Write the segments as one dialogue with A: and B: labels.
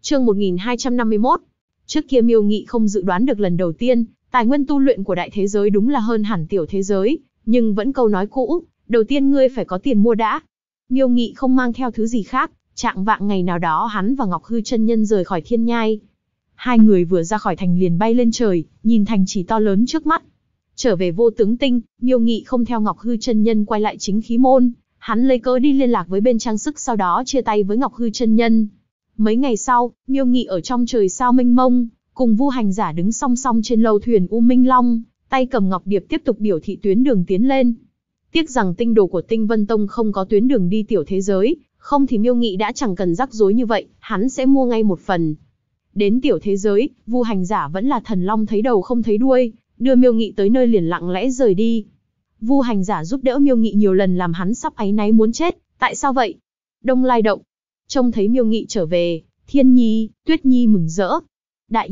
A: Chương 1251. Trước kia Miêu Nghị không dự đoán được lần đầu tiên, tài nguyên tu luyện của đại thế giới đúng là hơn hẳn tiểu thế giới, nhưng vẫn câu nói cũ, đầu tiên ngươi phải có tiền mua đã. Miêu Nghị không mang theo thứ gì khác, trạng vạng ngày nào đó hắn và Ngọc Hư chân nhân rời khỏi Thiên Nhai. Hai người vừa ra khỏi thành liền bay lên trời, nhìn thành trì to lớn trước mắt. Trở về Vô Tướng Tinh, Miêu Nghị không theo Ngọc Hư chân nhân quay lại Chính Khí Môn, hắn lấy cớ đi liên lạc với bên trang sức, sau đó chia tay với Ngọc Hư chân nhân. Mấy ngày sau, Miêu Nghị ở trong trời sao mênh mông, cùng Vu Hành Giả đứng song song trên lâu thuyền U Minh Long, tay cầm ngọc điệp tiếp tục biểu thị tuyến đường tiến lên. Tiếc rằng tinh đồ của Tinh Vân Tông không có tuyến đường đi tiểu thế giới, không thì Miêu Nghị đã chẳng cần rắc rối như vậy, hắn sẽ mua ngay một phần. Đến tiểu thế giới, Vu Hành Giả vẫn là thần long thấy đầu không thấy đuôi, đưa Miêu Nghị tới nơi liền lặng lẽ rời đi. Vu Hành Giả giúp đỡ Miêu Nghị nhiều lần làm hắn sắp áy náy muốn chết, tại sao vậy? Đông Lai Động. Trông thấy Miêu Nghị trở về, Thiên Nhi, Tuyết Nhi mừng rỡ. Đại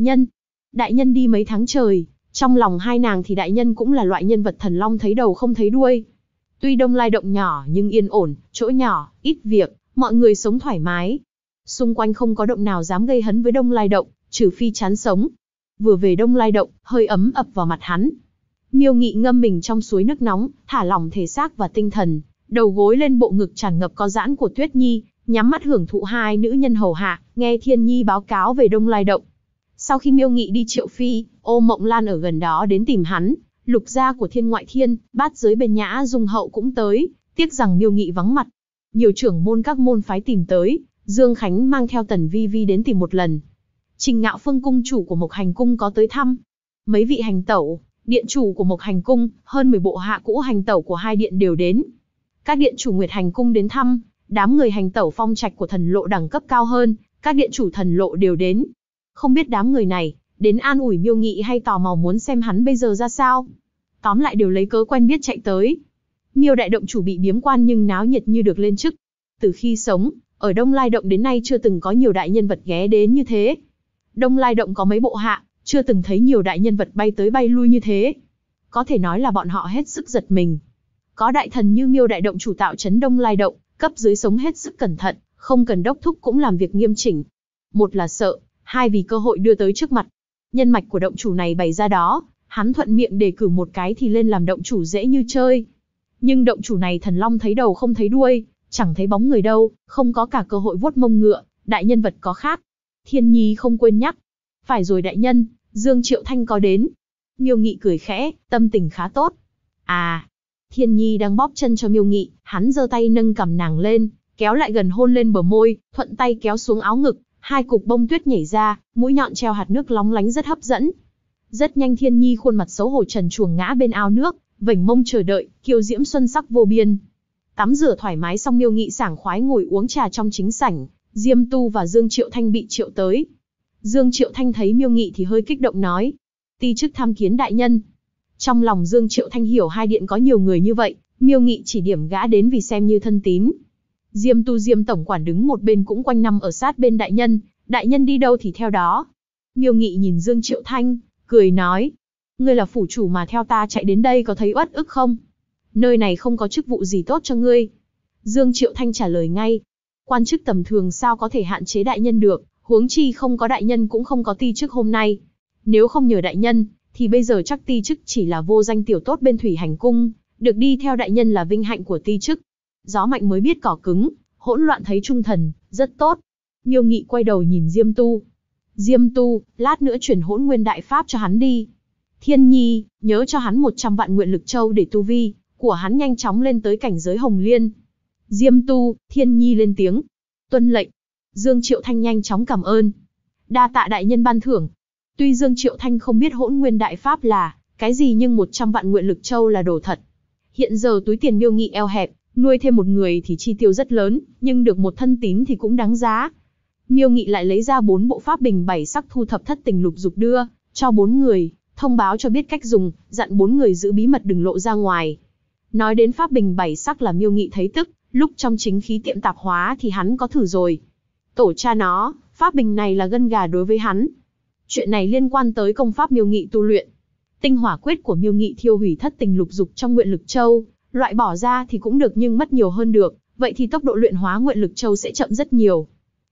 A: nhân đi mấy tháng trời, trong lòng hai nàng thì đại nhân cũng là loại nhân vật thần long thấy đầu không thấy đuôi. Tuy Đông Lai Động nhỏ nhưng yên ổn, chỗ nhỏ, ít việc, mọi người sống thoải mái. Xung quanh không có động nào dám gây hấn với Đông Lai Động, trừ phi chán sống. Vừa về Đông Lai Động, hơi ấm ập vào mặt hắn. Miêu Nghị ngâm mình trong suối nước nóng, thả lỏng thể xác và tinh thần, đầu gối lên bộ ngực tràn ngập có giãn của Tuyết Nhi, nhắm mắt hưởng thụ hai nữ nhân hầu hạ, nghe Thiên Nhi báo cáo về Đông Lai Động. Sau khi Miêu Nghị đi Triệu Phi, Ô Mộng Lan ở gần đó đến tìm hắn, Lục gia của Thiên Ngoại Thiên, Bát giới bên Nhã Dung Hậu cũng tới, tiếc rằng Miêu Nghị vắng mặt. Nhiều trưởng môn các môn phái tìm tới, Dương Khánh mang theo Tần Vi Vi đến tìm một lần. Trình Ngạo Phương cung chủ của Mộc Hành cung có tới thăm. Mấy vị hành tẩu, điện chủ của Mộc Hành cung, hơn 10 bộ hạ cũ hành tẩu của hai điện đều đến. Các điện chủ Nguyệt Hành cung đến thăm, đám người hành tẩu phong trạch của thần lộ đẳng cấp cao hơn, các điện chủ thần lộ đều đến. Không biết đám người này, đến an ủi Miêu Nghị hay tò mò muốn xem hắn bây giờ ra sao. Tóm lại đều lấy cớ quen biết chạy tới. Miêu đại động chủ bị biếm quan nhưng náo nhiệt như được lên chức. Từ khi sống, ở Đông Lai Động đến nay chưa từng có nhiều đại nhân vật ghé đến như thế. Đông Lai Động có mấy bộ hạ, chưa từng thấy nhiều đại nhân vật bay tới bay lui như thế. Có thể nói là bọn họ hết sức giật mình. Có đại thần như Miêu đại động chủ tạo trấn Đông Lai Động, cấp dưới sống hết sức cẩn thận, không cần đốc thúc cũng làm việc nghiêm chỉnh. Một là sợ, hai vì cơ hội đưa tới trước mặt. Nhân mạch của động chủ này bày ra đó, hắn thuận miệng đề cử một cái thì lên làm động chủ dễ như chơi. Nhưng động chủ này thần long thấy đầu không thấy đuôi, chẳng thấy bóng người đâu, không có cả cơ hội vuốt mông ngựa, đại nhân vật có khác. Thiên Nhi không quên nhắc. Phải rồi đại nhân, Dương Triệu Thanh có đến. Miêu Nghị cười khẽ, tâm tình khá tốt. À, Thiên Nhi đang bóp chân cho Miêu Nghị, hắn giơ tay nâng cằm nàng lên, kéo lại gần hôn lên bờ môi, thuận tay kéo xuống áo ngực, hai cục bông tuyết nhảy ra, mũi nhọn treo hạt nước lóng lánh rất hấp dẫn. Rất nhanh Thiên Nhi khuôn mặt xấu hổ trần truồng ngã bên ao nước, vểnh mông chờ đợi, kiêu diễm xuân sắc vô biên. Tắm rửa thoải mái xong Miêu Nghị sảng khoái ngồi uống trà trong chính sảnh, Diêm Tu và Dương Triệu Thanh bị triệu tới. Dương Triệu Thanh thấy Miêu Nghị thì hơi kích động nói: "Ti chức tham kiến đại nhân." Trong lòng Dương Triệu Thanh hiểu hai điện có nhiều người như vậy, Miêu Nghị chỉ điểm gã đến vì xem như thân tín. Diêm Tu Diêm tổng quản đứng một bên cũng quanh năm ở sát bên đại nhân đi đâu thì theo đó. Miêu Nghị nhìn Dương Triệu Thanh, cười nói: "Ngươi là phủ chủ mà theo ta chạy đến đây có thấy uất ức không? Nơi này không có chức vụ gì tốt cho ngươi." Dương Triệu Thanh trả lời ngay: "Quan chức tầm thường sao có thể hạn chế đại nhân được, huống chi không có đại nhân cũng không có ti chức hôm nay. Nếu không nhờ đại nhân, thì bây giờ chắc ti chức chỉ là vô danh tiểu tốt bên Thủy Hành cung, được đi theo đại nhân là vinh hạnh của ti chức. Gió mạnh mới biết cỏ cứng, hỗn loạn thấy trung thần, rất tốt." Miêu Nghị quay đầu nhìn Diêm Tu. "Diêm Tu, lát nữa chuyển Hỗn Nguyên Đại Pháp cho hắn đi. Thiên Nhi, nhớ cho hắn 100 vạn nguyện lực châu để tu vi của hắn nhanh chóng lên tới cảnh giới Hồng Liên." Diêm Tu, Thiên Nhi lên tiếng: "Tuân lệnh." Dương Triệu Thanh nhanh chóng cảm ơn. "Đa tạ đại nhân ban thưởng." Tuy Dương Triệu Thanh không biết Hỗn Nguyên Đại Pháp là cái gì nhưng 100 vạn nguyện lực châu là đồ thật. Hiện giờ túi tiền Miêu Nghị eo hẹp, nuôi thêm một người thì chi tiêu rất lớn, nhưng được một thân tín thì cũng đáng giá. Miêu Nghị lại lấy ra 4 bộ pháp bình 7 sắc thu thập thất tình lục dục đưa cho 4 người, thông báo cho biết cách dùng, dặn 4 người giữ bí mật đừng lộ ra ngoài. Nói đến pháp bình 7 sắc là Miêu Nghị thấy tức, lúc trong chính khí tiệm tạp hóa thì hắn có thử rồi. Tổ cha nó, pháp bình này là gân gà đối với hắn. Chuyện này liên quan tới công pháp Miêu Nghị tu luyện. Tinh hỏa quyết của Miêu Nghị thiêu hủy thất tình lục dục trong nguyện lực châu, loại bỏ ra thì cũng được nhưng mất nhiều hơn được, vậy thì tốc độ luyện hóa nguyện lực châu sẽ chậm rất nhiều.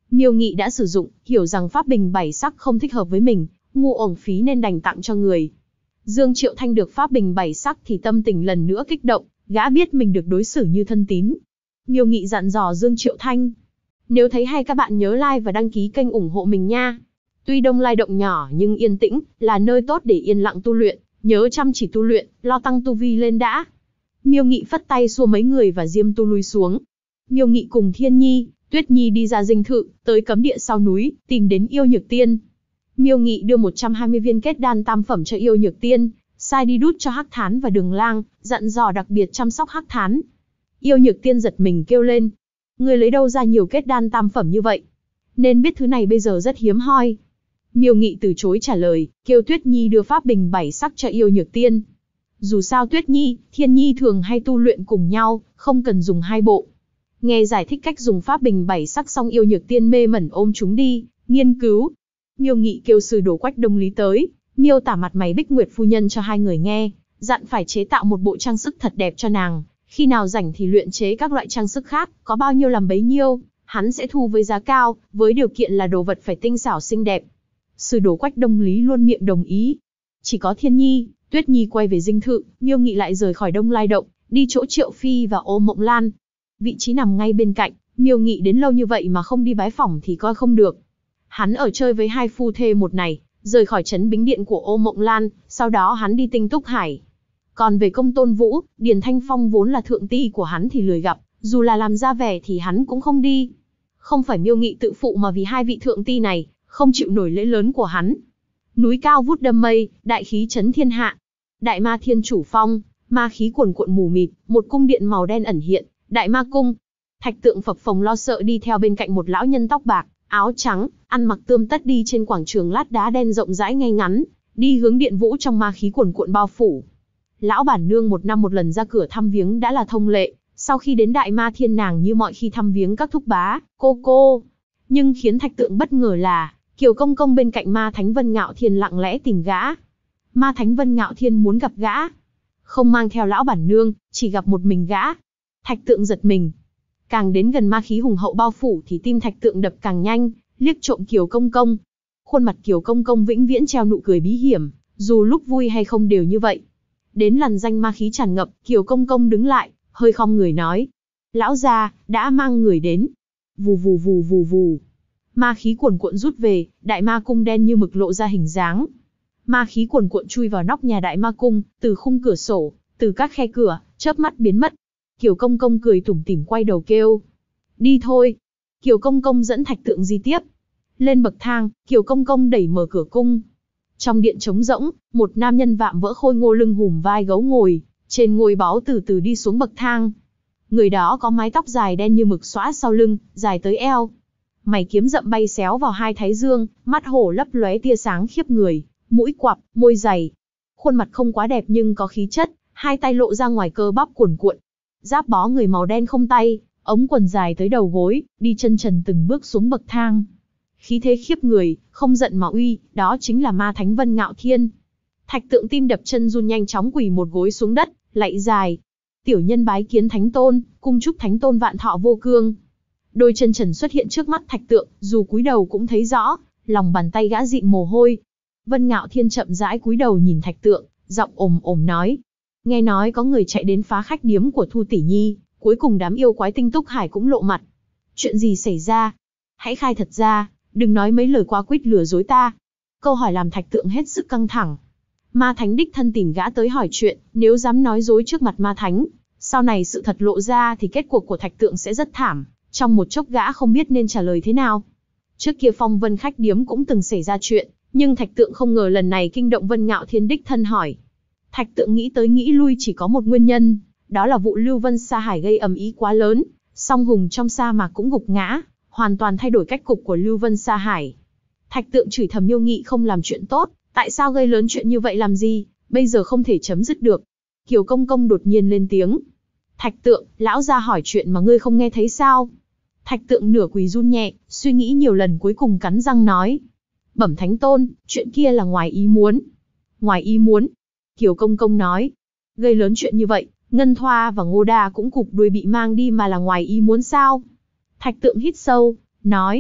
A: Miêu Nghị đã sử dụng, hiểu rằng pháp bình 7 sắc không thích hợp với mình, ngu uổng phí nên đành tặng cho người. Dương Triệu Thanh được pháp bình 7 sắc thì tâm tình lần nữa kích động, gã biết mình được đối xử như thân tín. Miêu Nghị dặn dò Dương Triệu Thanh. Nếu thấy hay các bạn nhớ like và đăng ký kênh ủng hộ mình nha. Tuy Đông Lai động nhỏ nhưng yên tĩnh, là nơi tốt để yên lặng tu luyện, nhớ chăm chỉ tu luyện, lo tăng tu vi lên đã. Miêu Nghị phất tay xua mấy người và Diêm Tu lui xuống. Miêu Nghị cùng Thiên Nhi, Tuyết Nhi đi ra dinh thự, tới cấm địa sau núi, tìm đến Yêu Nhược Tiên. Miêu Nghị đưa 120 viên kết đan tam phẩm cho Yêu Nhược Tiên, sai đi đút cho Hắc Thán và Đường Lang, dặn dò đặc biệt chăm sóc Hắc Thán. Yêu Nhược Tiên giật mình kêu lên, người lấy đâu ra nhiều kết đan tam phẩm như vậy? Nên biết thứ này bây giờ rất hiếm hoi. Miêu Nghị từ chối trả lời, kêu Tuyết Nhi đưa pháp bình 7 sắc cho Yêu Nhược Tiên. Dù sao Tuyết Nhi, Thiên Nhi thường hay tu luyện cùng nhau, không cần dùng hai bộ. Nghe giải thích cách dùng pháp bình 7 sắc xong Yêu Nhược Tiên mê mẩn ôm chúng đi, nghiên cứu. Miêu Nghị kêu sư đồ Quách Đông Lý tới, miêu tả mặt mày Bích Nguyệt phu nhân cho hai người nghe, dặn phải chế tạo một bộ trang sức thật đẹp cho nàng, khi nào rảnh thì luyện chế các loại trang sức khác, có bao nhiêu làm bấy nhiêu, hắn sẽ thu với giá cao, với điều kiện là đồ vật phải tinh xảo xinh đẹp. Sư đồ Quách Đông Lý luôn miệng đồng ý. Chỉ có Thiên Nhi, Tuyết Nhi quay về dinh thự, Miêu Nghị lại rời khỏi Đông Lai động, đi chỗ Triệu Phi và Ô Mộng Lan. Vị trí nằm ngay bên cạnh, Miêu Nghị đến lâu như vậy mà không đi bái phỏng thì coi không được. Hắn ở chơi với hai phu thê một ngày, rời khỏi trấn Bính Điện của Ô Mộng Lan, sau đó hắn đi Tinh Túc Hải. Còn về Công Tôn Vũ, Điền Thanh Phong vốn là thượng ti của hắn thì lười gặp, dù là làm ra vẻ thì hắn cũng không đi. Không phải Miêu Nghị tự phụ mà vì hai vị thượng ti này không chịu nổi lễ lớn của hắn. Núi cao vút đâm mây, đại khí chấn thiên hạ. Đại Ma Thiên Chủ Phong, ma khí cuồn cuộn mù mịt, một cung điện màu đen ẩn hiện, Đại Ma Cung. Thạch Tượng phập phồng lo sợ đi theo bên cạnh một lão nhân tóc bạc, áo trắng, ăn mặc tươm tất đi trên quảng trường lát đá đen rộng rãi ngay ngắn, đi hướng điện vũ trong ma khí cuồn cuộn bao phủ. Lão bản nương một năm một lần ra cửa thăm viếng đã là thông lệ, sau khi đến Đại Ma Thiên nàng như mọi khi thăm viếng các thúc bá, cô. Nhưng khiến Thạch Tượng bất ngờ là, Kiều Công Công bên cạnh Ma Thánh Vân Ngạo Thiên lặng lẽ tìm gã. Ma Thánh Vân Ngạo Thiên muốn gặp gã, không mang theo lão bản nương, chỉ gặp một mình gã. Thạch Tượng giật mình. Càng đến gần ma khí hùng hậu bao phủ thì tim Thạch Tượng đập càng nhanh, liếc trộm Kiều Công Công. Khuôn mặt Kiều Công Công vĩnh viễn treo nụ cười bí hiểm, dù lúc vui hay không đều như vậy. Đến làn danh ma khí tràn ngập, Kiều Công Công đứng lại, hơi khom người nói: "Lão gia, đã mang người đến." Vù vù vù vù vù. Ma khí cuồn cuộn rút về, Đại Ma Cung đen như mực lộ ra hình dáng. Ma khí cuồn cuộn chui vào nóc nhà Đại Ma Cung, từ khung cửa sổ, từ các khe cửa, chớp mắt biến mất. Kiều Công Công cười tủm tỉm quay đầu kêu: "Đi thôi." Kiều Công Công dẫn Thạch Tượng di tiếp. Lên bậc thang, Kiều Công Công đẩy mở cửa cung. Trong điện trống rỗng, một nam nhân vạm vỡ khôi ngô lưng hùm vai gấu ngồi, trên ngôi báu từ từ đi xuống bậc thang. Người đó có mái tóc dài đen như mực xõa sau lưng, dài tới eo. Mày kiếm rậm bay xéo vào hai thái dương, mắt hổ lấp lóe tia sáng khiếp người, mũi quặp, môi dày. Khuôn mặt không quá đẹp nhưng có khí chất, hai tay lộ ra ngoài cơ bắp cuồn cuộn. Giáp bó người màu đen không tay, ống quần dài tới đầu gối, đi chân trần từng bước xuống bậc thang. Khí thế khiếp người, không giận mà uy, đó chính là Ma Thánh Vân Ngạo Thiên. Thạch Tượng tim đập chân run nhanh chóng quỳ một gối xuống đất, lạy dài. Tiểu nhân bái kiến Thánh Tôn, cung chúc Thánh Tôn vạn thọ vô cương. Đôi chân trần xuất hiện trước mắt Thạch Tượng, dù cúi đầu cũng thấy rõ, lòng bàn tay gã dịn mồ hôi. Vân Ngạo Thiên chậm rãi cúi đầu nhìn Thạch Tượng, giọng ồm ồm nói: "Nghe nói có người chạy đến phá khách điếm của Thu tỷ nhi, cuối cùng đám yêu quái Tinh Túc Hải cũng lộ mặt. Chuyện gì xảy ra? Hãy khai thật ra, đừng nói mấy lời quá quýt lừa dối ta." Câu hỏi làm Thạch Tượng hết sức căng thẳng. Ma Thánh đích thân tìm gã tới hỏi chuyện, nếu dám nói dối trước mặt Ma Thánh, sau này sự thật lộ ra thì kết cuộc của Thạch Tượng sẽ rất thảm. Trong một chốc gã không biết nên trả lời thế nào. Trước kia Phong Vân khách điếm cũng từng xảy ra chuyện, nhưng Thạch Tượng không ngờ lần này kinh động Vân Ngạo Thiên đích thân hỏi. Thạch Tượng nghĩ tới nghĩ lui chỉ có một nguyên nhân, đó là vụ Lưu Vân Sa Hải gây ầm ĩ quá lớn, song hùng trong sa mạc cũng gục ngã, hoàn toàn thay đổi cách cục của Lưu Vân Sa Hải. Thạch Tượng chửi thầm Miêu Nghị không làm chuyện tốt, tại sao gây lớn chuyện như vậy làm gì, bây giờ không thể chấm dứt được. Kiều Công Công đột nhiên lên tiếng: "Thạch Tượng, lão gia hỏi chuyện mà ngươi không nghe thấy sao?" Thạch Tượng nửa quỳ run nhẹ, suy nghĩ nhiều lần cuối cùng cắn răng nói: "Bẩm Thánh Tôn, chuyện kia là ngoài ý muốn." "Ngoài ý muốn?" Kiều Công Công nói. "Gây lớn chuyện như vậy, Ngân Thoa và Ngô Đa cũng cụp đuôi bị mang đi mà là ngoài ý muốn sao?" Thạch Tượng hít sâu, nói: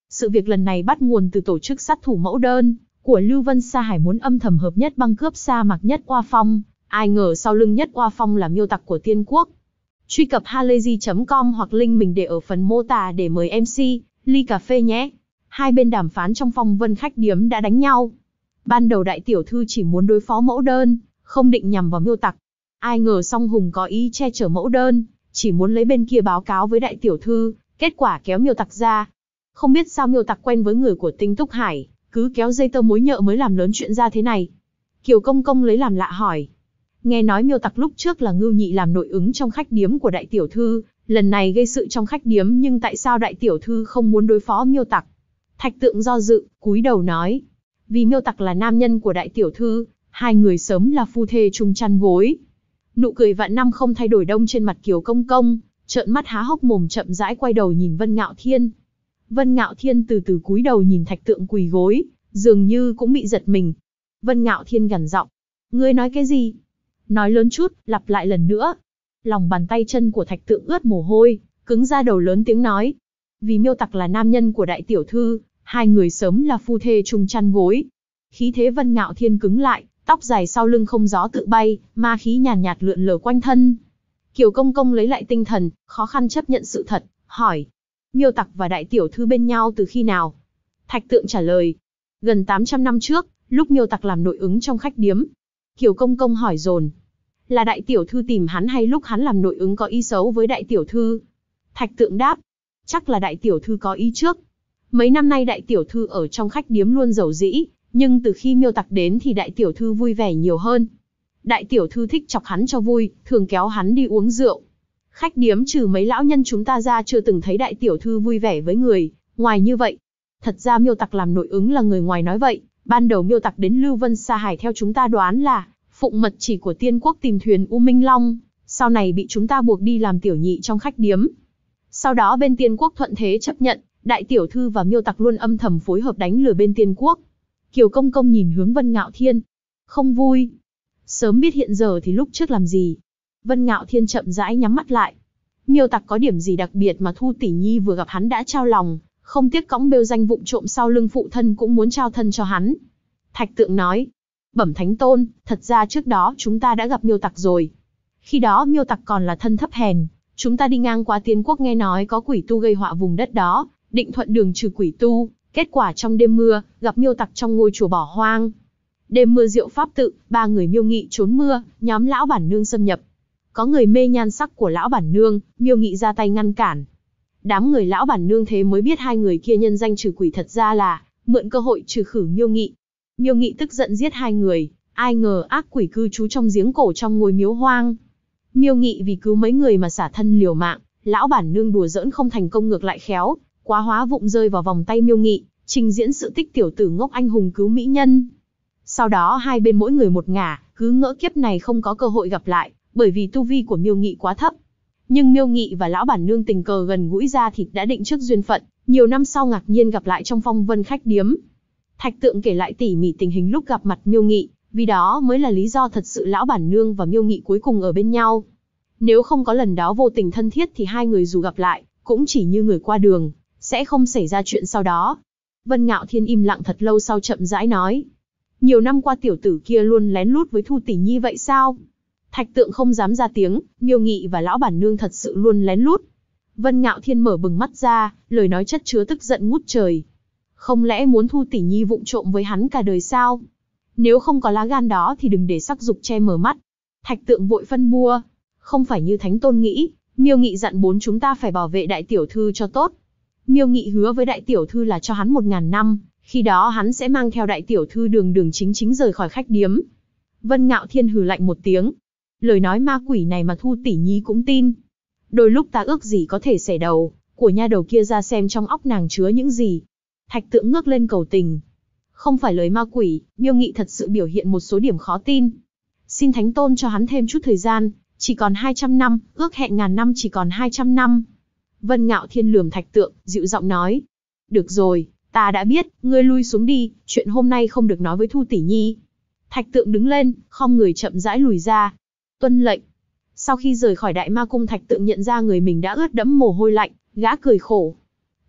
A: Sự việc lần này bắt nguồn từ tổ chức sát thủ mẫu đơn của Lưu Vân Sa Hải muốn âm thầm hợp nhất băng cướp sa mạc Nhất Oa Phong, ai ngờ sau lưng Nhất Oa Phong là Miêu Tặc của Tiên Quốc. Truy cập halayzi.com hoặc link mình để ở phần mô tả để mời MC ly cà phê nhé. Hai bên đàm phán trong phong vân khách điếm đã đánh nhau. Ban đầu đại tiểu thư chỉ muốn đối phó mẫu đơn, không định nhằm vào Miêu Tặc. Ai ngờ Song Hùng có ý che chở mẫu đơn, chỉ muốn lấy bên kia báo cáo với đại tiểu thư, kết quả kéo Miêu Tặc ra. Không biết sao Miêu Tặc quen với người của Tinh Túc Hải, cứ kéo dây tơ mối nhợ mới làm lớn chuyện ra thế này. Kiều Công Công lấy làm lạ hỏi. Nghe nói Miêu Tặc lúc trước là Ngưu Nhị làm nội ứng trong khách điếm của đại tiểu thư, lần này gây sự trong khách điếm nhưng tại sao đại tiểu thư không muốn đối phó Miêu Tặc? Thạch Tượng do dự, cúi đầu nói. Vì Miêu Tặc là nam nhân của đại tiểu thư, hai người sớm là phu thê chung chăn gối. Nụ cười vạn năm không thay đổi đông trên mặt Kiều Công Công, trợn mắt há hốc mồm chậm rãi quay đầu nhìn Vân Ngạo Thiên. Vân Ngạo Thiên từ từ cúi đầu nhìn Thạch Tượng quỳ gối, dường như cũng bị giật mình. Vân Ngạo Thiên gằn giọng. Ngươi nói cái gì? Nói lớn chút, lặp lại lần nữa. Lòng bàn tay chân của Thạch Tượng ướt mồ hôi, cứng ra đầu lớn tiếng nói. Vì Miêu Tặc là nam nhân của đại tiểu thư, hai người sớm là phu thê chung chăn gối. Khí thế Vân Ngạo Thiên cứng lại, tóc dài sau lưng không gió tự bay, ma khí nhàn nhạt lượn lờ quanh thân. Kiều Công Công lấy lại tinh thần, khó khăn chấp nhận sự thật, hỏi. Miêu Tặc và đại tiểu thư bên nhau từ khi nào? Thạch Tượng trả lời. Gần 800 năm trước, lúc Miêu Tặc làm nội ứng trong khách điếm. Kiều Công Công hỏi dồn. Là đại tiểu thư tìm hắn hay lúc hắn làm nội ứng có ý xấu với đại tiểu thư? Thạch Tượng đáp. Chắc là đại tiểu thư có ý trước. Mấy năm nay đại tiểu thư ở trong khách điếm luôn giàu dĩ, nhưng từ khi Miêu Tặc đến thì đại tiểu thư vui vẻ nhiều hơn. Đại tiểu thư thích chọc hắn cho vui, thường kéo hắn đi uống rượu. Khách điếm trừ mấy lão nhân chúng ta ra chưa từng thấy đại tiểu thư vui vẻ với người ngoài như vậy. Thật ra Miêu Tặc làm nội ứng là người ngoài nói vậy, ban đầu Miêu Tặc đến Lưu Vân Sa Hải theo chúng ta đoán là phụng mật chỉ của Tiên Quốc tìm thuyền U Minh Long, sau này bị chúng ta buộc đi làm tiểu nhị trong khách điếm. Sau đó bên Tiên Quốc thuận thế chấp nhận, đại tiểu thư và Miêu Tặc luôn âm thầm phối hợp đánh lừa bên Tiên Quốc. Kiều Công Công nhìn hướng Vân Ngạo Thiên. Không vui. Sớm biết hiện giờ thì lúc trước làm gì. Vân Ngạo Thiên chậm rãi nhắm mắt lại. Miêu Tặc có điểm gì đặc biệt mà Thu Tỷ Nhi vừa gặp hắn đã trao lòng, không tiếc cõng bêu danh vụng trộm sau lưng phụ thân cũng muốn trao thân cho hắn. Thạch Tượng nói. Bẩm Thánh Tôn, thật ra trước đó chúng ta đã gặp Miêu Tặc rồi. Khi đó Miêu Tặc còn là thân thấp hèn, chúng ta đi ngang qua Tiên Quốc nghe nói có quỷ tu gây họa vùng đất đó, định thuận đường trừ quỷ tu. Kết quả trong đêm mưa, gặp Miêu Tặc trong ngôi chùa bỏ hoang. Đêm mưa diệu pháp tự, ba người Miêu Nghị trốn mưa, nhóm lão bản nương xâm nhập. Có người mê nhan sắc của lão bản nương, Miêu Nghị ra tay ngăn cản. Đám người lão bản nương thế mới biết hai người kia nhân danh trừ quỷ thật ra là mượn cơ hội trừ khử Miêu Nghị. Miêu Nghị tức giận giết hai người, ai ngờ ác quỷ cư trú trong giếng cổ trong ngôi miếu hoang. Miêu Nghị vì cứu mấy người mà xả thân liều mạng, lão bản nương đùa giỡn không thành công ngược lại khéo, quá hóa vụng rơi vào vòng tay Miêu Nghị, trình diễn sự tích tiểu tử ngốc anh hùng cứu mỹ nhân. Sau đó hai bên mỗi người một ngả, cứ ngỡ kiếp này không có cơ hội gặp lại, bởi vì tu vi của Miêu Nghị quá thấp. Nhưng Miêu Nghị và lão bản nương tình cờ gần gũi ra thịt đã định trước duyên phận, nhiều năm sau ngạc nhiên gặp lại trong phong vân khách điếm. Thạch Tượng kể lại tỉ mỉ tình hình lúc gặp mặt Miêu Nghị, vì đó mới là lý do thật sự lão bản nương và Miêu Nghị cuối cùng ở bên nhau. Nếu không có lần đó vô tình thân thiết thì hai người dù gặp lại, cũng chỉ như người qua đường, sẽ không xảy ra chuyện sau đó. Vân Ngạo Thiên im lặng thật lâu sau chậm rãi nói. Nhiều năm qua tiểu tử kia luôn lén lút với Thu Tỷ Nhi vậy sao? Thạch Tượng không dám ra tiếng, Miêu Nghị và lão bản nương thật sự luôn lén lút. Vân Ngạo Thiên mở bừng mắt ra, lời nói chất chứa tức giận ngút trời. Không lẽ muốn Thu Tỷ Nhi vụng trộm với hắn cả đời sao? Nếu không có lá gan đó thì đừng để sắc dục che mờ mắt. Thạch Tượng vội phân bua. Không phải như Thánh Tôn nghĩ, Miêu Nghị dặn bốn chúng ta phải bảo vệ đại tiểu thư cho tốt. Miêu Nghị hứa với đại tiểu thư là cho hắn 1000 năm, khi đó hắn sẽ mang theo đại tiểu thư đường đường chính chính rời khỏi khách điếm. Vân Ngạo Thiên hừ lạnh một tiếng. Lời nói ma quỷ này mà Thu Tỷ Nhi cũng tin. Đôi lúc ta ước gì có thể xẻ đầu của nha đầu kia ra xem trong óc nàng chứa những gì. Thạch Tượng ngước lên cầu tình. Không phải lời ma quỷ, Miêu Nghị thật sự biểu hiện một số điểm khó tin. Xin Thánh Tôn cho hắn thêm chút thời gian, chỉ còn 200 năm, ước hẹn ngàn năm chỉ còn 200 năm. Vân Ngạo Thiên lườm Thạch Tượng, dịu giọng nói. Được rồi, ta đã biết, ngươi lui xuống đi, chuyện hôm nay không được nói với Thu Tỷ Nhi. Thạch Tượng đứng lên, khom người chậm rãi lùi ra. Tuân lệnh. Sau khi rời khỏi Đại Ma Cung, Thạch Tượng nhận ra người mình đã ướt đẫm mồ hôi lạnh, gã cười khổ.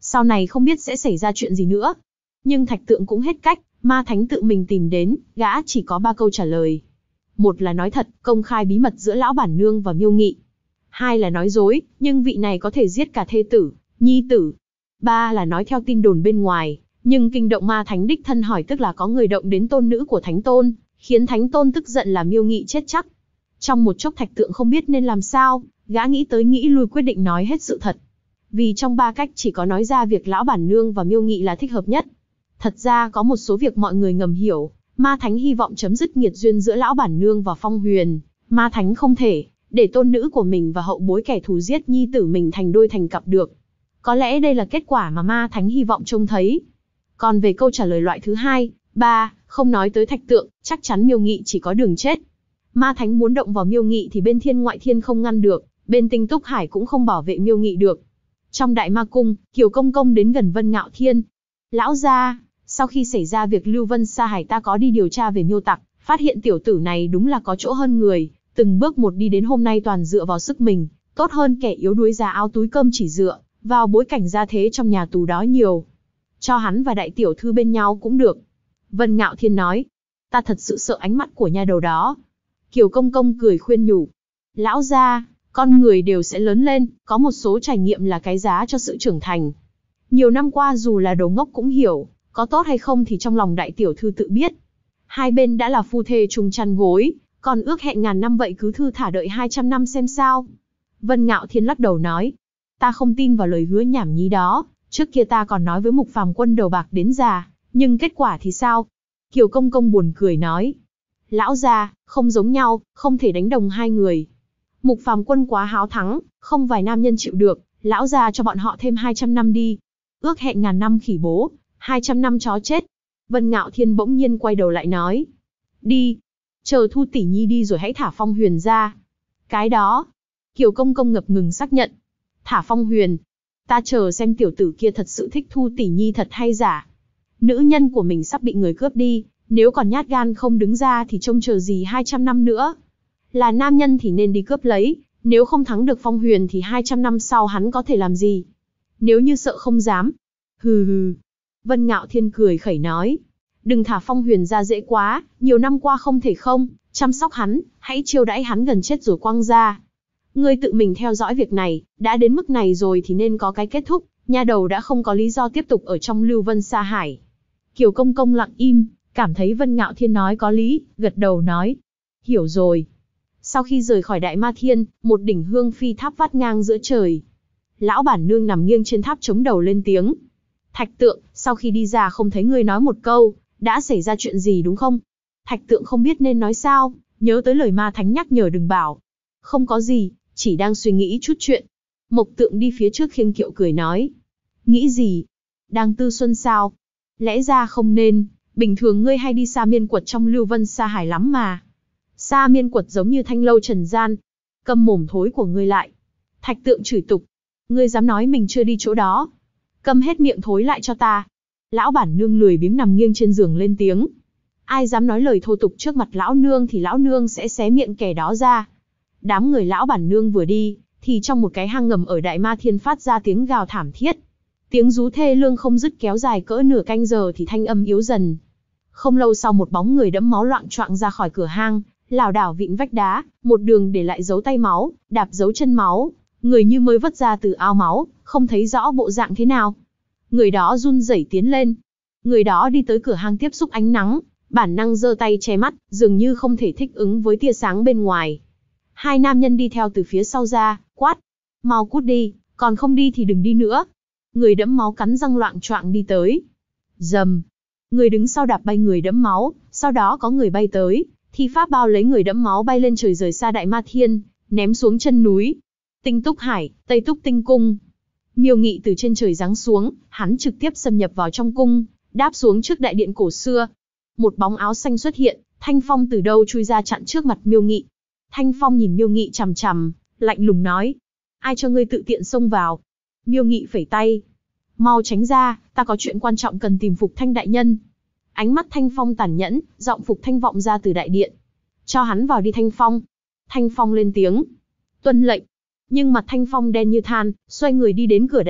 A: Sau này không biết sẽ xảy ra chuyện gì nữa. Nhưng Thạch Tượng cũng hết cách, ma thánh tự mình tìm đến, gã chỉ có 3 câu trả lời. Một là nói thật, công khai bí mật giữa lão bản nương và Miêu Nghị. Hai là nói dối, nhưng vị này có thể giết cả thê tử, nhi tử. Ba là nói theo tin đồn bên ngoài, nhưng kinh động ma thánh đích thân hỏi, tức là có người động đến tôn nữ của thánh tôn, khiến thánh tôn tức giận là Miêu Nghị chết chắc. Trong một chốc Thạch Tượng không biết nên làm sao, gã nghĩ tới nghĩ lui quyết định nói hết sự thật. Vì trong 3 cách chỉ có nói ra việc lão bản nương và Miêu Nghị là thích hợp nhất. Thật ra có một số việc mọi người ngầm hiểu, ma thánh hy vọng chấm dứt nghiệt duyên giữa lão bản nương và Phong Huyền, ma thánh không thể để tôn nữ của mình và hậu bối kẻ thù giết nhi tử mình thành đôi thành cặp được. Có lẽ đây là kết quả mà ma thánh hy vọng trông thấy. Còn về câu trả lời loại thứ 2, 3, không nói tới Thạch Tượng, chắc chắn Miêu Nghị chỉ có đường chết. Ma thánh muốn động vào Miêu Nghị thì bên thiên ngoại thiên không ngăn được, bên Tinh Túc Hải cũng không bảo vệ Miêu Nghị được. Trong Đại Ma Cung, Kiều Công Công đến gần Vân Ngạo Thiên. Lão gia, sau khi xảy ra việc Lưu Vân Sa Hải ta có đi điều tra về Miêu Tặc, phát hiện tiểu tử này đúng là có chỗ hơn người, từng bước một đi đến hôm nay toàn dựa vào sức mình, tốt hơn kẻ yếu đuối già áo túi cơm chỉ dựa vào bối cảnh gia thế trong nhà tù đó nhiều. Cho hắn và đại tiểu thư bên nhau cũng được. Vân Ngạo Thiên nói, ta thật sự sợ ánh mắt của nha đầu đó. Kiều Công Công cười khuyên nhủ, lão gia, con người đều sẽ lớn lên, có một số trải nghiệm là cái giá cho sự trưởng thành. Nhiều năm qua dù là đồ ngốc cũng hiểu, có tốt hay không thì trong lòng đại tiểu thư tự biết. Hai bên đã là phu thê chung chăn gối, còn ước hẹn ngàn năm vậy cứ thư thả đợi 200 năm xem sao. Vân Ngạo Thiên lắc đầu nói, ta không tin vào lời hứa nhảm nhí đó, trước kia ta còn nói với Mục Phàm Quân đầu bạc đến già, nhưng kết quả thì sao? Kiều Công Công buồn cười nói, lão gia, không giống nhau, không thể đánh đồng hai người. Mục Phàm Quân quá háo thắng, không vài nam nhân chịu được, lão gia cho bọn họ thêm 200 năm đi. Ước hẹn ngàn năm khỉ bố, 200 năm chó chết. Vân Ngạo Thiên bỗng nhiên quay đầu lại nói, đi, chờ Thu tỷ nhi đi rồi hãy thả Phong Huyền ra. Cái đó, Kiều Công Công ngập ngừng xác nhận. Thả Phong Huyền, ta chờ xem tiểu tử kia thật sự thích Thu tỷ nhi thật hay giả. Nữ nhân của mình sắp bị người cướp đi, nếu còn nhát gan không đứng ra thì trông chờ gì 200 năm nữa. Là nam nhân thì nên đi cướp lấy, nếu không thắng được Phong Huyền thì 200 năm sau hắn có thể làm gì? Nếu như sợ không dám. Hừ hừ. Vân Ngạo Thiên cười khẩy nói, đừng thả Phong Huyền ra dễ quá, nhiều năm qua không thể không chăm sóc hắn, hãy chiêu đãi hắn gần chết rồi quăng ra. Ngươi tự mình theo dõi việc này, đã đến mức này rồi thì nên có cái kết thúc, nha đầu đã không có lý do tiếp tục ở trong Lưu Vân Sa Hải. Kiều Công Công lặng im, cảm thấy Vân Ngạo Thiên nói có lý, gật đầu nói, hiểu rồi. Sau khi rời khỏi Đại Ma Thiên, một đỉnh hương phi tháp vắt ngang giữa trời. Lão bản nương nằm nghiêng trên tháp chống đầu lên tiếng, Thạch Tượng, sau khi đi ra không thấy ngươi nói một câu, đã xảy ra chuyện gì đúng không? Thạch Tượng không biết nên nói sao, nhớ tới lời ma thánh nhắc nhở đừng bảo. Không có gì, chỉ đang suy nghĩ chút chuyện. Mộc Tượng đi phía trước khiêng kiệu cười nói, nghĩ gì? Đang tư xuân sao? Lẽ ra không nên, bình thường ngươi hay đi Sa Miên Quật trong Lưu Vân Sa Hải lắm mà. Sa Miên Quật giống như thanh lâu trần gian. Câm mồm thối của ngươi lại. Thạch Tượng chửi tục, ngươi dám nói mình chưa đi chỗ đó? Câm hết miệng thối lại cho ta. Lão bản nương lười biếng nằm nghiêng trên giường lên tiếng. Ai dám nói lời thô tục trước mặt lão nương thì lão nương sẽ xé miệng kẻ đó ra. Đám người lão bản nương vừa đi, thì trong một cái hang ngầm ở Đại Ma Thiên phát ra tiếng gào thảm thiết. Tiếng rú thê lương không dứt kéo dài cỡ nửa canh giờ thì thanh âm yếu dần. Không lâu sau một bóng người đẫm máu loạng choạng ra khỏi cửa hang, lảo đảo vịn vách đá, một đường để lại dấu tay máu, đạp dấu chân máu. Người như mới vớt ra từ ao máu, không thấy rõ bộ dạng thế nào. Người đó run rẩy tiến lên. Người đó đi tới cửa hang tiếp xúc ánh nắng, bản năng giơ tay che mắt, dường như không thể thích ứng với tia sáng bên ngoài. Hai nam nhân đi theo từ phía sau ra, quát. Mau cút đi, còn không đi thì đừng đi nữa. Người đẫm máu cắn răng loạng choạng đi tới. Rầm. Người đứng sau đạp bay người đẫm máu, sau đó có người bay tới, thi pháp bao lấy người đẫm máu bay lên trời rời xa Đại Ma Thiên, ném xuống chân núi. Tinh Túc Hải, Tây Túc Tinh Cung. Miêu Nghị từ trên trời giáng xuống, hắn trực tiếp xâm nhập vào trong cung, đáp xuống trước đại điện cổ xưa. Một bóng áo xanh xuất hiện, Thanh Phong từ đâu chui ra chặn trước mặt Miêu Nghị. Thanh Phong nhìn Miêu Nghị chằm chằm, lạnh lùng nói, ai cho ngươi tự tiện xông vào? Miêu Nghị phẩy tay, mau tránh ra, ta có chuyện quan trọng cần tìm Phục Thanh đại nhân. Ánh mắt Thanh Phong tàn nhẫn, giọng Phục Thanh vọng ra từ đại điện. Cho hắn vào đi Thanh Phong. Thanh Phong lên tiếng, tuân lệnh. Nhưng mặt Thanh Phong đen như than, xoay người đi đến cửa đại điện,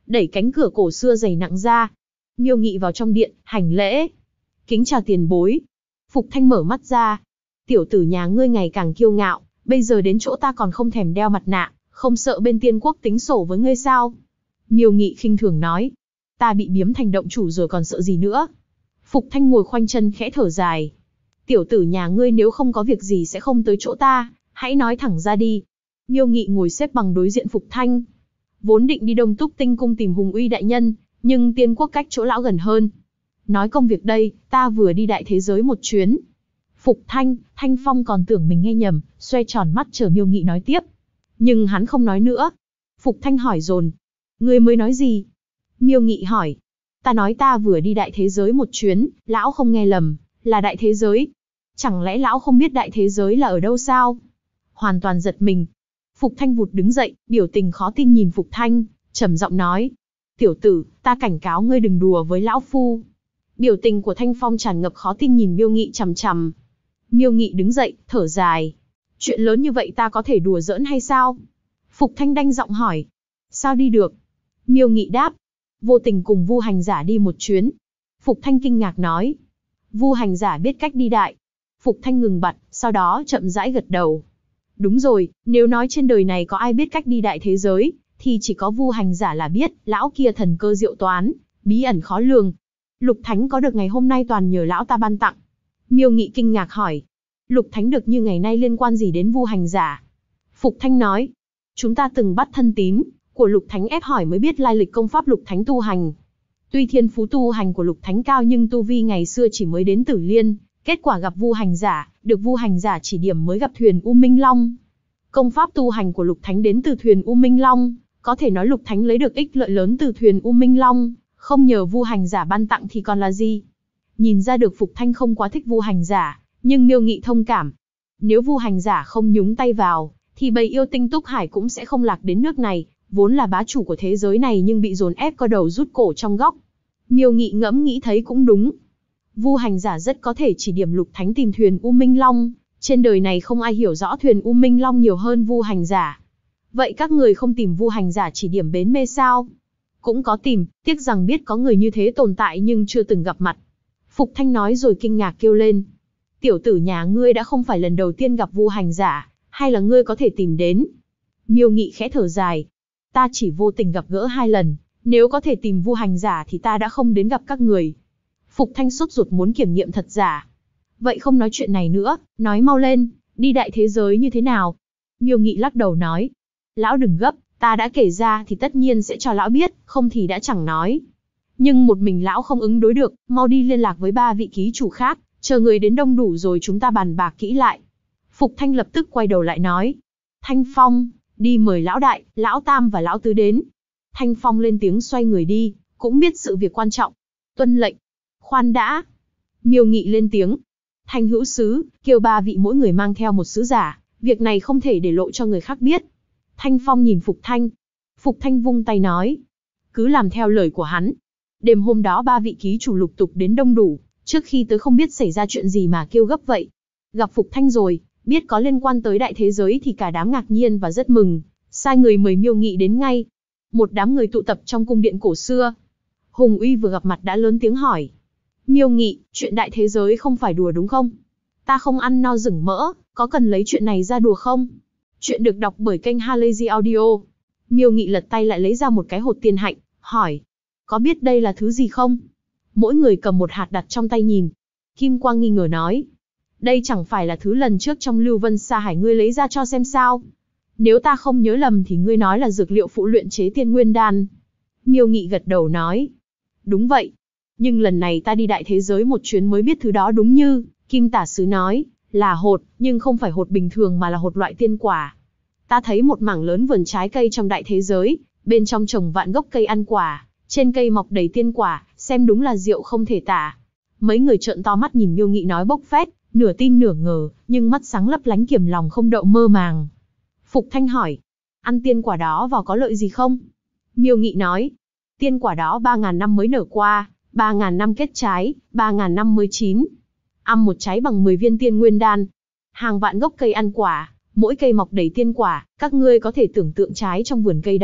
A: đẩy cánh cửa cổ xưa dày nặng ra. Miêu Nghị vào trong điện, hành lễ. Kính chào tiền bối. Phục Thanh mở mắt ra. Tiểu tử nhà ngươi ngày càng kiêu ngạo, bây giờ đến chỗ ta còn không thèm đeo mặt nạ, không sợ bên tiên quốc tính sổ với ngươi sao? Miêu Nghị khinh thường nói. Ta bị biếm thành động chủ rồi còn sợ gì nữa? Phục Thanh ngồi khoanh chân khẽ thở dài. Tiểu tử nhà ngươi nếu không có việc gì sẽ không tới chỗ ta, hãy nói thẳng ra đi. Miêu Nghị ngồi xếp bằng đối diện Phục Thanh. Vốn định đi Đông Túc Tinh cung tìm Hùng Uy đại nhân, nhưng tiên quốc cách chỗ lão gần hơn. Nói công việc đây, ta vừa đi đại thế giới một chuyến. Phục Thanh, Thanh Phong còn tưởng mình nghe nhầm, xoay tròn mắt chờ Miêu Nghị nói tiếp. Nhưng hắn không nói nữa. Phục Thanh hỏi dồn. Ngươi mới nói gì? Miêu Nghị hỏi. Ta nói ta vừa đi đại thế giới một chuyến, lão không nghe lầm, là đại thế giới. Chẳng lẽ lão không biết đại thế giới là ở đâu sao? Hoàn toàn giật mình. Phục Thanh vụt đứng dậy, biểu tình khó tin nhìn Phục Thanh, trầm giọng nói. Tiểu tử, ta cảnh cáo ngươi đừng đùa với lão phu. Biểu tình của Thanh Phong tràn ngập khó tin nhìn Miêu Nghị chằm chằm. Miêu Nghị đứng dậy, thở dài. Chuyện lớn như vậy ta có thể đùa giỡn hay sao? Phục Thanh đanh giọng hỏi. Sao đi được? Miêu Nghị đáp. Vô tình cùng Vu Hành Giả đi một chuyến. Phục Thanh kinh ngạc nói. Vu Hành Giả biết cách đi đại. Phục Thanh ngừng bặt, sau đó chậm rãi gật đầu. Đúng rồi, nếu nói trên đời này có ai biết cách đi đại thế giới, thì chỉ có Vu Hành Giả là biết, lão kia thần cơ diệu toán, bí ẩn khó lường. Lục Thánh có được ngày hôm nay toàn nhờ lão ta ban tặng. Miêu Nghị kinh ngạc hỏi. Lục Thánh được như ngày nay liên quan gì đến Vu Hành Giả? Phục Thanh nói. Chúng ta từng bắt thân tín của Lục Thánh ép hỏi mới biết lai lịch công pháp Lục Thánh tu hành. Tuy thiên phú tu hành của Lục Thánh cao nhưng tu vi ngày xưa chỉ mới đến Tử Liên, kết quả gặp Vu Hành Giả, được Vu Hành Giả chỉ điểm mới gặp thuyền U Minh Long. Công pháp tu hành của Lục Thánh đến từ thuyền U Minh Long, có thể nói Lục Thánh lấy được ích lợi lớn từ thuyền U Minh Long, không nhờ Vu Hành Giả ban tặng thì còn là gì? Nhìn ra được Phục Thanh không quá thích Vu Hành Giả, nhưng Miêu Nghị thông cảm. Nếu Vu Hành Giả không nhúng tay vào, thì bầy yêu tinh Túc Hải cũng sẽ không lạc đến nước này, vốn là bá chủ của thế giới này nhưng bị dồn ép co đầu rút cổ trong góc. Miêu Nghị ngẫm nghĩ thấy cũng đúng. Vu Hành Giả rất có thể chỉ điểm Lục Thánh tìm thuyền U Minh Long, trên đời này không ai hiểu rõ thuyền U Minh Long nhiều hơn Vu Hành Giả. Vậy các người không tìm Vu Hành Giả chỉ điểm bến mê sao? Cũng có tìm, tiếc rằng biết có người như thế tồn tại nhưng chưa từng gặp mặt. Phục Thanh nói rồi kinh ngạc kêu lên. Tiểu tử nhà ngươi đã không phải lần đầu tiên gặp Vu Hành Giả, hay là ngươi có thể tìm đến? Miêu Nghị khẽ thở dài. Ta chỉ vô tình gặp gỡ 2 lần, nếu có thể tìm Vu Hành Giả thì ta đã không đến gặp các người. Phục Thanh sốt ruột muốn kiểm nghiệm thật giả. Vậy không nói chuyện này nữa, nói mau lên, đi đại thế giới như thế nào? Miêu Nghị lắc đầu nói. Lão đừng gấp, ta đã kể ra thì tất nhiên sẽ cho lão biết, không thì đã chẳng nói. Nhưng một mình lão không ứng đối được, mau đi liên lạc với 3 vị ký chủ khác, chờ người đến đông đủ rồi chúng ta bàn bạc kỹ lại. Phục Thanh lập tức quay đầu lại nói. Thanh Phong, đi mời lão đại, lão tam và lão tứ đến. Thanh Phong lên tiếng xoay người đi, cũng biết sự việc quan trọng. Tuân lệnh. Khoan đã. Miêu Nghị lên tiếng. Thanh hữu sứ, kêu 3 vị mỗi người mang theo một sứ giả, việc này không thể để lộ cho người khác biết. Thanh Phong nhìn Phục Thanh. Phục Thanh vung tay nói. Cứ làm theo lời của hắn. Đêm hôm đó 3 vị ký chủ lục tục đến đông đủ, trước khi tới không biết xảy ra chuyện gì mà kêu gấp vậy. Gặp Phục Thanh rồi, biết có liên quan tới đại thế giới thì cả đám ngạc nhiên và rất mừng, sai người mời Miêu Nghị đến ngay. Một đám người tụ tập trong cung điện cổ xưa. Hùng Uy vừa gặp mặt đã lớn tiếng hỏi. Miêu Nghị, chuyện đại thế giới không phải đùa đúng không? Ta không ăn no rừng mỡ, có cần lấy chuyện này ra đùa không? Chuyện được đọc bởi kênh Halazy Audio. Miêu Nghị lật tay lại lấy ra một cái hột tiên hạnh, hỏi. Có biết đây là thứ gì không? Mỗi người cầm một hạt đặt trong tay nhìn. Kim Quang nghi ngờ nói. Đây chẳng phải là thứ lần trước trong Lưu Vân Sa Hải ngươi lấy ra cho xem sao? Nếu ta không nhớ lầm thì ngươi nói là dược liệu phụ luyện chế Tiên Nguyên Đan. Miêu Nghị gật đầu nói. Đúng vậy. Nhưng lần này ta đi đại thế giới một chuyến mới biết thứ đó đúng như Kim Tả Sứ nói, là hột, nhưng không phải hột bình thường mà là hột loại tiên quả. Ta thấy một mảng lớn vườn trái cây trong đại thế giới, bên trong trồng vạn gốc cây ăn quả, trên cây mọc đầy tiên quả, xem đúng là diệu không thể tả. Mấy người trợn to mắt nhìn Miêu Nghị nói bốc phét, nửa tin nửa ngờ, nhưng mắt sáng lấp lánh kiềm lòng không đậu mơ màng. Phục Thanh hỏi, ăn tiên quả đó vào có lợi gì không? Miêu Nghị nói, tiên quả đó 3.000 năm mới nở qua, 3.000 năm kết trái, 3.000 năm mới chín. Ăn một trái bằng 10 viên tiên nguyên đan. Hàng vạn gốc cây ăn quả, mỗi cây mọc đầy tiên quả, các ngươi có thể tưởng tượng trái trong vườn cây đó,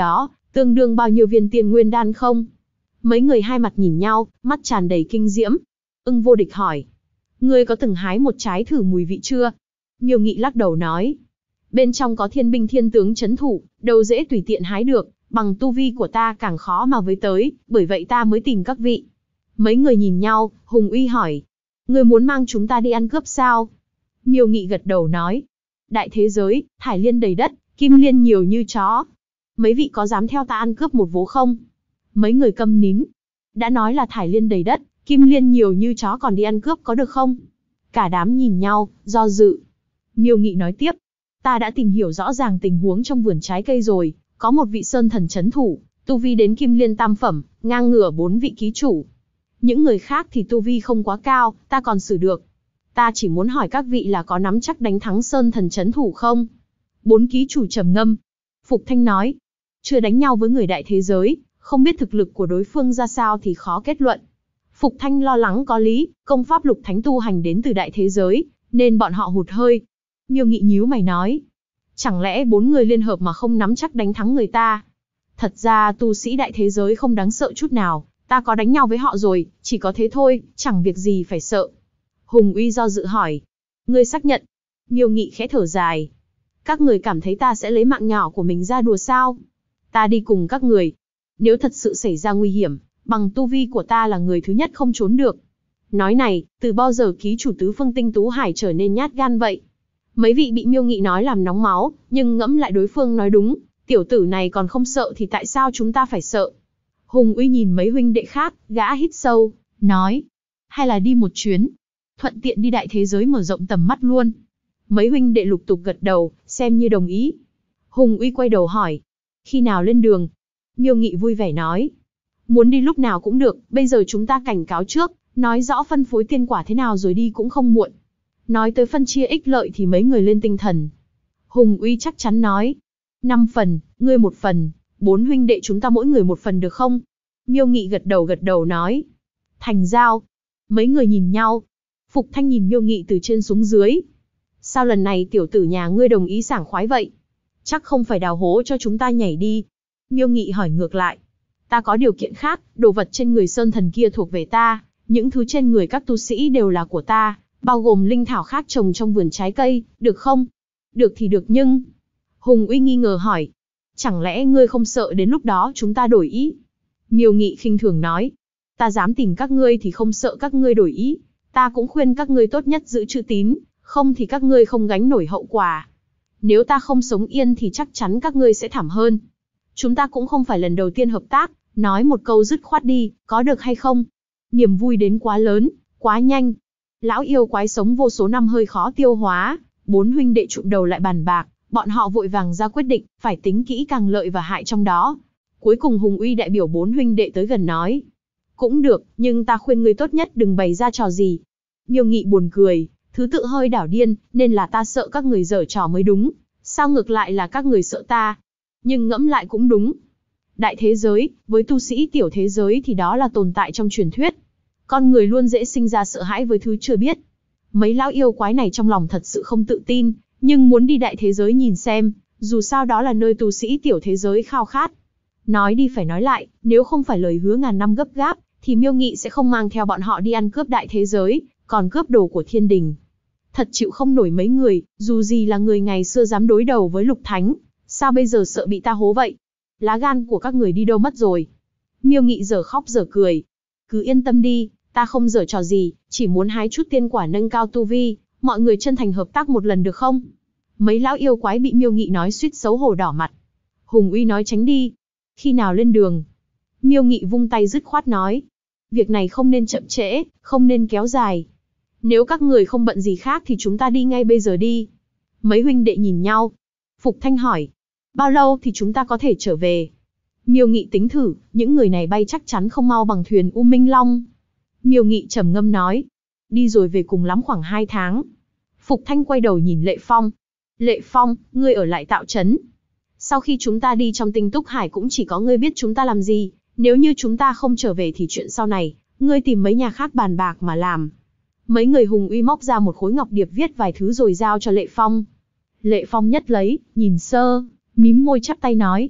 A: Tương đương bao nhiêu viên tiên nguyên đan không? Mấy người hai mặt nhìn nhau, mắt tràn đầy kinh diễm. Ưng Vô Địch hỏi. Ngươi có từng hái một trái thử mùi vị chưa? Miêu Nghị lắc đầu nói. Bên trong có thiên binh thiên tướng trấn thủ, đâu dễ tùy tiện hái được, bằng tu vi của ta càng khó mà với tới, bởi vậy ta mới tìm các vị. Mấy người nhìn nhau, Hùng Uy hỏi. Ngươi muốn mang chúng ta đi ăn cướp sao? Miêu Nghị gật đầu nói. Đại thế giới, thải liên đầy đất, kim liên nhiều như chó. Mấy vị có dám theo ta ăn cướp một vố không? Mấy người câm nín. Đã nói là thải liên đầy đất, kim liên nhiều như chó còn đi ăn cướp có được không? Cả đám nhìn nhau, do dự. Miêu Nghị nói tiếp. Ta đã tìm hiểu rõ ràng tình huống trong vườn trái cây rồi, có một vị sơn thần trấn thủ, tu vi đến kim liên tam phẩm, ngang ngửa 4 vị ký chủ. Những người khác thì tu vi không quá cao, ta còn xử được. Ta chỉ muốn hỏi các vị là có nắm chắc đánh thắng sơn thần trấn thủ không? 4 ký chủ trầm ngâm. Phục Thanh nói. Chưa đánh nhau với người đại thế giới, không biết thực lực của đối phương ra sao thì khó kết luận. Phục Thanh lo lắng có lý, công pháp lục thánh tu hành đến từ đại thế giới, nên bọn họ hụt hơi. Miêu Nghị nhíu mày nói. Chẳng lẽ 4 người liên hợp mà không nắm chắc đánh thắng người ta? Thật ra tu sĩ đại thế giới không đáng sợ chút nào, ta có đánh nhau với họ rồi, chỉ có thế thôi, chẳng việc gì phải sợ. Hùng Uy do dự hỏi. Ngươi xác nhận? Miêu Nghị khẽ thở dài. Các người cảm thấy ta sẽ lấy mạng nhỏ của mình ra đùa sao? Ta đi cùng các người. Nếu thật sự xảy ra nguy hiểm, bằng tu vi của ta là người thứ nhất không trốn được. Nói này, từ bao giờ ký chủ tứ phương tinh tú hải trở nên nhát gan vậy? Mấy vị bị Miêu Nghị nói làm nóng máu, nhưng ngẫm lại đối phương nói đúng, tiểu tử này còn không sợ thì tại sao chúng ta phải sợ? Hùng Uy nhìn mấy huynh đệ khác, gã hít sâu, nói. Hay là đi một chuyến, thuận tiện đi đại thế giới mở rộng tầm mắt luôn. Mấy huynh đệ lục tục gật đầu, xem như đồng ý. Hùng Uy quay đầu hỏi. Khi nào lên đường? Miêu Nghị vui vẻ nói. Muốn đi lúc nào cũng được, bây giờ chúng ta cảnh cáo trước, nói rõ phân phối tiên quả thế nào rồi đi cũng không muộn. Nói tới phân chia ích lợi thì mấy người lên tinh thần. Hùng Uy chắc chắn nói. 5 phần, ngươi 1 phần, 4 huynh đệ chúng ta mỗi người 1 phần được không? Miêu Nghị gật đầu nói. Thành giao. Mấy người nhìn nhau. Phục Thanh nhìn Miêu Nghị từ trên xuống dưới. Sao lần này tiểu tử nhà ngươi đồng ý sảng khoái vậy? Chắc không phải đào hố cho chúng ta nhảy đi. Miêu Nghị hỏi ngược lại. Ta có điều kiện khác, đồ vật trên người sơn thần kia thuộc về ta, những thứ trên người các tu sĩ đều là của ta, bao gồm linh thảo khác trồng trong vườn trái cây, được không? Được thì được nhưng... Hùng Uy nghi ngờ hỏi. Chẳng lẽ ngươi không sợ đến lúc đó chúng ta đổi ý? Miêu Nghị khinh thường nói. Ta dám tìm các ngươi thì không sợ các ngươi đổi ý. Ta cũng khuyên các ngươi tốt nhất giữ chữ tín, không thì các ngươi không gánh nổi hậu quả. Nếu ta không sống yên thì chắc chắn các ngươi sẽ thảm hơn. Chúng ta cũng không phải lần đầu tiên hợp tác, nói một câu dứt khoát đi, có được hay không? Niềm vui đến quá lớn, quá nhanh. Lão yêu quái sống vô số năm hơi khó tiêu hóa, 4 huynh đệ trụm đầu lại bàn bạc, bọn họ vội vàng ra quyết định, phải tính kỹ càng lợi và hại trong đó. Cuối cùng Hùng Uy đại biểu 4 huynh đệ tới gần nói. Cũng được, nhưng ta khuyên ngươi tốt nhất đừng bày ra trò gì. Miêu Nghị buồn cười, thứ tự hơi đảo điên, nên là ta sợ các người giở trò mới đúng. Sao ngược lại là các người sợ ta? Nhưng ngẫm lại cũng đúng. Đại thế giới, với tu sĩ tiểu thế giới thì đó là tồn tại trong truyền thuyết. Con người luôn dễ sinh ra sợ hãi với thứ chưa biết. Mấy lão yêu quái này trong lòng thật sự không tự tin, nhưng muốn đi đại thế giới nhìn xem, dù sao đó là nơi tu sĩ tiểu thế giới khao khát. Nói đi phải nói lại, nếu không phải lời hứa ngàn năm gấp gáp, thì Miêu Nghị sẽ không mang theo bọn họ đi ăn cướp đại thế giới, còn cướp đồ của thiên đình. Thật chịu không nổi mấy người, dù gì là người ngày xưa dám đối đầu với Lục Thánh, sao bây giờ sợ bị ta hố vậy? Lá gan của các người đi đâu mất rồi? Miêu Nghị giờ khóc giờ cười. Cứ yên tâm đi, ta không giở trò gì, chỉ muốn hái chút tiên quả nâng cao tu vi, mọi người chân thành hợp tác một lần được không? Mấy lão yêu quái bị Miêu Nghị nói suýt xấu hổ đỏ mặt. Hùng Uy nói tránh đi. Khi nào lên đường? Miêu Nghị vung tay dứt khoát nói. Việc này không nên chậm trễ, không nên kéo dài. Nếu các người không bận gì khác thì chúng ta đi ngay bây giờ đi. Mấy huynh đệ nhìn nhau. Phục Thanh hỏi. Bao lâu thì chúng ta có thể trở về? Miêu Nghị tính thử, những người này bay chắc chắn không mau bằng thuyền U Minh Long. Miêu Nghị trầm ngâm nói. Đi rồi về cùng lắm khoảng 2 tháng. Phục Thanh quay đầu nhìn Lệ Phong. Lệ Phong, ngươi ở lại Tạo Trấn. Sau khi chúng ta đi trong Tinh Túc Hải cũng chỉ có ngươi biết chúng ta làm gì. Nếu như chúng ta không trở về thì chuyện sau này, ngươi tìm mấy nhà khác bàn bạc mà làm. Mấy người Hùng Uy móc ra một khối ngọc điệp viết vài thứ rồi giao cho Lệ Phong. Lệ Phong nhất lấy, nhìn sơ, mím môi chắp tay nói.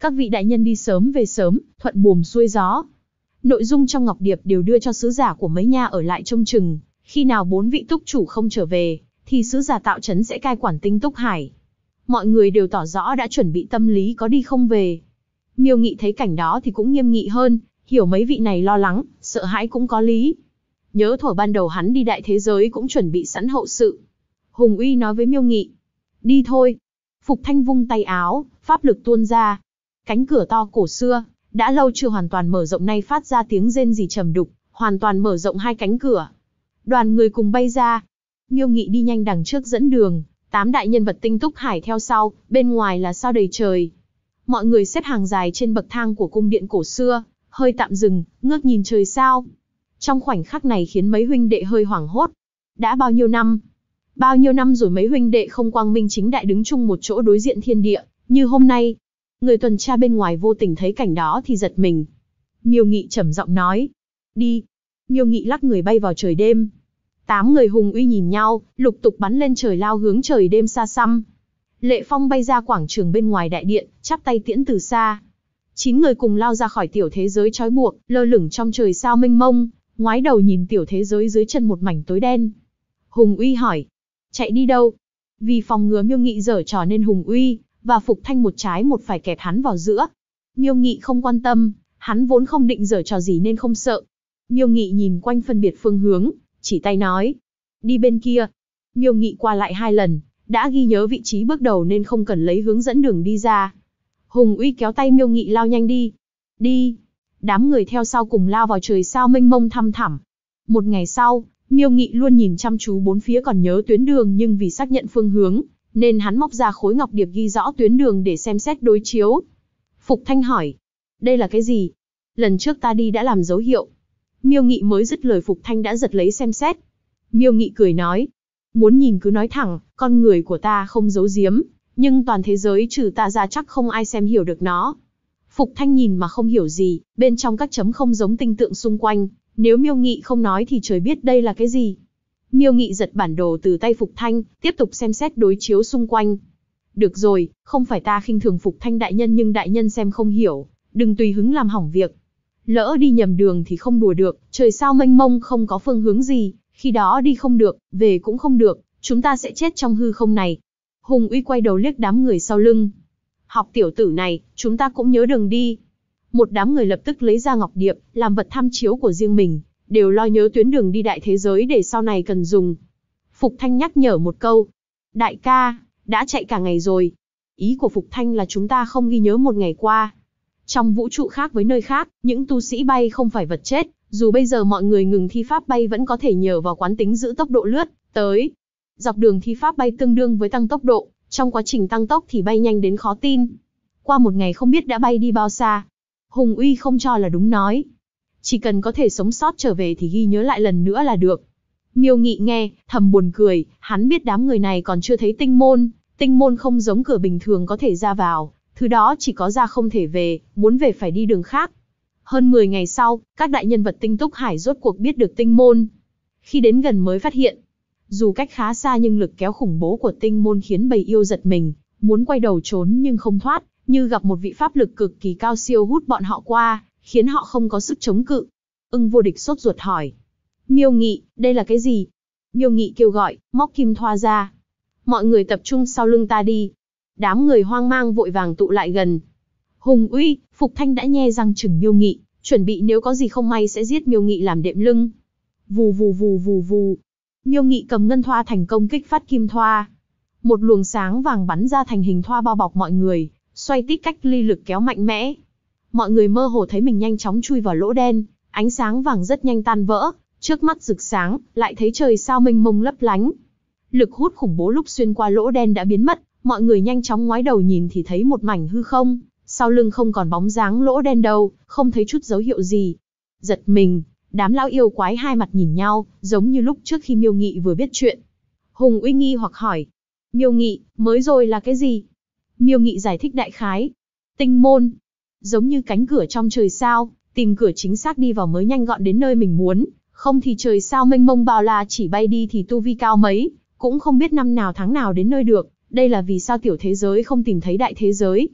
A: Các vị đại nhân đi sớm về sớm, thuận buồm xuôi gió. Nội dung trong ngọc điệp đều đưa cho sứ giả của mấy nha ở lại trông chừng, khi nào 4 vị túc chủ không trở về, thì sứ giả tạo trấn sẽ cai quản Tinh Túc Hải. Mọi người đều tỏ rõ đã chuẩn bị tâm lý có đi không về. Miêu Nghị thấy cảnh đó thì cũng nghiêm nghị hơn, hiểu mấy vị này lo lắng, sợ hãi cũng có lý. Nhớ thuở ban đầu hắn đi đại thế giới cũng chuẩn bị sẵn hậu sự. Hùng Uy nói với Miêu Nghị, đi thôi. Phục Thanh vung tay áo, pháp lực tuôn ra. Cánh cửa to cổ xưa, đã lâu chưa hoàn toàn mở rộng nay phát ra tiếng rên rỉ trầm đục, hoàn toàn mở rộng 2 cánh cửa. Đoàn người cùng bay ra. Miêu Nghị đi nhanh đằng trước dẫn đường, 8 đại nhân vật Tinh Túc Hải theo sau, bên ngoài là sao đầy trời. Mọi người xếp hàng dài trên bậc thang của cung điện cổ xưa, hơi tạm dừng, ngước nhìn trời sao. Trong khoảnh khắc này khiến mấy huynh đệ hơi hoảng hốt. Đã bao nhiêu năm? Bao nhiêu năm rồi mấy huynh đệ không quang minh chính đại đứng chung một chỗ đối diện thiên địa, như hôm nay. Người tuần tra bên ngoài vô tình thấy cảnh đó thì giật mình. Miêu Nghị trầm giọng nói, đi. Miêu Nghị lắc người bay vào trời đêm. 8 người Hùng Uy nhìn nhau, lục tục bắn lên trời lao hướng trời đêm xa xăm. Lệ Phong bay ra quảng trường bên ngoài đại điện, chắp tay tiễn từ xa. 9 người cùng lao ra khỏi tiểu thế giới trói buộc, lơ lửng trong trời sao mênh mông, ngoái đầu nhìn tiểu thế giới dưới chân một mảnh tối đen. Hùng Uy hỏi, chạy đi đâu? Vì phòng ngừa Miêu Nghị giở trò nên Hùng Uy và Phục Thanh một trái một phải kẹp hắn vào giữa. Miêu Nghị không quan tâm, hắn vốn không định giở trò gì nên không sợ. Miêu Nghị nhìn quanh phân biệt phương hướng, chỉ tay nói, đi bên kia. Miêu Nghị qua lại 2 lần, đã ghi nhớ vị trí bước đầu nên không cần lấy hướng dẫn đường đi ra. Hùng Uy kéo tay Miêu Nghị lao nhanh đi. Đi. Đám người theo sau cùng lao vào trời sao mênh mông thăm thẳm. Một ngày sau, Miêu Nghị luôn nhìn chăm chú bốn phía còn nhớ tuyến đường, nhưng vì xác nhận phương hướng, nên hắn móc ra khối ngọc điệp ghi rõ tuyến đường để xem xét đối chiếu. Phục Thanh hỏi, đây là cái gì? Lần trước ta đi đã làm dấu hiệu. Miêu Nghị mới dứt lời Phục Thanh đã giật lấy xem xét. Miêu Nghị cười nói, muốn nhìn cứ nói thẳng, con người của ta không giấu giếm, nhưng toàn thế giới trừ ta ra chắc không ai xem hiểu được nó. Phục Thanh nhìn mà không hiểu gì, bên trong các chấm không giống tinh tượng xung quanh, nếu Miêu Nghị không nói thì trời biết đây là cái gì. Miêu Nghị giật bản đồ từ tay Phục Thanh, tiếp tục xem xét đối chiếu xung quanh. Được rồi, không phải ta khinh thường Phục Thanh đại nhân, nhưng đại nhân xem không hiểu, đừng tùy hứng làm hỏng việc. Lỡ đi nhầm đường thì không đùa được, trời sao mênh mông không có phương hướng gì, khi đó đi không được, về cũng không được, chúng ta sẽ chết trong hư không này. Hùng Uy quay đầu liếc đám người sau lưng. Học tiểu tử này, chúng ta cũng nhớ đường đi. Một đám người lập tức lấy ra ngọc điệp, làm vật tham chiếu của riêng mình, đều lo nhớ tuyến đường đi đại thế giới để sau này cần dùng. Phục Thanh nhắc nhở một câu. Đại ca, đã chạy cả ngày rồi. Ý của Phục Thanh là chúng ta không ghi nhớ một ngày qua. Trong vũ trụ khác với nơi khác, những tu sĩ bay không phải vật chết, dù bây giờ mọi người ngừng thi pháp bay vẫn có thể nhờ vào quán tính giữ tốc độ lướt tới. Dọc đường thi pháp bay tương đương với tăng tốc độ, trong quá trình tăng tốc thì bay nhanh đến khó tin. Qua một ngày không biết đã bay đi bao xa. Hùng Uy không cho là đúng nói. Chỉ cần có thể sống sót trở về thì ghi nhớ lại lần nữa là được. Miêu Nghị nghe, thầm buồn cười, hắn biết đám người này còn chưa thấy tinh môn không giống cửa bình thường có thể ra vào, thứ đó chỉ có ra không thể về, muốn về phải đi đường khác. Hơn 10 ngày sau, các đại nhân vật Tinh Túc Hải rốt cuộc biết được tinh môn. Khi đến gần mới phát hiện, dù cách khá xa nhưng lực kéo khủng bố của tinh môn khiến bầy yêu giật mình, muốn quay đầu trốn nhưng không thoát, như gặp một vị pháp lực cực kỳ cao siêu hút bọn họ qua, khiến họ không có sức chống cự. Ưng Vô Địch sốt ruột hỏi. Miêu Nghị, đây là cái gì? Miêu Nghị kêu gọi, móc kim thoa ra. Mọi người tập trung sau lưng ta đi. Đám người hoang mang vội vàng tụ lại gần. Hùng Uy, Phục Thanh đã nhe răng chừng Miêu Nghị, chuẩn bị nếu có gì không may sẽ giết Miêu Nghị làm đệm lưng. Vù vù vù vù vù. Miêu Nghị cầm ngân thoa thành công kích phát kim thoa. Một luồng sáng vàng bắn ra thành hình thoa bao bọc mọi người, xoay tít cách ly lực kéo mạnh mẽ. Mọi người mơ hồ thấy mình nhanh chóng chui vào lỗ đen, ánh sáng vàng rất nhanh tan vỡ, trước mắt rực sáng, lại thấy trời sao mênh mông lấp lánh. Lực hút khủng bố lúc xuyên qua lỗ đen đã biến mất, mọi người nhanh chóng ngoái đầu nhìn thì thấy một mảnh hư không, sau lưng không còn bóng dáng lỗ đen đâu, không thấy chút dấu hiệu gì. Giật mình, đám lão yêu quái hai mặt nhìn nhau, giống như lúc trước khi Miêu Nghị vừa biết chuyện. Hùng Uy nghi hoặc hỏi, Miêu Nghị, mới rồi là cái gì? Miêu Nghị giải thích đại khái. Tinh môn, giống như cánh cửa trong trời sao, tìm cửa chính xác đi vào mới nhanh gọn đến nơi mình muốn, không thì trời sao mênh mông bao la chỉ bay đi thì tu vi cao mấy, cũng không biết năm nào tháng nào đến nơi được, đây là vì sao tiểu thế giới không tìm thấy đại thế giới.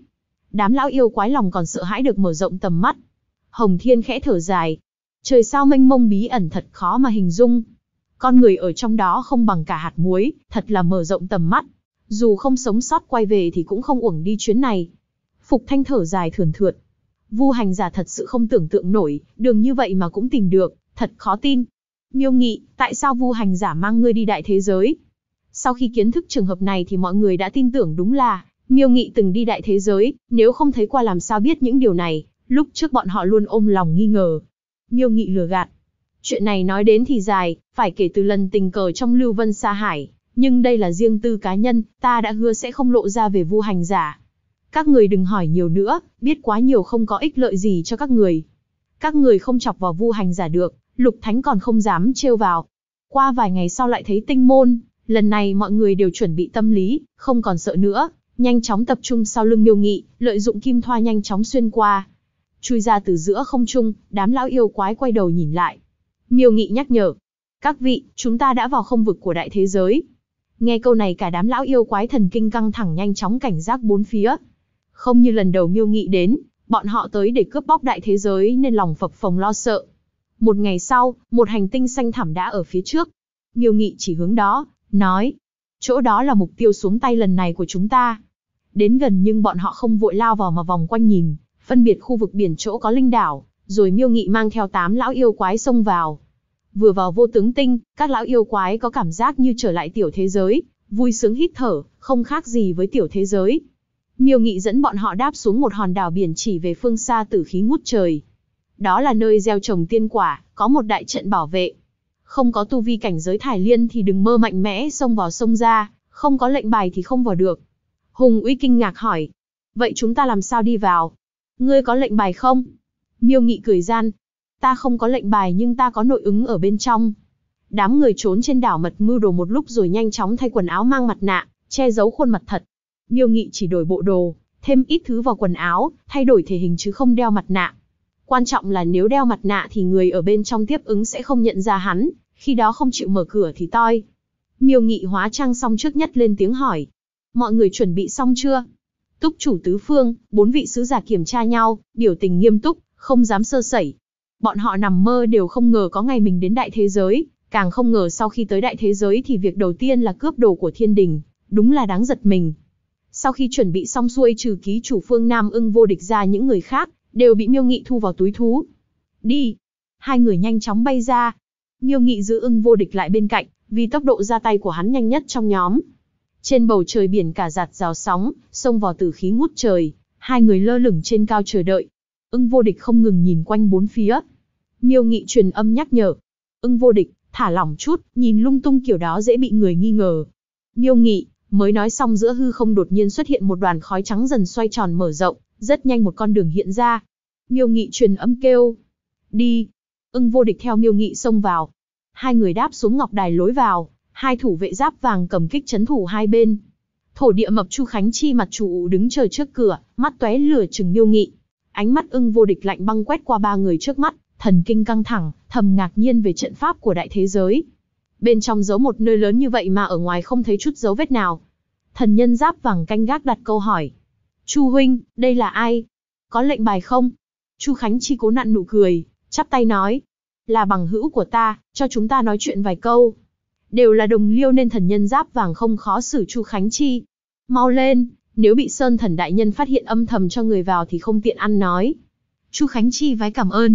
A: đám lão yêu quái lòng còn sợ hãi được mở rộng tầm mắt. Hồng Thiên khẽ thở dài. Trời sao mênh mông bí ẩn thật khó mà hình dung. Con người ở trong đó không bằng cả hạt muối, thật là mở rộng tầm mắt. Dù không sống sót quay về thì cũng không uổng đi chuyến này. Phục Thanh thở dài thườn thượt. Vu hành giả thật sự không tưởng tượng nổi, đường như vậy mà cũng tìm được, thật khó tin. Miêu Nghị, tại sao Vu hành giả mang ngươi đi đại thế giới? Sau khi kiến thức trường hợp này thì mọi người đã tin tưởng đúng là Miêu Nghị từng đi đại thế giới, nếu không thấy qua làm sao biết những điều này, lúc trước bọn họ luôn ôm lòng nghi ngờ. Miêu Nghị lừa gạt. Chuyện này nói đến thì dài, phải kể từ lần tình cờ trong Lưu Vân Sa Hải, nhưng đây là riêng tư cá nhân, ta đã hứa sẽ không lộ ra về Vu hành giả. Các người đừng hỏi nhiều nữa, biết quá nhiều không có ích lợi gì cho các người. Các người không chọc vào Vu hành giả được, Lục Thánh còn không dám trêu vào. Qua vài ngày sau lại thấy tinh môn, lần này mọi người đều chuẩn bị tâm lý, không còn sợ nữa, nhanh chóng tập trung sau lưng Miêu Nghị, lợi dụng kim thoa nhanh chóng xuyên qua. Chui ra từ giữa không trung, đám lão yêu quái quay đầu nhìn lại. Miêu Nghị nhắc nhở. Các vị, chúng ta đã vào không vực của đại thế giới. Nghe câu này cả đám lão yêu quái thần kinh căng thẳng nhanh chóng cảnh giác bốn phía. Không như lần đầu Miêu Nghị đến, bọn họ tới để cướp bóc đại thế giới nên lòng phập phồng lo sợ. Một ngày sau, một hành tinh xanh thẳm đã ở phía trước. Miêu Nghị chỉ hướng đó, nói. Chỗ đó là mục tiêu xuống tay lần này của chúng ta. Đến gần nhưng bọn họ không vội lao vào mà vòng quanh nhìn, phân biệt khu vực biển chỗ có linh đảo, rồi Miêu Nghị mang theo 8 lão yêu quái xông vào. Vừa vào vô tướng tinh, các lão yêu quái có cảm giác như trở lại tiểu thế giới, vui sướng hít thở, không khác gì với tiểu thế giới. Miêu Nghị dẫn bọn họ đáp xuống một hòn đảo biển chỉ về phương xa tử khí ngút trời. Đó là nơi gieo trồng tiên quả, có một đại trận bảo vệ. Không có tu vi cảnh giới Thải Liên thì đừng mơ mạnh mẽ xông vào sông ra, không có lệnh bài thì không vào được. Hùng Uy kinh ngạc hỏi. Vậy chúng ta làm sao đi vào? Ngươi có lệnh bài không? Miêu Nghị cười gian. Ta không có lệnh bài nhưng ta có nội ứng ở bên trong. Đám người trốn trên đảo mật mưu đồ một lúc rồi nhanh chóng thay quần áo mang mặt nạ, che giấu khuôn mặt thật. Miêu Nghị chỉ đổi bộ đồ, thêm ít thứ vào quần áo, thay đổi thể hình chứ không đeo mặt nạ. Quan trọng là nếu đeo mặt nạ thì người ở bên trong tiếp ứng sẽ không nhận ra hắn, khi đó không chịu mở cửa thì toi. Miêu Nghị hóa trang xong trước nhất lên tiếng hỏi. Mọi người chuẩn bị xong chưa? Túc chủ tứ phương, 4 vị sứ giả kiểm tra nhau, biểu tình nghiêm túc, không dám sơ sẩy. Bọn họ nằm mơ đều không ngờ có ngày mình đến đại thế giới, càng không ngờ sau khi tới đại thế giới thì việc đầu tiên là cướp đồ của thiên đình, đúng là đáng giật mình. Sau khi chuẩn bị xong xuôi trừ ký chủ Phương Nam Ưng Vô Địch ra những người khác, đều bị Miêu Nghị thu vào túi thú. Đi! Hai người nhanh chóng bay ra. Miêu Nghị giữ Ưng Vô Địch lại bên cạnh, vì tốc độ ra tay của hắn nhanh nhất trong nhóm. Trên bầu trời biển cả giạt rào sóng, xông vào tử khí ngút trời, hai người lơ lửng trên cao chờ đợi. Ưng Vô Địch không ngừng nhìn quanh bốn phía. Miêu Nghị truyền âm nhắc nhở. Ưng Vô Địch, thả lỏng chút, nhìn lung tung kiểu đó dễ bị người nghi ngờ. Miêu Nghị, mới nói xong giữa hư không đột nhiên xuất hiện một đoàn khói trắng dần xoay tròn mở rộng, rất nhanh một con đường hiện ra. Miêu Nghị truyền âm kêu. Đi. Ưng Vô Địch theo Miêu Nghị xông vào. Hai người đáp xuống ngọc đài lối vào, hai thủ vệ giáp vàng cầm kích trấn thủ hai bên. Thổ địa mập Chu Khánh Chi mặt chủ đứng chờ trước cửa, mắt tóe lửa trừng Miêu Nghị. Ánh mắt Ưng Vô Địch lạnh băng quét qua ba người trước mắt, thần kinh căng thẳng, thầm ngạc nhiên về trận pháp của đại thế giới. Bên trong giấu một nơi lớn như vậy mà ở ngoài không thấy chút dấu vết nào. Thần nhân giáp vàng canh gác đặt câu hỏi. Chu huynh, đây là ai? Có lệnh bài không? Chu Khánh Chi cố nặn nụ cười, chắp tay nói. Là bằng hữu của ta, cho chúng ta nói chuyện vài câu. Đều là đồng liêu nên thần nhân giáp vàng không khó xử Chu Khánh Chi. Mau lên, nếu bị Sơn Thần đại nhân phát hiện âm thầm cho người vào thì không tiện ăn nói. Chu Khánh Chi vái cảm ơn.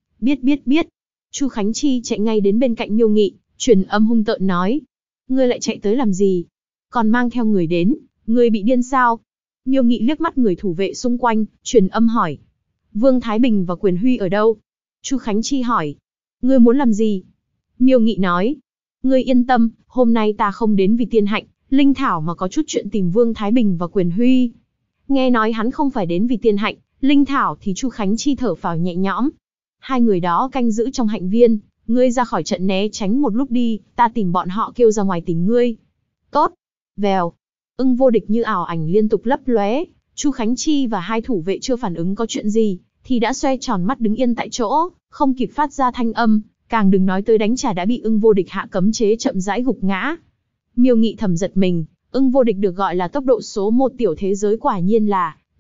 A: Biết. Chu Khánh Chi chạy ngay đến bên cạnh Miêu Nghị, truyền âm hung tợn nói. Ngươi lại chạy tới làm gì? Còn mang theo người đến, ngươi bị điên sao? Miêu Nghị liếc mắt người thủ vệ xung quanh, truyền âm hỏi. Vương Thái Bình và Quyền Huy ở đâu? Chu Khánh Chi hỏi. Ngươi muốn làm gì? Miêu Nghị nói. Ngươi yên tâm, hôm nay ta không đến vì tiên hạnh, linh thảo mà có chút chuyện tìm Vương Thái Bình và Quyền Huy. Nghe nói hắn không phải đến vì tiên hạnh, linh thảo thì Chu Khánh Chi thở phào nhẹ nhõm. Hai người đó canh giữ trong hạnh viên, ngươi ra khỏi trận né tránh một lúc đi, ta tìm bọn họ kêu ra ngoài tìm ngươi. Tốt. Vèo. Ưng Vô Địch như ảo ảnh liên tục lấp lóe, Chu Khánh Chi và hai thủ vệ chưa phản ứng có chuyện gì, thì đã xoe tròn mắt đứng yên tại chỗ, không kịp phát ra thanh âm, càng đừng nói tới đánh trả đã bị Ưng Vô Địch hạ cấm chế chậm rãi gục ngã. Miêu Nghị thầm giật mình, Ưng Vô Địch được gọi là tốc độ số 1 tiểu thế giới quả nhiên là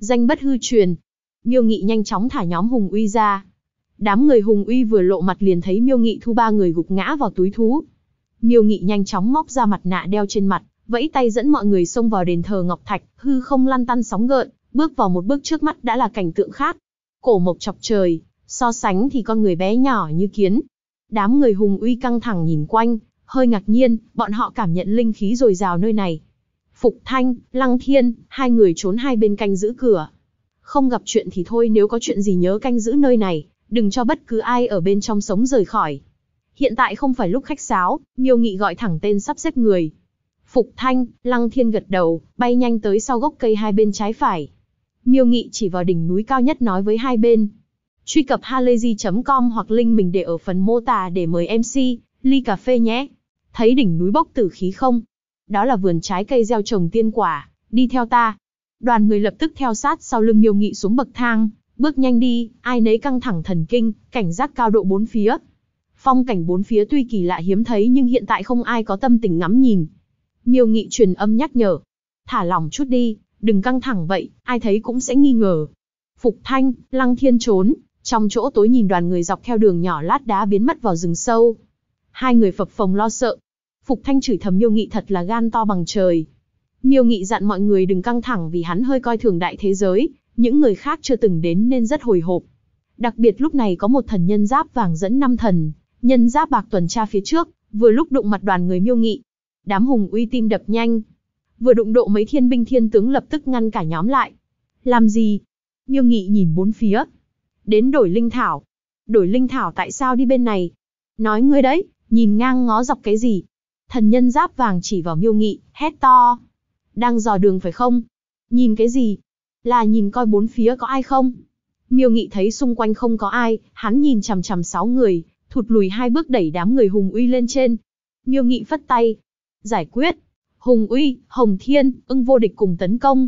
A: danh bất hư truyền. Miêu Nghị nhanh chóng thả nhóm Hùng Uy ra. Đám người Hùng Uy vừa lộ mặt liền thấy Miêu Nghị thu ba người gục ngã vào túi thú. Miêu Nghị nhanh chóng móc ra mặt nạ đeo trên mặt, vẫy tay dẫn mọi người xông vào đền thờ Ngọc Thạch, hư không lăn tăn sóng gợn, bước vào một bước trước mắt đã là cảnh tượng khác. Cổ mộc chọc trời, so sánh thì con người bé nhỏ như kiến. Đám người Hùng Uy căng thẳng nhìn quanh, hơi ngạc nhiên, bọn họ cảm nhận linh khí dồi dào nơi này. Phục Thanh, Lăng Thiên, hai người trốn hai bên canh giữ cửa. Không gặp chuyện thì thôi, nếu có chuyện gì nhớ canh giữ nơi này, đừng cho bất cứ ai ở bên trong sống rời khỏi. Hiện tại không phải lúc khách sáo, Miêu Nghị gọi thẳng tên sắp xếp người. Phục Thanh, Lăng Thiên gật đầu, bay nhanh tới sau gốc cây hai bên trái phải. Miêu Nghị chỉ vào đỉnh núi cao nhất nói với hai bên. Truy cập halayzi.com hoặc link mình để ở phần mô tả để mời MC, ly cà phê nhé. Thấy đỉnh núi bốc tử khí không? Đó là vườn trái cây gieo trồng tiên quả, đi theo ta. Đoàn người lập tức theo sát sau lưng Miêu Nghị xuống bậc thang, bước nhanh đi, ai nấy căng thẳng thần kinh, cảnh giác cao độ bốn phía. Phong cảnh bốn phía tuy kỳ lạ hiếm thấy nhưng hiện tại không ai có tâm tình ngắm nhìn. Miêu Nghị truyền âm nhắc nhở. Thả lỏng chút đi, đừng căng thẳng vậy, ai thấy cũng sẽ nghi ngờ. Phục Thanh, Lăng Thiên trốn, trong chỗ tối nhìn đoàn người dọc theo đường nhỏ lát đá biến mất vào rừng sâu. Hai người phập phồng lo sợ. Phục Thanh chửi thầm Miêu Nghị thật là gan to bằng trời. Miêu Nghị dặn mọi người đừng căng thẳng vì hắn hơi coi thường đại thế giới, những người khác chưa từng đến nên rất hồi hộp. Đặc biệt lúc này có một thần nhân giáp vàng dẫn 5 thần, nhân giáp bạc tuần tra phía trước, vừa lúc đụng mặt đoàn người Miêu Nghị. Đám Hùng Uy tim đập nhanh. Vừa đụng độ mấy thiên binh thiên tướng lập tức ngăn cả nhóm lại. Làm gì? Miêu Nghị nhìn bốn phía. Đến đổi linh thảo. Đổi linh thảo tại sao đi bên này? Nói ngươi đấy, nhìn ngang ngó dọc cái gì? Thần nhân giáp vàng chỉ vào Miêu Nghị, hét to. Đang dò đường phải không? Nhìn cái gì? Là nhìn coi bốn phía có ai không? Miêu Nghị thấy xung quanh không có ai, hắn nhìn chằm chằm 6 người, thụt lùi 2 bước đẩy đám người Hùng Uy lên trên. Miêu Nghị phất tay. Giải quyết. Hùng Uy, Hồng Thiên, Ưng Vô Địch cùng tấn công.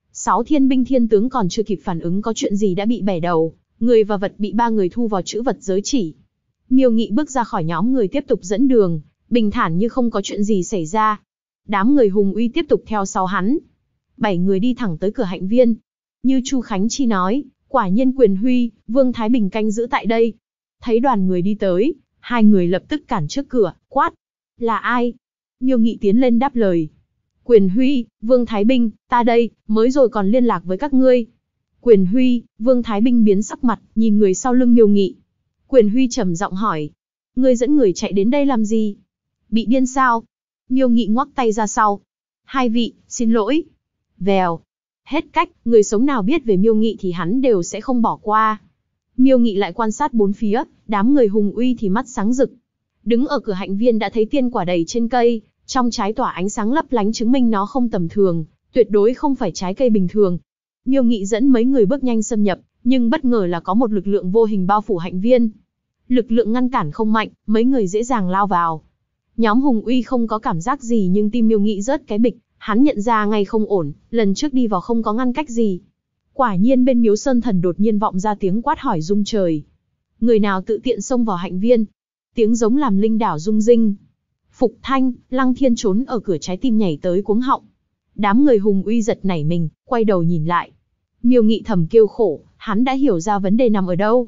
A: 6 thiên binh thiên tướng còn chưa kịp phản ứng có chuyện gì đã bị bẻ đầu, người và vật bị 3 người thu vào trữ vật giới chỉ. Miêu Nghị bước ra khỏi nhóm người tiếp tục dẫn đường, bình thản như không có chuyện gì xảy ra. Đám người Hùng Uy tiếp tục theo sau hắn. 7 người đi thẳng tới cửa hạnh viên. Như Chu Khánh Chi nói, quả nhiên Quyền Huy, Vương Thái Bình canh giữ tại đây. Thấy đoàn người đi tới, 2 người lập tức cản trước cửa, quát. Là ai? Miêu Nghị tiến lên đáp lời. Quyền Huy, Vương Thái Bình, ta đây, mới rồi còn liên lạc với các ngươi. Quyền Huy, Vương Thái Bình biến sắc mặt, nhìn người sau lưng Miêu Nghị. Quyền Huy trầm giọng hỏi. Ngươi dẫn người chạy đến đây làm gì? Bị điên sao? Miêu Nghị ngoắc tay ra sau. 2 vị, xin lỗi. Vèo. Hết cách, người sống nào biết về Miêu Nghị thì hắn đều sẽ không bỏ qua. Miêu Nghị lại quan sát bốn phía, đám người Hùng Uy thì mắt sáng rực. Đứng ở cửa hạnh viên đã thấy tiên quả đầy trên cây, trong trái tỏa ánh sáng lấp lánh chứng minh nó không tầm thường, tuyệt đối không phải trái cây bình thường. Miêu Nghị dẫn mấy người bước nhanh xâm nhập, nhưng bất ngờ là có một lực lượng vô hình bao phủ hạnh viên. Lực lượng ngăn cản không mạnh, mấy người dễ dàng lao vào. Nhóm Hùng Uy không có cảm giác gì nhưng tim Miêu Nghị rớt cái bịch, hắn nhận ra ngay không ổn, lần trước đi vào không có ngăn cách gì. Quả nhiên bên Miếu Sơn Thần đột nhiên vọng ra tiếng quát hỏi rung trời. Người nào tự tiện xông vào hạnh viên? Tiếng giống làm linh đảo rung rinh. Phục Thanh, Lăng Thiên trốn ở cửa trái tim nhảy tới cuống họng. Đám người Hùng Uy giật nảy mình, quay đầu nhìn lại. Miêu Nghị thầm kêu khổ, hắn đã hiểu ra vấn đề nằm ở đâu.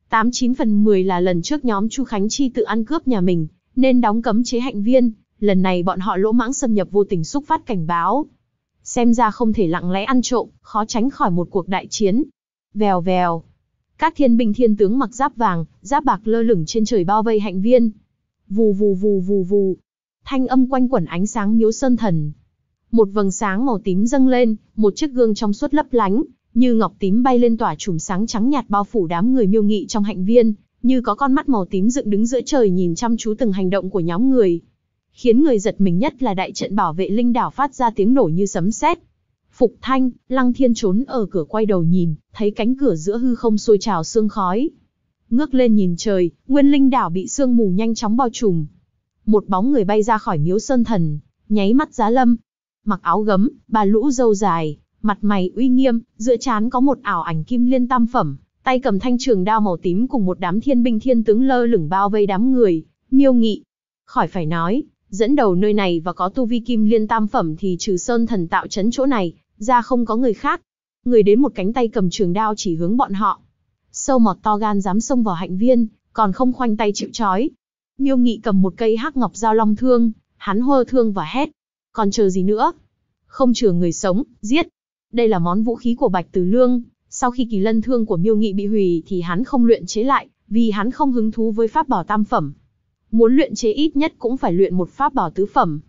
A: 89 phần 10 là lần trước nhóm Chu Khánh Chi tự ăn cướp nhà mình, nên đóng cấm chế hạnh viên. Lần này bọn họ lỗ mãng xâm nhập vô tình xúc phát cảnh báo. Xem ra không thể lặng lẽ ăn trộm, khó tránh khỏi một cuộc đại chiến. Vèo vèo. Các thiên binh thiên tướng mặc giáp vàng, giáp bạc lơ lửng trên trời bao vây hạnh viên. Vù vù vù vù vù. Thanh âm quanh quẩn ánh sáng Miếu Sơn Thần. Một vầng sáng màu tím dâng lên, một chiếc gương trong suốt lấp lánh, như ngọc tím bay lên tỏa chùm sáng trắng nhạt bao phủ đám người Miêu Nghị trong hạnh viên, như có con mắt màu tím dựng đứng giữa trời nhìn chăm chú từng hành động của nhóm người. Khiến người giật mình nhất là đại trận bảo vệ linh đảo phát ra tiếng nổ như sấm sét. Phục Thanh, Lăng Thiên trốn ở cửa quay đầu nhìn, thấy cánh cửa giữa hư không sôi trào sương khói. Ngước lên nhìn trời, nguyên linh đảo bị sương mù nhanh chóng bao trùm. Một bóng người bay ra khỏi Miếu Sơn Thần, nháy mắt giá lâm. Mặc áo gấm, ba lũ râu dài, mặt mày uy nghiêm, giữa trán có một ảo ảnh kim liên tam phẩm, tay cầm thanh trường đao màu tím cùng một đám thiên binh thiên tướng lơ lửng bao vây đám người, Miêu Nghị. Khỏi phải nói, dẫn đầu nơi này và có tu vi kim liên tam phẩm thì trừ Sơn Thần tạo trấn chỗ này, ra không có người khác. Người đến một cánh tay cầm trường đao chỉ hướng bọn họ. Sâu mọt to gan dám xông vào hạnh viên, còn không khoanh tay chịu trói. Miêu Nghị cầm một cây hắc ngọc dao long thương, hắn hô thương và hét. Còn chờ gì nữa? Không chừa người sống, giết. Đây là món vũ khí của Bạch Từ Lương. Sau khi kỳ lân thương của Miêu Nghị bị hủy thì hắn không luyện chế lại, vì hắn không hứng thú với pháp bảo tam phẩm. Muốn luyện chế ít nhất cũng phải luyện một pháp bảo tứ phẩm.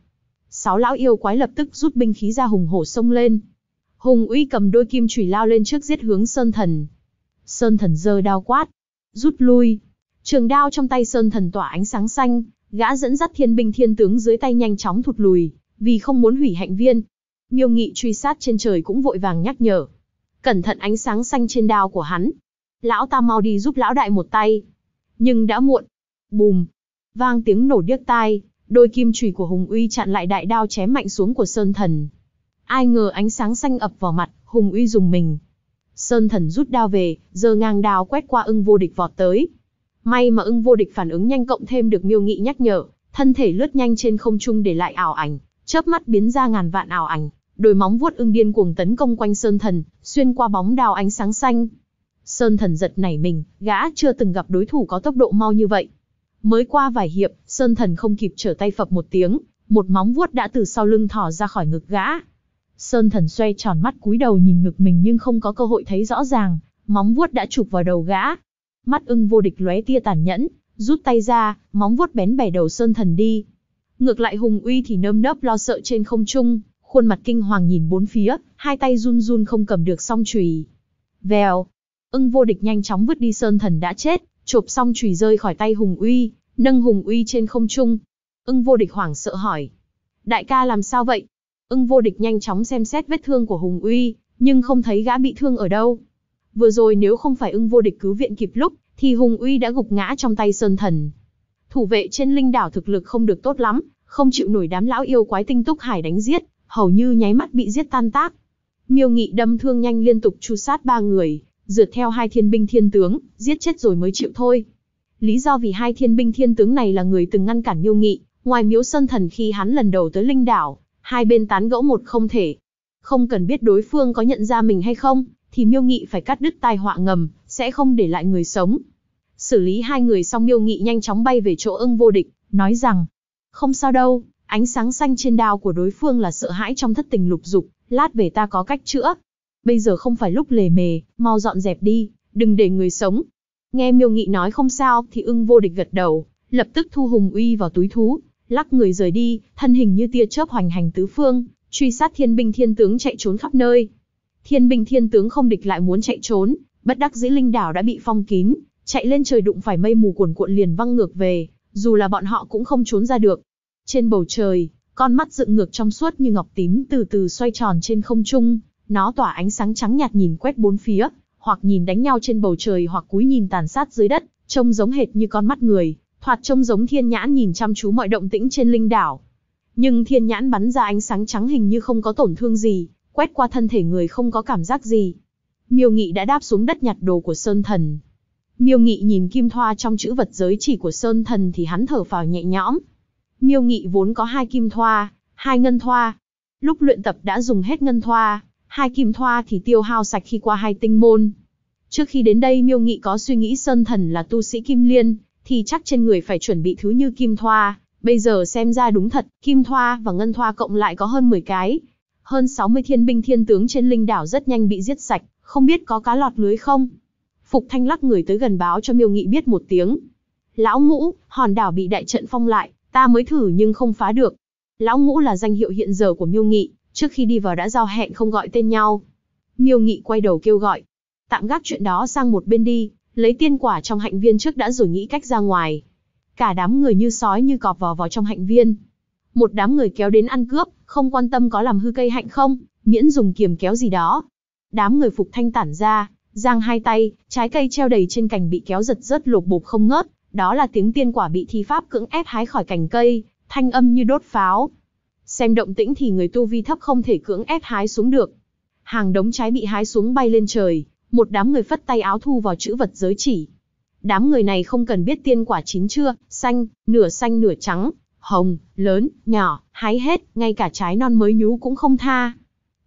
A: 6 lão yêu quái lập tức rút binh khí ra hùng hổ xông lên. Hùng Uy cầm đôi kim chùy lao lên trước giết hướng Sơn Thần. Sơn Thần giơ đao quát. Rút lui. Trường đao trong tay Sơn Thần tỏa ánh sáng xanh, gã dẫn dắt thiên binh thiên tướng dưới tay nhanh chóng thụt lùi, vì không muốn hủy hạnh viên. Miêu Nghị truy sát trên trời cũng vội vàng nhắc nhở. Cẩn thận ánh sáng xanh trên đao của hắn. Lão ta mau đi giúp lão đại một tay. Nhưng đã muộn. Bùm. Vang tiếng nổ điếc tai, đôi kim chùy của Hùng Uy chặn lại đại đao chém mạnh xuống của Sơn Thần. Ai ngờ ánh sáng xanh ập vào mặt, Hùng Uy rùng mình. Sơn Thần rút đao về, giơ ngang đao quét qua Ưng Vô Địch vọt tới. May mà Ưng Vô Địch phản ứng nhanh cộng thêm được Miêu Nghị nhắc nhở, thân thể lướt nhanh trên không trung để lại ảo ảnh, chớp mắt biến ra ngàn vạn ảo ảnh, đôi móng vuốt ưng điên cuồng tấn công quanh Sơn Thần, xuyên qua bóng đao ánh sáng xanh. Sơn Thần giật nảy mình, gã chưa từng gặp đối thủ có tốc độ mau như vậy. Mới qua vài hiệp, Sơn Thần không kịp trở tay phập một tiếng, một móng vuốt đã từ sau lưng thò ra khỏi ngực gã. Sơn Thần xoay tròn mắt cúi đầu nhìn ngực mình nhưng không có cơ hội thấy rõ ràng, móng vuốt đã chụp vào đầu gã. Mắt Ưng Vô Địch lóe tia tàn nhẫn, rút tay ra, móng vuốt bén bẻ đầu Sơn Thần đi. Ngược lại Hùng Uy thì nơm nớp lo sợ trên không trung, khuôn mặt kinh hoàng nhìn bốn phía, hai tay run run không cầm được song chùy. Vèo, Ưng Vô Địch nhanh chóng vứt đi Sơn Thần đã chết, chộp song chùy rơi khỏi tay Hùng Uy, nâng Hùng Uy trên không trung. Ưng Vô Địch hoảng sợ hỏi: đại ca làm sao vậy? Ưng Vô Địch nhanh chóng xem xét vết thương của Hùng Uy, nhưng không thấy gã bị thương ở đâu. Vừa rồi nếu không phải Ưng Vô Địch cứu viện kịp lúc, thì Hùng Uy đã gục ngã trong tay Sơn Thần. Thủ vệ trên linh đảo thực lực không được tốt lắm, không chịu nổi đám lão yêu quái tinh túc hải đánh giết, hầu như nháy mắt bị giết tan tác. Miêu Nghị đâm thương nhanh liên tục tru sát 3 người, rượt theo 2 thiên binh thiên tướng, giết chết rồi mới chịu thôi. Lý do vì 2 thiên binh thiên tướng này là người từng ngăn cản Miêu Nghị, ngoài Miếu Sơn Thần khi hắn lần đầu tới linh đảo, hai bên tán gẫu một không thể. Không cần biết đối phương có nhận ra mình hay không, thì Miêu Nghị phải cắt đứt tai họa ngầm, sẽ không để lại người sống. Xử lý 2 người xong Miêu Nghị nhanh chóng bay về chỗ Ưng Vô Địch, nói rằng: không sao đâu, ánh sáng xanh trên đao của đối phương là sợ hãi trong thất tình lục dục, lát về ta có cách chữa. Bây giờ không phải lúc lề mề, mau dọn dẹp đi, đừng để người sống. Nghe Miêu Nghị nói không sao thì Ưng Vô Địch gật đầu, lập tức thu Hùng Uy vào túi thú, lắc người rời đi, thân hình như tia chớp hoành hành tứ phương, truy sát thiên binh thiên tướng chạy trốn khắp nơi. Thiên binh thiên tướng không địch lại muốn chạy trốn, bất đắc dĩ linh đảo đã bị phong kín, chạy lên trời đụng phải mây mù cuồn cuộn liền văng ngược về, dù là bọn họ cũng không trốn ra được. Trên bầu trời, con mắt dựng ngược trong suốt như ngọc tím từ từ xoay tròn trên không trung, nó tỏa ánh sáng trắng nhạt nhìn quét bốn phía, hoặc nhìn đánh nhau trên bầu trời hoặc cúi nhìn tàn sát dưới đất, trông giống hệt như con mắt người, thoạt trông giống thiên nhãn nhìn chăm chú mọi động tĩnh trên linh đảo. Nhưng thiên nhãn bắn ra ánh sáng trắng hình như không có tổn thương gì, quét qua thân thể người không có cảm giác gì. Miêu Nghị đã đáp xuống đất nhặt đồ của Sơn Thần. Miêu Nghị nhìn kim thoa trong chữ vật giới chỉ của Sơn Thần thì hắn thở phào nhẹ nhõm. Miêu Nghị vốn có 2 kim thoa, 2 ngân thoa. Lúc luyện tập đã dùng hết ngân thoa, 2 kim thoa thì tiêu hao sạch khi qua 2 tinh môn. Trước khi đến đây Miêu Nghị có suy nghĩ Sơn Thần là tu sĩ kim liên, thì chắc trên người phải chuẩn bị thứ như kim thoa. Bây giờ xem ra đúng thật, kim thoa và ngân thoa cộng lại có hơn 10 cái. Hơn 60 thiên binh thiên tướng trên linh đảo rất nhanh bị giết sạch, không biết có cá lọt lưới không. Phục Thanh lắc người tới gần báo cho Miêu Nghị biết một tiếng. Lão Ngũ, hòn đảo bị đại trận phong lại, ta mới thử nhưng không phá được. Lão Ngũ là danh hiệu hiện giờ của Miêu Nghị, trước khi đi vào đã giao hẹn không gọi tên nhau. Miêu Nghị quay đầu kêu gọi: tạm gác chuyện đó sang một bên đi, lấy tiên quả trong hạnh viên trước đã rồi nghĩ cách ra ngoài. Cả đám người như sói như cọp vào trong hạnh viên. Một đám người kéo đến ăn cướp, không quan tâm có làm hư cây hạnh không, miễn dùng kiềm kéo gì đó. Đám người Phục Thanh tản ra, giang hai tay, trái cây treo đầy trên cành bị kéo giật rớt lộp bộp không ngớt, đó là tiếng tiên quả bị thi pháp cưỡng ép hái khỏi cành cây, thanh âm như đốt pháo. Xem động tĩnh thì người tu vi thấp không thể cưỡng ép hái xuống được. Hàng đống trái bị hái xuống bay lên trời, một đám người phất tay áo thu vào chữ vật giới chỉ. Đám người này không cần biết tiên quả chín chưa, xanh nửa trắng, hồng, lớn, nhỏ, hái hết, ngay cả trái non mới nhú cũng không tha.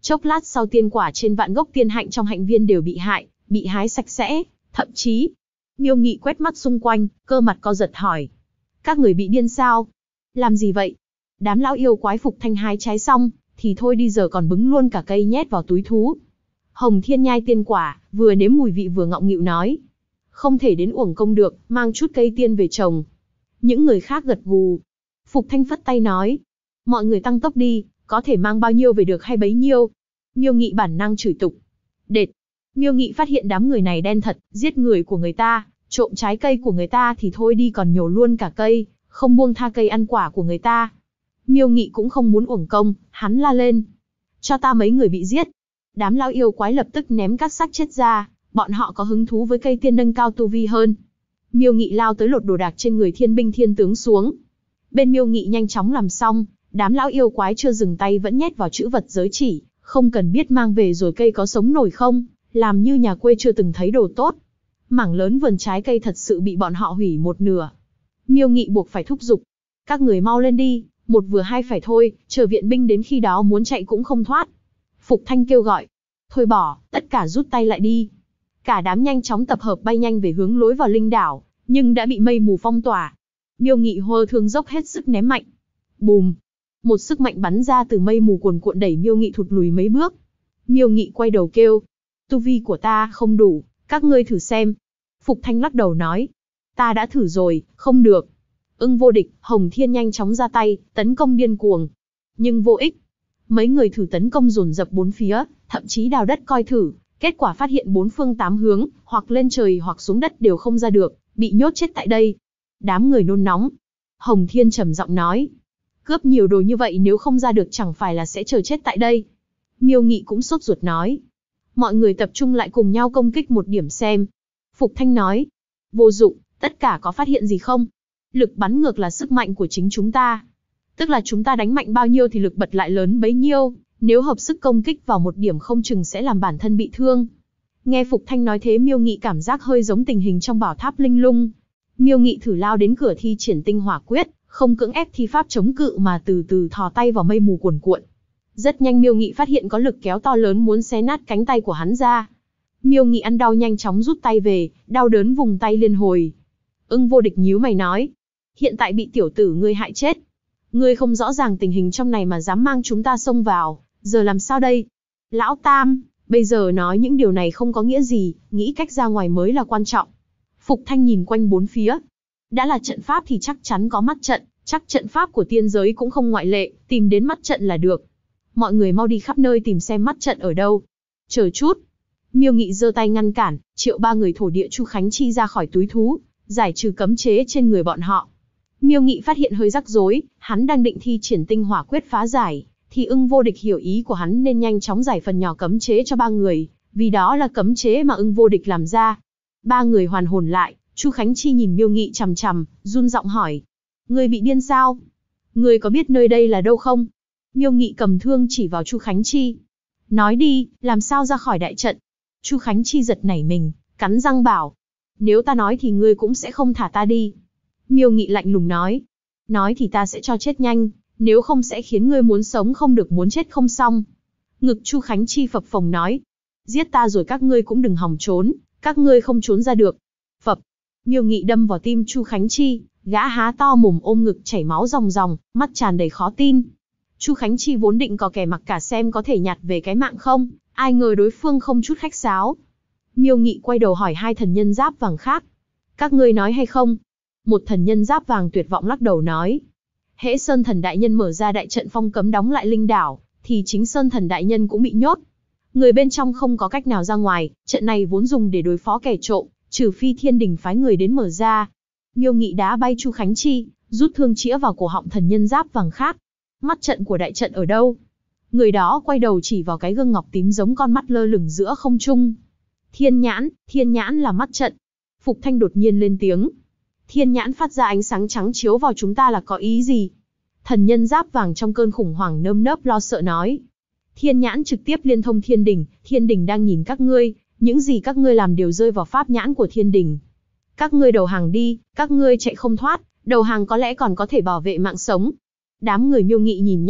A: Chốc lát sau tiên quả trên vạn gốc tiên hạnh trong hạnh viên đều bị hái sạch sẽ, thậm chí. Miêu Nghị quét mắt xung quanh, cơ mặt co giật hỏi. Các người bị điên sao? Làm gì vậy? Đám lão yêu quái Phục Thanh hái trái xong, thì thôi đi giờ còn bứng luôn cả cây nhét vào túi thú. Hồng Thiên nhai tiên quả, vừa nếm mùi vị vừa ngọng nghịu nói. Không thể đến uổng công được, mang chút cây tiên về trồng. Những người khác gật gù. Phục Thanh phất tay nói. Mọi người tăng tốc đi, có thể mang bao nhiêu về được hay bấy nhiêu. Miêu Nghị bản năng chửi tục. Đệt. Miêu Nghị phát hiện đám người này đen thật, giết người của người ta, trộm trái cây của người ta thì thôi đi còn nhổ luôn cả cây, không buông tha cây ăn quả của người ta. Miêu Nghị cũng không muốn uổng công, hắn la lên. Cho ta mấy người bị giết. Đám lão yêu quái lập tức ném các xác chết ra, bọn họ có hứng thú với cây tiên nâng cao tu vi hơn. Miêu Nghị lao tới lột đồ đạc trên người thiên binh thiên tướng xuống. Bên Miêu Nghị nhanh chóng làm xong, đám lão yêu quái chưa dừng tay vẫn nhét vào trữ vật giới chỉ, không cần biết mang về rồi cây có sống nổi không, làm như nhà quê chưa từng thấy đồ tốt. Mảng lớn vườn trái cây thật sự bị bọn họ hủy một nửa. Miêu Nghị buộc phải thúc giục. Các người mau lên đi, một vừa hai phải thôi, chờ viện binh đến khi đó muốn chạy cũng không thoát. Phục Thanh kêu gọi. Thôi bỏ, tất cả rút tay lại đi. Cả đám nhanh chóng tập hợp bay nhanh về hướng lối vào linh đảo, nhưng đã bị mây mù phong tỏa. Miêu Nghị hô thương dốc hết sức ném mạnh. Bùm! Một sức mạnh bắn ra từ mây mù cuồn cuộn đẩy Miêu Nghị thụt lùi mấy bước. Miêu Nghị quay đầu kêu. Tu vi của ta không đủ, các ngươi thử xem. Phục Thanh lắc đầu nói. Ta đã thử rồi, không được. Ưng Vô Địch, Hồng Thiên nhanh chóng ra tay, tấn công điên cuồng. Nhưng vô ích. Mấy người thử tấn công dồn dập bốn phía, thậm chí đào đất coi thử. Kết quả phát hiện bốn phương tám hướng, hoặc lên trời hoặc xuống đất đều không ra được, bị nhốt chết tại đây. Đám người nôn nóng. Hồng Thiên trầm giọng nói. Cướp nhiều đồ như vậy nếu không ra được chẳng phải là sẽ chờ chết tại đây. Miêu Nghị cũng sốt ruột nói. Mọi người tập trung lại cùng nhau công kích một điểm xem. Phục Thanh nói. Vô dụng, tất cả có phát hiện gì không? Lực bắn ngược là sức mạnh của chính chúng ta. Tức là chúng ta đánh mạnh bao nhiêu thì lực bật lại lớn bấy nhiêu. Nếu hợp sức công kích vào một điểm không chừng sẽ làm bản thân bị thương. Nghe Phục Thanh nói thế Miêu Nghị cảm giác hơi giống tình hình trong bảo tháp linh lung. Miêu Nghị thử lao đến cửa thi triển tinh hỏa quyết, không cưỡng ép thi pháp chống cự mà từ từ thò tay vào mây mù cuồn cuộn. Rất nhanh Miêu Nghị phát hiện có lực kéo to lớn muốn xé nát cánh tay của hắn ra. Miêu Nghị ăn đau nhanh chóng rút tay về, đau đớn vùng tay liên hồi. Ưng Vô Địch nhíu mày nói. Hiện tại bị tiểu tử ngươi hại chết. Ngươi không rõ ràng tình hình trong này mà dám mang chúng ta xông vào, giờ làm sao đây? Lão Tam, bây giờ nói những điều này không có nghĩa gì, nghĩ cách ra ngoài mới là quan trọng. Phục Thanh nhìn quanh bốn phía. Đã là trận pháp thì chắc chắn có mắt trận, chắc trận pháp của tiên giới cũng không ngoại lệ, tìm đến mắt trận là được. Mọi người mau đi khắp nơi tìm xem mắt trận ở đâu. Chờ chút. Miêu Nghị giơ tay ngăn cản, triệu ba người thổ địa Chu Khánh Chi ra khỏi túi thú, giải trừ cấm chế trên người bọn họ. Miêu Nghị phát hiện hơi rắc rối, hắn đang định thi triển tinh hỏa quyết phá giải, thì Ưng Vô Địch hiểu ý của hắn nên nhanh chóng giải phần nhỏ cấm chế cho ba người, vì đó là cấm chế mà Ưng Vô Địch làm ra. Ba người hoàn hồn lại, Chu Khánh Chi nhìn Miêu Nghị chằm chằm, run giọng hỏi. Ngươi bị điên sao? Ngươi có biết nơi đây là đâu không? Miêu Nghị cầm thương chỉ vào Chu Khánh Chi. Nói đi, làm sao ra khỏi đại trận? Chu Khánh Chi giật nảy mình, cắn răng bảo. Nếu ta nói thì ngươi cũng sẽ không thả ta đi. Miêu Nghị lạnh lùng nói. Nói thì ta sẽ cho chết nhanh, nếu không sẽ khiến ngươi muốn sống không được muốn chết không xong. Ngực Chu Khánh Chi phập phồng nói. Giết ta rồi các ngươi cũng đừng hòng trốn, các ngươi không trốn ra được. Phập. Miêu Nghị đâm vào tim Chu Khánh Chi, gã há to mồm ôm ngực chảy máu ròng ròng, mắt tràn đầy khó tin. Chu Khánh Chi vốn định có kẻ mặc cả xem có thể nhặt về cái mạng không, ai ngờ đối phương không chút khách sáo. Miêu Nghị quay đầu hỏi hai thần nhân giáp vàng khác. Các ngươi nói hay không? Một thần nhân giáp vàng tuyệt vọng lắc đầu nói. Hễ Sơn Thần Đại Nhân mở ra đại trận phong cấm đóng lại linh đảo, thì chính Sơn Thần Đại Nhân cũng bị nhốt. Người bên trong không có cách nào ra ngoài, trận này vốn dùng để đối phó kẻ trộm, trừ phi Thiên Đình phái người đến mở ra. Miêu Nghị đá bay Chu Khánh Chi, rút thương chĩa vào cổ họng thần nhân giáp vàng khác. Mắt trận của đại trận ở đâu? Người đó quay đầu chỉ vào cái gương ngọc tím giống con mắt lơ lửng giữa không trung. Thiên nhãn là mắt trận. Phục Thanh đột nhiên lên tiếng. Thiên nhãn phát ra ánh sáng trắng chiếu vào chúng ta là có ý gì? Thần nhân giáp vàng trong cơn khủng hoảng nơm nớp lo sợ nói. Thiên nhãn trực tiếp liên thông Thiên Đình đang nhìn các ngươi, những gì các ngươi làm đều rơi vào pháp nhãn của Thiên Đình. Các ngươi đầu hàng đi, các ngươi chạy không thoát, đầu hàng có lẽ còn có thể bảo vệ mạng sống. Đám người Miêu Nghị nhìn nhau,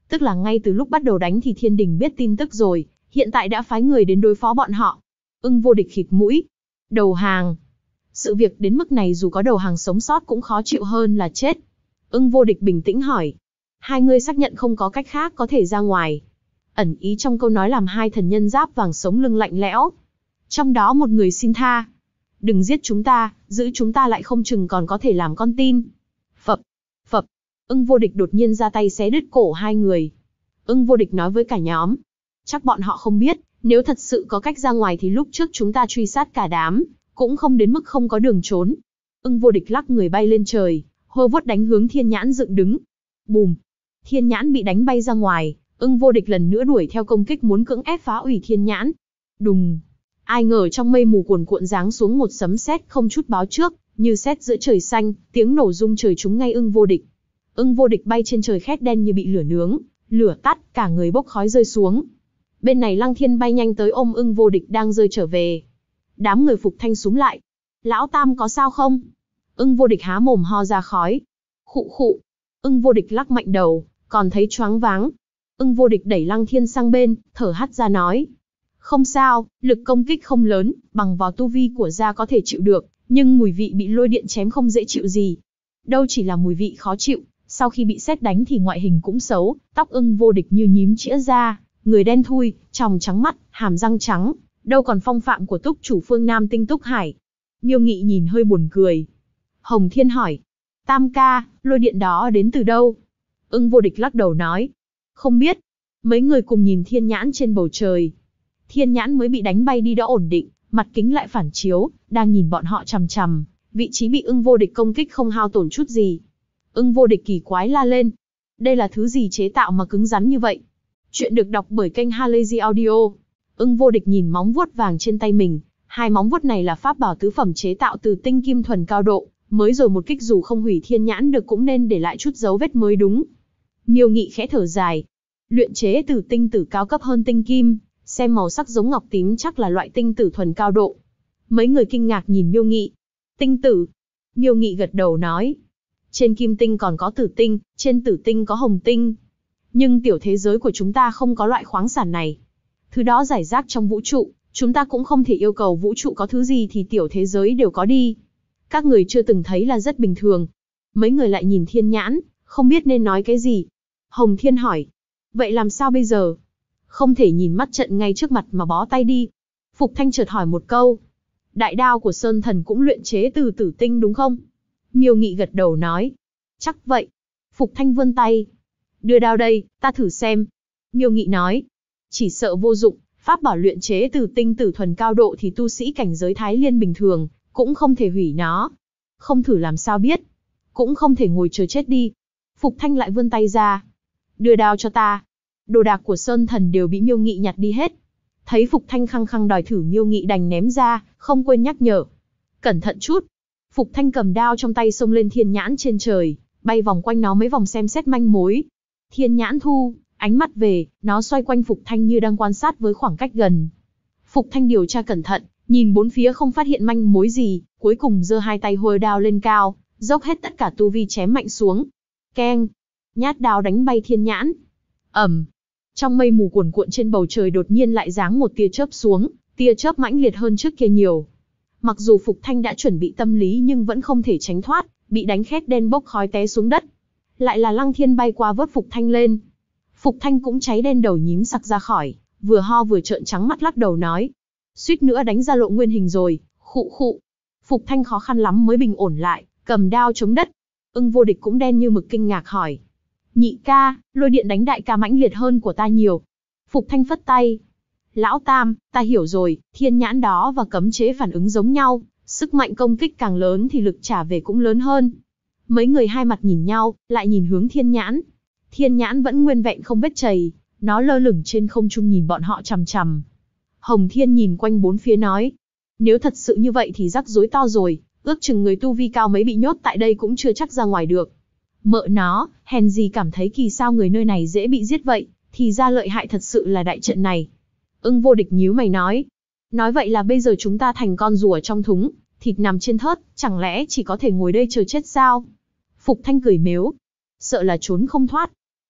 A: Tức là ngay từ lúc bắt đầu đánh thì thiên đình biết tin tức rồi, hiện tại đã phái người đến đối phó bọn họ. Ưng Vô Địch khịt mũi. Đầu hàng. Sự việc đến mức này dù có đầu hàng sống sót cũng khó chịu hơn là chết. Ưng Vô Địch bình tĩnh hỏi. Hai người xác nhận không có cách khác có thể ra ngoài. Ẩn ý trong câu nói làm hai thần nhân giáp vàng sống lưng lạnh lẽo. Trong đó một người xin tha. Đừng giết chúng ta, giữ chúng ta lại không chừng còn có thể làm con tin. Phập, phập. Ưng Vô Địch đột nhiên ra tay xé đứt cổ hai người. Ưng Vô Địch nói với cả nhóm. Chắc bọn họ không biết, nếu thật sự có cách ra ngoài thì lúc trước chúng ta truy sát cả đám, cũng không đến mức không có đường trốn. Ưng Vô Địch lắc người bay lên trời, hô vuốt đánh hướng Thiên Nhãn dựng đứng. Bùm. Thiên Nhãn bị đánh bay ra ngoài, Ưng Vô Địch lần nữa đuổi theo công kích muốn cưỡng ép phá hủy Thiên Nhãn. Đùng. Ai ngờ trong mây mù cuồn cuộn giáng xuống một sấm sét không chút báo trước, như sét giữa trời xanh, tiếng nổ rung trời trúng ngay Ưng Vô Địch. Ưng Vô Địch bay trên trời khét đen như bị lửa nướng, lửa tắt, cả người bốc khói rơi xuống. Bên này Lăng Thiên bay nhanh tới ôm Ưng Vô Địch đang rơi trở về. Đám người Phục Thanh xúm lại. Lão Tam có sao không? Ưng Vô Địch há mồm ho ra khói. Khụ khụ. Ưng Vô Địch lắc mạnh đầu, còn thấy choáng váng. Ưng Vô Địch đẩy Lăng Thiên sang bên, thở hắt ra nói. Không sao, lực công kích không lớn, bằng vào tu vi của gia có thể chịu được, nhưng mùi vị bị lôi điện chém không dễ chịu gì. Đâu chỉ là mùi vị khó chịu, sau khi bị sét đánh thì ngoại hình cũng xấu, tóc Ưng Vô Địch như nhím chĩa ra, người đen thui, tròng trắng mắt, hàm răng trắng, đâu còn phong phạm của túc chủ phương Nam Tinh Túc Hải. Miêu Nghị nhìn hơi buồn cười. Hồng Thiên hỏi, Tam ca, lôi điện đó đến từ đâu? Ưng Vô Địch lắc đầu nói, không biết. Mấy người cùng nhìn Thiên Nhãn trên bầu trời. Thiên Nhãn mới bị đánh bay đi đã ổn định, mặt kính lại phản chiếu, đang nhìn bọn họ chằm chằm, vị trí bị Ưng Vô Địch công kích không hao tổn chút gì. Ưng Vô Địch kỳ quái la lên, đây là thứ gì chế tạo mà cứng rắn như vậy? Chuyện được đọc bởi kênh Halazy Audio. Ưng Vô Địch nhìn móng vuốt vàng trên tay mình, hai móng vuốt này là pháp bảo tứ phẩm chế tạo từ tinh kim thuần cao độ, mới rồi một kích dù không hủy Thiên Nhãn được cũng nên để lại chút dấu vết mới đúng. Miêu Nghị khẽ thở dài, luyện chế từ tinh tử cao cấp hơn tinh kim, xem màu sắc giống ngọc tím chắc là loại tinh tử thuần cao độ. Mấy người kinh ngạc nhìn Miêu Nghị. Tinh tử? Miêu Nghị gật đầu nói. Trên kim tinh còn có tử tinh, trên tử tinh có hồng tinh. Nhưng tiểu thế giới của chúng ta không có loại khoáng sản này. Thứ đó rải rác trong vũ trụ, chúng ta cũng không thể yêu cầu vũ trụ có thứ gì thì tiểu thế giới đều có đi. Các người chưa từng thấy là rất bình thường. Mấy người lại nhìn Thiên Nhãn, không biết nên nói cái gì. Hồng Thiên hỏi. Vậy làm sao bây giờ? Không thể nhìn mắt trận ngay trước mặt mà bó tay đi. Phục Thanh chợt hỏi một câu. Đại đao của Sơn Thần cũng luyện chế từ tử tinh đúng không? Miêu Nghị gật đầu nói. Chắc vậy. Phục Thanh vươn tay. Đưa đao đây, ta thử xem. Miêu Nghị nói. Chỉ sợ vô dụng, pháp bảo luyện chế từ tinh tử thuần cao độ thì tu sĩ cảnh giới Thái Liên bình thường, cũng không thể hủy nó. Không thử làm sao biết. Cũng không thể ngồi chờ chết đi. Phục Thanh lại vươn tay ra. Đưa đao cho ta. Đồ đạc của Sơn Thần đều bị Miêu Nghị nhặt đi hết. Thấy Phục Thanh khăng khăng đòi thử, Miêu Nghị đành ném ra, không quên nhắc nhở. Cẩn thận chút. Phục Thanh cầm đao trong tay xông lên Thiên Nhãn trên trời, bay vòng quanh nó mấy vòng xem xét manh mối. Thiên Nhãn thu ánh mắt về, nó xoay quanh Phục Thanh như đang quan sát với khoảng cách gần. Phục Thanh điều tra cẩn thận, nhìn bốn phía không phát hiện manh mối gì, cuối cùng giơ hai tay huôi đao lên cao, dốc hết tất cả tu vi chém mạnh xuống. Keng! Nhát đao đánh bay Thiên Nhãn. Ầm! Trong mây mù cuồn cuộn trên bầu trời đột nhiên lại giáng một tia chớp xuống, tia chớp mãnh liệt hơn trước kia nhiều. Mặc dù Phục Thanh đã chuẩn bị tâm lý nhưng vẫn không thể tránh thoát, bị đánh khét đen bốc khói té xuống đất. Lại là Lăng Thiên bay qua vớt Phục Thanh lên. Phục Thanh cũng cháy đen đầu nhím sặc ra khỏi, vừa ho vừa trợn trắng mắt lắc đầu nói. Suýt nữa đánh ra lộ nguyên hình rồi, khụ khụ. Phục Thanh khó khăn lắm mới bình ổn lại, cầm đao chống đất. Ưng Vô Địch cũng đen như mực kinh ngạc hỏi. Nhị ca, lôi điện đánh đại ca mãnh liệt hơn của ta nhiều. Phục Thanh phất tay. Lão Tam, ta hiểu rồi, Thiên Nhãn đó và cấm chế phản ứng giống nhau, sức mạnh công kích càng lớn thì lực trả về cũng lớn hơn. Mấy người hai mặt nhìn nhau, lại nhìn hướng Thiên Nhãn. Thiên Nhãn vẫn nguyên vẹn không vết chày, nó lơ lửng trên không trung nhìn bọn họ chằm chằm. Hồng Thiên nhìn quanh bốn phía nói. Nếu thật sự như vậy thì rắc rối to rồi, ước chừng người tu vi cao mấy bị nhốt tại đây cũng chưa chắc ra ngoài được. Mợ nó, hèn gì cảm thấy kỳ sao người nơi này dễ bị giết vậy, thì ra lợi hại thật sự là đại trận này. Ưng Vô Địch nhíu mày nói. Nói vậy là bây giờ chúng ta thành con rùa trong thúng, thịt nằm trên thớt, chẳng lẽ chỉ có thể ngồi đây chờ chết sao? Phục Thanh cười mếu. Sợ là trốn không thoát.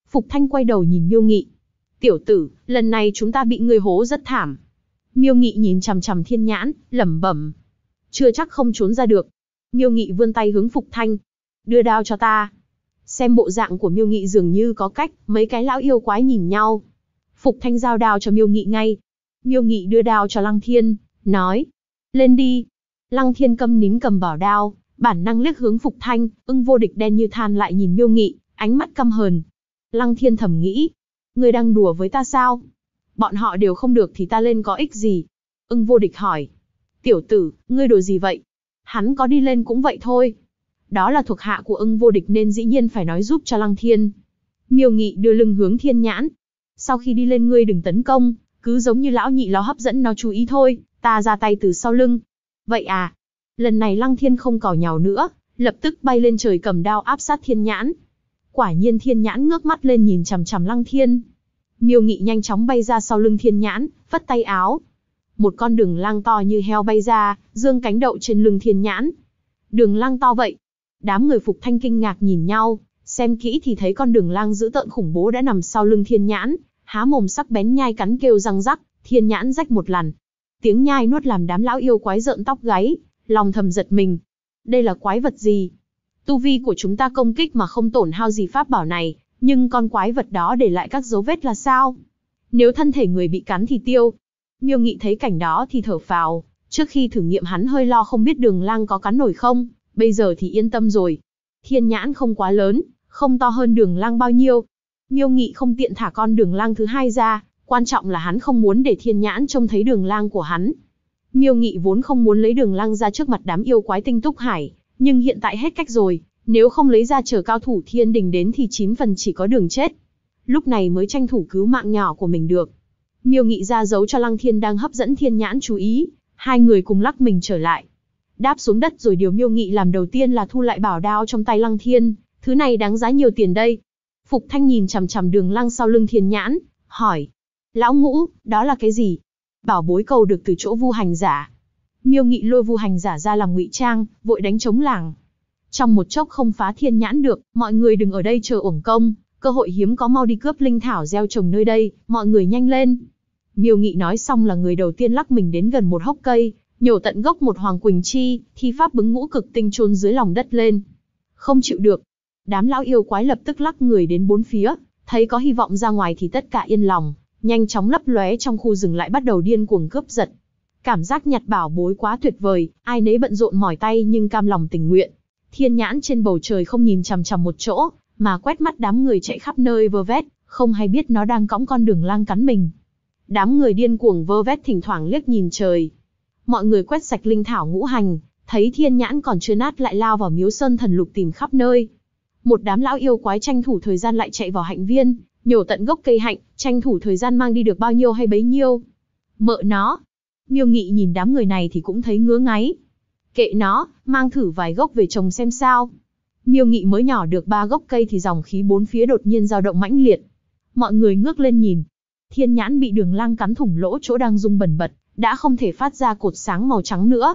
A: Phục Thanh quay đầu nhìn Miêu Nghị. Tiểu tử, lần này chúng ta bị ngươi hố rất thảm. Miêu Nghị nhìn chằm chằm Thiên Nhãn, lẩm bẩm. Chưa chắc không trốn ra được. Miêu Nghị vươn tay hướng Phục Thanh. Đưa đao cho ta. Xem bộ dạng của Miêu Nghị dường như có cách, mấy cái lão yêu quái nhìn nhau. Phục Thanh giao đao cho Miêu Nghị ngay. Miêu Nghị đưa đao cho Lăng Thiên, nói. Lên đi. Lăng Thiên câm nín cầm bảo đao, bản năng liếc hướng Phục Thanh, Ưng Vô Địch đen như than lại nhìn Miêu Nghị, ánh mắt căm hờn. Lăng Thiên thầm nghĩ. Ngươi đang đùa với ta sao? Bọn họ đều không được thì ta lên có ích gì? Ưng Vô Địch hỏi. Tiểu tử, ngươi đùa gì vậy? Hắn có đi lên cũng vậy thôi. Đó là thuộc hạ của Ưng Vô Địch nên dĩ nhiên phải nói giúp cho Lăng Thiên. Miêu Nghị đưa lưng hướng Thiên Nhãn. Sau khi đi lên ngươi đừng tấn công, cứ giống như lão nhị nó hấp dẫn nó chú ý thôi, ta ra tay từ sau lưng. Vậy à? Lần này Lăng Thiên không càu nhàu nữa, lập tức bay lên trời cầm đao áp sát Thiên Nhãn. Quả nhiên Thiên Nhãn ngước mắt lên nhìn chằm chằm Lăng Thiên. Miêu Nghị nhanh chóng bay ra sau lưng Thiên Nhãn, vất tay áo. Một con đường lang to như heo bay ra, dương cánh đậu trên lưng Thiên Nhãn. Đường lang to vậy? Đám người Phục Thanh kinh ngạc nhìn nhau, xem kỹ thì thấy con đường lang dữ tợn khủng bố đã nằm sau lưng Thiên Nhãn, há mồm sắc bén nhai cắn kêu răng rắc, Thiên Nhãn rách một lần. Tiếng nhai nuốt làm đám lão yêu quái rợn tóc gáy, lòng thầm giật mình. Đây là quái vật gì? Tu vi của chúng ta công kích mà không tổn hao gì pháp bảo này, nhưng con quái vật đó để lại các dấu vết là sao? Nếu thân thể người bị cắn thì tiêu. Miêu Nghị thấy cảnh đó thì thở phào, trước khi thử nghiệm hắn hơi lo không biết đường lang có cắn nổi không, bây giờ thì yên tâm rồi. Thiên Nhãn không quá lớn, không to hơn đường lang bao nhiêu. Miêu Nghị không tiện thả con đường lang thứ hai ra, quan trọng là hắn không muốn để Thiên Nhãn trông thấy đường lang của hắn. Miêu Nghị vốn không muốn lấy đường lang ra trước mặt đám yêu quái Tinh Túc Hải, nhưng hiện tại hết cách rồi, nếu không lấy ra chờ cao thủ thiên đình đến thì 9 phần chỉ có đường chết. Lúc này mới tranh thủ cứu mạng nhỏ của mình được. Miêu Nghị ra dấu cho Lăng Thiên đang hấp dẫn Thiên Nhãn chú ý, hai người cùng lắc mình trở lại. Đáp xuống đất rồi điều Miêu Nghị làm đầu tiên là thu lại bảo đao trong tay Lăng Thiên, thứ này đáng giá nhiều tiền đây. Phục Thanh nhìn chằm chằm đường lăng sau lưng Thiên Nhãn, hỏi. Lão Ngũ, đó là cái gì? Bảo bối cầu được từ chỗ Vu Hành Giả. Miêu Nghị lôi Vu Hành Giả ra làm ngụy trang, vội đánh trống lảng. Trong một chốc không phá Thiên Nhãn được, mọi người đừng ở đây chờ uổng công, cơ hội hiếm có mau đi cướp linh thảo gieo trồng nơi đây, mọi người nhanh lên. Miêu Nghị nói xong là người đầu tiên lắc mình đến gần một hốc cây, nhổ tận gốc một hoàng quỳnh chi, thi pháp bứng ngũ cực tinh chôn dưới lòng đất lên. Không chịu được. Đám lão yêu quái lập tức lắc người đến bốn phía, thấy có hy vọng ra ngoài thì tất cả yên lòng, nhanh chóng lấp lóe trong khu rừng lại bắt đầu điên cuồng cướp giật. Cảm giác nhặt bảo bối quá tuyệt vời, ai nấy bận rộn mỏi tay nhưng cam lòng tình nguyện. Thiên Nhãn trên bầu trời không nhìn chằm chằm một chỗ, mà quét mắt đám người chạy khắp nơi vơ vét, không hay biết nó đang cõng con đường lang cắn mình. Đám người điên cuồng vơ vét thỉnh thoảng liếc nhìn trời. Mọi người quét sạch linh thảo ngũ hành, thấy Thiên Nhãn còn chưa nát lại lao vào Miếu Sơn Thần Lục tìm khắp nơi. Một đám lão yêu quái tranh thủ thời gian lại chạy vào hạnh viên, nhổ tận gốc cây hạnh, tranh thủ thời gian mang đi được bao nhiêu hay bấy nhiêu. Mợ nó. Miêu Nghị nhìn đám người này thì cũng thấy ngứa ngáy. Kệ nó, mang thử vài gốc về trồng xem sao. Miêu Nghị mới nhỏ được 3 gốc cây thì dòng khí bốn phía đột nhiên dao động mãnh liệt. Mọi người ngước lên nhìn. Thiên Nhãn bị đường lang cắn thủng lỗ chỗ đang rung bần bật, đã không thể phát ra cột sáng màu trắng nữa.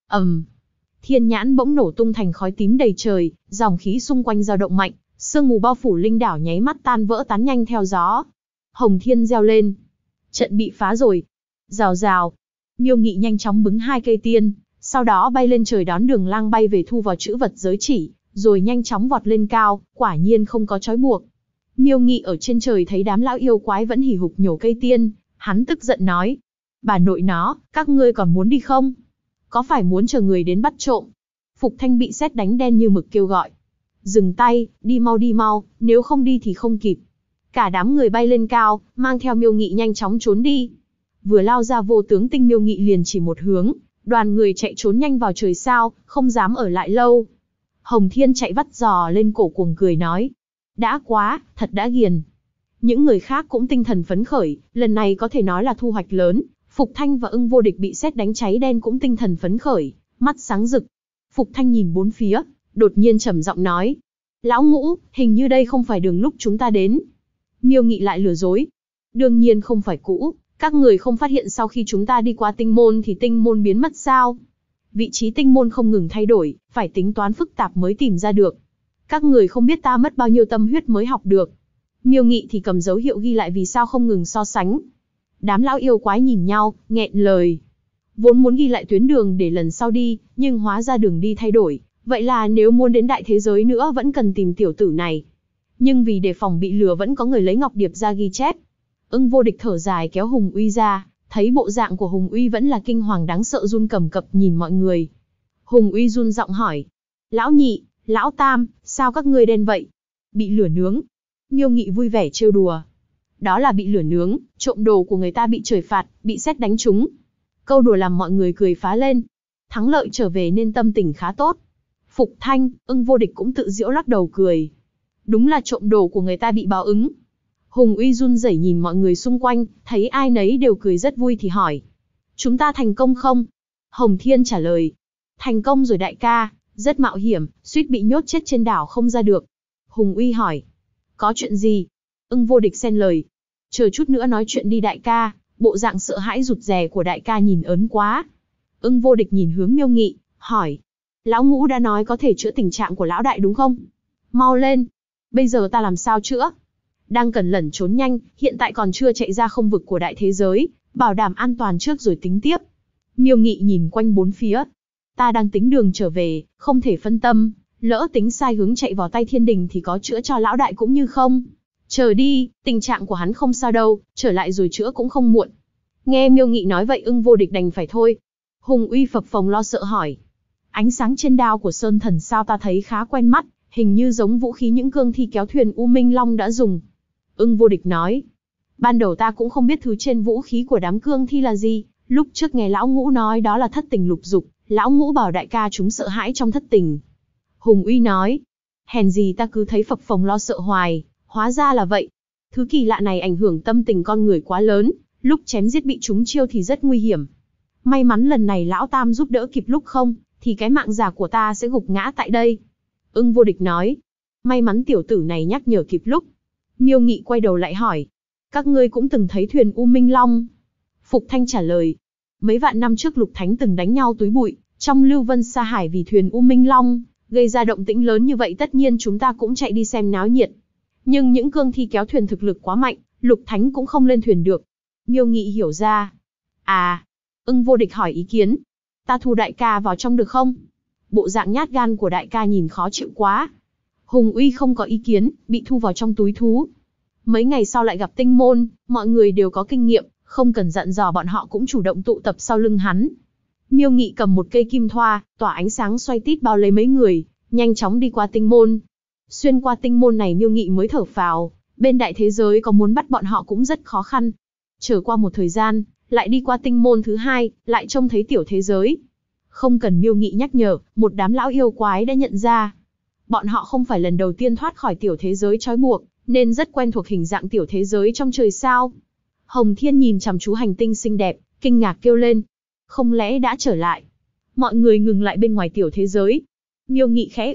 A: Thiên Nhãn bỗng nổ tung thành khói tím đầy trời, dòng khí xung quanh dao động mạnh, sương mù bao phủ linh đảo nháy mắt tan vỡ tán nhanh theo gió. Hồng Thiên reo lên. Trận bị phá rồi. Rào rào. Miêu Nghị nhanh chóng bứng 2 cây tiên, sau đó bay lên trời đón đường lang bay về thu vào chữ vật giới chỉ, rồi nhanh chóng vọt lên cao, quả nhiên không có trói buộc. Miêu Nghị ở trên trời thấy đám lão yêu quái vẫn hì hục nhổ cây tiên, hắn tức giận nói. Bà nội nó, các ngươi còn muốn đi không? Có phải muốn chờ người đến bắt trộm? Phục Thanh bị sét đánh đen như mực kêu gọi. Dừng tay, đi mau, nếu không đi thì không kịp. Cả đám người bay lên cao, mang theo Miêu Nghị nhanh chóng trốn đi. Vừa lao ra vô tướng tinh Miêu Nghị liền chỉ một hướng, đoàn người chạy trốn nhanh vào trời sao, không dám ở lại lâu. Hồng Thiên chạy vắt giò lên cổ cuồng cười nói. Đã quá, thật đã ghiền. Những người khác cũng tinh thần phấn khởi, lần này có thể nói là thu hoạch lớn. Phục Thanh và Ưng Vô Địch bị sét đánh cháy đen cũng tinh thần phấn khởi, mắt sáng rực. Phục Thanh nhìn bốn phía, đột nhiên trầm giọng nói. Lão Ngũ, hình như đây không phải đường lúc chúng ta đến. Miêu Nghị lại lừa dối. Đương nhiên không phải cũ, các người không phát hiện sau khi chúng ta đi qua tinh môn thì tinh môn biến mất sao? Vị trí tinh môn không ngừng thay đổi, phải tính toán phức tạp mới tìm ra được. Các người không biết ta mất bao nhiêu tâm huyết mới học được. Miêu Nghị thì cầm dấu hiệu ghi lại vì sao không ngừng so sánh. Đám lão yêu quái nhìn nhau, nghẹn lời. Vốn muốn ghi lại tuyến đường để lần sau đi, nhưng hóa ra đường đi thay đổi. Vậy là nếu muốn đến đại thế giới nữa vẫn cần tìm tiểu tử này. Nhưng vì đề phòng bị lừa vẫn có người lấy ngọc điệp ra ghi chép. Ưng Vô Địch thở dài kéo Hùng Uy ra, thấy bộ dạng của Hùng Uy vẫn là kinh hoàng đáng sợ, run cầm cập nhìn mọi người. Hùng Uy run giọng hỏi. Lão nhị, lão tam, sao các ngươi đen vậy? Bị lửa nướng. Miêu Nghị vui vẻ trêu đùa. Đó là bị lửa nướng, trộm đồ của người ta bị trời phạt, bị sét đánh trúng. Câu đùa làm mọi người cười phá lên. Thắng lợi trở về nên tâm tình khá tốt. Phục Thanh, Ưng Vô Địch cũng tự giễu lắc đầu cười. Đúng là trộm đồ của người ta bị báo ứng. Hùng Uy run rẩy nhìn mọi người xung quanh, thấy ai nấy đều cười rất vui thì hỏi. Chúng ta thành công không? Hồng Thiên trả lời. Thành công rồi đại ca, rất mạo hiểm, suýt bị nhốt chết trên đảo không ra được. Hùng Uy hỏi. Có chuyện gì? Ưng Vô Địch xen lời. Chờ chút nữa nói chuyện đi đại ca, bộ dạng sợ hãi rụt rè của đại ca nhìn ớn quá. Ưng Vô Địch nhìn hướng Miêu Nghị, hỏi. Lão Ngũ đã nói có thể chữa tình trạng của lão đại đúng không? Mau lên. Bây giờ ta làm sao chữa? Đang cần lẩn trốn nhanh, hiện tại còn chưa chạy ra không vực của đại thế giới, bảo đảm an toàn trước rồi tính tiếp. Miêu Nghị nhìn quanh bốn phía. Ta đang tính đường trở về, không thể phân tâm, lỡ tính sai hướng chạy vào tay thiên đình thì có chữa cho lão đại cũng như không. Chờ đi, tình trạng của hắn không sao đâu, trở lại rồi chữa cũng không muộn. Nghe Miêu Nghị nói vậy Ưng Vô Địch đành phải thôi. Hùng Uy phập phồng lo sợ hỏi. Ánh sáng trên đao của Sơn Thần sao ta thấy khá quen mắt, hình như giống vũ khí những cương thi kéo thuyền U Minh Long đã dùng. Ưng Vô Địch nói. Ban đầu ta cũng không biết thứ trên vũ khí của đám cương thi là gì, lúc trước nghe lão Ngũ nói đó là thất tình lục dục, lão Ngũ bảo đại ca chúng sợ hãi trong thất tình. Hùng Uy nói. Hèn gì ta cứ thấy phập phồng lo sợ hoài, hóa ra là vậy. Thứ kỳ lạ này ảnh hưởng tâm tình con người quá lớn, lúc chém giết bị trúng chiêu thì rất nguy hiểm. May mắn lần này lão tam giúp đỡ kịp lúc không, thì cái mạng già của ta sẽ gục ngã tại đây. Ưng Vô Địch nói. May mắn tiểu tử này nhắc nhở kịp lúc. Miêu Nghị quay đầu lại hỏi. Các ngươi cũng từng thấy thuyền U Minh Long? Phục Thanh trả lời. Mấy vạn năm trước Lục Thánh từng đánh nhau túi bụi, trong lưu vân sa hải vì thuyền U Minh Long, gây ra động tĩnh lớn như vậy tất nhiên chúng ta cũng chạy đi xem náo nhiệt. Nhưng những cương thi kéo thuyền thực lực quá mạnh, Lục Thánh cũng không lên thuyền được. Miêu Nghị hiểu ra. À, Ưng Vô Địch hỏi ý kiến. Ta thu đại ca vào trong được không? Bộ dạng nhát gan của đại ca nhìn khó chịu quá. Hùng Uy không có ý kiến, bị thu vào trong túi thú. Mấy ngày sau lại gặp Tinh Môn, mọi người đều có kinh nghiệm, không cần dặn dò bọn họ cũng chủ động tụ tập sau lưng hắn. Miêu Nghị cầm một cây kim thoa, tỏa ánh sáng xoay tít bao lấy mấy người, nhanh chóng đi qua Tinh Môn. Xuyên qua Tinh Môn này Miêu Nghị mới thở phào, bên đại thế giới có muốn bắt bọn họ cũng rất khó khăn. Chờ qua một thời gian, lại đi qua Tinh Môn thứ hai, lại trông thấy tiểu thế giới. Không cần Miêu Nghị nhắc nhở, một đám lão yêu quái đã nhận ra. Bọn họ không phải lần đầu tiên thoát khỏi tiểu thế giới trói buộc, nên rất quen thuộc hình dạng tiểu thế giới trong trời sao. Hồng Thiên nhìn chằm chú hành tinh xinh đẹp, kinh ngạc kêu lên. Không lẽ đã trở lại? Mọi người ngừng lại bên ngoài tiểu thế giới. Miêu Nghị khẽ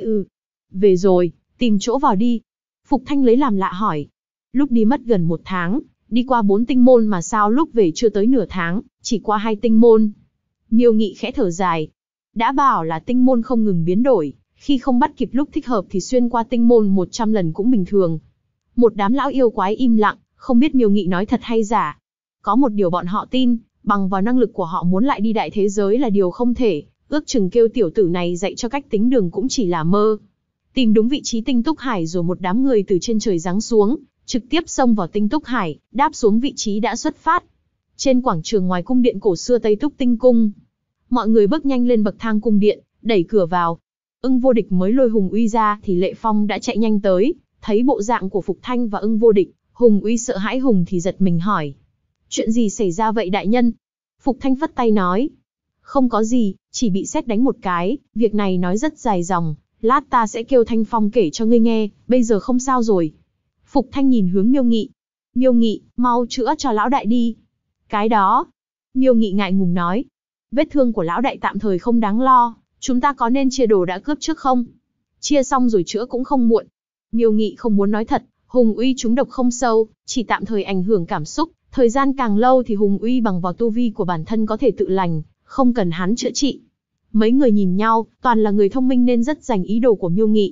A: Về rồi, tìm chỗ vào đi. Phục Thanh lấy làm lạ hỏi. Lúc đi mất gần 1 tháng, đi qua 4 tinh môn mà sao lúc về chưa tới nửa tháng, chỉ qua 2 tinh môn. Miêu Nghị khẽ thở dài. Đã bảo là tinh môn không ngừng biến đổi, khi không bắt kịp lúc thích hợp thì xuyên qua tinh môn 100 lần cũng bình thường. Một đám lão yêu quái im lặng, không biết Miêu Nghị nói thật hay giả. Có một điều bọn họ tin, bằng vào năng lực của họ muốn lại đi đại thế giới là điều không thể, ước chừng kêu tiểu tử này dạy cho cách tính đường cũng chỉ là mơ. Tìm đúng vị trí tinh túc hải rồi một đám người từ trên trời giáng xuống, trực tiếp xông vào tinh túc hải, đáp xuống vị trí đã xuất phát. Trên quảng trường ngoài cung điện cổ xưa Tây Túc Tinh Cung, mọi người bước nhanh lên bậc thang cung điện, đẩy cửa vào. Ưng Vô Địch mới lôi Hùng Uy ra thì Lệ Phong đã chạy nhanh tới, thấy bộ dạng của Phục Thanh và Ưng Vô Địch, Hùng Uy sợ hãi hùng thì giật mình hỏi. Chuyện gì xảy ra vậy đại nhân? Phục Thanh phất tay nói. Không có gì, chỉ bị sét đánh một cái, việc này nói rất dài dòng, lát ta sẽ kêu Thanh Phong kể cho ngươi nghe, bây giờ không sao rồi. Phục Thanh nhìn hướng Miêu Nghị. Miêu Nghị, mau chữa cho lão đại đi. Cái đó. Miêu Nghị ngại ngùng nói. Vết thương của lão đại tạm thời không đáng lo, chúng ta có nên chia đồ đã cướp trước không? Chia xong rồi chữa cũng không muộn. Miêu Nghị không muốn nói thật, Hùng Uy trúng độc không sâu, chỉ tạm thời ảnh hưởng cảm xúc, thời gian càng lâu thì Hùng Uy bằng vào tu vi của bản thân có thể tự lành, không cần hắn chữa trị. Mấy người nhìn nhau, toàn là người thông minh nên rất dành ý đồ của Miêu Nghị.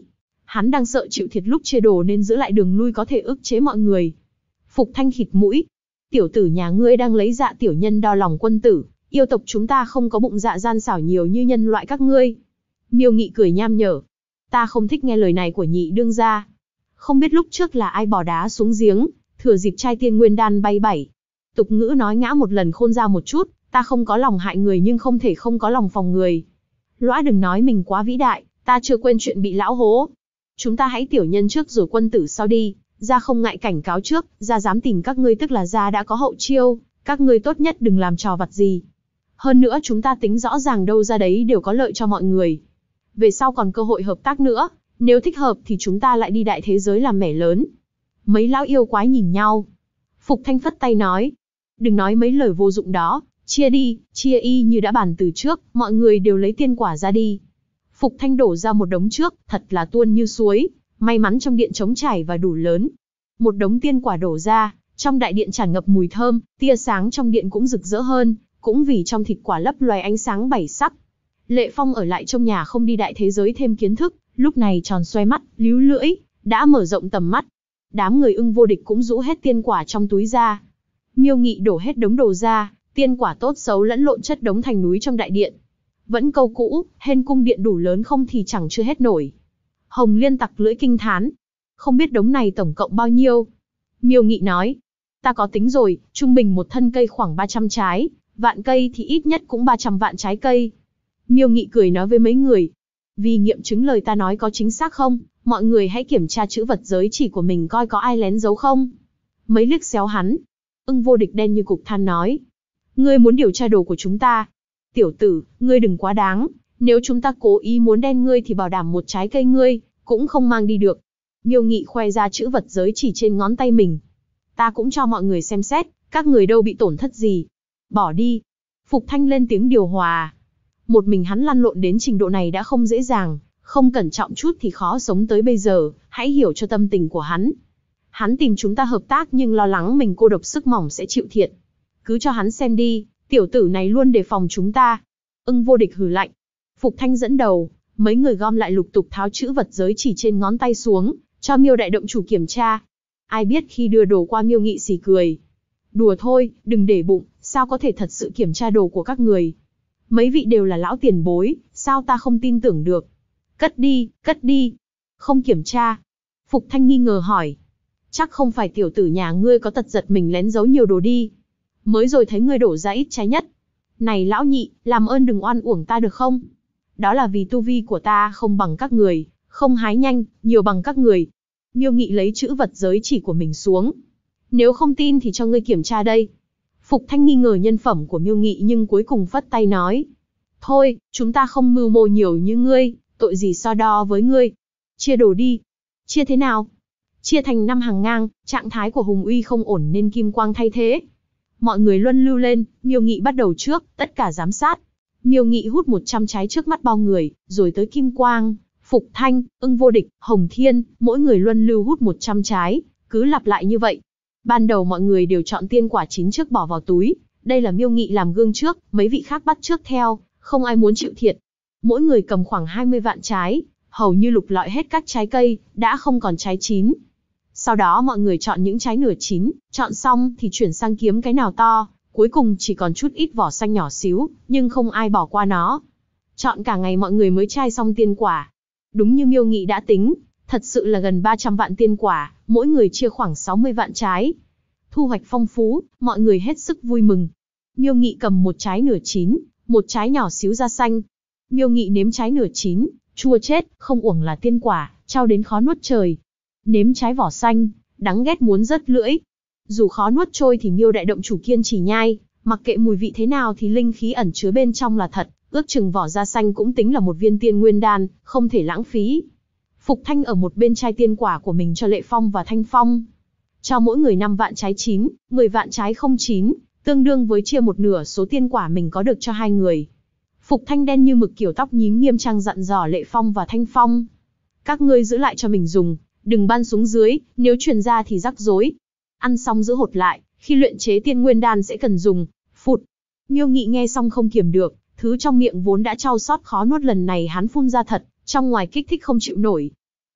A: Hắn đang sợ chịu thiệt lúc chia đồ nên giữ lại đường lui có thể ức chế mọi người. Phục Thanh khịt mũi. Tiểu tử nhà ngươi đang lấy dạ tiểu nhân đo lòng quân tử, yêu tộc chúng ta không có bụng dạ gian xảo nhiều như nhân loại các ngươi. Miêu Nghị cười nham nhở. Ta không thích nghe lời này của nhị đương gia. Không biết lúc trước là ai bỏ đá xuống giếng, thừa dịp trai tiên nguyên đan bay bảy. Tục ngữ nói ngã một lần khôn ra một chút, ta không có lòng hại người nhưng không thể không có lòng phòng người. Lõa đừng nói mình quá vĩ đại, ta chưa quên chuyện bị lão hố. Chúng ta hãy tiểu nhân trước rồi quân tử sau đi, gia không ngại cảnh cáo trước, gia dám tìm các ngươi tức là gia đã có hậu chiêu, các ngươi tốt nhất đừng làm trò vặt gì. Hơn nữa chúng ta tính rõ ràng đâu ra đấy đều có lợi cho mọi người. Về sau còn cơ hội hợp tác nữa, nếu thích hợp thì chúng ta lại đi đại thế giới làm mẻ lớn. Mấy lão yêu quái nhìn nhau. Phục Thanh phất tay nói. Đừng nói mấy lời vô dụng đó, chia đi, chia y như đã bàn từ trước, mọi người đều lấy tiên quả ra đi. Phục Thanh đổ ra một đống trước, thật là tuôn như suối, may mắn trong điện trống trải và đủ lớn. Một đống tiên quả đổ ra, trong đại điện tràn ngập mùi thơm, tia sáng trong điện cũng rực rỡ hơn, cũng vì trong thịt quả lấp loài ánh sáng bảy sắc. Lệ Phong ở lại trong nhà không đi đại thế giới thêm kiến thức, lúc này tròn xoay mắt, líu lưỡi, đã mở rộng tầm mắt. Đám người Ưng Vô Địch cũng rũ hết tiên quả trong túi ra. Miêu Nghị đổ hết đống đồ ra, tiên quả tốt xấu lẫn lộn chất đống thành núi trong đại điện. Vẫn câu cũ, hên cung điện đủ lớn không thì chẳng chưa hết nổi. Hồng Liên tặc lưỡi kinh thán. Không biết đống này tổng cộng bao nhiêu? Miêu Nghị nói. Ta có tính rồi, trung bình một thân cây khoảng 300 trái, vạn cây thì ít nhất cũng 300 vạn trái cây. Miêu Nghị cười nói với mấy người. Vì nghiệm chứng lời ta nói có chính xác không, mọi người hãy kiểm tra chữ vật giới chỉ của mình coi có ai lén giấu không. Mấy liếc xéo hắn. Ưng Vô Địch đen như cục than nói. Ngươi muốn điều tra đồ của chúng ta. Tiểu tử, ngươi đừng quá đáng, nếu chúng ta cố ý muốn đen ngươi thì bảo đảm một trái cây ngươi cũng không mang đi được. Miêu Nghị khoe ra chữ vật giới chỉ trên ngón tay mình. Ta cũng cho mọi người xem xét, các người đâu bị tổn thất gì. Bỏ đi. Phục Thanh lên tiếng điều hòa. Một mình hắn lăn lộn đến trình độ này đã không dễ dàng, không cẩn trọng chút thì khó sống tới bây giờ, hãy hiểu cho tâm tình của hắn. Hắn tìm chúng ta hợp tác nhưng lo lắng mình cô độc sức mỏng sẽ chịu thiệt. Cứ cho hắn xem đi, tiểu tử này luôn đề phòng chúng ta. Ưng Vô Địch hừ lạnh. Phục Thanh dẫn đầu, mấy người gom lại lục tục tháo chữ vật giới chỉ trên ngón tay xuống, cho Miêu đại động chủ kiểm tra. Ai biết khi đưa đồ qua Miêu Nghị xì cười. Đùa thôi, đừng để bụng, sao có thể thật sự kiểm tra đồ của các người. Mấy vị đều là lão tiền bối, sao ta không tin tưởng được. Cất đi, cất đi. Không kiểm tra. Phục Thanh nghi ngờ hỏi. Chắc không phải tiểu tử nhà ngươi có tật giật mình lén giấu nhiều đồ đi. Mới rồi thấy ngươi đổ ra ít trái nhất. Này lão nhị, làm ơn đừng oan uổng ta được không? Đó là vì tu vi của ta không bằng các người, không hái nhanh, nhiều bằng các người. Miêu Nghị lấy chữ vật giới chỉ của mình xuống. Nếu không tin thì cho ngươi kiểm tra đây. Phục Thanh nghi ngờ nhân phẩm của Miêu Nghị nhưng cuối cùng phất tay nói. Thôi, chúng ta không mưu mô nhiều như ngươi, tội gì so đo với ngươi. Chia đồ đi. Chia thế nào? Chia thành 5 hàng ngang, trạng thái của Hùng Uy không ổn nên Kim Quang thay thế. Mọi người luân lưu lên, Miêu Nghị bắt đầu trước, tất cả giám sát. Miêu Nghị hút 100 trái trước mắt bao người, rồi tới Kim Quang, Phục Thanh, Ưng Vô Địch, Hồng Thiên, mỗi người luân lưu hút 100 trái, cứ lặp lại như vậy. Ban đầu mọi người đều chọn tiên quả chín trước bỏ vào túi, đây là Miêu Nghị làm gương trước, mấy vị khác bắt trước theo, không ai muốn chịu thiệt. Mỗi người cầm khoảng 20 vạn trái, hầu như lục lọi hết các trái cây, đã không còn trái chín. Sau đó mọi người chọn những trái nửa chín, chọn xong thì chuyển sang kiếm cái nào to, cuối cùng chỉ còn chút ít vỏ xanh nhỏ xíu, nhưng không ai bỏ qua nó. Chọn cả ngày mọi người mới chai xong tiên quả. Đúng như Miêu Nghị đã tính, thật sự là gần 300 vạn tiên quả, mỗi người chia khoảng 60 vạn trái. Thu hoạch phong phú, mọi người hết sức vui mừng. Miêu Nghị cầm một trái nửa chín, một trái nhỏ xíu da xanh. Miêu Nghị nếm trái nửa chín, chua chết, không uổng là tiên quả, trao đến khó nuốt trời. Nếm trái vỏ xanh, đắng ghét muốn rớt lưỡi. Dù khó nuốt trôi thì Miêu đại động chủ kiên trì nhai, mặc kệ mùi vị thế nào thì linh khí ẩn chứa bên trong là thật, ước chừng vỏ da xanh cũng tính là một viên tiên nguyên đan, không thể lãng phí. Phục Thanh ở một bên chai tiên quả của mình cho Lệ Phong và Thanh Phong. Cho mỗi người 5 vạn trái chín, 10 vạn trái không chín, tương đương với chia một nửa số tiên quả mình có được cho hai người. Phục Thanh đen như mực kiểu tóc nhím nghiêm trang dặn dò Lệ Phong và Thanh Phong. Các ngươi giữ lại cho mình dùng, đừng ban xuống dưới, nếu truyền ra thì rắc rối. Ăn xong giữ hột lại, khi luyện chế tiên nguyên đan sẽ cần dùng. Phụt. Miêu Nghị nghe xong không kiềm được, thứ trong miệng vốn đã chau xót khó nuốt lần này hắn phun ra thật, trong ngoài kích thích không chịu nổi.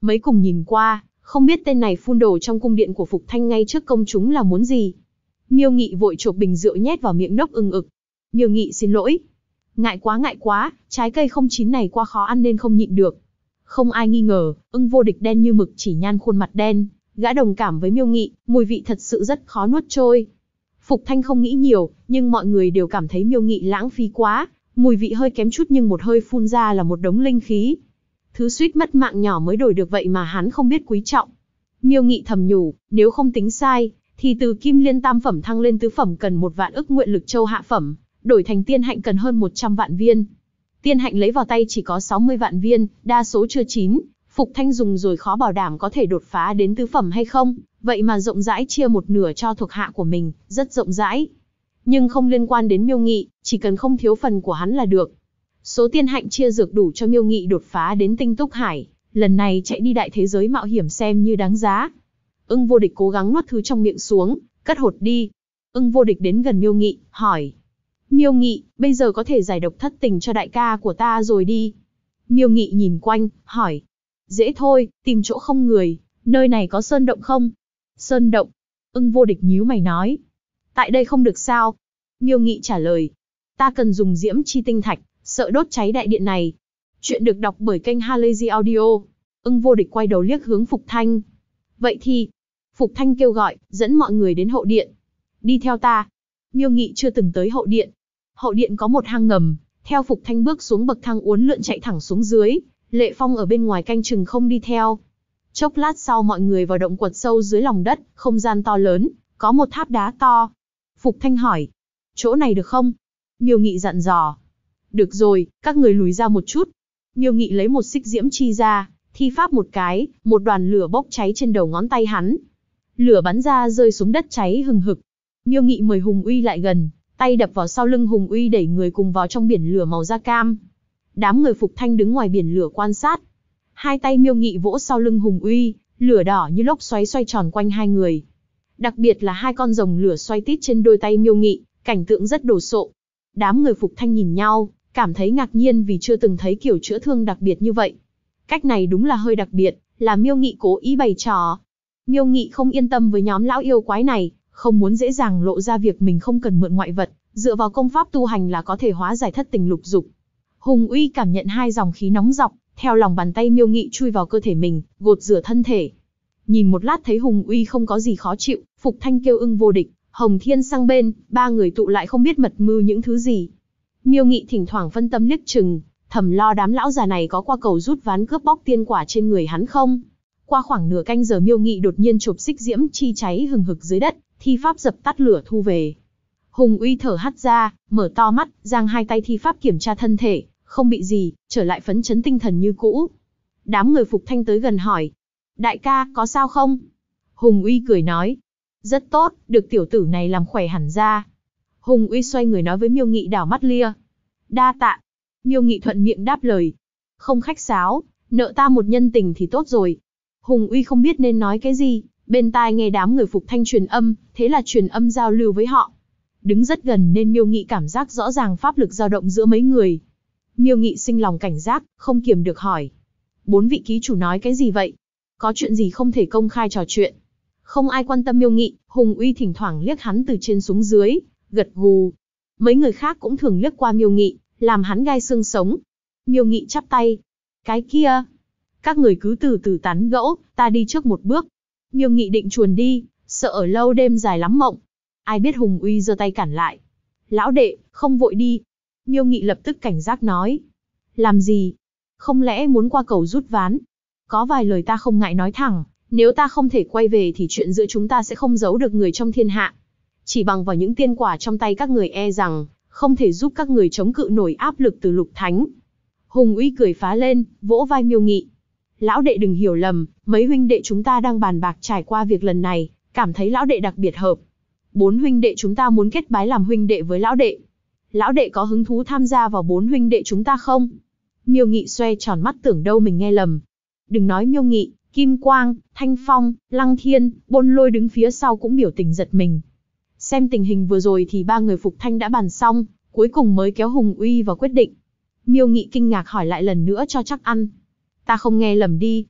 A: Mấy cùng nhìn qua, không biết tên này phun đồ trong cung điện của Phục Thanh ngay trước công chúng là muốn gì. Miêu Nghị vội chộp bình rượu nhét vào miệng nốc ừng ực. Miêu Nghị xin lỗi. Ngại quá, trái cây không chín này quá khó ăn nên không nhịn được. Không ai nghi ngờ, Ưng Vô Địch đen như mực chỉ nhan khuôn mặt đen. Gã đồng cảm với Miêu Nghị, mùi vị thật sự rất khó nuốt trôi. Phục Thanh không nghĩ nhiều, nhưng mọi người đều cảm thấy Miêu Nghị lãng phí quá. Mùi vị hơi kém chút nhưng một hơi phun ra là một đống linh khí. Thứ suýt mất mạng nhỏ mới đổi được vậy mà hắn không biết quý trọng. Miêu Nghị thầm nhủ, nếu không tính sai, thì từ Kim Liên tam phẩm thăng lên tứ phẩm cần 1 vạn ức nguyện lực châu hạ phẩm, đổi thành tiên hạnh cần hơn 100 vạn viên. Tiên hạnh lấy vào tay chỉ có 60 vạn viên, đa số chưa chín. Phục Thanh dùng rồi khó bảo đảm có thể đột phá đến tứ phẩm hay không, vậy mà rộng rãi chia 1/2 cho thuộc hạ của mình, rất rộng rãi. Nhưng không liên quan đến Miêu Nghị, chỉ cần không thiếu phần của hắn là được. Số tiên hạnh chia dược đủ cho Miêu Nghị đột phá đến tinh túc hải, lần này chạy đi đại thế giới mạo hiểm xem như đáng giá. Ưng Vô Địch cố gắng nuốt thứ trong miệng xuống, cất hột đi. Ưng Vô Địch đến gần Miêu Nghị, hỏi. Miêu Nghị, bây giờ có thể giải độc thất tình cho đại ca của ta rồi đi. Miêu Nghị nhìn quanh, hỏi. Dễ thôi, tìm chỗ không người, nơi này có sơn động không? Sơn động. Ưng Vô Địch nhíu mày nói. Tại đây không được sao? Miêu Nghị trả lời. Ta cần dùng diễm chi tinh thạch, sợ đốt cháy đại điện này. Chuyện được đọc bởi kênh Halazy Audio. Ưng Vô Địch quay đầu liếc hướng Phục Thanh. Vậy thì, Phục Thanh kêu gọi, dẫn mọi người đến hậu điện. Đi theo ta. Miêu Nghị chưa từng tới hậu điện. Hậu điện có một hang ngầm, theo Phục Thanh bước xuống bậc thang uốn lượn chạy thẳng xuống dưới. Lệ Phong ở bên ngoài canh chừng không đi theo. Chốc lát sau mọi người vào động quật sâu dưới lòng đất, không gian to lớn, có một tháp đá to. Phục Thanh hỏi, chỗ này được không? Miêu Nghị dặn dò. Được rồi, các người lùi ra một chút. Miêu Nghị lấy một xích diễm chi ra, thi pháp một cái, một đoàn lửa bốc cháy trên đầu ngón tay hắn. Lửa bắn ra rơi xuống đất cháy hừng hực. Miêu Nghị mời Hùng Uy lại gần, tay đập vào sau lưng Hùng Uy đẩy người cùng vào trong biển lửa màu da cam. Đám người Phục Thanh đứng ngoài biển lửa quan sát. Hai tay Miêu Nghị vỗ sau lưng Hùng Uy, lửa đỏ như lốc xoáy xoay tròn quanh hai người. Đặc biệt là hai con rồng lửa xoay tít trên đôi tay Miêu Nghị, cảnh tượng rất đồ sộ. Đám người Phục Thanh nhìn nhau, cảm thấy ngạc nhiên vì chưa từng thấy kiểu chữa thương đặc biệt như vậy. Cách này đúng là hơi đặc biệt, là Miêu Nghị cố ý bày trò. Miêu Nghị không yên tâm với nhóm lão yêu quái này, không muốn dễ dàng lộ ra việc mình không cần mượn ngoại vật, dựa vào công pháp tu hành là có thể hóa giải thất tình lục dục. Hùng Uy cảm nhận hai dòng khí nóng dọc, theo lòng bàn tay Miêu Nghị chui vào cơ thể mình, gột rửa thân thể. Nhìn một lát thấy Hùng Uy không có gì khó chịu, Phục Thanh kêu Ưng Vô Địch, Hồng Thiên sang bên, ba người tụ lại không biết mật mưu những thứ gì. Miêu Nghị thỉnh thoảng phân tâm liếc chừng, thầm lo đám lão già này có qua cầu rút ván cướp bóc tiên quả trên người hắn không. Qua khoảng nửa canh giờ Miêu Nghị đột nhiên chộp xích diễm chi cháy hừng hực dưới đất, thi pháp dập tắt lửa thu về. Hùng Uy thở hắt ra, mở to mắt, giang hai tay thi pháp kiểm tra thân thể, không bị gì, trở lại phấn chấn tinh thần như cũ. Đám người Phục Thanh tới gần hỏi, đại ca, có sao không? Hùng Uy cười nói, rất tốt, được tiểu tử này làm khỏe hẳn ra. Hùng Uy xoay người nói với Miêu Nghị đảo mắt lia. Đa tạ. Miêu Nghị thuận miệng đáp lời. Không khách sáo, nợ ta một nhân tình thì tốt rồi. Hùng Uy không biết nên nói cái gì, bên tai nghe đám người Phục Thanh truyền âm, thế là truyền âm giao lưu với họ. Đứng rất gần nên Miêu Nghị cảm giác rõ ràng pháp lực dao động giữa mấy người. Miêu Nghị sinh lòng cảnh giác, không kiềm được hỏi. 4 vị ký chủ nói cái gì vậy? Có chuyện gì không thể công khai trò chuyện? Không ai quan tâm Miêu Nghị, Hùng Uy thỉnh thoảng liếc hắn từ trên xuống dưới, gật gù. Mấy người khác cũng thường liếc qua Miêu Nghị, làm hắn gai xương sống. Miêu Nghị chắp tay. Cái kia, các người cứ từ từ tán gẫu, ta đi trước một bước. Miêu Nghị định chuồn đi, sợ ở lâu đêm dài lắm mộng. Ai biết Hùng Uy giơ tay cản lại. Lão đệ, không vội đi. Miêu Nghị lập tức cảnh giác nói. Làm gì? Không lẽ muốn qua cầu rút ván? Có vài lời ta không ngại nói thẳng, nếu ta không thể quay về thì chuyện giữa chúng ta sẽ không giấu được người trong thiên hạ. Chỉ bằng vào những tiên quả trong tay các người e rằng, không thể giúp các người chống cự nổi áp lực từ lục thánh. Hùng Uy cười phá lên, vỗ vai Miêu Nghị. Lão đệ đừng hiểu lầm, mấy huynh đệ chúng ta đang bàn bạc trải qua việc lần này, cảm thấy lão đệ đặc biệt hợp. 4 huynh đệ chúng ta muốn kết bái làm huynh đệ với lão đệ. Lão đệ có hứng thú tham gia vào 4 huynh đệ chúng ta không? Miêu Nghị xoe tròn mắt tưởng đâu mình nghe lầm. Đừng nói Miêu Nghị, Kim Quang, Thanh Phong, Lăng Thiên, Bôn Lôi đứng phía sau cũng biểu tình giật mình. Xem tình hình vừa rồi thì ba người Phục Thanh đã bàn xong, cuối cùng mới kéo Hùng Uy vào quyết định. Miêu Nghị kinh ngạc hỏi lại lần nữa cho chắc ăn. Ta không nghe lầm đi.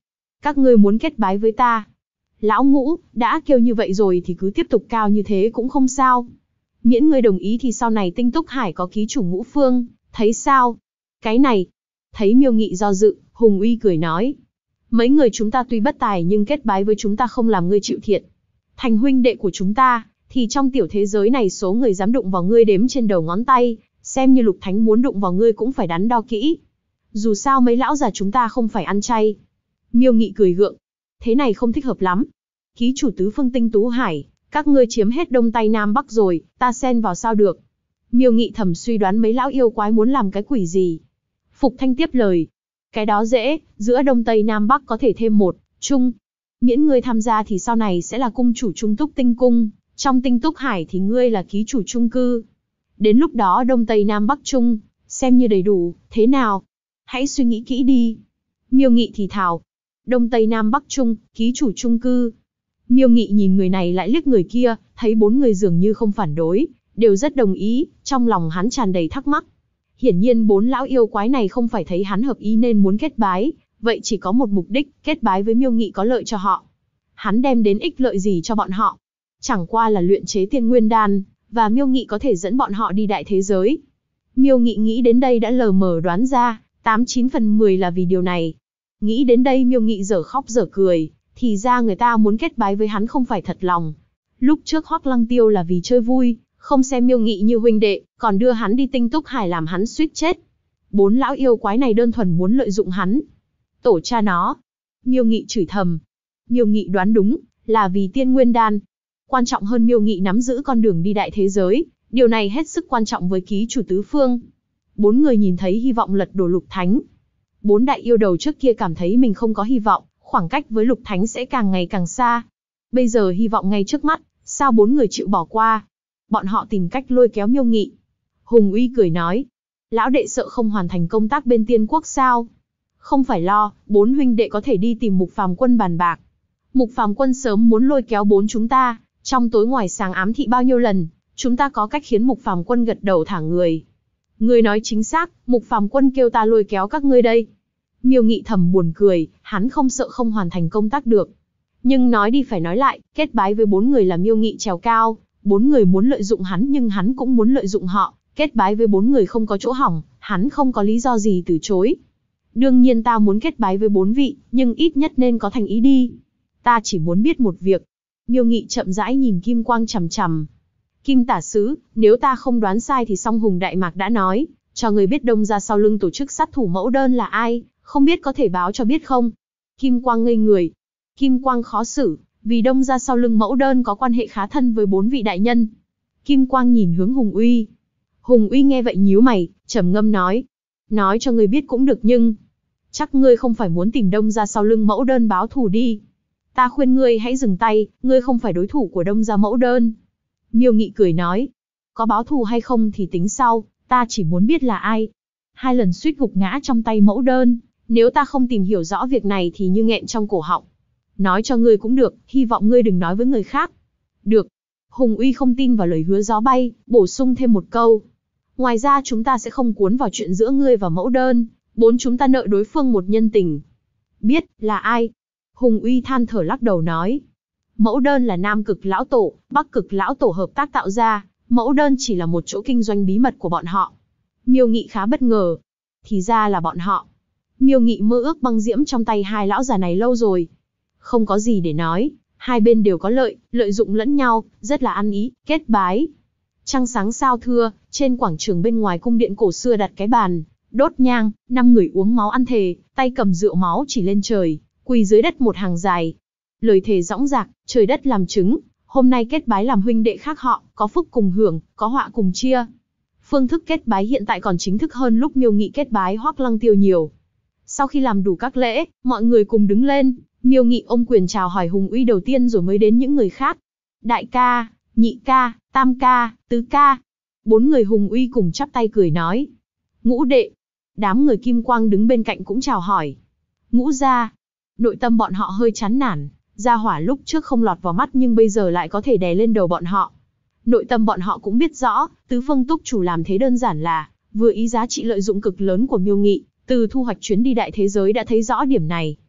A: Các ngươi muốn kết bái với ta. Lão Ngũ, đã kêu như vậy rồi thì cứ tiếp tục cao như thế cũng không sao. Miễn ngươi đồng ý thì sau này Tinh Túc Hải có ký chủ Ngũ Phương, thấy sao? Cái này, thấy Miêu Nghị do dự, Hùng Uy cười nói. Mấy người chúng ta tuy bất tài nhưng kết bái với chúng ta không làm ngươi chịu thiệt. Thành huynh đệ của chúng ta, thì trong tiểu thế giới này số người dám đụng vào ngươi đếm trên đầu ngón tay, xem như Lục Thánh muốn đụng vào ngươi cũng phải đắn đo kỹ. Dù sao mấy lão già chúng ta không phải ăn chay. Miêu Nghị cười gượng. Thế này không thích hợp lắm. Ký chủ tứ phương Tinh Tú Hải, các ngươi chiếm hết Đông Tây Nam Bắc rồi, ta xen vào sao được. Miêu Nghị thầm suy đoán mấy lão yêu quái muốn làm cái quỷ gì. Phục Thanh tiếp lời. Cái đó dễ, giữa Đông Tây Nam Bắc có thể thêm một, chung. Miễn ngươi tham gia thì sau này sẽ là cung chủ Trung Túc Tinh Cung, trong Tinh Túc Hải thì ngươi là ký chủ chung cư. Đến lúc đó Đông Tây Nam Bắc Trung, xem như đầy đủ, thế nào? Hãy suy nghĩ kỹ đi. Miêu Nghị thì thào. Đông Tây Nam Bắc Trung, ký chủ chung cư. Miêu Nghị nhìn người này lại liếc người kia, thấy bốn người dường như không phản đối, đều rất đồng ý, trong lòng hắn tràn đầy thắc mắc. Hiển nhiên bốn lão yêu quái này không phải thấy hắn hợp ý nên muốn kết bái, vậy chỉ có một mục đích, kết bái với Miêu Nghị có lợi cho họ. Hắn đem đến ích lợi gì cho bọn họ? Chẳng qua là luyện chế tiên nguyên đan, và Miêu Nghị có thể dẫn bọn họ đi đại thế giới. Miêu Nghị nghĩ đến đây đã lờ mờ đoán ra, 89 phần 10 là vì điều này. Nghĩ đến đây Miêu Nghị dở khóc dở cười, thì ra người ta muốn kết bái với hắn không phải thật lòng. Lúc trước Hoắc Lăng Tiêu là vì chơi vui, không xem Miêu Nghị như huynh đệ, còn đưa hắn đi Tinh Túc Hải làm hắn suýt chết. Bốn lão yêu quái này đơn thuần muốn lợi dụng hắn. Tổ cha nó. Miêu Nghị chửi thầm. Miêu Nghị đoán đúng, là vì tiên nguyên đan. Quan trọng hơn Miêu Nghị nắm giữ con đường đi đại thế giới, điều này hết sức quan trọng với ký chủ tứ phương. Bốn người nhìn thấy hy vọng lật đổ Lục Thánh. Bốn đại yêu đầu trước kia cảm thấy mình không có hy vọng, khoảng cách với Lục Thánh sẽ càng ngày càng xa. Bây giờ hy vọng ngay trước mắt, sao bốn người chịu bỏ qua? Bọn họ tìm cách lôi kéo Miêu Nghị. Hùng Uy cười nói, lão đệ sợ không hoàn thành công tác bên Tiên Quốc sao? Không phải lo, bốn huynh đệ có thể đi tìm Mục Phàm Quân bàn bạc. Mục Phàm Quân sớm muốn lôi kéo bốn chúng ta, trong tối ngoài sáng ám thị bao nhiêu lần, chúng ta có cách khiến Mục Phàm Quân gật đầu thả người. Ngươi nói chính xác, Mục Phàm Quân kêu ta lôi kéo các ngươi đây. Miêu Nghị thầm buồn cười, hắn không sợ không hoàn thành công tác được. Nhưng nói đi phải nói lại, kết bái với bốn người là Miêu Nghị trèo cao, bốn người muốn lợi dụng hắn nhưng hắn cũng muốn lợi dụng họ, kết bái với bốn người không có chỗ hỏng, hắn không có lý do gì từ chối. Đương nhiên ta muốn kết bái với bốn vị, nhưng ít nhất nên có thành ý đi. Ta chỉ muốn biết một việc. Miêu Nghị chậm rãi nhìn Kim Quang chằm chằm. Kim tả sứ, nếu ta không đoán sai thì Song Hùng Đại Mạc đã nói, cho người biết Đông gia sau lưng tổ chức sát thủ mẫu đơn là ai, không biết có thể báo cho biết không? Kim Quang ngây người. Kim Quang khó xử, vì Đông gia sau lưng mẫu đơn có quan hệ khá thân với bốn vị đại nhân. Kim Quang nhìn hướng Hùng Uy. Hùng Uy nghe vậy nhíu mày, trầm ngâm nói. Nói cho ngươi biết cũng được nhưng, chắc ngươi không phải muốn tìm Đông gia sau lưng mẫu đơn báo thù đi. Ta khuyên ngươi hãy dừng tay, ngươi không phải đối thủ của Đông gia mẫu đơn. Miêu Nghị cười nói. Có báo thù hay không thì tính sau, ta chỉ muốn biết là ai. Hai lần suýt gục ngã trong tay mẫu đơn, nếu ta không tìm hiểu rõ việc này thì như nghẹn trong cổ họng. Nói cho ngươi cũng được, hy vọng ngươi đừng nói với người khác. Được. Hùng Uy không tin vào lời hứa gió bay, bổ sung thêm một câu. Ngoài ra chúng ta sẽ không cuốn vào chuyện giữa ngươi và mẫu đơn, bốn chúng ta nợ đối phương một nhân tình. Biết, là ai? Hùng Uy than thở lắc đầu nói. Mẫu đơn là Nam Cực Lão Tổ, Bắc Cực Lão Tổ hợp tác tạo ra, mẫu đơn chỉ là một chỗ kinh doanh bí mật của bọn họ. Miêu Nghị khá bất ngờ. Thì ra là bọn họ. Miêu Nghị mơ ước băng diễm trong tay hai lão già này lâu rồi. Không có gì để nói, hai bên đều có lợi, lợi dụng lẫn nhau, rất là ăn ý, kết bái. Trăng sáng sao thưa, trên quảng trường bên ngoài cung điện cổ xưa đặt cái bàn, đốt nhang, 5 người uống máu ăn thề, tay cầm rượu máu chỉ lên trời, quỳ dưới đất một hàng dài. Lời thề dõng dạc, trời đất làm chứng, hôm nay kết bái làm huynh đệ khác họ, có phúc cùng hưởng, có họa cùng chia. Phương thức kết bái hiện tại còn chính thức hơn lúc Miêu Nghị kết bái Hoắc Lăng Tiêu nhiều. Sau khi làm đủ các lễ, mọi người cùng đứng lên, Miêu Nghị ôm quyền chào hỏi Hùng Uy đầu tiên rồi mới đến những người khác. Đại ca, nhị ca, tam ca, tứ ca. Bốn người Hùng Uy cùng chắp tay cười nói. Ngũ đệ. Đám người Kim Quang đứng bên cạnh cũng chào hỏi. Ngũ gia. Nội tâm bọn họ hơi chán nản, gia hỏa lúc trước không lọt vào mắt nhưng bây giờ lại có thể đè lên đầu bọn họ. Nội tâm bọn họ cũng biết rõ, tứ phương túc chủ làm thế đơn giản là, vừa ý giá trị lợi dụng cực lớn của Miêu Nghị, từ thu hoạch chuyến đi đại thế giới đã thấy rõ điểm này.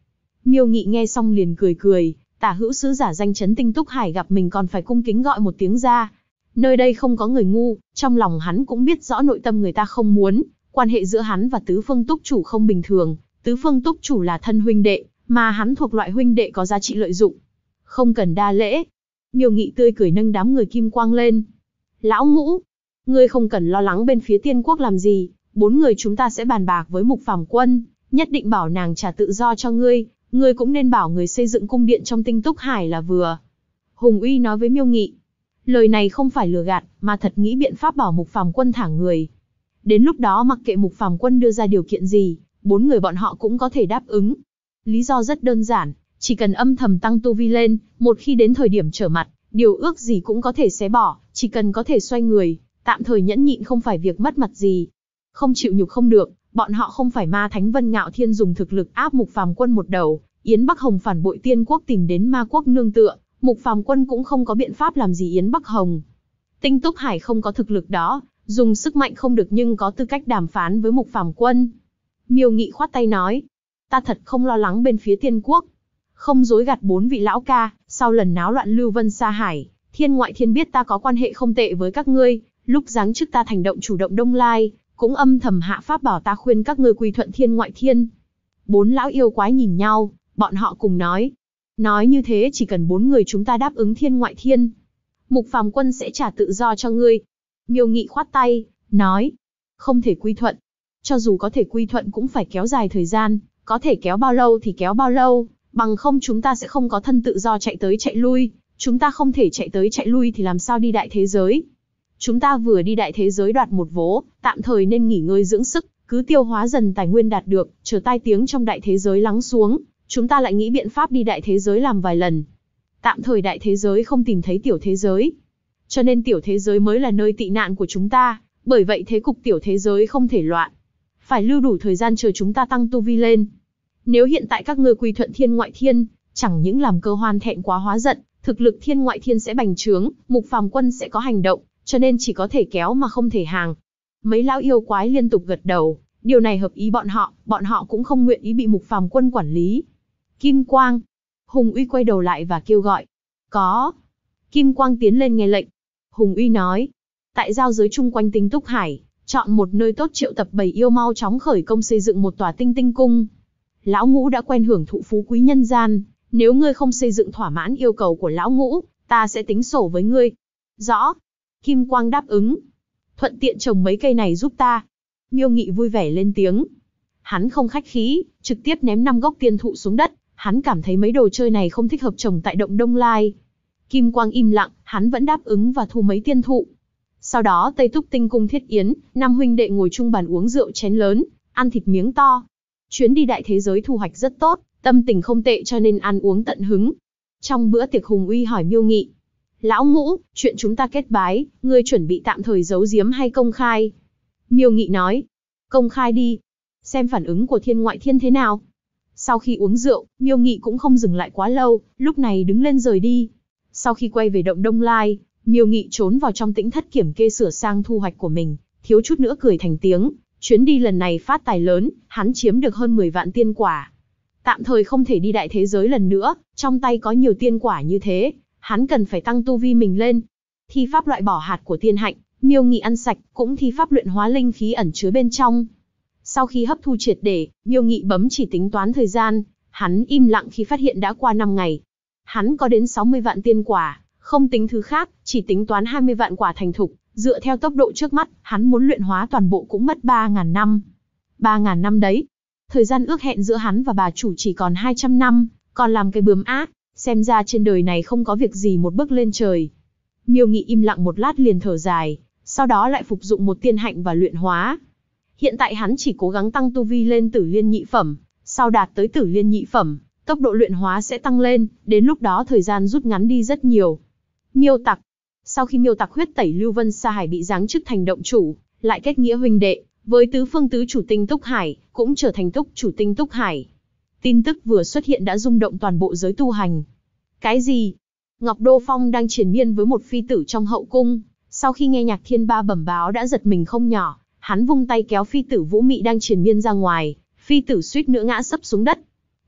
A: Miêu Nghị nghe xong liền cười cười, Tả hữu sứ giả danh chấn Tinh Túc Hải gặp mình còn phải cung kính gọi một tiếng ra. Nơi đây không có người ngu, trong lòng hắn cũng biết rõ nội tâm người ta không muốn, quan hệ giữa hắn và Tứ Phương Túc Chủ không bình thường, Tứ Phương Túc Chủ là thân huynh đệ, mà hắn thuộc loại huynh đệ có giá trị lợi dụng. Không cần đa lễ. Miêu Nghị tươi cười nâng đám người kim quang lên. Lão Ngũ, ngươi không cần lo lắng bên phía Tiên Quốc làm gì, 4 người chúng ta sẽ bàn bạc với Mục Phàm Quân, nhất định bảo nàng trả tự do cho ngươi, ngươi cũng nên bảo người xây dựng cung điện trong Tinh Túc Hải là vừa. Hùng Uy nói với Miêu Nghị. Lời này không phải lừa gạt, mà thật nghĩ biện pháp bảo Mục Phàm Quân thả người. Đến lúc đó mặc kệ Mục Phàm Quân đưa ra điều kiện gì, 4 người bọn họ cũng có thể đáp ứng. Lý do rất đơn giản, chỉ cần âm thầm tăng tu vi lên, một khi đến thời điểm trở mặt, điều ước gì cũng có thể xé bỏ, chỉ cần có thể xoay người, tạm thời nhẫn nhịn không phải việc mất mặt gì. Không chịu nhục không được, bọn họ không phải ma thánh Vân Ngạo Thiên dùng thực lực áp Mục Phàm Quân một đầu, Yến Bắc Hồng phản bội Tiên Quốc tìm đến ma quốc nương tựa, Mục Phàm Quân cũng không có biện pháp làm gì Yến Bắc Hồng. Tinh Túc Hải không có thực lực đó, dùng sức mạnh không được nhưng có tư cách đàm phán với Mục Phàm Quân. Miêu Nghị khoát tay nói, ta thật không lo lắng bên phía Tiên Quốc. Không dối gạt 4 vị lão ca, sau lần náo loạn Lưu Vân Sa Hải, Thiên Ngoại Thiên biết ta có quan hệ không tệ với các ngươi, lúc giáng chức ta thành động chủ động Đông Lai, cũng âm thầm hạ pháp bảo ta khuyên các ngươi quy thuận Thiên Ngoại Thiên. 4 lão yêu quái nhìn nhau, bọn họ cùng nói. Nói như thế chỉ cần 4 người chúng ta đáp ứng Thiên Ngoại Thiên, Mục Phàm Quân sẽ trả tự do cho ngươi. Miêu Nghị khoát tay, nói, không thể quy thuận. Cho dù có thể quy thuận cũng phải kéo dài thời gian, có thể kéo bao lâu thì kéo bao lâu, bằng không chúng ta sẽ không có thân tự do chạy tới chạy lui, chúng ta không thể chạy tới chạy lui thì làm sao đi đại thế giới. Chúng ta vừa đi đại thế giới đoạt một vố, tạm thời nên nghỉ ngơi dưỡng sức, cứ tiêu hóa dần tài nguyên đạt được, chờ tai tiếng trong đại thế giới lắng xuống, chúng ta lại nghĩ biện pháp đi đại thế giới làm vài lần. Tạm thời đại thế giới không tìm thấy tiểu thế giới, cho nên tiểu thế giới mới là nơi tị nạn của chúng ta, bởi vậy thế cục tiểu thế giới không thể loạn. Phải lưu đủ thời gian chờ chúng ta tăng tu vi lên. Nếu hiện tại các ngươi quy thuận Thiên Ngoại Thiên, chẳng những làm Cơ Hoan thẹn quá hóa giận, thực lực Thiên Ngoại Thiên sẽ bành trướng, Mục Phàm Quân sẽ có hành động, cho nên chỉ có thể kéo mà không thể hàng. Mấy lão yêu quái liên tục gật đầu, điều này hợp ý bọn họ cũng không nguyện ý bị Mục Phàm Quân quản lý. Kim Quang. Hùng Uy quay đầu lại và kêu gọi. Có. Kim Quang tiến lên nghe lệnh. Hùng Uy nói. Tại giao giới chung quanh Tinh Túc Hải, chọn một nơi tốt triệu tập bầy yêu mau chóng khởi công xây dựng một tòa tinh tinh cung. Lão Ngũ đã quen hưởng thụ phú quý nhân gian, nếu ngươi không xây dựng thỏa mãn yêu cầu của Lão Ngũ, ta sẽ tính sổ với ngươi. Rõ. Kim Quang đáp ứng. Thuận tiện trồng mấy cây này giúp ta. Miêu Nghị vui vẻ lên tiếng. Hắn không khách khí, trực tiếp ném 5 gốc tiên thụ xuống đất, hắn cảm thấy mấy đồ chơi này không thích hợp trồng tại động Đông Lai. Kim Quang im lặng, hắn vẫn đáp ứng và thu mấy tiên thụ. Sau đó Tây Túc Tinh Cung thiết yến, 5 huynh đệ ngồi chung bàn uống rượu chén lớn, ăn thịt miếng to. Chuyến đi đại thế giới thu hoạch rất tốt, tâm tình không tệ cho nên ăn uống tận hứng. Trong bữa tiệc Hùng Uy hỏi Miêu Nghị. Lão Ngũ, chuyện chúng ta kết bái, ngươi chuẩn bị tạm thời giấu giếm hay công khai? Miêu Nghị nói. Công khai đi. Xem phản ứng của Thiên Ngoại Thiên thế nào. Sau khi uống rượu, Miêu Nghị cũng không dừng lại quá lâu, lúc này đứng lên rời đi. Sau khi quay về động Đông Lai, Miêu Nghị trốn vào trong tĩnh thất kiểm kê sửa sang thu hoạch của mình, thiếu chút nữa cười thành tiếng. Chuyến đi lần này phát tài lớn, hắn chiếm được hơn 10 vạn tiên quả. Tạm thời không thể đi đại thế giới lần nữa, trong tay có nhiều tiên quả như thế, hắn cần phải tăng tu vi mình lên. Thi pháp loại bỏ hạt của tiên hạnh, Miêu Nghị ăn sạch, cũng thi pháp luyện hóa linh khí ẩn chứa bên trong. Sau khi hấp thu triệt để, Miêu Nghị bấm chỉ tính toán thời gian, hắn im lặng khi phát hiện đã qua 5 ngày. Hắn có đến 60 vạn tiên quả, không tính thứ khác, chỉ tính toán 20 vạn quả thành thục, dựa theo tốc độ trước mắt, hắn muốn luyện hóa toàn bộ cũng mất 3.000 năm. 3.000 năm đấy. Thời gian ước hẹn giữa hắn và bà chủ chỉ còn 200 năm, còn làm cái bướm ác, xem ra trên đời này không có việc gì một bước lên trời. Miêu Nghị im lặng một lát liền thở dài, sau đó lại phục dụng một tiên hạnh và luyện hóa. Hiện tại hắn chỉ cố gắng tăng tu vi lên Tử Liên nhị phẩm, sau đạt tới Tử Liên nhị phẩm, tốc độ luyện hóa sẽ tăng lên, đến lúc đó thời gian rút ngắn đi rất nhiều. Miêu Tặc. Sau khi Miêu Tặc huyết tẩy Lưu Vân Sa Hải bị giáng chức thành động chủ, lại kết nghĩa huynh đệ với Tứ Phương Tứ Chủ Tinh Túc Hải, cũng trở thành Túc Chủ Tinh Túc Hải. Tin tức vừa xuất hiện đã rung động toàn bộ giới tu hành. Cái gì? Ngọc Đô Phong đang triền miên với một phi tử trong hậu cung, sau khi nghe Nhạc Thiên Ba bẩm báo đã giật mình không nhỏ, hắn vung tay kéo phi tử Vũ Mị đang triền miên ra ngoài, phi tử suýt nữa ngã sấp xuống đất.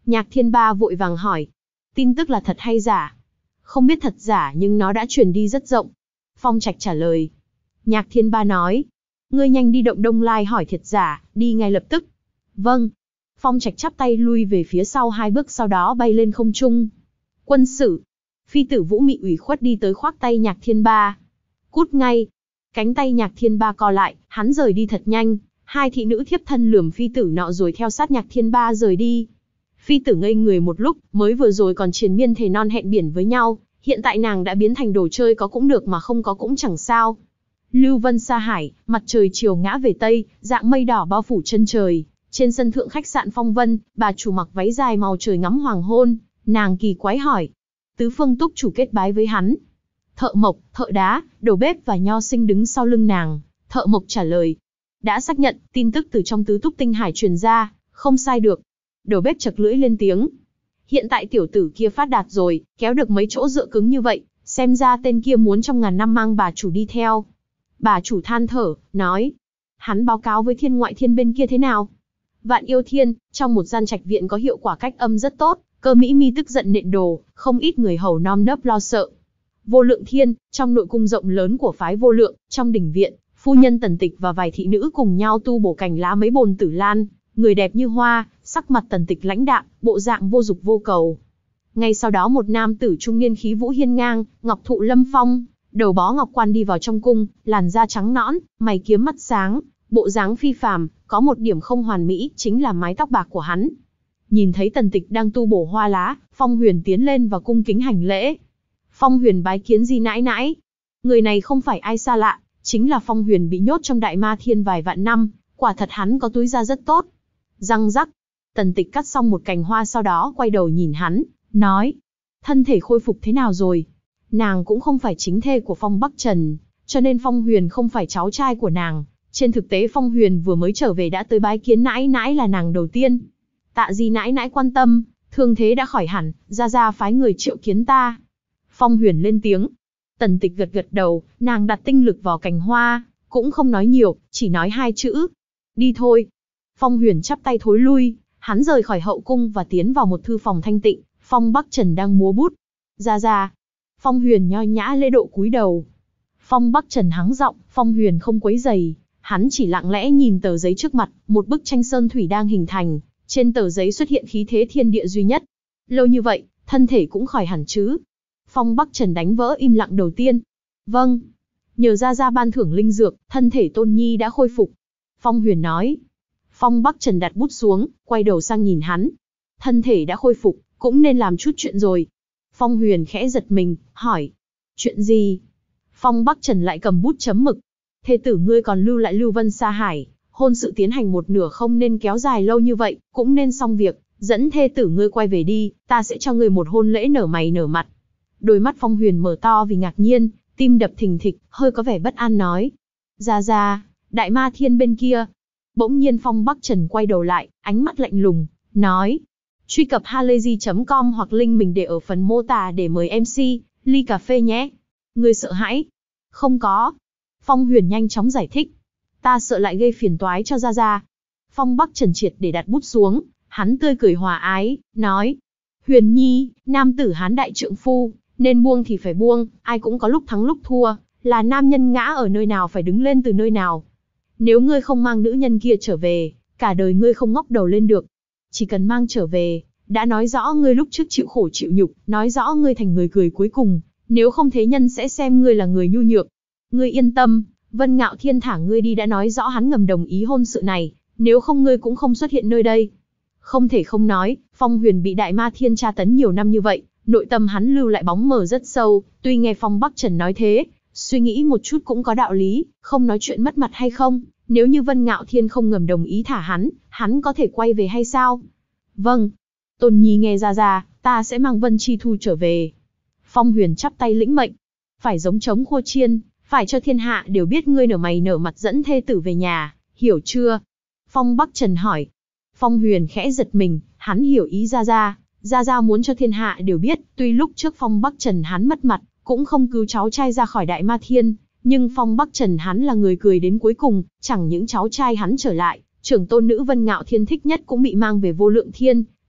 A: Nhạc Thiên Ba vội vàng hỏi. Tin tức là thật hay giả? Không biết thật giả nhưng nó đã truyền đi rất rộng. Phong Trạch trả lời. Nhạc Thiên Ba nói. Ngươi nhanh đi động Đông Lai hỏi thiệt giả, đi ngay lập tức. Vâng. Phong Trạch chắp tay lui về phía sau 2 bước sau đó bay lên không trung. Quân sử. Phi tử Vũ Mị ủy khuất đi tới khoác tay Nhạc Thiên Ba. Cút ngay. Cánh tay Nhạc Thiên Ba co lại, hắn rời đi thật nhanh. 2 thị nữ thiếp thân lườm phi tử nọ rồi theo sát Nhạc Thiên Ba rời đi. Phi tử ngây người một lúc, mới vừa rồi còn triền miên thề non hẹn biển với nhau, hiện tại nàng đã biến thành đồ chơi, có cũng được mà không có cũng chẳng sao. Lưu Vân Sa Hải, mặt trời chiều ngã về tây, dạng mây đỏ bao phủ chân trời. Trên sân thượng khách sạn Phong Vân, bà chủ mặc váy dài màu trời ngắm hoàng hôn, nàng kỳ quái hỏi. Tứ phương túc chủ kết bái với hắn. Thợ mộc, thợ đá, đầu bếp và nho sinh đứng sau lưng nàng. Thợ mộc trả lời. Đã xác nhận, tin tức từ trong tứ túc tinh hải truyền ra, không sai được. Đầu bếp chật lưỡi lên tiếng. Hiện tại tiểu tử kia phát đạt rồi, kéo được mấy chỗ dựa cứng như vậy, xem ra tên kia muốn trong ngàn năm mang bà chủ đi theo. Bà chủ than thở, nói. Hắn báo cáo với thiên ngoại thiên bên kia thế nào? Vạn Yêu Thiên, trong một gian trạch viện có hiệu quả cách âm rất tốt, Cơ Mỹ Mi tức giận nện đồ, không ít người hầu nom nớp lo sợ. Vô Lượng Thiên, trong nội cung rộng lớn của phái Vô Lượng, trong đình viện, phu nhân Tần Tịch và vài thị nữ cùng nhau tu bổ cành lá mấy bồn tử lan, người đẹp như hoa, sắc mặt Tần Tịch lãnh đạm, bộ dạng vô dục vô cầu. Ngay sau đó một nam tử trung niên khí vũ hiên ngang, ngọc thụ lâm phong, đầu bó ngọc quan đi vào trong cung, làn da trắng nõn, mày kiếm mắt sáng, bộ dáng phi phàm, có một điểm không hoàn mỹ, chính là mái tóc bạc của hắn. Nhìn thấy Tần Tịch đang tu bổ hoa lá, Phong Huyền tiến lên và cung kính hành lễ. Phong Huyền bái kiến Di nãi nãi. Người này không phải ai xa lạ, chính là Phong Huyền bị nhốt trong Đại Ma Thiên vài vạn năm, quả thật hắn có túi da rất tốt. Răng rắc, Tần Tịch cắt xong một cành hoa sau đó quay đầu nhìn hắn, nói. Thân thể khôi phục thế nào rồi? Nàng cũng không phải chính thê của Phong Bắc Trần, cho nên Phong Huyền không phải cháu trai của nàng. Trên thực tế Phong Huyền vừa mới trở về đã tới bái kiến nãi nãi là nàng đầu tiên. Tạ Di nãi nãi quan tâm, thương thế đã khỏi hẳn, ra phái người triệu kiến ta. Phong Huyền lên tiếng. Tần Tịch gật gật đầu, nàng đặt tinh lực vào cành hoa, cũng không nói nhiều, chỉ nói 2 chữ. Đi thôi. Phong Huyền chắp tay thối lui, hắn rời khỏi hậu cung và tiến vào một thư phòng thanh tịnh. Phong Bắc Trần đang múa bút. Ra. Phong Huyền nho nhã lễ độ cúi đầu. Phong Bắc Trần hắng giọng, Phong Huyền không quấy rầy, hắn chỉ lặng lẽ nhìn tờ giấy trước mặt, một bức tranh sơn thủy đang hình thành, trên tờ giấy xuất hiện khí thế thiên địa duy nhất. Lâu như vậy, thân thể cũng khỏi hẳn chứ? Phong Bắc Trần đánh vỡ im lặng đầu tiên. Vâng. Nhờ ra ban thưởng linh dược, thân thể Tôn Nhi đã khôi phục. Phong Huyền nói. Phong Bắc Trần đặt bút xuống, quay đầu sang nhìn hắn. Thân thể đã khôi phục, cũng nên làm chút chuyện rồi. Phong Huyền khẽ giật mình, hỏi. Chuyện gì? Phong Bắc Trần lại cầm bút chấm mực. Thê tử ngươi còn lưu lại Lưu Vân Sa Hải, hôn sự tiến hành một nửa không nên kéo dài lâu như vậy, cũng nên xong việc, dẫn thê tử ngươi quay về đi, ta sẽ cho ngươi một hôn lễ nở mày nở mặt. Đôi mắt Phong Huyền mở to vì ngạc nhiên, tim đập thình thịch, hơi có vẻ bất an nói. Ra, Đại Ma Thiên bên kia. Bỗng nhiên Phong Bắc Trần quay đầu lại, ánh mắt lạnh lùng, nói. Truy cập halayzi.com hoặc link mình để ở phần mô tả để mời MC, ly cà phê nhé. Ngươi sợ hãi? Không có. Phong Huyền nhanh chóng giải thích. Ta sợ lại gây phiền toái cho Ra. Phong Bắc Trần triệt để đặt bút xuống, hắn tươi cười hòa ái, nói. Huyền Nhi, nam tử hán đại trượng phu, nên buông thì phải buông, ai cũng có lúc thắng lúc thua, là nam nhân ngã ở nơi nào phải đứng lên từ nơi nào. Nếu ngươi không mang nữ nhân kia trở về, cả đời ngươi không ngóc đầu lên được. Chỉ cần mang trở về, đã nói rõ ngươi lúc trước chịu khổ chịu nhục, nói rõ ngươi thành người cười cuối cùng, nếu không thế nhân sẽ xem ngươi là người nhu nhược. Ngươi yên tâm, Vân Ngạo Thiên thả ngươi đi đã nói rõ hắn ngầm đồng ý hôn sự này, nếu không ngươi cũng không xuất hiện nơi đây. Không thể không nói, Phong Huyền bị Đại Ma Thiên tra tấn nhiều năm như vậy, nội tâm hắn lưu lại bóng mờ rất sâu, tuy nghe Phong Bắc Trần nói thế, suy nghĩ một chút cũng có đạo lý, không nói chuyện mất mặt hay không, nếu như Vân Ngạo Thiên không ngầm đồng ý thả hắn có thể quay về hay sao? Vâng. Tôn Nhi nghe ra, ta sẽ mang Vân Chi Thu trở về. Phong Huyền chắp tay lĩnh mệnh. Phải giống trống khua chiên, phải cho thiên hạ đều biết ngươi nở mày nở mặt dẫn thê tử về nhà, hiểu chưa? Phong Bắc Trần hỏi. Phong Huyền khẽ giật mình, hắn hiểu ý Ra muốn cho thiên hạ đều biết, tuy lúc trước Phong Bắc Trần hắn mất mặt, cũng không cứu cháu trai ra khỏi Đại Ma Thiên, nhưng Phong Bắc Trần hắn là người cười đến cuối cùng, chẳng những cháu trai hắn trở lại, trưởng tôn nữ Vân Ngạo Thiên thích nhất cũng bị mang về Vô Lượng Thiên,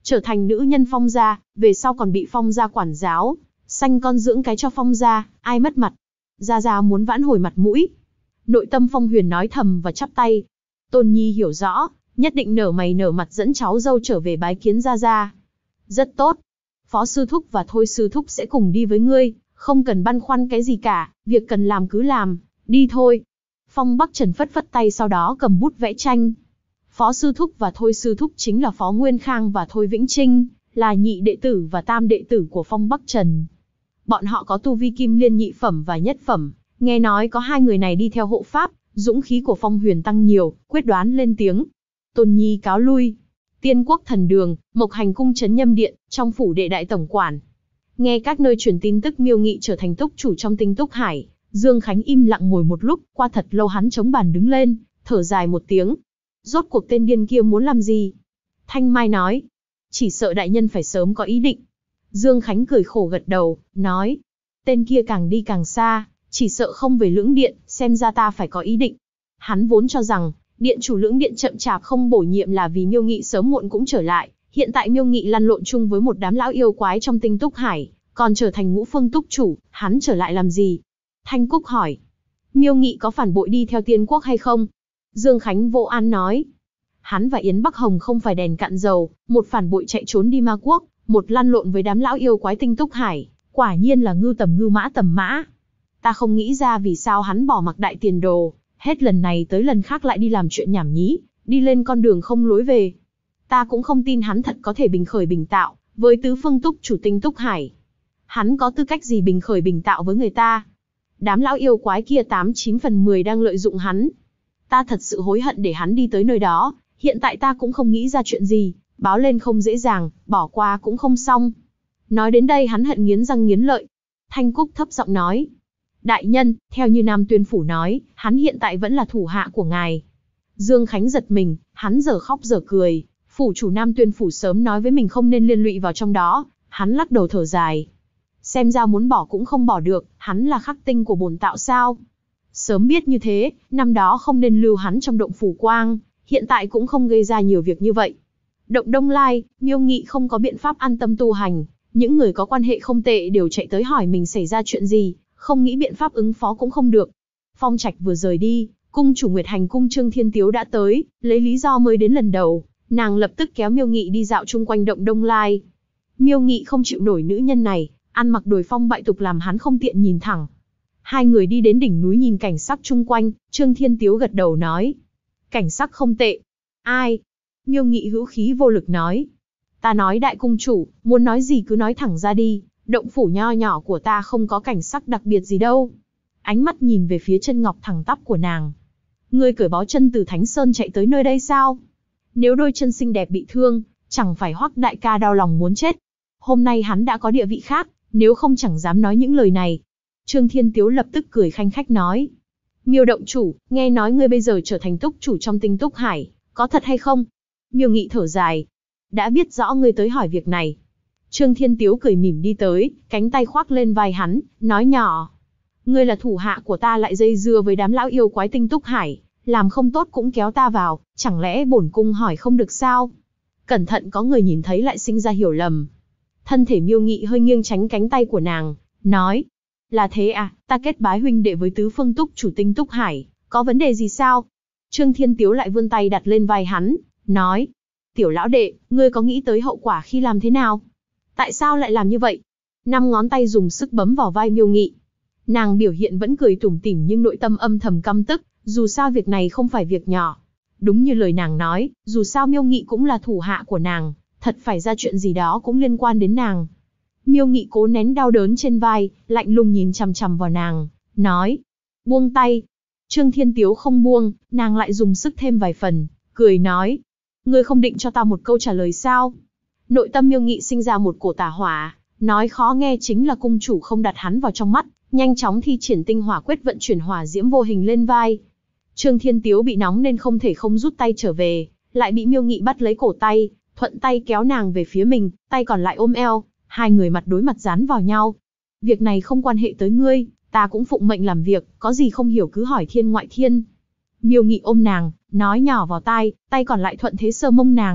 A: trở thành nữ nhân Phong gia, về sau còn bị Phong gia quản giáo, sanh con dưỡng cái cho Phong gia, ai mất mặt. Gia Gia muốn vãn hồi mặt mũi. Nội tâm Phong Huyền nói thầm và chắp tay. Tôn Nhi hiểu rõ, nhất định nở mày nở mặt dẫn cháu dâu trở về bái kiến Gia Gia. Rất tốt. Phó sư thúc và Thôi sư thúc sẽ cùng đi với ngươi, không cần băn khoăn cái gì cả, việc cần làm cứ làm, đi thôi. Phong Bắc Trần phất phất tay sau đó cầm bút vẽ tranh. Phó sư thúc và Thôi sư thúc chính là Phó Nguyên Khang và Thôi Vĩnh Trinh, là nhị đệ tử và tam đệ tử của Phong Bắc Trần. Bọn họ có tu vi kim liên nhị phẩm và nhất phẩm, nghe nói có hai người này đi theo hộ pháp, dũng khí của Phong Huyền tăng nhiều, quyết đoán lên tiếng. Tôn Nhi cáo lui. Tiên Quốc Thần Đường, Mộc Hành Cung Trấn Nhâm Điện, trong phủ đệ đại tổng quản. Nghe các nơi truyền tin tức Miêu Nghị trở thành túc chủ trong Tinh Túc Hải, Dương Khánh im lặng ngồi một lúc, qua thật lâu hắn chống bàn đứng lên, thở dài một tiếng. Rốt cuộc tên điên kia muốn làm gì? Thanh Mai nói. Chỉ sợ đại nhân phải sớm có ý định. Dương Khánh cười khổ gật đầu, nói. Tên kia càng đi càng xa, chỉ sợ không về Lưỡng Điện, xem ra ta phải có ý định. Hắn vốn cho rằng, điện chủ Lưỡng Điện chậm chạp không bổ nhiệm là vì Miêu Nghị sớm muộn cũng trở lại. Hiện tại Miêu Nghị lăn lộn chung với một đám lão yêu quái trong Tinh Túc Hải, còn trở thành Ngũ Phương túc chủ, hắn trở lại làm gì? Thanh Cúc hỏi. Miêu Nghị có phản bội đi theo Tiên Quốc hay không? Dương Khánh vô an nói. Hắn và Yến Bắc Hồng không phải đèn cạn dầu, một phản bội chạy trốn đi Ma Quốc, một lăn lộn với đám lão yêu quái Tinh Túc Hải, quả nhiên là ngưu tầm mã. Ta không nghĩ ra vì sao hắn bỏ mặc đại tiền đồ, hết lần này tới lần khác lại đi làm chuyện nhảm nhí, đi lên con đường không lối về. Ta cũng không tin hắn thật có thể bình khởi bình tạo, với tứ phương túc chủ Tinh Túc Hải. Hắn có tư cách gì bình khởi bình tạo với người ta? Đám lão yêu quái kia 89 phần 10 đang lợi dụng hắn. Ta thật sự hối hận để hắn đi tới nơi đó, hiện tại ta cũng không nghĩ ra chuyện gì, báo lên không dễ dàng, bỏ qua cũng không xong. Nói đến đây hắn hận nghiến răng nghiến lợi. Thanh Cúc thấp giọng nói. Đại nhân, theo như Nam Tuyên Phủ nói, hắn hiện tại vẫn là thủ hạ của ngài. Dương Khánh giật mình, hắn giờ khóc giờ cười. Phủ chủ Nam Tuyên Phủ sớm nói với mình không nên liên lụy vào trong đó, hắn lắc đầu thở dài. Xem ra muốn bỏ cũng không bỏ được, hắn là khắc tinh của bổn tạo sao. Sớm biết như thế, năm đó không nên lưu hắn trong động phủ quang, hiện tại cũng không gây ra nhiều việc như vậy. Động Đông Lai, Miêu Nghị không có biện pháp an tâm tu hành, những người có quan hệ không tệ đều chạy tới hỏi mình xảy ra chuyện gì, không nghĩ biện pháp ứng phó cũng không được. Phong Trạch vừa rời đi, cung chủ Nguyệt Hành cung Trương Thiên Tiếu đã tới, lấy lý do mới đến lần đầu, nàng lập tức kéo Miêu Nghị đi dạo chung quanh Động Đông Lai. Miêu Nghị không chịu nổi nữ nhân này, ăn mặc đồi phong bại tục làm hắn không tiện nhìn thẳng. Hai người đi đến đỉnh núi nhìn cảnh sắc chung quanh, Trương Thiên Tiếu gật đầu nói. Cảnh sắc không tệ. Ai? Miêu Nghị hữu khí vô lực nói. Ta nói đại cung chủ, muốn nói gì cứ nói thẳng ra đi, động phủ nho nhỏ của ta không có cảnh sắc đặc biệt gì đâu. Ánh mắt nhìn về phía chân ngọc thẳng tắp của nàng. Ngươi cởi bó chân từ Thánh Sơn chạy tới nơi đây sao? Nếu đôi chân xinh đẹp bị thương, chẳng phải Hoắc đại ca đau lòng muốn chết. Hôm nay hắn đã có địa vị khác, nếu không chẳng dám nói những lời này. Trương Thiên Tiếu lập tức cười khanh khách nói. Miêu động chủ, nghe nói ngươi bây giờ trở thành túc chủ trong Tinh Túc Hải, có thật hay không? Miêu Nghị thở dài. Đã biết rõ ngươi tới hỏi việc này. Trương Thiên Tiếu cười mỉm đi tới, cánh tay khoác lên vai hắn, nói nhỏ. Ngươi là thủ hạ của ta lại dây dưa với đám lão yêu quái Tinh Túc Hải, làm không tốt cũng kéo ta vào, chẳng lẽ bổn cung hỏi không được sao? Cẩn thận có người nhìn thấy lại sinh ra hiểu lầm. Thân thể Miêu Nghị hơi nghiêng tránh cánh tay của nàng, nói. Là thế à, ta kết bái huynh đệ với tứ phương túc chủ Tinh Túc Hải, có vấn đề gì sao? Trương Thiên Tiếu lại vươn tay đặt lên vai hắn, nói. Tiểu lão đệ, ngươi có nghĩ tới hậu quả khi làm thế nào? Tại sao lại làm như vậy? 5 ngón tay dùng sức bấm vào vai Miêu Nghị. Nàng biểu hiện vẫn cười tủm tỉm nhưng nội tâm âm thầm căm tức, dù sao việc này không phải việc nhỏ. Đúng như lời nàng nói, dù sao Miêu Nghị cũng là thủ hạ của nàng, thật phải ra chuyện gì đó cũng liên quan đến nàng. Miêu Nghị cố nén đau đớn trên vai, lạnh lùng nhìn chằm chằm vào nàng, nói. Buông tay. Trương Thiên Tiếu không buông, nàng lại dùng sức thêm vài phần, cười nói. Ngươi không định cho ta một câu trả lời sao? Nội tâm Miêu Nghị sinh ra một cổ tà hỏa, nói khó nghe chính là cung chủ không đặt hắn vào trong mắt, nhanh chóng thi triển tinh hỏa quyết vận chuyển hỏa diễm vô hình lên vai. Trương Thiên Tiếu bị nóng nên không thể không rút tay trở về, lại bị Miêu Nghị bắt lấy cổ tay, thuận tay kéo nàng về phía mình, tay còn lại ôm eo, hai người mặt đối mặt dán vào nhau. Việc này không quan hệ tới ngươi, ta cũng phụng mệnh làm việc, có gì không hiểu cứ hỏi thiên ngoại thiên. Miêu Nghị ôm nàng, nói nhỏ vào tai, tay còn lại thuận thế sờ mông nàng,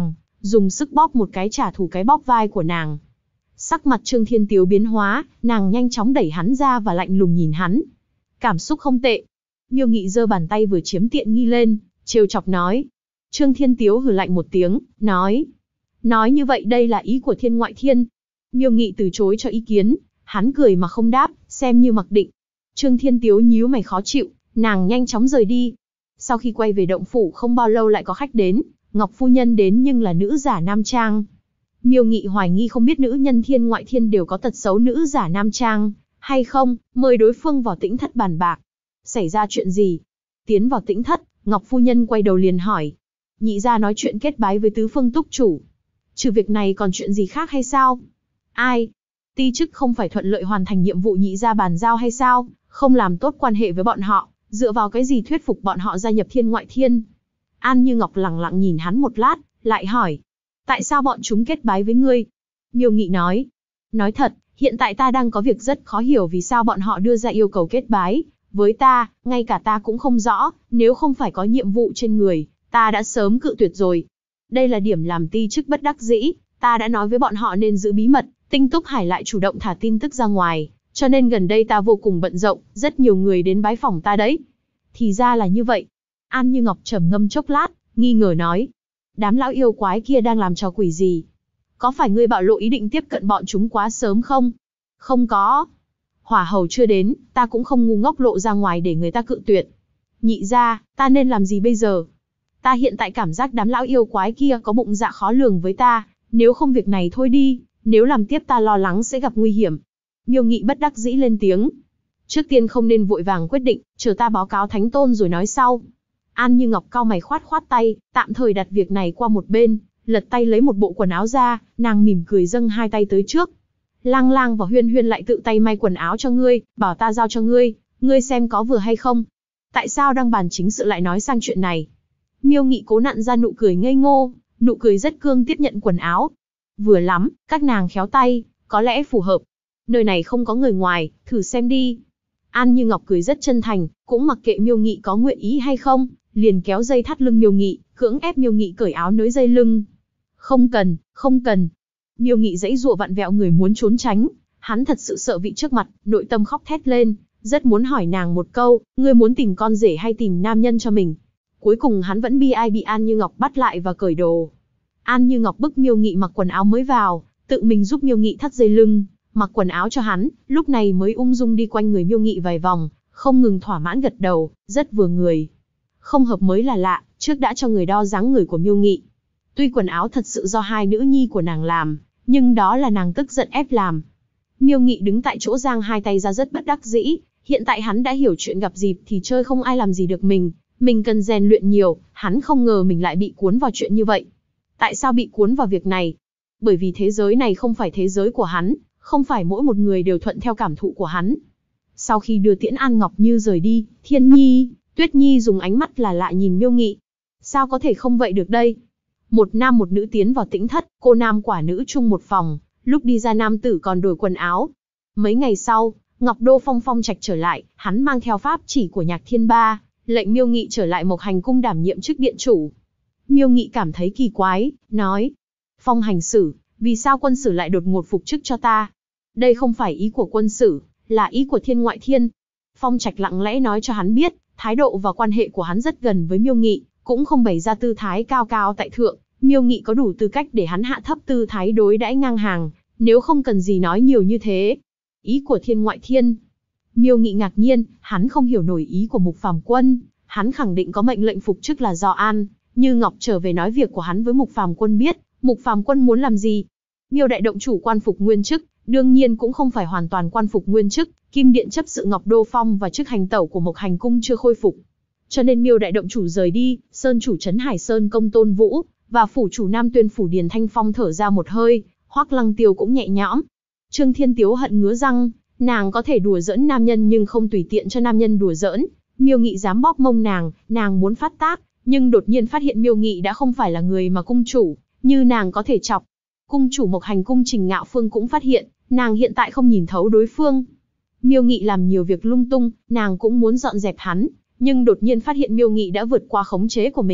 A: dùng sức bóp một cái trả thù cái bóp vai của nàng. Sắc mặt Trương Thiên Tiếu biến hóa, nàng nhanh chóng đẩy hắn ra và lạnh lùng nhìn hắn. Cảm xúc không tệ. Miêu Nghị giơ bàn tay vừa chiếm tiện nghi lên, trêu chọc nói. Trương Thiên Tiếu hừ lạnh một tiếng, nói như vậy đây là ý của Thiên Ngoại Thiên. Miêu Nghị từ chối cho ý kiến, hắn cười mà không đáp, xem như mặc định. Trương Thiên Tiếu nhíu mày khó chịu, nàng nhanh chóng rời đi. Sau khi quay về động phủ không bao lâu lại có khách đến, Ngọc phu nhân đến nhưng là nữ giả nam trang. Miêu Nghị hoài nghi không biết nữ nhân Thiên Ngoại Thiên đều có tật xấu nữ giả nam trang, hay không, mời đối phương vào tĩnh thất bàn bạc. Xảy ra chuyện gì? Tiến vào tĩnh thất, Ngọc phu nhân quay đầu liền hỏi. Nhị gia nói chuyện kết bái với tứ phương túc chủ. Trừ việc này còn chuyện gì khác hay sao? Ai? Ti chức không phải thuận lợi hoàn thành nhiệm vụ nhị gia bàn giao hay sao? Không làm tốt quan hệ với bọn họ, dựa vào cái gì thuyết phục bọn họ gia nhập Thiên Ngoại Thiên? An Như Ngọc lẳng lặng nhìn hắn một lát, lại hỏi. Tại sao bọn chúng kết bái với ngươi? Miêu Nghị nói. Nói thật, hiện tại ta đang có việc rất khó hiểu vì sao bọn họ đưa ra yêu cầu kết bái với ta, ngay cả ta cũng không rõ, nếu không phải có nhiệm vụ trên người, ta đã sớm cự tuyệt rồi. Đây là điểm làm ti chức bất đắc dĩ, ta đã nói với bọn họ nên giữ bí mật, Tinh Túc Hải lại chủ động thả tin tức ra ngoài, cho nên gần đây ta vô cùng bận rộn, rất nhiều người đến bái phỏng ta đấy. Thì ra là như vậy. An Như Ngọc trầm ngâm chốc lát, nghi ngờ nói. Đám lão yêu quái kia đang làm trò quỷ gì? Có phải ngươi bạo lộ ý định tiếp cận bọn chúng quá sớm không? Không có. Hỏa hầu chưa đến, ta cũng không ngu ngốc lộ ra ngoài để người ta cự tuyệt. Nhị gia, ta nên làm gì bây giờ? Ta hiện tại cảm giác đám lão yêu quái kia có bụng dạ khó lường với ta, nếu không việc này thôi đi, nếu làm tiếp ta lo lắng sẽ gặp nguy hiểm. Miêu Nghị bất đắc dĩ lên tiếng. Trước tiên không nên vội vàng quyết định, chờ ta báo cáo Thánh Tôn rồi nói sau. An Như Ngọc cau mày khoát khoát tay, tạm thời đặt việc này qua một bên, lật tay lấy một bộ quần áo ra, nàng mỉm cười dâng hai tay tới trước. Lang Lang và Huyên Huyên lại tự tay may quần áo cho ngươi, bảo ta giao cho ngươi, ngươi xem có vừa hay không? Tại sao đang bàn chính sự lại nói sang chuyện này? Miêu Nghị cố nặn ra nụ cười ngây ngô, nụ cười rất cương tiếp nhận quần áo. Vừa lắm, các nàng khéo tay, có lẽ phù hợp. Nơi này không có người ngoài, thử xem đi. An Như Ngọc cười rất chân thành, cũng mặc kệ Miêu Nghị có nguyện ý hay không, liền kéo dây thắt lưng Miêu Nghị, cưỡng ép Miêu Nghị cởi áo nới dây lưng. Không cần, không cần. Miêu Nghị giãy giụa vặn vẹo người muốn trốn tránh, hắn thật sự sợ vị trước mặt, nội tâm khóc thét lên, rất muốn hỏi nàng một câu, ngươi muốn tìm con rể hay tìm nam nhân cho mình? Cuối cùng hắn vẫn bị An Như Ngọc bắt lại và cởi đồ. An Như Ngọc bức Miêu Nghị mặc quần áo mới vào, tự mình giúp Miêu Nghị thắt dây lưng, mặc quần áo cho hắn, lúc này mới ung dung đi quanh người Miêu Nghị vài vòng, không ngừng thỏa mãn gật đầu, rất vừa người. Không hợp mới là lạ, trước đã cho người đo dáng người của Miêu Nghị. Tuy quần áo thật sự do hai nữ nhi của nàng làm, nhưng đó là nàng tức giận ép làm. Miêu Nghị đứng tại chỗ giang hai tay ra rất bất đắc dĩ, hiện tại hắn đã hiểu chuyện gặp dịp thì chơi không ai làm gì được mình cần rèn luyện nhiều, hắn không ngờ mình lại bị cuốn vào chuyện như vậy. Tại sao bị cuốn vào việc này? Bởi vì thế giới này không phải thế giới của hắn, không phải mỗi một người đều thuận theo cảm thụ của hắn. Sau khi đưa tiễn An Ngọc Như rời đi, Thiên Nhi, Tuyết Nhi dùng ánh mắt là lạ nhìn Miêu Nghị. Sao có thể không vậy được đây? Một nam một nữ tiến vào tĩnh thất, cô nam quả nữ chung một phòng, lúc đi ra nam tử còn đổi quần áo. Mấy ngày sau, Ngọc Đô Phong Phong Trạch trở lại, hắn mang theo pháp chỉ của Nhạc Thiên Ba, lệnh Miêu Nghị trở lại Mộc Hành Cung đảm nhiệm chức điện chủ. Miêu Nghị cảm thấy kỳ quái, nói: Phong hành sử, vì sao quân sử lại đột ngột phục chức cho ta? Đây không phải ý của quân sử, là ý của Thiên Ngoại Thiên. Phong Trạch lặng lẽ nói cho hắn biết, thái độ và quan hệ của hắn rất gần với Miêu Nghị, cũng không bày ra tư thái cao cao tại thượng. Miêu Nghị có đủ tư cách để hắn hạ thấp tư thái đối đãi ngang hàng, nếu không cần gì nói nhiều như thế. Ý của Thiên Ngoại Thiên. Miêu Nghị ngạc nhiên, hắn không hiểu nổi ý của Mục Phàm Quân, hắn khẳng định có mệnh lệnh phục chức là do An Như Ngọc trở về nói việc của hắn với Mục Phàm Quân biết, Mục Phàm Quân muốn làm gì. Miêu đại động chủ quan phục nguyên chức, đương nhiên cũng không phải hoàn toàn quan phục nguyên chức, Kim Điện chấp sự Ngọc Đô Phong và chức hành tẩu của Mộc Hành Cung chưa khôi phục. Cho nên Miêu đại động chủ rời đi, Sơn chủ trấn Hải Sơn Công Tôn Vũ và phủ chủ Nam Tuyên phủ Điền Thanh Phong thở ra một hơi, Hoắc Lăng Tiêu cũng nhẹ nhõm. Trương Thiên Tiếu hận ngứa răng, nàng có thể đùa giỡn nam nhân nhưng không tùy tiện cho nam nhân đùa giỡn. Miêu Nghị dám bóp mông nàng muốn phát tác, nhưng đột nhiên phát hiện Miêu Nghị đã không phải là người mà cung chủ như nàng có thể chọc. Cung chủ Mộc Hành Cung Trình Ngạo Phương cũng phát hiện, nàng hiện tại không nhìn thấu đối phương. Miêu Nghị làm nhiều việc lung tung, nàng cũng muốn dọn dẹp hắn, nhưng đột nhiên phát hiện Miêu Nghị đã vượt qua khống chế của mình,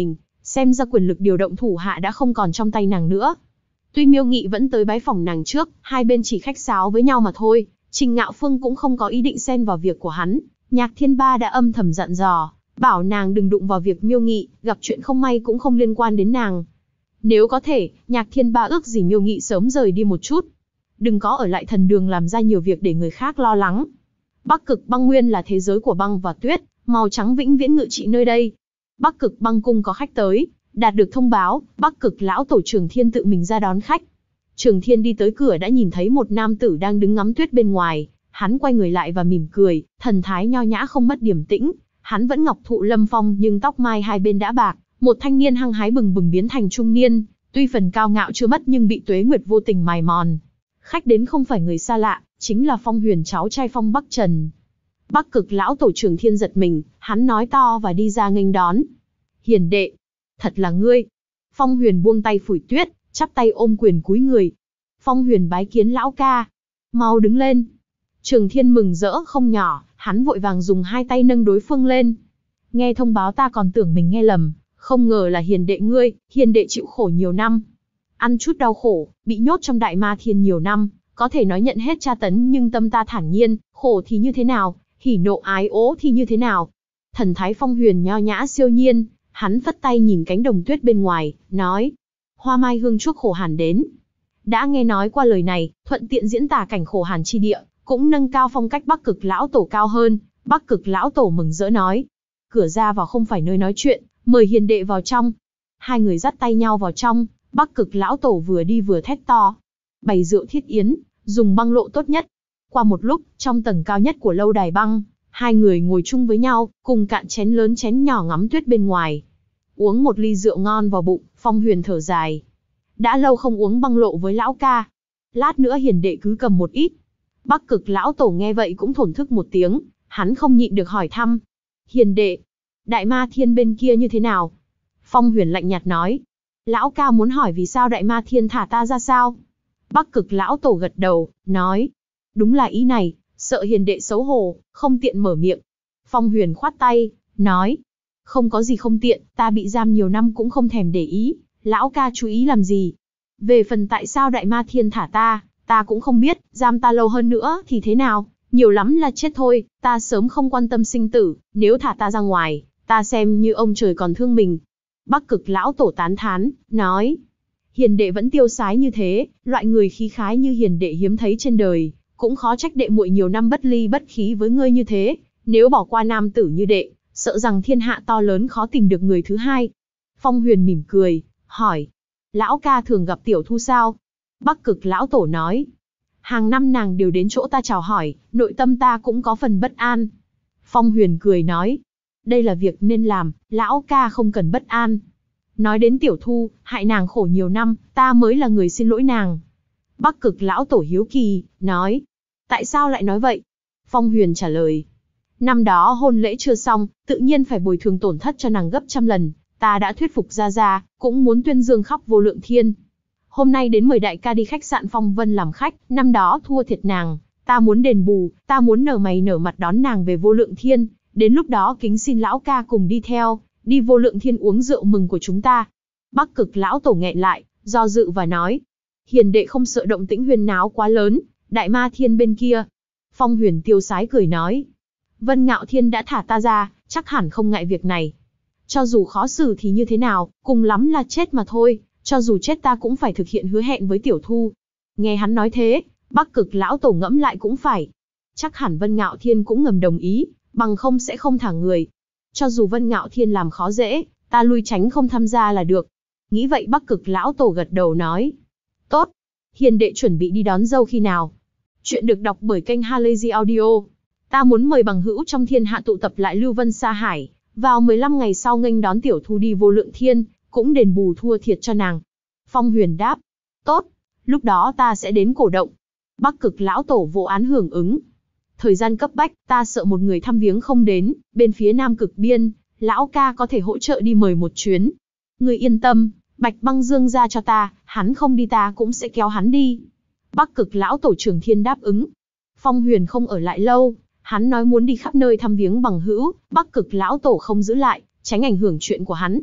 A: xem ra quyền lực điều động thủ hạ đã không còn trong tay nàng nữa. Tuy Miêu Nghị vẫn tới bái phòng nàng trước, hai bên chỉ khách sáo với nhau mà thôi, Trình Ngạo Phương cũng không có ý định xen vào việc của hắn. Nhạc Thiên Ba đã âm thầm dặn dò, bảo nàng đừng đụng vào việc Miêu Nghị, gặp chuyện không may cũng không liên quan đến nàng. Nếu có thể, Nhạc Thiên Ba ước gì Miêu Nghị sớm rời đi một chút, đừng có ở lại thần đường làm ra nhiều việc để người khác lo lắng. Bắc Cực Băng Nguyên là thế giới của băng và tuyết, màu trắng vĩnh viễn ngự trị nơi đây. Bắc Cực Băng Cung có khách tới, đạt được thông báo, Bắc Cực lão tổ Trường Thiên tự mình ra đón khách. Trường Thiên đi tới cửa đã nhìn thấy một nam tử đang đứng ngắm tuyết bên ngoài, hắn quay người lại và mỉm cười, thần thái nho nhã không mất điềm tĩnh. Hắn vẫn ngọc thụ lâm phong nhưng tóc mai hai bên đã bạc, một thanh niên hăng hái bừng bừng biến thành trung niên, tuy phần cao ngạo chưa mất nhưng bị tuế nguyệt vô tình mài mòn. Khách đến không phải người xa lạ, chính là Phong Huyền cháu trai Phong Bắc Trần. Bắc Cực lão tổ Trường Thiên giật mình, hắn nói to và đi ra nghênh đón. Hiền đệ, thật là ngươi. Phong Huyền buông tay phủi tuyết, chắp tay ôm quyền cúi người. Phong Huyền bái kiến lão ca. Mau đứng lên. Trường Thiên mừng rỡ không nhỏ, hắn vội vàng dùng hai tay nâng đối phương lên. Nghe thông báo ta còn tưởng mình nghe lầm, không ngờ là hiền đệ ngươi, hiền đệ chịu khổ nhiều năm. Ăn chút đau khổ, bị nhốt trong Đại Ma Thiên nhiều năm, có thể nói nhận hết tra tấn nhưng tâm ta thản nhiên, khổ thì như thế nào, hỉ nộ ái ố thì như thế nào. Thần thái Phong Huyền nho nhã siêu nhiên, hắn phất tay nhìn cánh đồng tuyết bên ngoài, nói. Hoa mai hương chuốc khổ hàn đến. Đã nghe nói qua lời này, thuận tiện diễn tả cảnh khổ hàn chi địa, cũng nâng cao phong cách Bắc Cực lão tổ cao hơn. Bắc Cực lão tổ mừng rỡ nói. Cửa ra vào không phải nơi nói chuyện, mời hiền đệ vào trong. Hai người dắt tay nhau vào trong, Bắc Cực lão tổ vừa đi vừa thét to. Bày rượu thiết yến, dùng băng lộ tốt nhất. Qua một lúc, trong tầng cao nhất của lâu đài băng, hai người ngồi chung với nhau, cùng cạn chén lớn chén nhỏ ngắm tuyết bên ngoài. Uống một ly rượu ngon vào bụng, Phong Huyền thở dài. Đã lâu không uống băng lộ với lão ca. Lát nữa hiền đệ cứ cầm một ít. Bắc Cực lão tổ nghe vậy cũng thổn thức một tiếng, hắn không nhịn được hỏi thăm. Hiền đệ, Đại Ma Thiên bên kia như thế nào? Phong Huyền lạnh nhạt nói. Lão ca muốn hỏi vì sao Đại Ma Thiên thả ta ra sao? Bắc Cực lão tổ gật đầu, nói. Đúng là ý này, sợ hiền đệ xấu hổ, không tiện mở miệng. Phong Huyền khoát tay, nói. Không có gì không tiện, ta bị giam nhiều năm cũng không thèm để ý, lão ca chú ý làm gì. Về phần tại sao Đại Ma Thiên thả ta cũng không biết, giam ta lâu hơn nữa thì thế nào, nhiều lắm là chết thôi, ta sớm không quan tâm sinh tử, nếu thả ta ra ngoài, ta xem như ông trời còn thương mình. Bắc Cực lão tổ tán thán, nói. Hiền đệ vẫn tiêu sái như thế, loại người khí khái như hiền đệ hiếm thấy trên đời, cũng khó trách đệ muội nhiều năm bất ly bất khí với ngươi như thế, nếu bỏ qua nam tử như đệ, sợ rằng thiên hạ to lớn khó tìm được người thứ hai. Phong Huyền mỉm cười, hỏi. Lão ca thường gặp tiểu thu sao? Bắc Cực lão tổ nói. Hàng năm nàng đều đến chỗ ta chào hỏi, nội tâm ta cũng có phần bất an. Phong Huyền cười nói. Đây là việc nên làm, lão ca không cần bất an. Nói đến tiểu thu, hại nàng khổ nhiều năm, ta mới là người xin lỗi nàng. Bắc Cực lão tổ hiếu kỳ, nói. Tại sao lại nói vậy? Phong Huyền trả lời. Năm đó hôn lễ chưa xong, tự nhiên phải bồi thường tổn thất cho nàng gấp trăm lần. Ta đã thuyết phục Gia, cũng muốn tuyên dương khắp vô lượng thiên. Hôm nay đến mời đại ca đi khách sạn Phong Vân làm khách, năm đó thua thiệt nàng, ta muốn đền bù, ta muốn nở mày nở mặt đón nàng về vô lượng thiên, đến lúc đó kính xin lão ca cùng đi theo, đi vô lượng thiên uống rượu mừng của chúng ta. Bắc Cực lão tổ nghẹn lại, do dự và nói. Hiền đệ không sợ động tĩnh huyên náo quá lớn, Đại Ma Thiên bên kia. Phong Huyền tiêu sái cười nói. Vân Ngạo Thiên đã thả ta ra, chắc hẳn không ngại việc này. Cho dù khó xử thì như thế nào, cùng lắm là chết mà thôi, cho dù chết ta cũng phải thực hiện hứa hẹn với tiểu thu. Nghe hắn nói thế, Bắc Cực lão tổ ngẫm lại cũng phải. Chắc hẳn Vân Ngạo Thiên cũng ngầm đồng ý, bằng không sẽ không thả người. Cho dù Vân Ngạo Thiên làm khó dễ, ta lui tránh không tham gia là được. Nghĩ vậy Bắc Cực lão tổ gật đầu nói. Tốt, hiền đệ chuẩn bị đi đón dâu khi nào? Chuyện được đọc bởi kênh Halazy Audio. Ta muốn mời bằng hữu trong thiên hạ tụ tập lại Lưu Vân Sa Hải, vào 15 ngày sau nghênh đón tiểu thu đi vô lượng thiên, cũng đền bù thua thiệt cho nàng. Phong Huyền đáp. Tốt, lúc đó ta sẽ đến cổ động. Bắc Cực lão tổ vô án hưởng ứng. Thời gian cấp bách, ta sợ một người thăm viếng không đến, bên phía Nam Cực Biên, lão ca có thể hỗ trợ đi mời một chuyến. Ngươi yên tâm, Bạch Băng Dương ra cho ta, hắn không đi ta cũng sẽ kéo hắn đi. Bắc Cực lão tổ Trường Thiên đáp ứng. Phong Huyền không ở lại lâu, hắn nói muốn đi khắp nơi thăm viếng bằng hữu, Bắc Cực lão tổ không giữ lại, tránh ảnh hưởng chuyện của hắn.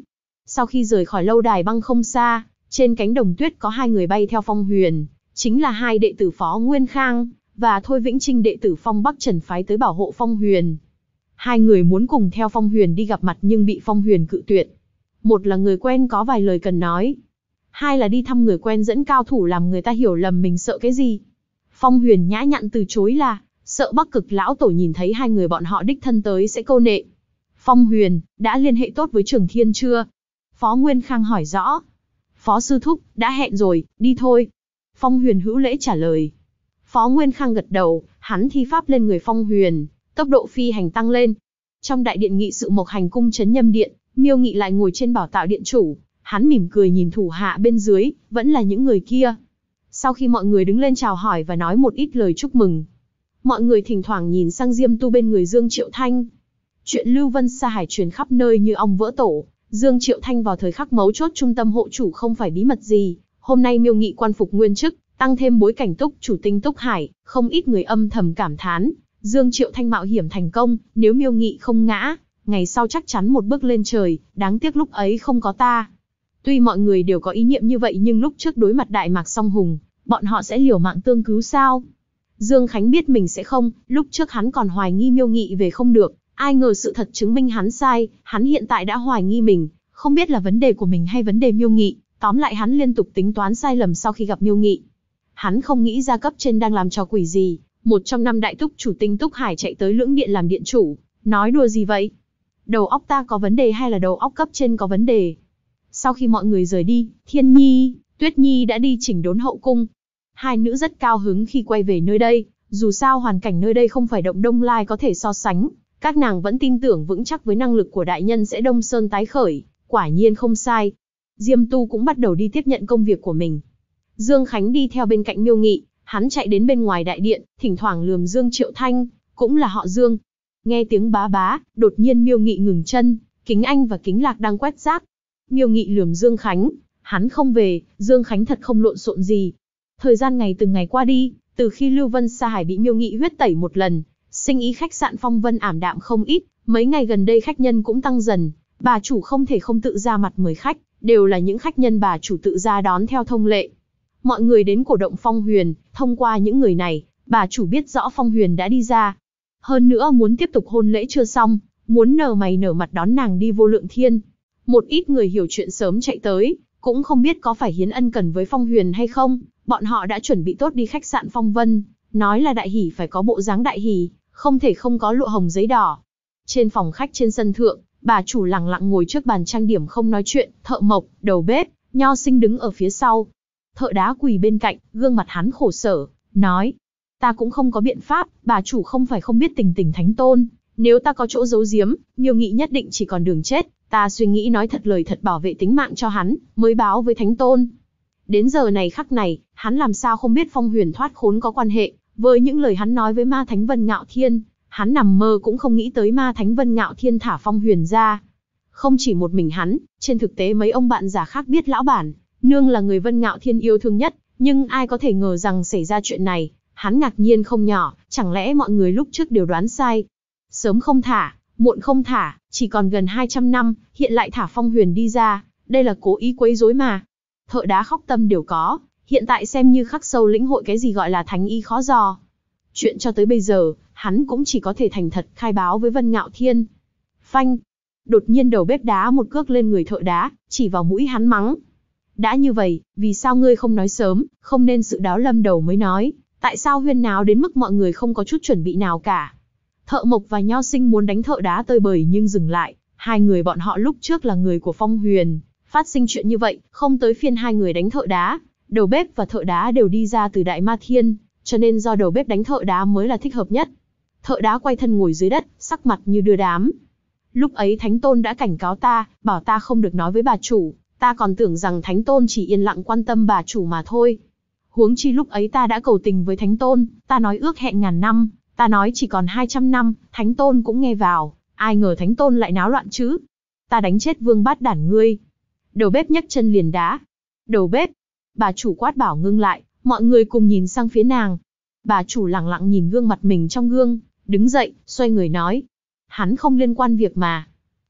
A: Sau khi rời khỏi lâu đài băng không xa, trên cánh đồng tuyết có hai người bay theo Phong Huyền, chính là hai đệ tử Phó Nguyên Khang và Thôi Vĩnh Trinh đệ tử Phong Bắc Trần phái tới bảo hộ Phong Huyền. Hai người muốn cùng theo Phong Huyền đi gặp mặt nhưng bị Phong Huyền cự tuyệt. Một là người quen có vài lời cần nói, hai là đi thăm người quen dẫn cao thủ làm người ta hiểu lầm mình sợ cái gì. Phong Huyền nhã nhặn từ chối là sợ Bắc Cực lão tổ nhìn thấy hai người bọn họ đích thân tới sẽ câu nệ. Phong Huyền, đã liên hệ tốt với Trường Thiên chưa? Phó Nguyên Khang hỏi rõ. Phó sư thúc, đã hẹn rồi, đi thôi. Phong Huyền hữu lễ trả lời. Phó Nguyên Khang gật đầu, hắn thi pháp lên người Phong Huyền, tốc độ phi hành tăng lên. Trong đại điện nghị sự Mộc Hành cung trấn Nhâm điện, Miêu Nghị lại ngồi trên bảo tạo điện chủ, hắn mỉm cười nhìn thủ hạ bên dưới, vẫn là những người kia. Sau khi mọi người đứng lên chào hỏi và nói một ít lời chúc mừng, mọi người thỉnh thoảng nhìn sang Diêm Tu bên người Dương Triệu Thanh. Chuyện Lưu Vân Sa Hải truyền khắp nơi như ong vỡ tổ, Dương Triệu Thanh vào thời khắc mấu chốt trung tâm hộ chủ không phải bí mật gì. Hôm nay Miêu Nghị quan phục nguyên chức, tăng thêm bối cảnh Túc chủ tinh Túc Hải, không ít người âm thầm cảm thán, Dương Triệu Thanh mạo hiểm thành công, nếu Miêu Nghị không ngã, ngày sau chắc chắn một bước lên trời, đáng tiếc lúc ấy không có ta. Tuy mọi người đều có ý niệm như vậy nhưng lúc trước đối mặt Đại Mạc Song Hùng, bọn họ sẽ liều mạng tương cứu sao? Dương Khánh biết mình sẽ không, lúc trước hắn còn hoài nghi Miêu Nghị về không được, ai ngờ sự thật chứng minh hắn sai, hắn hiện tại đã hoài nghi mình, không biết là vấn đề của mình hay vấn đề Miêu Nghị, tóm lại hắn liên tục tính toán sai lầm sau khi gặp Miêu Nghị. Hắn không nghĩ ra cấp trên đang làm trò quỷ gì, một trong năm đại túc chủ tinh Túc Hải chạy tới lưỡng điện làm điện chủ, nói đùa gì vậy? Đầu óc ta có vấn đề hay là đầu óc cấp trên có vấn đề? Sau khi mọi người rời đi, Thiên Nhi, Tuyết Nhi đã đi chỉnh đốn hậu cung. Hai nữ rất cao hứng khi quay về nơi đây, dù sao hoàn cảnh nơi đây không phải Động Đông Lai có thể so sánh, các nàng vẫn tin tưởng vững chắc với năng lực của đại nhân sẽ Đông Sơn tái khởi, quả nhiên không sai. Diêm Tu cũng bắt đầu đi tiếp nhận công việc của mình. Dương Khánh đi theo bên cạnh Miêu Nghị, hắn chạy đến bên ngoài đại điện, thỉnh thoảng lườm Dương Triệu Thanh, cũng là họ Dương. Nghe tiếng bá bá, đột nhiên Miêu Nghị ngừng chân, Kính Anh và Kính Lạc đang quét rác. Miêu Nghị lườm Dương Khánh, hắn không về, Dương Khánh thật không lộn xộn gì. Thời gian ngày từng ngày qua đi, từ khi Lưu Vân Sa Hải bị Miêu Nghị huyết tẩy một lần, sinh ý khách sạn Phong Vân ảm đạm không ít, mấy ngày gần đây khách nhân cũng tăng dần, bà chủ không thể không tự ra mặt mời khách, đều là những khách nhân bà chủ tự ra đón theo thông lệ. Mọi người đến cổ động Phong Huyền, thông qua những người này, bà chủ biết rõ Phong Huyền đã đi ra. Hơn nữa muốn tiếp tục hôn lễ chưa xong, muốn nở mày nở mặt đón nàng đi Vô Lượng Thiên. Một ít người hiểu chuyện sớm chạy tới, cũng không biết có phải hiến ân cần với Phong Huyền hay không, bọn họ đã chuẩn bị tốt đi khách sạn Phong Vân, nói là đại hỷ phải có bộ dáng đại hỷ, không thể không có lụa hồng giấy đỏ. Trên phòng khách trên sân thượng, bà chủ lặng lặng ngồi trước bàn trang điểm không nói chuyện, thợ mộc, đầu bếp, Nho Sinh đứng ở phía sau. Thợ đá quỳ bên cạnh, gương mặt hắn khổ sở, nói: ta cũng không có biện pháp, bà chủ không phải không biết tình tình Thánh Tôn, nếu ta có chỗ giấu giếm, Miêu Nghị nhất định chỉ còn đường chết, ta suy nghĩ nói thật lời thật bảo vệ tính mạng cho hắn, mới báo với Thánh Tôn. Đến giờ này khắc này, hắn làm sao không biết Phong Huyền thoát khốn có quan hệ với những lời hắn nói với Ma Thánh Vân Ngạo Thiên, hắn nằm mơ cũng không nghĩ tới Ma Thánh Vân Ngạo Thiên thả Phong Huyền ra. Không chỉ một mình hắn, trên thực tế mấy ông bạn già khác biết lão bản nương là người Vân Ngạo Thiên yêu thương nhất, nhưng ai có thể ngờ rằng xảy ra chuyện này, hắn ngạc nhiên không nhỏ, chẳng lẽ mọi người lúc trước đều đoán sai. Sớm không thả, muộn không thả, chỉ còn gần 200 năm, hiện lại thả Phong Huyền đi ra, đây là cố ý quấy rối mà. Thợ đá khóc tâm đều có, hiện tại xem như khắc sâu lĩnh hội cái gì gọi là thánh ý khó dò. Chuyện cho tới bây giờ, hắn cũng chỉ có thể thành thật khai báo với Vân Ngạo Thiên. Phanh! Đột nhiên đầu bếp đá một cước lên người thợ đá, chỉ vào mũi hắn mắng. Đã như vậy, vì sao ngươi không nói sớm, không nên sự đáo lâm đầu mới nói, tại sao huyên náo đến mức mọi người không có chút chuẩn bị nào cả. Thợ mộc và Nho Sinh muốn đánh thợ đá tơi bời nhưng dừng lại, hai người bọn họ lúc trước là người của Phong Huyền, phát sinh chuyện như vậy, không tới phiên hai người đánh thợ đá, đầu bếp và thợ đá đều đi ra từ Đại Ma Thiên, cho nên do đầu bếp đánh thợ đá mới là thích hợp nhất. Thợ đá quay thân ngồi dưới đất, sắc mặt như đưa đám. Lúc ấy Thánh Tôn đã cảnh cáo ta, bảo ta không được nói với bà chủ, ta còn tưởng rằng Thánh Tôn chỉ yên lặng quan tâm bà chủ mà thôi. Huống chi lúc ấy ta đã cầu tình với Thánh Tôn, ta nói ước hẹn ngàn năm, ta nói chỉ còn 200 năm, Thánh Tôn cũng nghe vào, ai ngờ Thánh Tôn lại náo loạn chứ. Ta đánh chết vương bát đản ngươi. Đầu bếp nhấc chân liền đá. Đầu bếp! Bà chủ quát bảo ngưng lại, mọi người cùng nhìn sang phía nàng. Bà chủ lặng lặng nhìn gương mặt mình trong gương, đứng dậy, xoay người nói. Hắn không liên quan việc mà.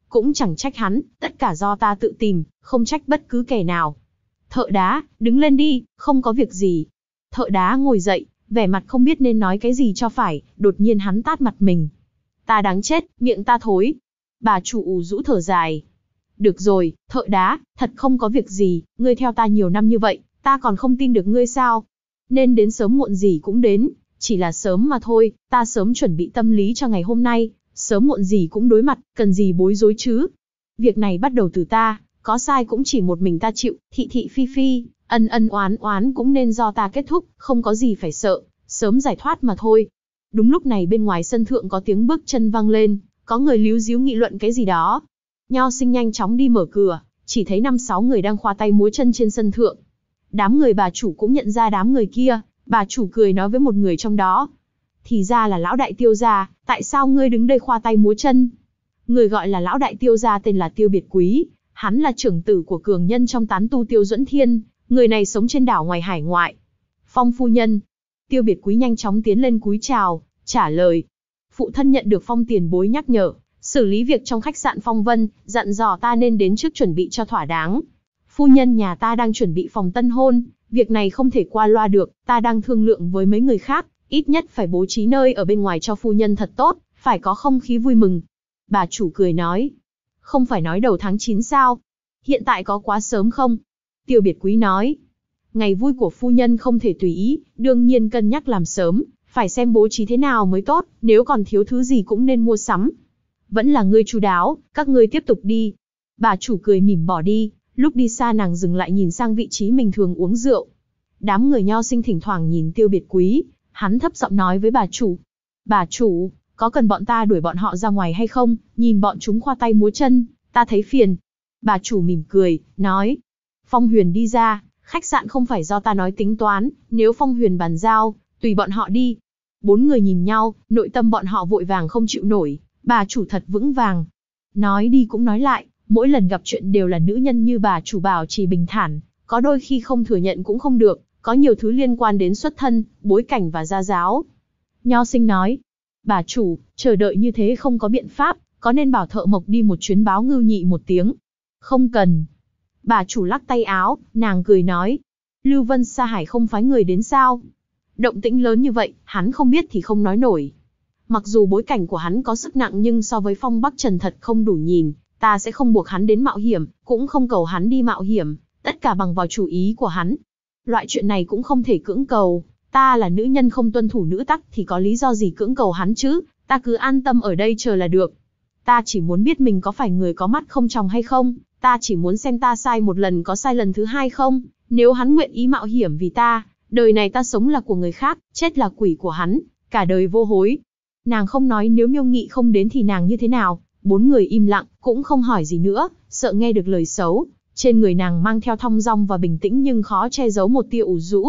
A: Cũng chẳng trách hắn, tất cả do ta tự tìm, không trách bất cứ kẻ nào. Thợ đá, đứng lên đi, không có việc gì. Thợ đá ngồi dậy, vẻ mặt không biết nên nói cái gì cho phải, đột nhiên hắn tát mặt mình. Ta đáng chết, miệng ta thối. Bà chủ ù rũ thở dài. Được rồi, thợ đá, thật không có việc gì, ngươi theo ta nhiều năm như vậy, ta còn không tin được ngươi sao? Nên đến sớm muộn gì cũng đến, chỉ là sớm mà thôi, ta sớm chuẩn bị tâm lý cho ngày hôm nay, sớm muộn gì cũng đối mặt, cần gì bối rối chứ? Việc này bắt đầu từ ta, có sai cũng chỉ một mình ta chịu, thị thị phi phi, ân ân oán oán cũng nên do ta kết thúc, không có gì phải sợ, sớm giải thoát mà thôi. Đúng lúc này bên ngoài sân thượng có tiếng bước chân vang lên, có người líu ríu nghị luận cái gì đó. Nho Sinh nhanh chóng đi mở cửa, chỉ thấy 5-6 người đang khoa tay múa chân trên sân thượng. Đám người bà chủ cũng nhận ra đám người kia, bà chủ cười nói với một người trong đó. Thì ra là lão đại Tiêu gia, tại sao ngươi đứng đây khoa tay múa chân? Người gọi là lão đại Tiêu gia tên là Tiêu Biệt Quý, hắn là trưởng tử của cường nhân trong tán tu Tiêu Duẫn Thiên, người này sống trên đảo ngoài hải ngoại. Phong phu nhân. Tiêu Biệt Quý nhanh chóng tiến lên cúi chào, trả lời. Phụ thân nhận được Phong tiền bối nhắc nhở, xử lý việc trong khách sạn Phong Vân, dặn dò ta nên đến trước chuẩn bị cho thỏa đáng. Phu nhân nhà ta đang chuẩn bị phòng tân hôn, việc này không thể qua loa được, ta đang thương lượng với mấy người khác, ít nhất phải bố trí nơi ở bên ngoài cho phu nhân thật tốt, phải có không khí vui mừng. Bà chủ cười nói, không phải nói đầu tháng 9 sao? Hiện tại có quá sớm không? Tiêu Biệt Quý nói, ngày vui của phu nhân không thể tùy ý, đương nhiên cân nhắc làm sớm, phải xem bố trí thế nào mới tốt, nếu còn thiếu thứ gì cũng nên mua sắm. Vẫn là ngươi chu đáo, các ngươi tiếp tục đi. Bà chủ cười mỉm bỏ đi, lúc đi xa nàng dừng lại nhìn sang vị trí mình thường uống rượu. Đám người Nho Sinh thỉnh thoảng nhìn Tiêu Biệt Quý, hắn thấp giọng nói với bà chủ. Bà chủ, có cần bọn ta đuổi bọn họ ra ngoài hay không? Nhìn bọn chúng khoa tay múa chân, ta thấy phiền. Bà chủ mỉm cười, nói. Phong Huyền đi ra, khách sạn không phải do ta nói tính toán, nếu Phong Huyền bàn giao, tùy bọn họ đi. 4 người nhìn nhau, nội tâm bọn họ vội vàng không chịu nổi, bà chủ thật vững vàng. Nói đi cũng nói lại, mỗi lần gặp chuyện đều là nữ nhân như bà chủ bảo trì bình thản, có đôi khi không thừa nhận cũng không được, có nhiều thứ liên quan đến xuất thân, bối cảnh và gia giáo. Nho Sinh nói, bà chủ, chờ đợi như thế không có biện pháp, có nên bảo thợ mộc đi một chuyến báo Ngưu Nhị một tiếng? Không cần. Bà chủ lắc tay áo, nàng cười nói, Lưu Vân Sa Hải không phái người đến sao? Động tĩnh lớn như vậy, hắn không biết thì không nói nổi. Mặc dù bối cảnh của hắn có sức nặng nhưng so với Phong Bắc Trần thật không đủ nhìn, ta sẽ không buộc hắn đến mạo hiểm, cũng không cầu hắn đi mạo hiểm, tất cả bằng vào chủ ý của hắn. Loại chuyện này cũng không thể cưỡng cầu, ta là nữ nhân không tuân thủ nữ tắc thì có lý do gì cưỡng cầu hắn chứ, ta cứ an tâm ở đây chờ là được. Ta chỉ muốn biết mình có phải người có mắt không tròng hay không, ta chỉ muốn xem ta sai một lần có sai lần thứ hai không, nếu hắn nguyện ý mạo hiểm vì ta, đời này ta sống là của người khác, chết là quỷ của hắn, cả đời vô hối. Nàng không nói nếu Miêu Nghị không đến thì nàng như thế nào, 4 người im lặng, cũng không hỏi gì nữa, sợ nghe được lời xấu. Trên người nàng mang theo thong dong và bình tĩnh nhưng khó che giấu một tia ủ rũ.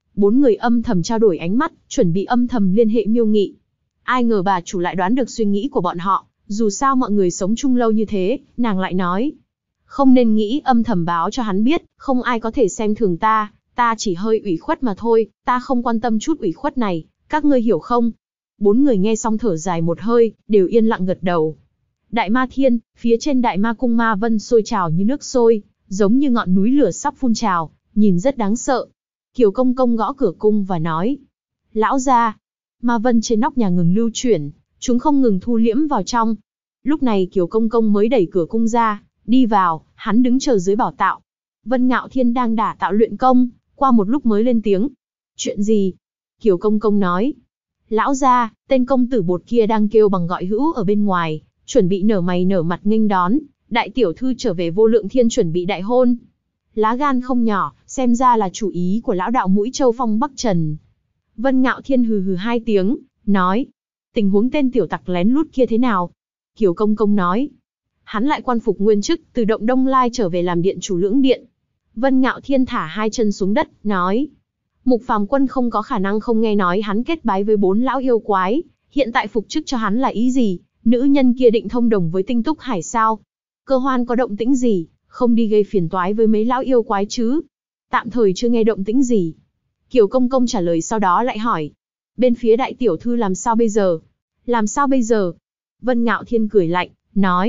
A: 4 người âm thầm trao đổi ánh mắt, chuẩn bị âm thầm liên hệ Miêu Nghị. Ai ngờ bà chủ lại đoán được suy nghĩ của bọn họ, dù sao mọi người sống chung lâu như thế, nàng lại nói. Không nên nghĩ âm thầm báo cho hắn biết, không ai có thể xem thường ta, ta chỉ hơi ủy khuất mà thôi, ta không quan tâm chút ủy khuất này, các ngươi hiểu không? 4 người nghe xong thở dài một hơi, đều yên lặng gật đầu. Đại Ma Thiên, phía trên Đại Ma Cung Ma Vân sôi trào như nước sôi, giống như ngọn núi lửa sắp phun trào, nhìn rất đáng sợ. Kiều Công Công gõ cửa cung và nói. Lão gia. Ma Vân trên nóc nhà ngừng lưu chuyển, chúng không ngừng thu liễm vào trong. Lúc này Kiều Công Công mới đẩy cửa cung ra, đi vào, hắn đứng chờ dưới bảo tạo. Vân Ngạo Thiên đang đả tạo luyện công, qua một lúc mới lên tiếng. Chuyện gì? Kiều Công Công nói. Lão gia, tên công tử bột kia đang kêu bằng gọi hữu ở bên ngoài, chuẩn bị nở mày nở mặt nghênh đón, đại tiểu thư trở về Vô Lượng Thiên chuẩn bị đại hôn. Lá gan không nhỏ, xem ra là chủ ý của lão đạo Mũi Châu Phong Bắc Trần. Vân Ngạo Thiên hừ hừ 2 tiếng, nói, tình huống tên tiểu tặc lén lút kia thế nào? Kiều Công Công nói, hắn lại quan phục nguyên chức, từ động Đông Lai trở về làm điện chủ Lưỡng Điện. Vân Ngạo Thiên thả 2 chân xuống đất, nói, Mục Phàm Quân không có khả năng không nghe nói hắn kết bái với 4 lão yêu quái, hiện tại phục chức cho hắn là ý gì? Nữ nhân kia định thông đồng với Tinh Túc Hải sao? Cơ Hoan có động tĩnh gì, không đi gây phiền toái với mấy lão yêu quái chứ? Tạm thời chưa nghe động tĩnh gì. Kiều Công Công trả lời sau đó lại hỏi. Bên phía đại tiểu thư làm sao bây giờ? Làm sao bây giờ? Vân Ngạo Thiên cười lạnh, nói.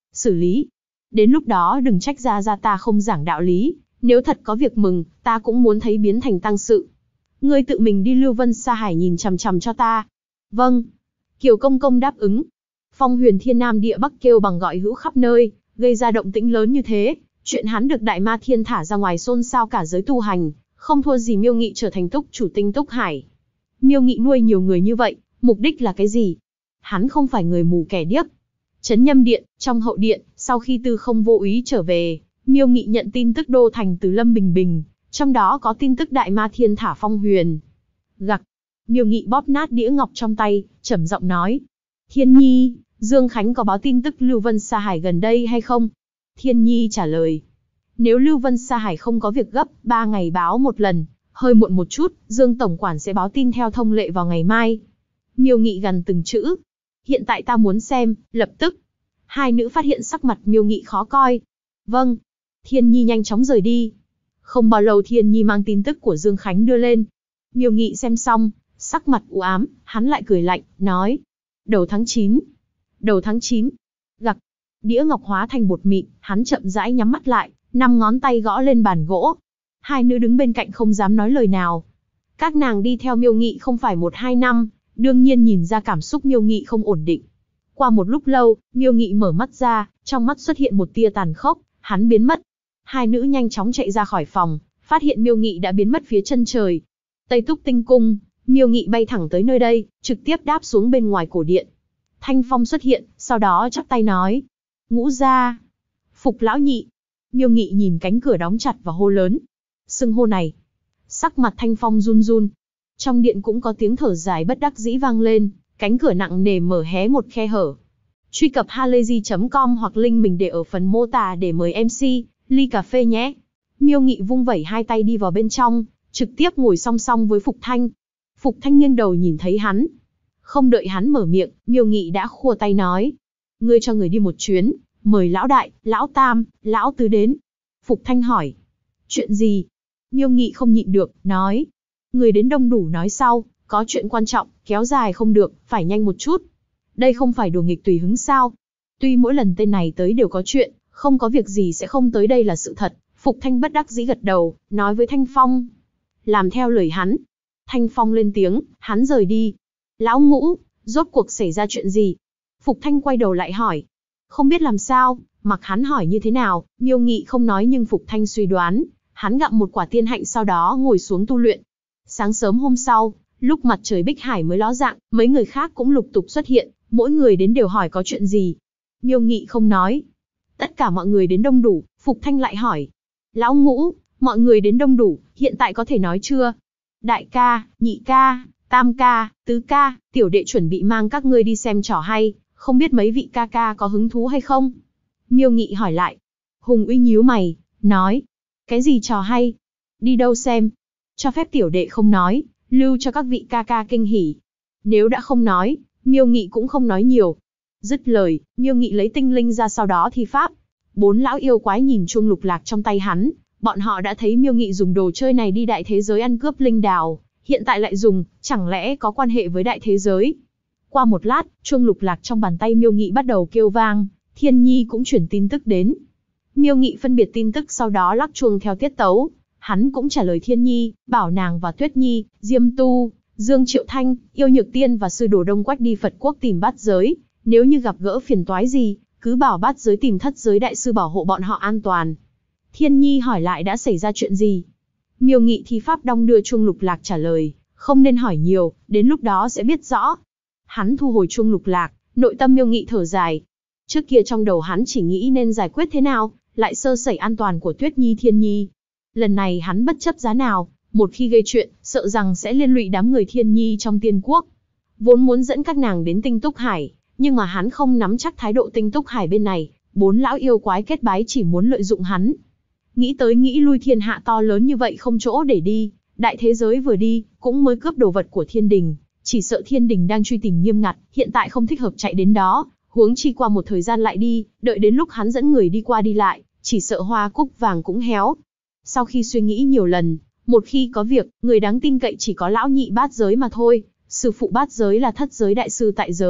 A: xử lý. Đến lúc đó đừng trách ra ta không giảng đạo lý, nếu thật có việc mừng, ta cũng muốn thấy biến thành tăng sự. Ngươi tự mình đi Lưu Vân Sa Hải nhìn chằm chằm cho ta. Vâng. Kiều Công Công đáp ứng. Phong Huyền Thiên Nam Địa Bắc kêu bằng gọi hữu khắp nơi, gây ra động tĩnh lớn như thế, chuyện hắn được Đại Ma Thiên thả ra ngoài xôn xao cả giới tu hành, không thua gì Miêu Nghị trở thành túc chủ tinh túc hải. Miêu Nghị nuôi nhiều người như vậy, mục đích là cái gì? Hắn không phải người mù kẻ điếc. Trấn Nhâm Điện, trong hậu điện, sau khi Tư Không vô ý trở về, Miêu Nghị nhận tin tức đô thành từ Lâm Bình Bình, trong đó có tin tức Đại Ma Thiên thả Phong Huyền. Gặc. Miêu Nghị bóp nát đĩa ngọc trong tay, trầm giọng nói: Thiên Nhi, Dương Khánh có báo tin tức Lưu Vân Sa Hải gần đây hay không? Thiên Nhi trả lời: Nếu Lưu Vân Sa Hải không có việc gấp, 3 ngày báo một lần, hơi muộn một chút, Dương Tổng Quản sẽ báo tin theo thông lệ vào ngày mai. Miêu Nghị gằn từng chữ: Hiện tại ta muốn xem, lập tức. Hai nữ phát hiện sắc mặt Miêu Nghị khó coi. Vâng. Thiên Nhi nhanh chóng rời đi. Không bao lâu Thiên Nhi mang tin tức của Dương Khánh đưa lên. Miêu Nghị xem xong, sắc mặt u ám, hắn lại cười lạnh, nói: Đầu tháng 9. Đầu tháng 9. Gặc. Đĩa ngọc hóa thành bột mịn, hắn chậm rãi nhắm mắt lại, 5 ngón tay gõ lên bàn gỗ. Hai nữ đứng bên cạnh không dám nói lời nào. Các nàng đi theo Miêu Nghị không phải 1-2 năm, đương nhiên nhìn ra cảm xúc Miêu Nghị không ổn định. Qua một lúc lâu, Miêu Nghị mở mắt ra, trong mắt xuất hiện một tia tàn khốc, hắn biến mất. Hai nữ nhanh chóng chạy ra khỏi phòng, phát hiện Miêu Nghị đã biến mất phía chân trời. Tây Túc Tinh Cung, Miêu Nghị bay thẳng tới nơi đây, trực tiếp đáp xuống bên ngoài cổ điện. Thanh Phong xuất hiện, sau đó chắp tay nói: Ngũ gia, Phục lão nhị. Miêu Nghị nhìn cánh cửa đóng chặt và hô lớn. Xưng hô này, sắc mặt Thanh Phong run run. Trong điện cũng có tiếng thở dài bất đắc dĩ vang lên, cánh cửa nặng nề mở hé một khe hở. Truy cập halayzi.com hoặc link mình để ở phần mô tả để mời MC ly cà phê nhé. Miêu Nghị vung vẩy hai tay đi vào bên trong, trực tiếp ngồi song song với Phục Thanh. Phục Thanh nghiêng đầu nhìn thấy hắn. Không đợi hắn mở miệng, Miêu Nghị đã khua tay nói: Ngươi cho người đi một chuyến, mời lão đại, lão tam, lão tứ đến. Phục Thanh hỏi: Chuyện gì? Miêu Nghị không nhịn được, nói: Người đến đông đủ nói sau, có chuyện quan trọng, kéo dài không được, phải nhanh một chút. Đây không phải đùa nghịch tùy hứng sao? Tuy mỗi lần tên này tới đều có chuyện, không có việc gì sẽ không tới đây là sự thật. Phục Thanh bất đắc dĩ gật đầu, nói với Thanh Phong: Làm theo lời hắn. Thanh Phong lên tiếng, hắn rời đi. Lão Ngũ, rốt cuộc xảy ra chuyện gì? Phục Thanh quay đầu lại hỏi. Không biết làm sao, mặc hắn hỏi như thế nào, Miêu Nghị không nói nhưng Phục Thanh suy đoán. Hắn gặm một quả tiên hạnh sau đó ngồi xuống tu luyện. Sáng sớm hôm sau, lúc mặt trời Bích Hải mới ló dạng, mấy người khác cũng lục tục xuất hiện, mỗi người đến đều hỏi có chuyện gì. Miêu Nghị không nói. Tất cả mọi người đến đông đủ, Phục Thanh lại hỏi. Lão Ngũ, mọi người đến đông đủ, hiện tại có thể nói chưa? Đại ca, nhị ca, tam ca, tứ ca, tiểu đệ chuẩn bị mang các ngươi đi xem trò hay, không biết mấy vị ca ca có hứng thú hay không? Miêu Nghị hỏi lại. Hùng Uy nhíu mày, nói. Cái gì trò hay? Đi đâu xem? Cho phép tiểu đệ không nói, lưu cho các vị ca ca kinh hỉ. Nếu đã không nói, Miêu Nghị cũng không nói nhiều. Dứt lời, Miêu Nghị lấy tinh linh ra sau đó thi pháp. 4 lão yêu quái nhìn chuông lục lạc trong tay hắn, bọn họ đã thấy Miêu Nghị dùng đồ chơi này đi đại thế giới ăn cướp linh đào, hiện tại lại dùng, chẳng lẽ có quan hệ với đại thế giới? Qua một lát, chuông lục lạc trong bàn tay Miêu Nghị bắt đầu kêu vang, Thiên Nhi cũng chuyển tin tức đến. Miêu Nghị phân biệt tin tức sau đó lắc chuông theo tiết tấu, hắn cũng trả lời Thiên Nhi, bảo nàng và Tuyết Nhi, Diêm Tu, Dương Triệu Thanh, Yêu Nhược Tiên và sư đồ Đông Quách đi Phật Quốc tìm Bát Giới, nếu như gặp gỡ phiền toái gì, cứ bảo Bát Giới tìm Thất Giới đại sư bảo hộ bọn họ an toàn. Thiên Nhi hỏi lại đã xảy ra chuyện gì? Miêu Nghị thi pháp đong đưa chuông lục lạc trả lời, không nên hỏi nhiều, đến lúc đó sẽ biết rõ. Hắn thu hồi chuông lục lạc, nội tâm Miêu Nghị thở dài. Trước kia trong đầu hắn chỉ nghĩ nên giải quyết thế nào, lại sơ sẩy an toàn của Tuyết Nhi Thiên Nhi. Lần này hắn bất chấp giá nào, một khi gây chuyện, sợ rằng sẽ liên lụy đám người Thiên Nhi trong Tiên Quốc. Vốn muốn dẫn các nàng đến Tinh Túc Hải, nhưng mà hắn không nắm chắc thái độ Tinh Túc Hải bên này, 4 lão yêu quái kết bái chỉ muốn lợi dụng hắn. Nghĩ tới nghĩ lui thiên hạ to lớn như vậy không chỗ để đi, đại thế giới vừa đi, cũng mới cướp đồ vật của thiên đình, chỉ sợ thiên đình đang truy tìm nghiêm ngặt, hiện tại không thích hợp chạy đến đó, huống chi qua một thời gian lại đi, đợi đến lúc hắn dẫn người đi qua đi lại, chỉ sợ hoa cúc vàng cũng héo. Sau khi suy nghĩ nhiều lần, một khi có việc, người đáng tin cậy chỉ có lão nhị Bát Giới mà thôi, sư phụ Bát Giới là Thất Giới đại sư tại giới,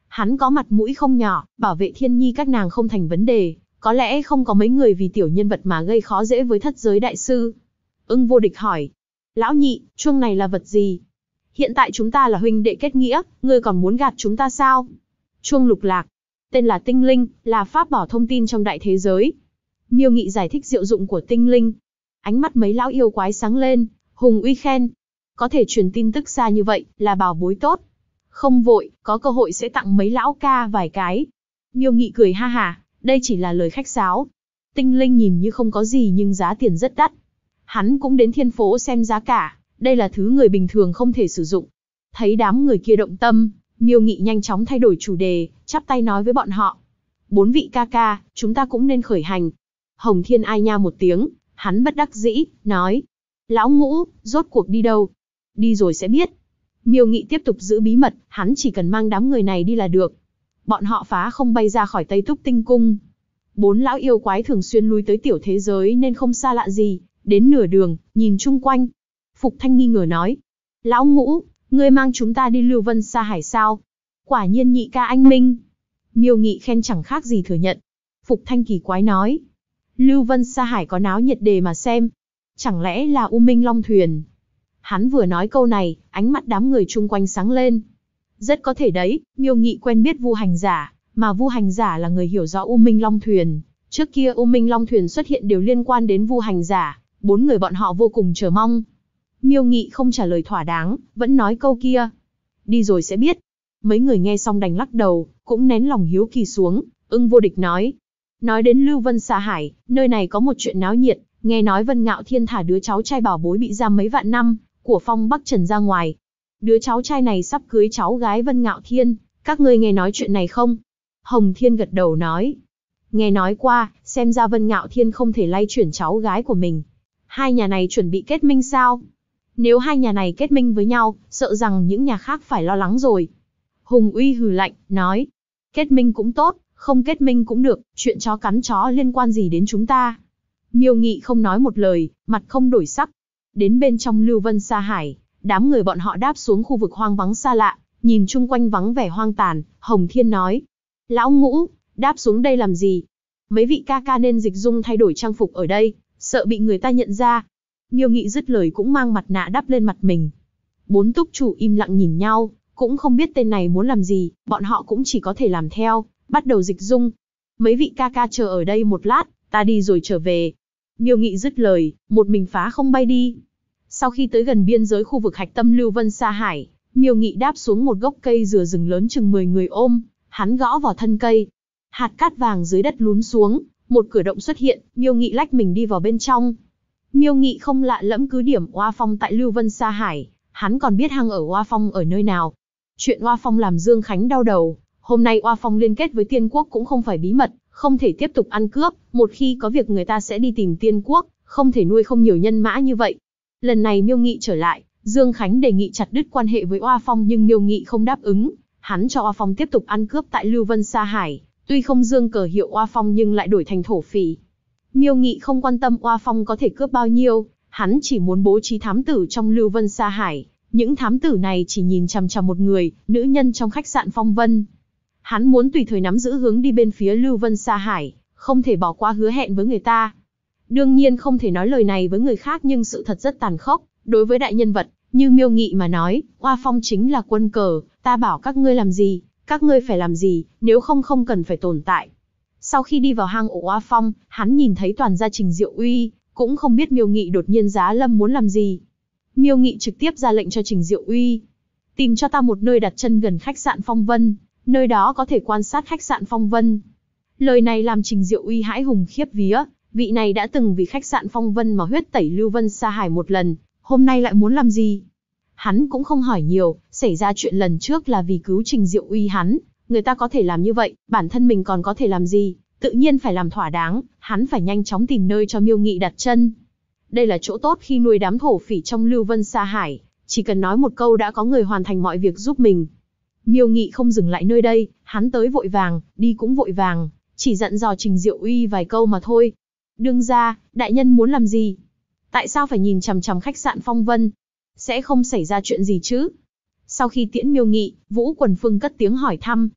A: Hắn có mặt mũi không nhỏ, bảo vệ Thiên Nhi các nàng không thành vấn đề, có lẽ không có mấy người vì tiểu nhân vật mà gây khó dễ với thất giới đại sư. Ưng Vô Địch hỏi, lão nhị, chuông này là vật gì? Hiện tại chúng ta là huynh đệ kết nghĩa, ngươi còn muốn gạt chúng ta sao? Chuông lục lạc, tên là tinh linh, là pháp bảo thông tin trong đại thế giới. Miêu Nghị giải thích diệu dụng của tinh linh. Ánh mắt mấy lão yêu quái sáng lên, hùng uy khen. Có thể truyền tin tức xa như vậy, là bảo bối tốt. Không vội, có cơ hội sẽ tặng mấy lão ca vài cái. Miêu Nghị cười ha hả, đây chỉ là lời khách sáo. Tinh linh nhìn như không có gì nhưng giá tiền rất đắt. Hắn cũng đến thiên phố xem giá cả, đây là thứ người bình thường không thể sử dụng. Thấy đám người kia động tâm, Miêu Nghị nhanh chóng thay đổi chủ đề, chắp tay nói với bọn họ. 4 vị ca ca, chúng ta cũng nên khởi hành. Hồng Thiên ai nha một tiếng, hắn bất đắc dĩ, nói. Lão Ngũ, rốt cuộc đi đâu? Đi rồi sẽ biết. Miêu Nghị tiếp tục giữ bí mật, hắn chỉ cần mang đám người này đi là được. Bọn họ phá không bay ra khỏi Tây Túc Tinh Cung. 4 lão yêu quái thường xuyên lui tới tiểu thế giới nên không xa lạ gì. Đến nửa đường, nhìn chung quanh. Phục Thanh nghi ngờ nói. Lão Ngũ, ngươi mang chúng ta đi Lưu Vân Sa Hải sao? Quả nhiên nhị ca anh minh. Miêu Nghị khen chẳng khác gì thừa nhận. Phục Thanh kỳ quái nói. Lưu Vân Sa Hải có náo nhiệt đề mà xem. Chẳng lẽ là U Minh Long Thuyền? Hắn vừa nói câu này, ánh mắt đám người chung quanh sáng lên. Rất có thể đấy, Miêu Nghị quen biết Vu Hành Giả, mà Vu Hành Giả là người hiểu rõ U Minh Long Thuyền. Trước kia U Minh Long Thuyền xuất hiện đều liên quan đến Vu Hành Giả, 4 người bọn họ vô cùng chờ mong. Miêu Nghị không trả lời thỏa đáng, vẫn nói câu kia. Đi rồi sẽ biết. Mấy người nghe xong đành lắc đầu, cũng nén lòng hiếu kỳ xuống. Ưng Vô Địch nói. Nói đến Lưu Vân Sa Hải, nơi này có một chuyện náo nhiệt, nghe nói Vân Ngạo Thiên thả đứa cháu trai bảo bối bị giam mấy vạn năm, của Phong Bắc Trần ra ngoài. Đứa cháu trai này sắp cưới cháu gái Vân Ngạo Thiên, các ngươi nghe nói chuyện này không? Hồng Thiên gật đầu nói. Nghe nói qua, xem ra Vân Ngạo Thiên không thể lay chuyển cháu gái của mình. Hai nhà này chuẩn bị kết minh sao? Nếu hai nhà này kết minh với nhau, sợ rằng những nhà khác phải lo lắng rồi. Hùng Uy hừ lạnh, nói. Kết minh cũng tốt, không kết minh cũng được, chuyện chó cắn chó liên quan gì đến chúng ta? Miêu Nghị không nói một lời, mặt không đổi sắc. Đến bên trong Lưu Vân Sa Hải, đám người bọn họ đáp xuống khu vực hoang vắng xa lạ, nhìn chung quanh vắng vẻ hoang tàn, Hồng Thiên nói. Lão Ngũ, đáp xuống đây làm gì? Mấy vị ca ca nên dịch dung thay đổi trang phục ở đây, sợ bị người ta nhận ra. Miêu Nghị dứt lời cũng mang mặt nạ đắp lên mặt mình. 4 túc chủ im lặng nhìn nhau, cũng không biết tên này muốn làm gì, bọn họ cũng chỉ có thể làm theo, bắt đầu dịch dung. Mấy vị ca ca chờ ở đây một lát, ta đi rồi trở về. Miêu Nghị dứt lời, một mình phá không bay đi. Sau khi tới gần biên giới khu vực hạch tâm Lưu Vân Sa Hải, Miêu Nghị đáp xuống một gốc cây dừa rừng lớn chừng 10 người ôm, hắn gõ vào thân cây. Hạt cát vàng dưới đất lún xuống, một cửa động xuất hiện, Miêu Nghị lách mình đi vào bên trong. Miêu Nghị không lạ lẫm cứ điểm Oa Phong tại Lưu Vân Sa Hải, hắn còn biết hang ở Oa Phong ở nơi nào. Chuyện Oa Phong làm Dương Khánh đau đầu, hôm nay Oa Phong liên kết với Tiên Quốc cũng không phải bí mật, không thể tiếp tục ăn cướp, một khi có việc người ta sẽ đi tìm Tiên Quốc, không thể nuôi không nhiều nhân mã như vậy. Lần này Miêu Nghị trở lại, Dương Khánh đề nghị chặt đứt quan hệ với Oa Phong nhưng Miêu Nghị không đáp ứng, hắn cho Oa Phong tiếp tục ăn cướp tại Lưu Vân Sa Hải, tuy không dương cờ hiệu Oa Phong nhưng lại đổi thành thổ phỉ. Miêu Nghị không quan tâm Oa Phong có thể cướp bao nhiêu, hắn chỉ muốn bố trí thám tử trong Lưu Vân Sa Hải, những thám tử này chỉ nhìn chằm chằm một người, nữ nhân trong khách sạn Phong Vân. Hắn muốn tùy thời nắm giữ hướng đi bên phía Lưu Vân Sa Hải, không thể bỏ qua hứa hẹn với người ta. Đương nhiên không thể nói lời này với người khác nhưng sự thật rất tàn khốc, đối với đại nhân vật, như Miêu Nghị mà nói, Oa Phong chính là quân cờ, ta bảo các ngươi làm gì, các ngươi phải làm gì, nếu không không cần phải tồn tại. Sau khi đi vào hang ổ Oa Phong, hắn nhìn thấy toàn gia Trình Diệu Uy, cũng không biết Miêu Nghị đột nhiên giá lâm muốn làm gì. Miêu Nghị trực tiếp ra lệnh cho Trình Diệu Uy. Tìm cho ta một nơi đặt chân gần khách sạn Phong Vân, nơi đó có thể quan sát khách sạn Phong Vân. Lời này làm Trình Diệu Uy hãi hùng khiếp vía, vị này đã từng vì khách sạn Phong Vân mà huyết tẩy Lưu Vân Sa Hải một lần, hôm nay lại muốn làm gì? Hắn cũng không hỏi nhiều, xảy ra chuyện lần trước là vì cứu Trình Diệu Uy hắn, người ta có thể làm như vậy, bản thân mình còn có thể làm gì, tự nhiên phải làm thỏa đáng, hắn phải nhanh chóng tìm nơi cho Miêu Nghị đặt chân. Đây là chỗ tốt khi nuôi đám thổ phỉ trong Lưu Vân Sa Hải, chỉ cần nói một câu đã có người hoàn thành mọi việc giúp mình. Miêu Nghị không dừng lại nơi đây, hắn tới vội vàng, đi cũng vội vàng, chỉ dặn dò Trình Diệu Uy vài câu mà thôi. Đương gia, đại nhân muốn làm gì? Tại sao phải nhìn chằm chằm khách sạn Phong Vân? Sẽ không xảy ra chuyện gì chứ? Sau khi tiễn Miêu Nghị, Vũ Quần Phương cất tiếng hỏi thăm.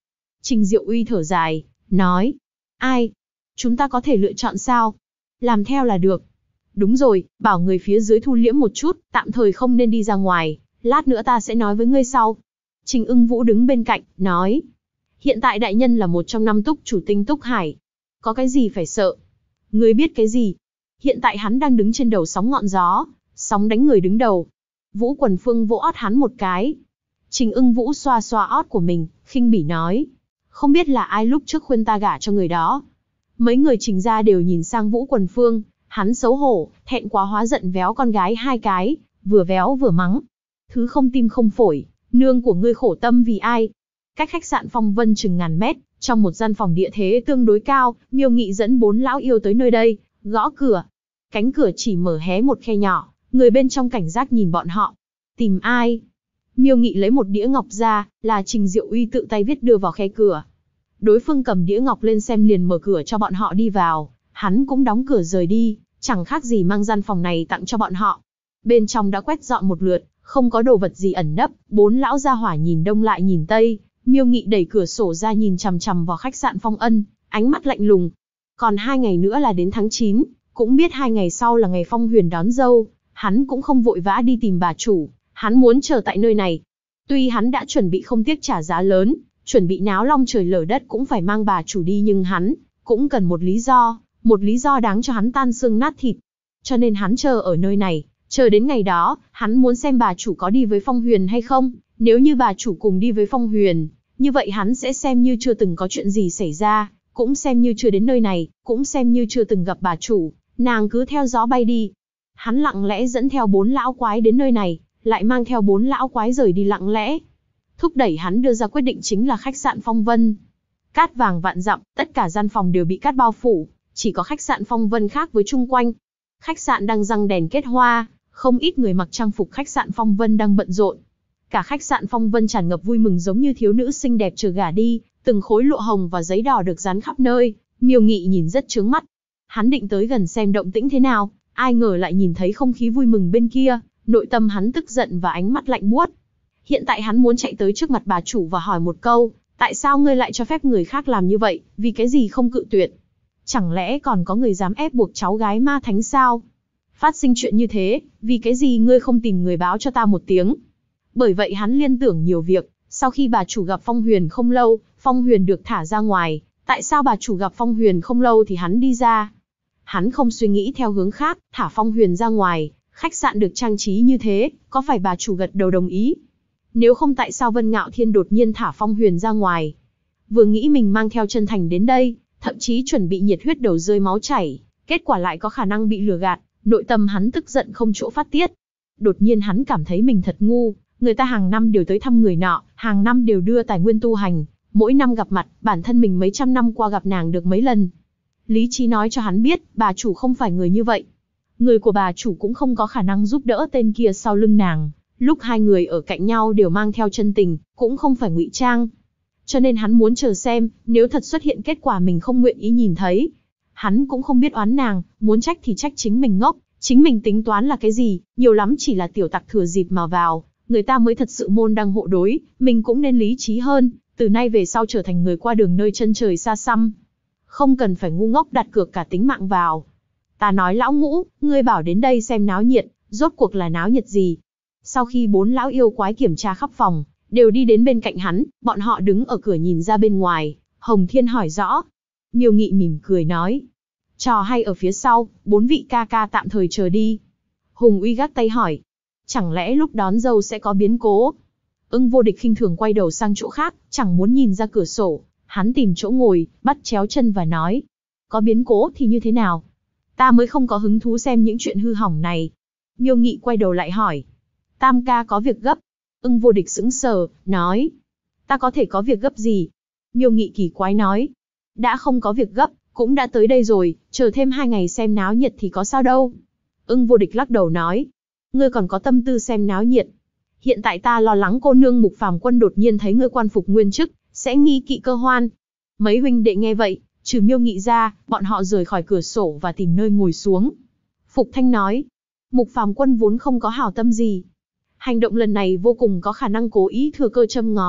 A: Trình Diệu Uy thở dài, nói, ai? Chúng ta có thể lựa chọn sao? Làm theo là được. Đúng rồi, bảo người phía dưới thu liễm một chút, tạm thời không nên đi ra ngoài, lát nữa ta sẽ nói với ngươi sau. Trình Ưng Vũ đứng bên cạnh, nói, hiện tại đại nhân là một trong 5 túc chủ tinh Túc Hải. Có cái gì phải sợ? Ngươi biết cái gì? Hiện tại hắn đang đứng trên đầu sóng ngọn gió, sóng đánh người đứng đầu. Vũ Quần Phương vỗ ót hắn một cái. Trình Ưng Vũ xoa xoa ót của mình, khinh bỉ nói, không biết là ai lúc trước khuyên ta gả cho người đó. Mấy người Trình gia đều nhìn sang Vũ Quần Phương, hắn xấu hổ, thẹn quá hóa giận véo con gái 2 cái, vừa véo vừa mắng. Thứ không tim không phổi, nương của ngươi khổ tâm vì ai? Cách khách sạn Phong Vân chừng ngàn mét, trong một gian phòng địa thế tương đối cao, Miêu Nghị dẫn 4 lão yêu tới nơi đây, gõ cửa. Cánh cửa chỉ mở hé một khe nhỏ, người bên trong cảnh giác nhìn bọn họ. Tìm ai? Miêu Nghị lấy một đĩa ngọc ra, là Trình Diệu Uy tự tay viết đưa vào khe cửa. Đối phương cầm đĩa ngọc lên xem liền mở cửa cho bọn họ đi vào, hắn cũng đóng cửa rời đi, chẳng khác gì mang gian phòng này tặng cho bọn họ. Bên trong đã quét dọn một lượt, không có đồ vật gì ẩn nấp, 4 lão gia hỏa nhìn đông lại nhìn tây, Miêu Nghị đẩy cửa sổ ra nhìn chằm chằm vào khách sạn Phong Ân, ánh mắt lạnh lùng. Còn 2 ngày nữa là đến tháng 9, cũng biết 2 ngày sau là ngày Phong Huyền đón dâu, hắn cũng không vội vã đi tìm bà chủ, hắn muốn chờ tại nơi này. Tuy hắn đã chuẩn bị không tiếc trả giá lớn, chuẩn bị náo long trời lở đất cũng phải mang bà chủ đi, nhưng hắn cũng cần một lý do đáng cho hắn tan xương nát thịt. Cho nên hắn chờ ở nơi này, chờ đến ngày đó, hắn muốn xem bà chủ có đi với Phong Huyền hay không. Nếu như bà chủ cùng đi với Phong Huyền, như vậy hắn sẽ xem như chưa từng có chuyện gì xảy ra, cũng xem như chưa đến nơi này, cũng xem như chưa từng gặp bà chủ, nàng cứ theo gió bay đi. Hắn lặng lẽ dẫn theo 4 lão quái đến nơi này, lại mang theo 4 lão quái rời đi lặng lẽ. Thúc đẩy hắn đưa ra quyết định chính là khách sạn Phong Vân. Cát vàng vạn dặm, tất cả gian phòng đều bị cát bao phủ, chỉ có khách sạn Phong Vân khác với chung quanh. Khách sạn đang răng đèn kết hoa, không ít người mặc trang phục khách sạn Phong Vân đang bận rộn. Cả khách sạn Phong Vân tràn ngập vui mừng giống như thiếu nữ xinh đẹp chờ gả đi, từng khối lụa hồng và giấy đỏ được dán khắp nơi. Miêu Nghị nhìn rất chướng mắt. Hắn định tới gần xem động tĩnh thế nào, ai ngờ lại nhìn thấy không khí vui mừng bên kia, nội tâm hắn tức giận và ánh mắt lạnh buốt. Hiện tại hắn muốn chạy tới trước mặt bà chủ và hỏi một câu, tại sao ngươi lại cho phép người khác làm như vậy, vì cái gì không cự tuyệt? Chẳng lẽ còn có người dám ép buộc cháu gái ma thánh sao? Phát sinh chuyện như thế, vì cái gì ngươi không tìm người báo cho ta một tiếng? Bởi vậy hắn liên tưởng nhiều việc, sau khi bà chủ gặp Phong Huyền không lâu, Phong Huyền được thả ra ngoài, tại sao bà chủ gặp Phong Huyền không lâu thì hắn đi ra? Hắn không suy nghĩ theo hướng khác, thả Phong Huyền ra ngoài, khách sạn được trang trí như thế, có phải bà chủ gật đầu đồng ý? Nếu không tại sao Vân Ngạo Thiên đột nhiên thả Phong Huyền ra ngoài? Vừa nghĩ mình mang theo chân thành đến đây, thậm chí chuẩn bị nhiệt huyết đầu rơi máu chảy, kết quả lại có khả năng bị lừa gạt, nội tâm hắn tức giận không chỗ phát tiết. Đột nhiên hắn cảm thấy mình thật ngu, người ta hàng năm đều tới thăm người nọ, hàng năm đều đưa tài nguyên tu hành, mỗi năm gặp mặt, bản thân mình mấy trăm năm qua gặp nàng được mấy lần. Lý trí nói cho hắn biết, bà chủ không phải người như vậy. Người của bà chủ cũng không có khả năng giúp đỡ tên kia sau lưng nàng. Lúc hai người ở cạnh nhau đều mang theo chân tình, cũng không phải ngụy trang. Cho nên hắn muốn chờ xem, nếu thật xuất hiện kết quả mình không nguyện ý nhìn thấy. Hắn cũng không biết oán nàng, muốn trách thì trách chính mình ngốc, chính mình tính toán là cái gì, nhiều lắm chỉ là tiểu tặc thừa dịp mà vào, người ta mới thật sự môn đăng hộ đối, mình cũng nên lý trí hơn, từ nay về sau trở thành người qua đường nơi chân trời xa xăm. Không cần phải ngu ngốc đặt cược cả tính mạng vào. Ta nói lão Ngũ, ngươi bảo đến đây xem náo nhiệt, rốt cuộc là náo nhiệt gì? Sau khi 4 lão yêu quái kiểm tra khắp phòng, đều đi đến bên cạnh hắn, bọn họ đứng ở cửa nhìn ra bên ngoài. Hồng Thiên hỏi rõ. Miêu Nghị mỉm cười nói. Trò hay ở phía sau, 4 vị ca ca tạm thời chờ đi. Hùng Uy gác tay hỏi. Chẳng lẽ lúc đón dâu sẽ có biến cố? Ưng Vô Địch khinh thường quay đầu sang chỗ khác, chẳng muốn nhìn ra cửa sổ. Hắn tìm chỗ ngồi, bắt chéo chân và nói. Có biến cố thì như thế nào? Ta mới không có hứng thú xem những chuyện hư hỏng này. Miêu Nghị quay đầu lại hỏi. Tam ca có việc gấp. Ưng Vô Địch sững sờ, nói. Ta có thể có việc gấp gì? Miêu Nghị kỳ quái nói. Đã không có việc gấp, cũng đã tới đây rồi, chờ thêm 2 ngày xem náo nhiệt thì có sao đâu. Ưng Vô Địch lắc đầu nói. Ngươi còn có tâm tư xem náo nhiệt. Hiện tại ta lo lắng cô nương Mục Phàm Quân đột nhiên thấy ngươi quan phục nguyên chức, sẽ nghi kỵ cơ hoan. Mấy huynh đệ nghe vậy, trừ Miêu Nghị ra, bọn họ rời khỏi cửa sổ và tìm nơi ngồi xuống. Phục Thanh nói. Mục Phàm Quân vốn không có hảo tâm gì. Hành động lần này vô cùng có khả năng cố ý thừa cơ châm ngòi,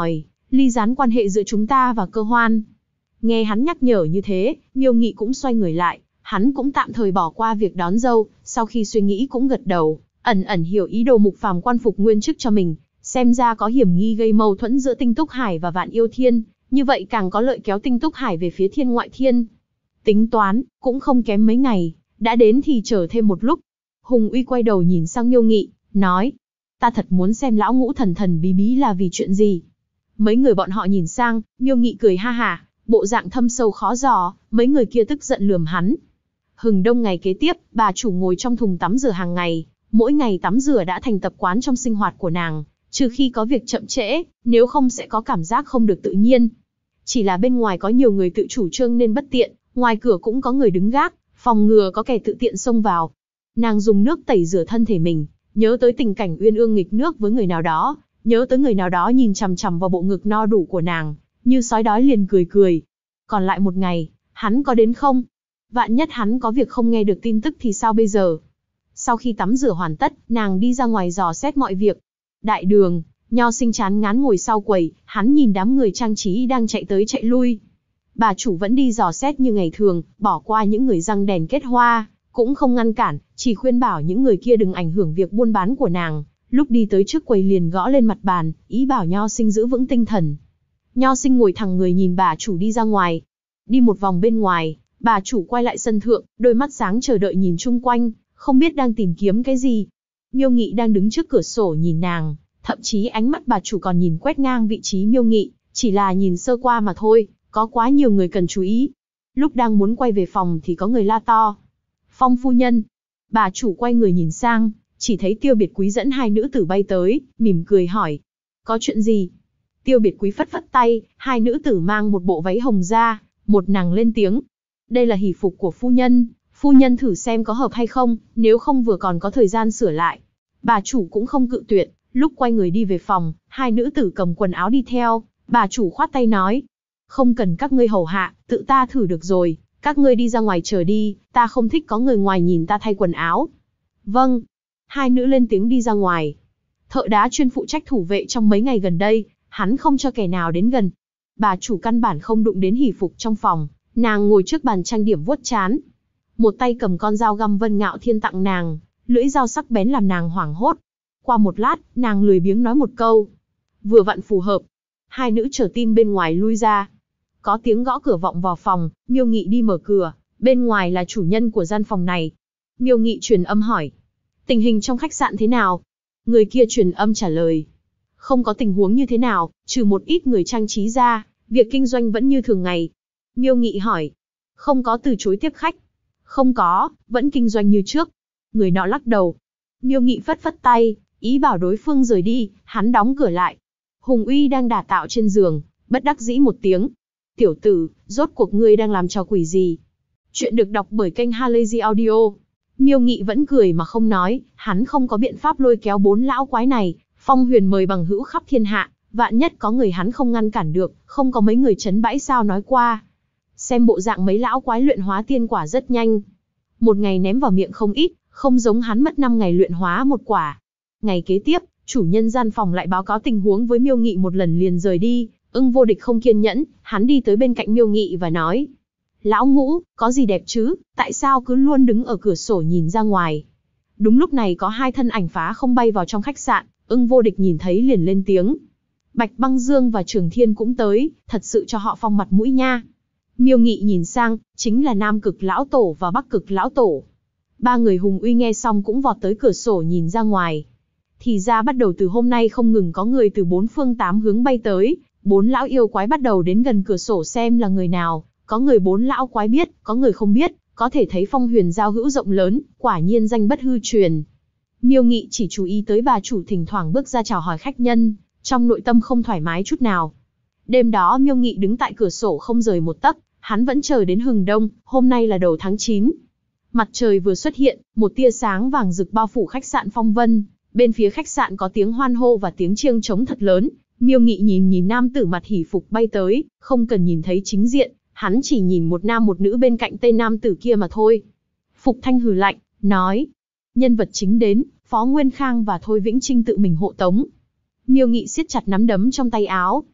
A: ly gián quan hệ giữa chúng ta và Cơ Hoan. Nghe hắn nhắc nhở như thế, Miêu Nghị cũng xoay người lại, hắn cũng tạm thời bỏ qua việc đón dâu, sau khi suy nghĩ cũng gật đầu, ẩn ẩn hiểu ý đồ Mục Phàm quan phục nguyên chức cho mình, xem ra có hiểm nghi gây mâu thuẫn giữa Tinh Túc Hải và Vạn Yêu Thiên, như vậy càng có lợi kéo Tinh Túc Hải về phía Thiên Ngoại Thiên. Tính toán, cũng không kém mấy ngày, đã đến thì chờ thêm một lúc. Hùng Uy quay đầu nhìn sang Miêu Nghị, nói, ta thật muốn xem lão Ngũ thần thần bí bí là vì chuyện gì. Mấy người bọn họ nhìn sang, Miêu Nghị cười ha hả, bộ dạng thâm sâu khó dò, mấy người kia tức giận lườm hắn. Hừng đông ngày kế tiếp, bà chủ ngồi trong thùng tắm rửa hàng ngày, mỗi ngày tắm rửa đã thành tập quán trong sinh hoạt của nàng, trừ khi có việc chậm trễ, nếu không sẽ có cảm giác không được tự nhiên. Chỉ là bên ngoài có nhiều người tự chủ trương nên bất tiện, ngoài cửa cũng có người đứng gác, phòng ngừa có kẻ tự tiện xông vào. Nàng dùng nước tẩy rửa thân thể mình, nhớ tới tình cảnh uyên ương nghịch nước với người nào đó, nhớ tới người nào đó nhìn chằm chằm vào bộ ngực no đủ của nàng, như sói đói liền cười cười. Còn lại một ngày, hắn có đến không? Vạn nhất hắn có việc không nghe được tin tức thì sao bây giờ? Sau khi tắm rửa hoàn tất, nàng đi ra ngoài dò xét mọi việc. Đại đường, Nho Sinh chán ngán ngồi sau quầy, hắn nhìn đám người trang trí đang chạy tới chạy lui. Bà chủ vẫn đi dò xét như ngày thường, bỏ qua những người răng đèn kết hoa, cũng không ngăn cản, chỉ khuyên bảo những người kia đừng ảnh hưởng việc buôn bán của nàng. Lúc đi tới trước quầy liền gõ lên mặt bàn, ý bảo Nho Sinh giữ vững tinh thần. Nho Sinh ngồi thẳng người nhìn bà chủ đi ra ngoài. Đi một vòng bên ngoài, bà chủ quay lại sân thượng, đôi mắt sáng chờ đợi nhìn chung quanh, không biết đang tìm kiếm cái gì. Miêu Nghị đang đứng trước cửa sổ nhìn nàng, thậm chí ánh mắt bà chủ còn nhìn quét ngang vị trí Miêu Nghị, chỉ là nhìn sơ qua mà thôi, có quá nhiều người cần chú ý. Lúc đang muốn quay về phòng thì có người la to. Phong phu nhân. Bà chủ quay người nhìn sang, chỉ thấy Tiêu Biệt Quý dẫn hai nữ tử bay tới, mỉm cười hỏi. Có chuyện gì? Tiêu Biệt Quý phất phất tay, hai nữ tử mang một bộ váy hồng ra, một nàng lên tiếng. Đây là hỷ phục của phu nhân thử xem có hợp hay không, nếu không vừa còn có thời gian sửa lại. Bà chủ cũng không cự tuyệt, lúc quay người đi về phòng, hai nữ tử cầm quần áo đi theo, bà chủ khoát tay nói. Không cần các ngươi hầu hạ, tự ta thử được rồi, các ngươi đi ra ngoài chờ đi, ta không thích có người ngoài nhìn ta thay quần áo. Vâng. Hai nữ lên tiếng đi ra ngoài. Thợ đá chuyên phụ trách thủ vệ trong mấy ngày gần đây, hắn không cho kẻ nào đến gần. Bà chủ căn bản không đụng đến hỷ phục trong phòng, nàng ngồi trước bàn trang điểm vuốt trán. Một tay cầm con dao găm Vân Ngạo Thiên tặng nàng, lưỡi dao sắc bén làm nàng hoảng hốt. Qua một lát, nàng lười biếng nói một câu. Vừa vặn phù hợp. Hai nữ chờ tin bên ngoài lui ra. Có tiếng gõ cửa vọng vào phòng, Miêu Nghị đi mở cửa, bên ngoài là chủ nhân của gian phòng này. Miêu Nghị truyền âm hỏi. Tình hình trong khách sạn thế nào? Người kia truyền âm trả lời. Không có tình huống như thế nào, trừ một ít người trang trí ra, việc kinh doanh vẫn như thường ngày. Miêu Nghị hỏi. Không có từ chối tiếp khách. Không có, vẫn kinh doanh như trước. Người nọ lắc đầu. Miêu Nghị phất phất tay, ý bảo đối phương rời đi, hắn đóng cửa lại. Hùng Uy đang đả tạo trên giường, bất đắc dĩ một tiếng. Tiểu tử, rốt cuộc ngươi đang làm trò quỷ gì? Chuyện được đọc bởi kênh Halazy Audio. Miêu Nghị vẫn cười mà không nói, hắn không có biện pháp lôi kéo bốn lão quái này. Phong Huyền mời bằng hữu khắp thiên hạ, vạn nhất có người hắn không ngăn cản được, không có mấy người chấn bãi sao nói qua. Xem bộ dạng mấy lão quái luyện hóa tiên quả rất nhanh. Một ngày ném vào miệng không ít, không giống hắn mất 5 ngày luyện hóa một quả. Ngày kế tiếp, chủ nhân gian phòng lại báo cáo tình huống với Miêu Nghị một lần liền rời đi. Ưng Vô Địch không kiên nhẫn, hắn đi tới bên cạnh Miêu Nghị và nói. Lão Ngũ, có gì đẹp chứ, tại sao cứ luôn đứng ở cửa sổ nhìn ra ngoài? Đúng lúc này có hai thân ảnh phá không bay vào trong khách sạn, Ưng Vô Địch nhìn thấy liền lên tiếng. Bạch Băng Dương và Trường Thiên cũng tới, thật sự cho họ Phong mặt mũi nha. Miêu Nghị nhìn sang, chính là Nam Cực Lão Tổ và Bắc Cực Lão Tổ. Ba người Hùng Uy nghe xong cũng vọt tới cửa sổ nhìn ra ngoài. Thì ra bắt đầu từ hôm nay không ngừng có người từ bốn phương tám hướng bay tới, bốn lão yêu quái bắt đầu đến gần cửa sổ xem là người nào, có người bốn lão quái biết, có người không biết, có thể thấy Phong Huyền giao hữu rộng lớn, quả nhiên danh bất hư truyền. Miêu Nghị chỉ chú ý tới bà chủ thỉnh thoảng bước ra chào hỏi khách nhân, trong nội tâm không thoải mái chút nào. Đêm đó Miêu Nghị đứng tại cửa sổ không rời một tấc, hắn vẫn chờ đến hừng đông, hôm nay là đầu tháng 9. Mặt trời vừa xuất hiện, một tia sáng vàng rực bao phủ khách sạn Phong Vân, bên phía khách sạn có tiếng hoan hô và tiếng chiêng trống thật lớn. Miêu Nghị nhìn nam tử mặt hỉ phục bay tới, không cần nhìn thấy chính diện, hắn chỉ nhìn một nam một nữ bên cạnh tên nam tử kia mà thôi. Phục Thanh hừ lạnh, nói, nhân vật chính đến, Phó Nguyên Khang và Thôi Vĩnh Trinh tự mình hộ tống. Miêu Nghị siết chặt nắm đấm trong tay áo.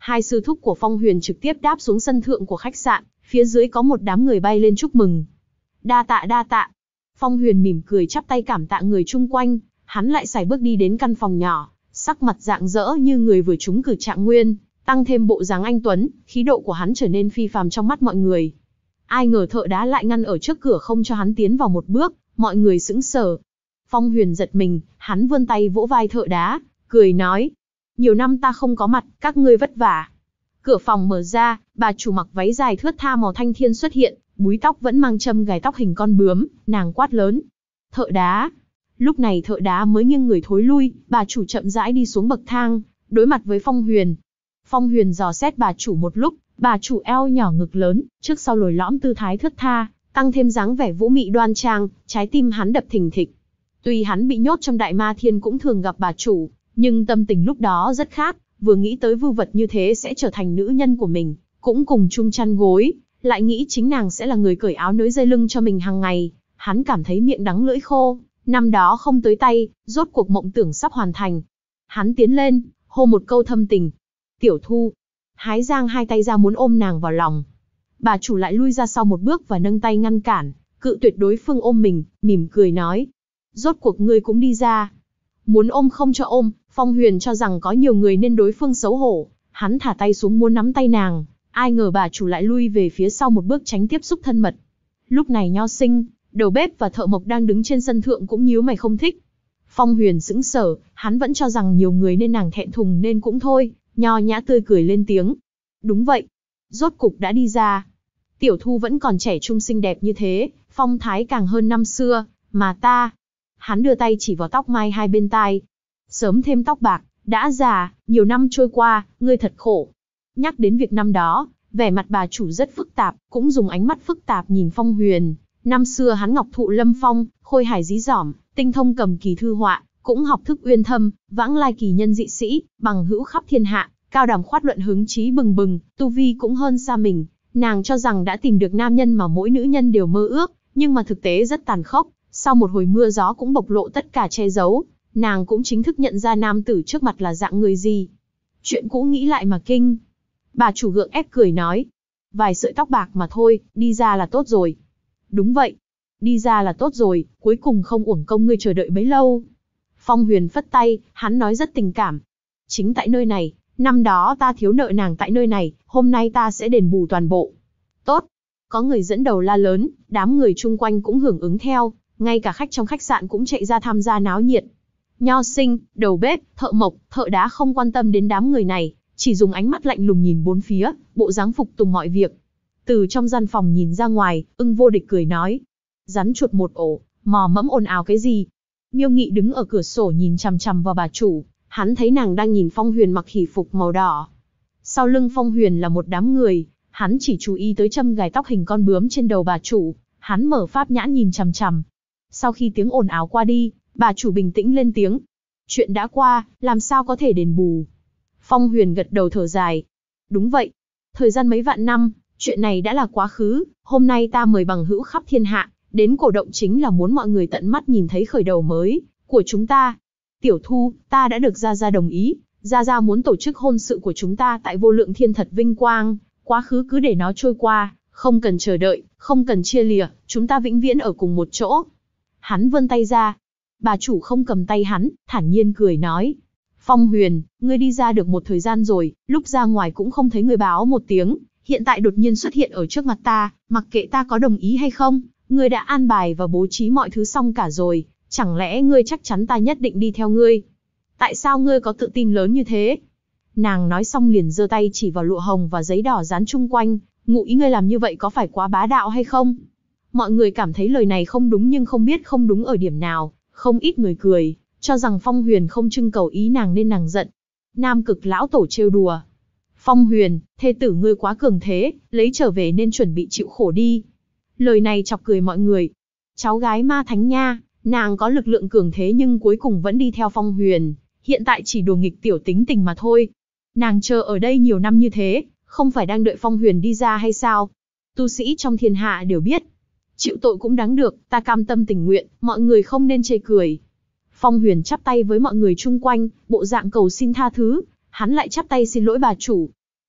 A: Hai sư thúc của Phong Huyền trực tiếp đáp xuống sân thượng của khách sạn, phía dưới có một đám người bay lên chúc mừng. Đa tạ đa tạ. Phong Huyền mỉm cười chắp tay cảm tạ người chung quanh, hắn lại sải bước đi đến căn phòng nhỏ, sắc mặt rạng rỡ như người vừa trúng cử trạng nguyên, tăng thêm bộ dáng anh tuấn, khí độ của hắn trở nên phi phàm trong mắt mọi người. Ai ngờ thợ đá lại ngăn ở trước cửa không cho hắn tiến vào một bước, mọi người sững sờ. Phong Huyền giật mình, hắn vươn tay vỗ vai thợ đá, cười nói: nhiều năm ta không có mặt, các ngươi vất vả. Cửa phòng mở ra, bà chủ mặc váy dài thướt tha màu thanh thiên xuất hiện, búi tóc vẫn mang châm gài tóc hình con bướm, nàng quát lớn: thợ đá! Lúc này thợ đá mới nghiêng người thối lui, bà chủ chậm rãi đi xuống bậc thang, đối mặt với Phong Huyền. Phong Huyền dò xét bà chủ một lúc, bà chủ eo nhỏ ngực lớn, trước sau lồi lõm tư thái thướt tha, tăng thêm dáng vẻ vũ mị đoan trang, trái tim hắn đập thình thịch. Tuy hắn bị nhốt trong Đại Ma Thiên cũng thường gặp bà chủ, nhưng tâm tình lúc đó rất khác, vừa nghĩ tới vưu vật như thế sẽ trở thành nữ nhân của mình, cũng cùng chung chăn gối, lại nghĩ chính nàng sẽ là người cởi áo nới dây lưng cho mình hàng ngày, hắn cảm thấy miệng đắng lưỡi khô, năm đó không tới tay, rốt cuộc mộng tưởng sắp hoàn thành. Hắn tiến lên, hô một câu thâm tình: tiểu Thu. Hái giang hai tay ra muốn ôm nàng vào lòng. Bà chủ lại lui ra sau một bước và nâng tay ngăn cản, cự tuyệt đối phương ôm mình, mỉm cười nói: rốt cuộc ngươi cũng đi ra. Muốn ôm không cho ôm, Phong Huyền cho rằng có nhiều người nên đối phương xấu hổ, hắn thả tay xuống muốn nắm tay nàng, ai ngờ bà chủ lại lui về phía sau một bước tránh tiếp xúc thân mật. Lúc này Nho Sinh, đầu bếp và thợ mộc đang đứng trên sân thượng cũng nhíu mày không thích. Phong Huyền sững sờ, hắn vẫn cho rằng nhiều người nên nàng thẹn thùng nên cũng thôi, nho nhã tươi cười lên tiếng: đúng vậy, rốt cục đã đi ra. Tiểu Thu vẫn còn trẻ trung xinh đẹp như thế, phong thái càng hơn năm xưa, mà ta... Hắn đưa tay chỉ vào tóc mai hai bên tai. Sớm thêm tóc bạc, đã già, nhiều năm trôi qua, ngươi thật khổ. Nhắc đến việc năm đó, vẻ mặt bà chủ rất phức tạp, cũng dùng ánh mắt phức tạp nhìn Phong Huyền. Năm xưa hắn ngọc thụ lâm phong, khôi hài dí dỏm, tinh thông cầm kỳ thư họa, cũng học thức uyên thâm, vãng lai kỳ nhân dị sĩ, bằng hữu khắp thiên hạ, cao đàm khoát luận hứng chí bừng bừng, tu vi cũng hơn xa mình. Nàng cho rằng đã tìm được nam nhân mà mỗi nữ nhân đều mơ ước, nhưng mà thực tế rất tàn khốc. Sau một hồi mưa gió cũng bộc lộ tất cả che giấu, nàng cũng chính thức nhận ra nam tử trước mặt là dạng người gì. Chuyện cũ nghĩ lại mà kinh. Bà chủ gượng ép cười nói: vài sợi tóc bạc mà thôi, đi ra là tốt rồi. Đúng vậy, đi ra là tốt rồi, cuối cùng không uổng công ngươi chờ đợi bấy lâu. Phong Huyền phất tay, hắn nói rất tình cảm. Chính tại nơi này, năm đó ta thiếu nợ nàng tại nơi này, hôm nay ta sẽ đền bù toàn bộ. Tốt. Có người dẫn đầu la lớn, đám người chung quanh cũng hưởng ứng theo. Ngay cả khách trong khách sạn cũng chạy ra tham gia náo nhiệt. Nho Sinh, đầu bếp, thợ mộc, thợ đá không quan tâm đến đám người này, chỉ dùng ánh mắt lạnh lùng nhìn bốn phía, bộ dáng phục tùng mọi việc. Từ trong gian phòng nhìn ra ngoài, Ưng Vô Địch cười nói: rắn chuột một ổ, mò mẫm ồn ào cái gì? Miêu Nghị đứng ở cửa sổ nhìn chằm chằm vào bà chủ, hắn thấy nàng đang nhìn Phong Huyền mặc hỉ phục màu đỏ. Sau lưng Phong Huyền là một đám người, hắn chỉ chú ý tới châm gài tóc hình con bướm trên đầu bà chủ, hắn mở pháp nhãn nhìn chằm chằm. Sau khi tiếng ồn ào qua đi, bà chủ bình tĩnh lên tiếng: chuyện đã qua, làm sao có thể đền bù? Phong Huyền gật đầu thở dài: đúng vậy, thời gian mấy vạn năm, chuyện này đã là quá khứ, hôm nay ta mời bằng hữu khắp thiên hạ, đến cổ động chính là muốn mọi người tận mắt nhìn thấy khởi đầu mới của chúng ta. Tiểu Thu, ta đã được Gia Gia đồng ý, Gia Gia muốn tổ chức hôn sự của chúng ta tại Vô Lượng Thiên thật vinh quang, quá khứ cứ để nó trôi qua, không cần chờ đợi, không cần chia lìa, chúng ta vĩnh viễn ở cùng một chỗ. Hắn vươn tay ra. Bà chủ không cầm tay hắn, thản nhiên cười nói: Phong Huyền, ngươi đi ra được một thời gian rồi, lúc ra ngoài cũng không thấy người báo một tiếng, hiện tại đột nhiên xuất hiện ở trước mặt ta, mặc kệ ta có đồng ý hay không, ngươi đã an bài và bố trí mọi thứ xong cả rồi, chẳng lẽ ngươi chắc chắn ta nhất định đi theo ngươi? Tại sao ngươi có tự tin lớn như thế? Nàng nói xong liền giơ tay chỉ vào lụa hồng và giấy đỏ dán chung quanh, ngụ ý ngươi làm như vậy có phải quá bá đạo hay không? Mọi người cảm thấy lời này không đúng nhưng không biết không đúng ở điểm nào, không ít người cười, cho rằng Phong Huyền không trưng cầu ý nàng nên nàng giận. Nam Cực lão tổ trêu đùa: Phong Huyền, thê tử ngươi quá cường thế, lấy trở về nên chuẩn bị chịu khổ đi. Lời này chọc cười mọi người. Cháu gái ma thánh nha, nàng có lực lượng cường thế nhưng cuối cùng vẫn đi theo Phong Huyền, hiện tại chỉ đùa nghịch tiểu tính tình mà thôi. Nàng chờ ở đây nhiều năm như thế, không phải đang đợi Phong Huyền đi ra hay sao? Tu sĩ trong thiên hạ đều biết, chịu tội cũng đáng được, ta cam tâm tình nguyện, mọi người không nên chê cười. Phong Huyền chắp tay với mọi người chung quanh, bộ dạng cầu xin tha thứ, hắn lại chắp tay xin lỗi bà chủ.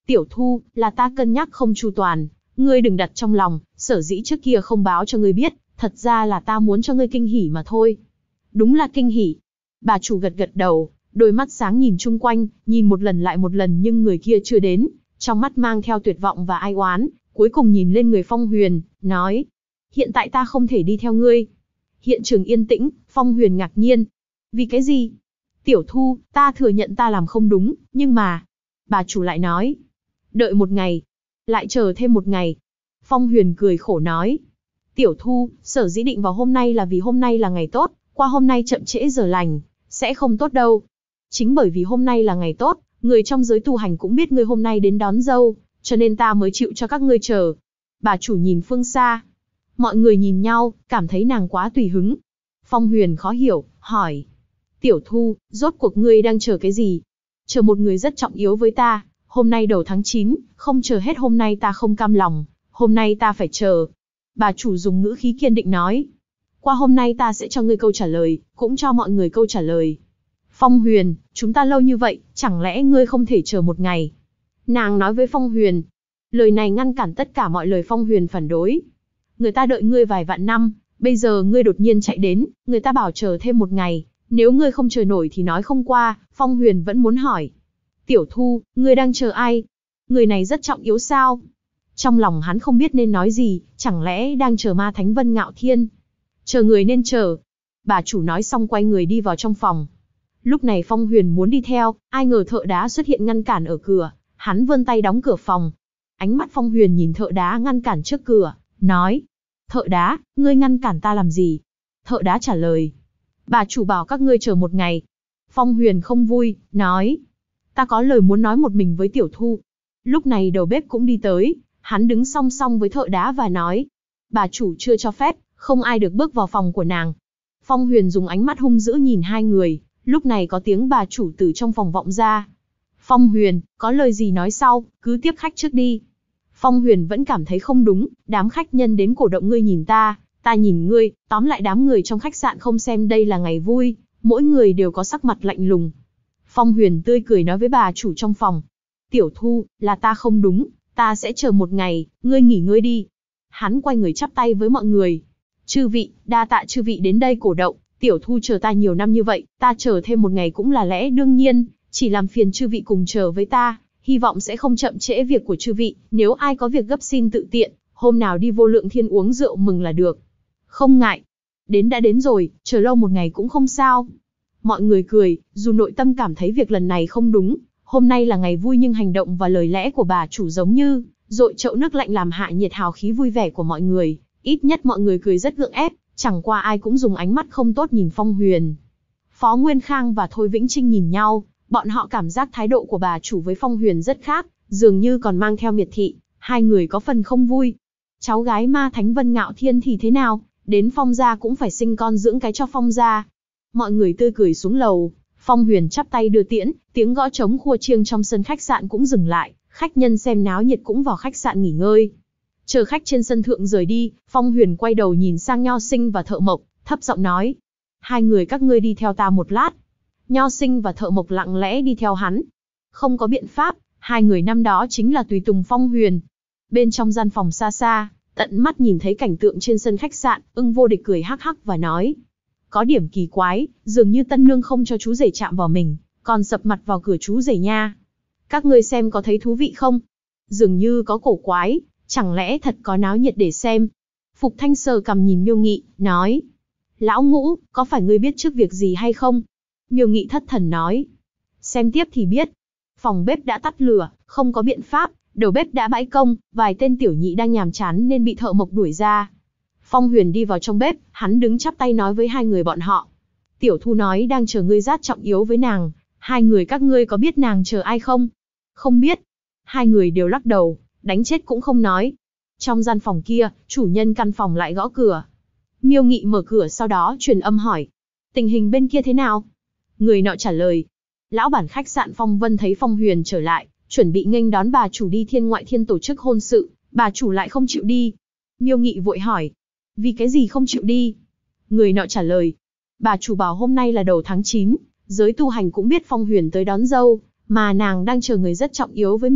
A: Tiểu Thu, là ta cân nhắc không chu toàn, ngươi đừng đặt trong lòng, sở dĩ trước kia không báo cho ngươi biết, thật ra là ta muốn cho ngươi kinh hỉ mà thôi. Đúng là kinh hỉ. Bà chủ gật gật đầu, đôi mắt sáng nhìn chung quanh, nhìn một lần lại một lần nhưng người kia chưa đến, trong mắt mang theo tuyệt vọng và ai oán, cuối cùng nhìn lên người Phong Huyền, nói: hiện tại ta không thể đi theo ngươi. Hiện trường yên tĩnh, Phong Huyền ngạc nhiên. Vì cái gì? Tiểu Thu, ta thừa nhận ta làm không đúng, nhưng mà... Bà chủ lại nói: đợi một ngày. Lại chờ thêm một ngày. Phong Huyền cười khổ nói: Tiểu Thu, sở dĩ định vào hôm nay là vì hôm nay là ngày tốt, qua hôm nay chậm trễ giờ lành, sẽ không tốt đâu. Chính bởi vì hôm nay là ngày tốt, người trong giới tu hành cũng biết ngươi hôm nay đến đón dâu, cho nên ta mới chịu cho các ngươi chờ. Bà chủ nhìn phương xa. Mọi người nhìn nhau, cảm thấy nàng quá tùy hứng. Phong Huyền khó hiểu, hỏi: Tiểu Thu, rốt cuộc ngươi đang chờ cái gì? Chờ một người rất trọng yếu với ta, hôm nay đầu tháng 9, không chờ hết hôm nay ta không cam lòng, hôm nay ta phải chờ. Bà chủ dùng ngữ khí kiên định nói: qua hôm nay ta sẽ cho ngươi câu trả lời, cũng cho mọi người câu trả lời. Phong Huyền, chúng ta lâu như vậy, chẳng lẽ ngươi không thể chờ một ngày? Nàng nói với Phong Huyền. Lời này ngăn cản tất cả mọi lời Phong Huyền phản đối. Người ta đợi ngươi vài vạn năm, bây giờ ngươi đột nhiên chạy đến, người ta bảo chờ thêm một ngày, nếu ngươi không chờ nổi thì nói không qua. Phong Huyền vẫn muốn hỏi: Tiểu Thu, ngươi đang chờ ai? Người này rất trọng yếu sao? Trong lòng hắn không biết nên nói gì, chẳng lẽ đang chờ Ma Thánh Vân Ngạo Thiên? Chờ người nên chờ. Bà chủ nói xong quay người đi vào trong phòng. Lúc này Phong Huyền muốn đi theo, ai ngờ thợ đá xuất hiện ngăn cản ở cửa, hắn vươn tay đóng cửa phòng. Ánh mắt Phong Huyền nhìn thợ đá ngăn cản trước cửa, nói: Thợ đá, ngươi ngăn cản ta làm gì? Thợ đá trả lời: bà chủ bảo các ngươi chờ một ngày. Phong Huyền không vui, nói: ta có lời muốn nói một mình với Tiểu Thu. Lúc này đầu bếp cũng đi tới, hắn đứng song song với thợ đá và nói: bà chủ chưa cho phép, không ai được bước vào phòng của nàng. Phong Huyền dùng ánh mắt hung dữ nhìn hai người, lúc này có tiếng bà chủ từ trong phòng vọng ra. Phong Huyền, có lời gì nói sau, cứ tiếp khách trước đi. Phong Huyền vẫn cảm thấy không đúng, đám khách nhân đến cổ động ngươi nhìn ta nhìn ngươi, tóm lại đám người trong khách sạn không xem đây là ngày vui, mỗi người đều có sắc mặt lạnh lùng. Phong Huyền tươi cười nói với bà chủ trong phòng: Tiểu Thu, là ta không đúng, ta sẽ chờ một ngày, ngươi nghỉ ngơi đi. Hắn quay người chắp tay với mọi người: chư vị, đa tạ chư vị đến đây cổ động, Tiểu Thu chờ ta nhiều năm như vậy, ta chờ thêm một ngày cũng là lẽ đương nhiên, chỉ làm phiền chư vị cùng chờ với ta, hy vọng sẽ không chậm trễ việc của chư vị, nếu ai có việc gấp xin tự tiện, hôm nào đi Vô Lượng Thiên uống rượu mừng là được. Không ngại. Đến đã đến rồi, chờ lâu một ngày cũng không sao. Mọi người cười, dù nội tâm cảm thấy việc lần này không đúng, hôm nay là ngày vui nhưng hành động và lời lẽ của bà chủ giống như dội chậu nước lạnh làm hạ nhiệt hào khí vui vẻ của mọi người. Ít nhất mọi người cười rất gượng ép, chẳng qua ai cũng dùng ánh mắt không tốt nhìn Phong Huyền. Phó Nguyên Khang và Thôi Vĩnh Trinh nhìn nhau, bọn họ cảm giác thái độ của bà chủ với Phong Huyền rất khác, dường như còn mang theo miệt thị, hai người có phần không vui. Cháu gái Ma Thánh Vân Ngạo Thiên thì thế nào, đến Phong gia cũng phải sinh con dưỡng cái cho Phong gia. Mọi người tươi cười xuống lầu, Phong Huyền chắp tay đưa tiễn, tiếng gõ trống khua chiêng trong sân khách sạn cũng dừng lại, khách nhân xem náo nhiệt cũng vào khách sạn nghỉ ngơi. Chờ khách trên sân thượng rời đi, Phong Huyền quay đầu nhìn sang Nho Sinh và Thợ Mộc, thấp giọng nói: hai người các ngươi đi theo ta một lát. Nho Sinh và Thợ Mộc lặng lẽ đi theo hắn. Không có biện pháp, hai người năm đó chính là tùy tùng Phong Huyền. Bên trong gian phòng xa xa, tận mắt nhìn thấy cảnh tượng trên sân khách sạn, Ưng Vô Địch cười hắc hắc và nói: có điểm kỳ quái, dường như tân nương không cho chú rể chạm vào mình, còn sập mặt vào cửa chú rể nha. Các ngươi xem có thấy thú vị không? Dường như có cổ quái, chẳng lẽ thật có náo nhiệt để xem? Phục Thanh sờ cằm nhìn Miêu Nghị, nói: lão Ngũ, có phải ngươi biết trước việc gì hay không? Miêu Nghị thất thần nói: xem tiếp thì biết. Phòng bếp đã tắt lửa, không có biện pháp, đầu bếp đã bãi công, vài tên tiểu nhị đang nhàm chán nên bị Thợ Mộc đuổi ra. Phong Huyền đi vào trong bếp, hắn đứng chắp tay nói với hai người bọn họ: Tiểu Thu nói đang chờ ngươi giát trọng yếu với nàng, hai người các ngươi có biết nàng chờ ai không? Không biết. Hai người đều lắc đầu, đánh chết cũng không nói. Trong gian phòng kia, chủ nhân căn phòng lại gõ cửa. Miêu Nghị mở cửa sau đó truyền âm hỏi: tình hình bên kia thế nào? Người nọ trả lời: lão bản khách sạn Phong Vân thấy Phong Huyền trở lại, chuẩn bị nghênh đón bà chủ đi Thiên Ngoại Thiên tổ chức hôn sự, bà chủ lại không chịu đi. Miêu Nghị vội hỏi: vì cái gì không chịu đi? Người nọ trả lời: bà chủ bảo hôm nay là đầu tháng 9, giới tu hành cũng biết Phong Huyền tới đón dâu, mà nàng đang chờ người rất trọng yếu với mình,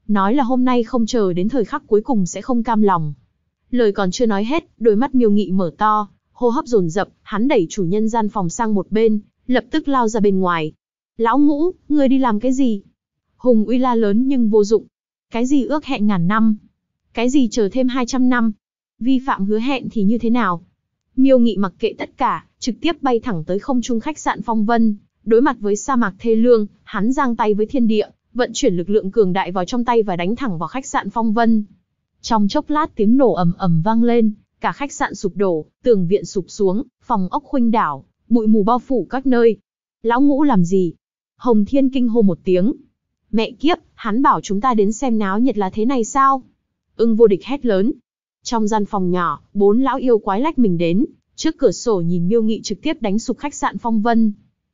A: nói là hôm nay không chờ đến thời khắc cuối cùng sẽ không cam lòng. Lời còn chưa nói hết, đôi mắt Miêu Nghị mở to, hô hấp dồn dập, hắn đẩy chủ nhân gian phòng sang một bên, lập tức lao ra bên ngoài. Lão Ngũ, ngươi đi làm cái gì? Hùng Uy la lớn nhưng vô dụng. Cái gì ước hẹn ngàn năm? Cái gì chờ thêm 200 năm? Vi phạm hứa hẹn thì như thế nào? Miêu Nghị mặc kệ tất cả, trực tiếp bay thẳng tới không trung khách sạn Phong Vân. Đối mặt với sa mạc thê lương, hắn giang tay với thiên địa, vận chuyển lực lượng cường đại vào trong tay và đánh thẳng vào khách sạn Phong Vân. Trong chốc lát tiếng nổ ầm ầm vang lên, cả khách sạn sụp đổ, tường viện sụp xuống, phòng ốc khuynh đảo, bụi mù bao phủ các nơi. Lão Ngũ làm gì? Hồng Thiên kinh hô một tiếng. Mẹ kiếp, hắn bảo chúng ta đến xem náo nhiệt là thế này sao? Ưng Vô Địch hét lớn. Trong gian phòng nhỏ, 4 lão yêu quái lách mình đến, trước cửa sổ nhìn Miêu Nghị trực tiếp đánh sụp khách sạn Phong Vân.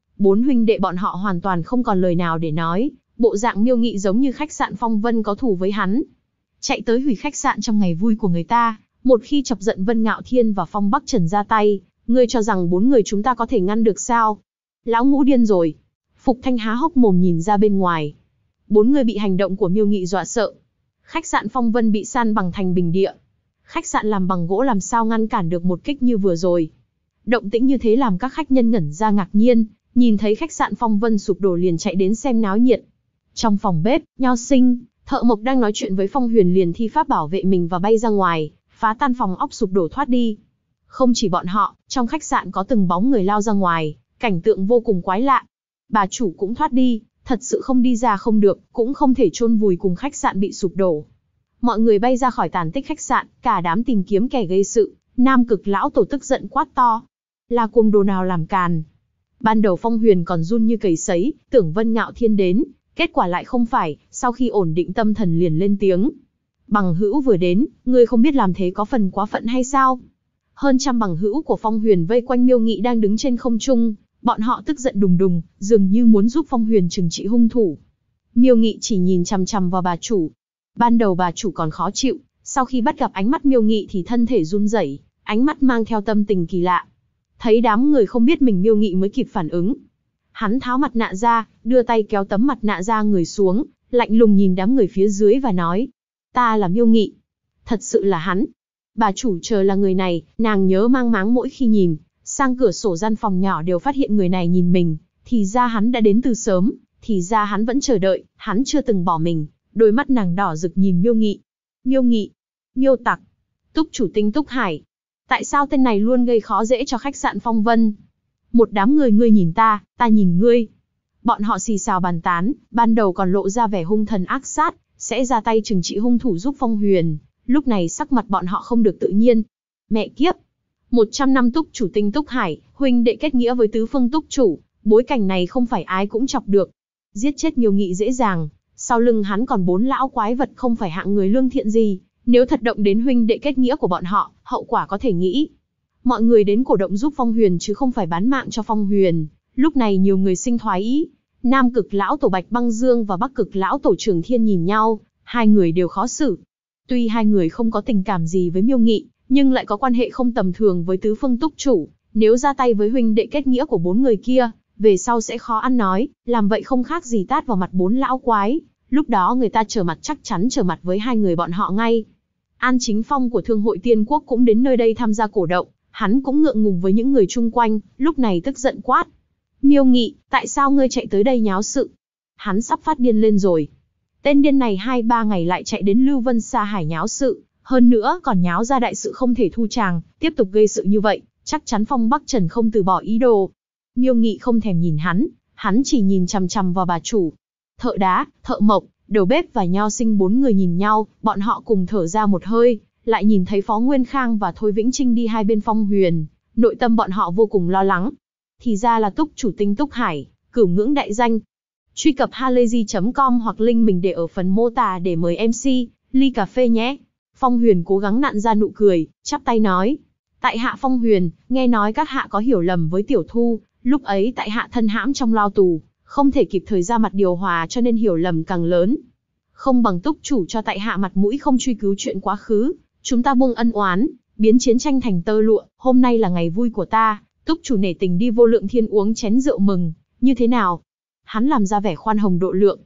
A: 4 huynh đệ bọn họ hoàn toàn không còn lời nào để nói, bộ dạng Miêu Nghị giống như khách sạn Phong Vân có thù với hắn. Chạy tới hủy khách sạn trong ngày vui của người ta, một khi chọc giận Vân Ngạo Thiên và Phong Bắc Trần ra tay, ngươi cho rằng 4 người chúng ta có thể ngăn được sao? Lão Ngũ điên rồi. Phục Thanh há hốc mồm nhìn ra bên ngoài. 4 người bị hành động của Miêu Nghị dọa sợ. Khách sạn Phong Vân bị san bằng thành bình địa. Khách sạn làm bằng gỗ làm sao ngăn cản được một kích như vừa rồi. Động tĩnh như thế làm các khách nhân ngẩn ra ngạc nhiên, nhìn thấy khách sạn Phong Vân sụp đổ liền chạy đến xem náo nhiệt. Trong phòng bếp, Nho Sinh, Thợ Mộc đang nói chuyện với Phong Huyền liền thi pháp bảo vệ mình và bay ra ngoài, phá tan phòng ốc sụp đổ thoát đi. Không chỉ bọn họ, trong khách sạn có từng bóng người lao ra ngoài, cảnh tượng vô cùng quái lạ. Bà chủ cũng thoát đi, thật sự không đi ra không được, cũng không thể chôn vùi cùng khách sạn bị sụp đổ. Mọi người bay ra khỏi tàn tích khách sạn, cả đám tìm kiếm kẻ gây sự. Nam Cực lão tổ tức giận quát to. Là cuồng đồ nào làm càn? Ban đầu Phong Huyền còn run như cầy sấy, tưởng Vân Ngạo Thiên đến, kết quả lại không phải, sau khi ổn định tâm thần liền lên tiếng. Bằng hữu vừa đến, ngươi không biết làm thế có phần quá phận hay sao? Hơn trăm bằng hữu của Phong Huyền vây quanh Miêu Nghị đang đứng trên không trung, bọn họ tức giận đùng đùng, dường như muốn giúp Phong Huyền trừng trị hung thủ. Miêu Nghị chỉ nhìn chằm chằm vào bà chủ. Ban đầu bà chủ còn khó chịu, sau khi bắt gặp ánh mắt Miêu Nghị thì thân thể run rẩy, ánh mắt mang theo tâm tình kỳ lạ. Thấy đám người không biết mình Miêu Nghị mới kịp phản ứng. Hắn tháo mặt nạ ra, đưa tay kéo tấm mặt nạ ra người xuống, lạnh lùng nhìn đám người phía dưới và nói. Ta là Miêu Nghị. Thật sự là hắn. Bà chủ chờ là người này, nàng nhớ mang máng mỗi khi nhìn sang cửa sổ gian phòng nhỏ đều phát hiện người này nhìn mình, thì ra hắn đã đến từ sớm, thì ra hắn vẫn chờ đợi, hắn chưa từng bỏ mình. Đôi mắt nàng đỏ rực nhìn Miêu Nghị. Miêu Nghị, Miêu Tặc, Túc chủ Tinh Túc Hải. Tại sao tên này luôn gây khó dễ cho khách sạn Phong Vân? Một đám người ngươi nhìn ta nhìn ngươi. Bọn họ xì xào bàn tán, ban đầu còn lộ ra vẻ hung thần ác sát, sẽ ra tay trừng trị hung thủ giúp Phong Huyền. Lúc này sắc mặt bọn họ không được tự nhiên. Mẹ kiếp! 100 năm Túc chủ Tinh Túc Hải, huynh đệ kết nghĩa với tứ phương Túc chủ, bối cảnh này không phải ai cũng chọc được. Giết chết Miêu Nghị dễ dàng, sau lưng hắn còn 4 lão quái vật không phải hạng người lương thiện gì. Nếu thật động đến huynh đệ kết nghĩa của bọn họ, hậu quả có thể nghĩ. Mọi người đến cổ động giúp Phong Huyền chứ không phải bán mạng cho Phong Huyền. Lúc này nhiều người sinh thoái ý. Nam Cực lão tổ Bạch Băng Dương và Bắc Cực lão tổ Trường Thiên nhìn nhau, hai người đều khó xử. Tuy hai người không có tình cảm gì với Miêu Nghị, nhưng lại có quan hệ không tầm thường với tứ phương Túc chủ. Nếu ra tay với huynh đệ kết nghĩa của 4 người kia, về sau sẽ khó ăn nói, làm vậy không khác gì tát vào mặt 4 lão quái. Lúc đó người ta trở mặt chắc chắn trở mặt với hai người bọn họ ngay. An Chính Phong của Thương hội Tiên Quốc cũng đến nơi đây tham gia cổ động, hắn cũng ngượng ngùng với những người chung quanh, lúc này tức giận quát. Miêu Nghị, tại sao ngươi chạy tới đây nháo sự? Hắn sắp phát điên lên rồi. Tên điên này 2-3 ngày lại chạy đến Lưu Vân Sa Hải nháo sự, hơn nữa còn nháo ra đại sự không thể thu tràng, tiếp tục gây sự như vậy, chắc chắn Phong Bắc Trần không từ bỏ ý đồ. Miêu Nghị không thèm nhìn hắn chỉ nhìn chằm chằm vào bà chủ. Thợ đá, Thợ Mộc, Đầu bếp và Nho Sinh 4 người nhìn nhau, bọn họ cùng thở ra một hơi, lại nhìn thấy Phó Nguyên Khang và Thôi Vĩnh Trinh đi hai bên Phong Huyền, nội tâm bọn họ vô cùng lo lắng. Thì ra là Túc chủ Tinh Túc Hải, cửu ngưỡng đại danh. Truy cập halayzi.com hoặc link mình để ở phần mô tả để mời MC, ly cà phê nhé. Phong Huyền cố gắng nặn ra nụ cười, chắp tay nói. Tại hạ Phong Huyền, nghe nói các hạ có hiểu lầm với Tiểu Thu, lúc ấy tại hạ thân hãm trong lao tù, không thể kịp thời ra mặt điều hòa cho nên hiểu lầm càng lớn. Không bằng Túc chủ cho tại hạ mặt mũi không truy cứu chuyện quá khứ, chúng ta buông ân oán, biến chiến tranh thành tơ lụa, hôm nay là ngày vui của ta, Túc chủ nể tình đi Vô Lượng Thiên uống chén rượu mừng, như thế nào? Hắn làm ra vẻ khoan hồng độ lượng.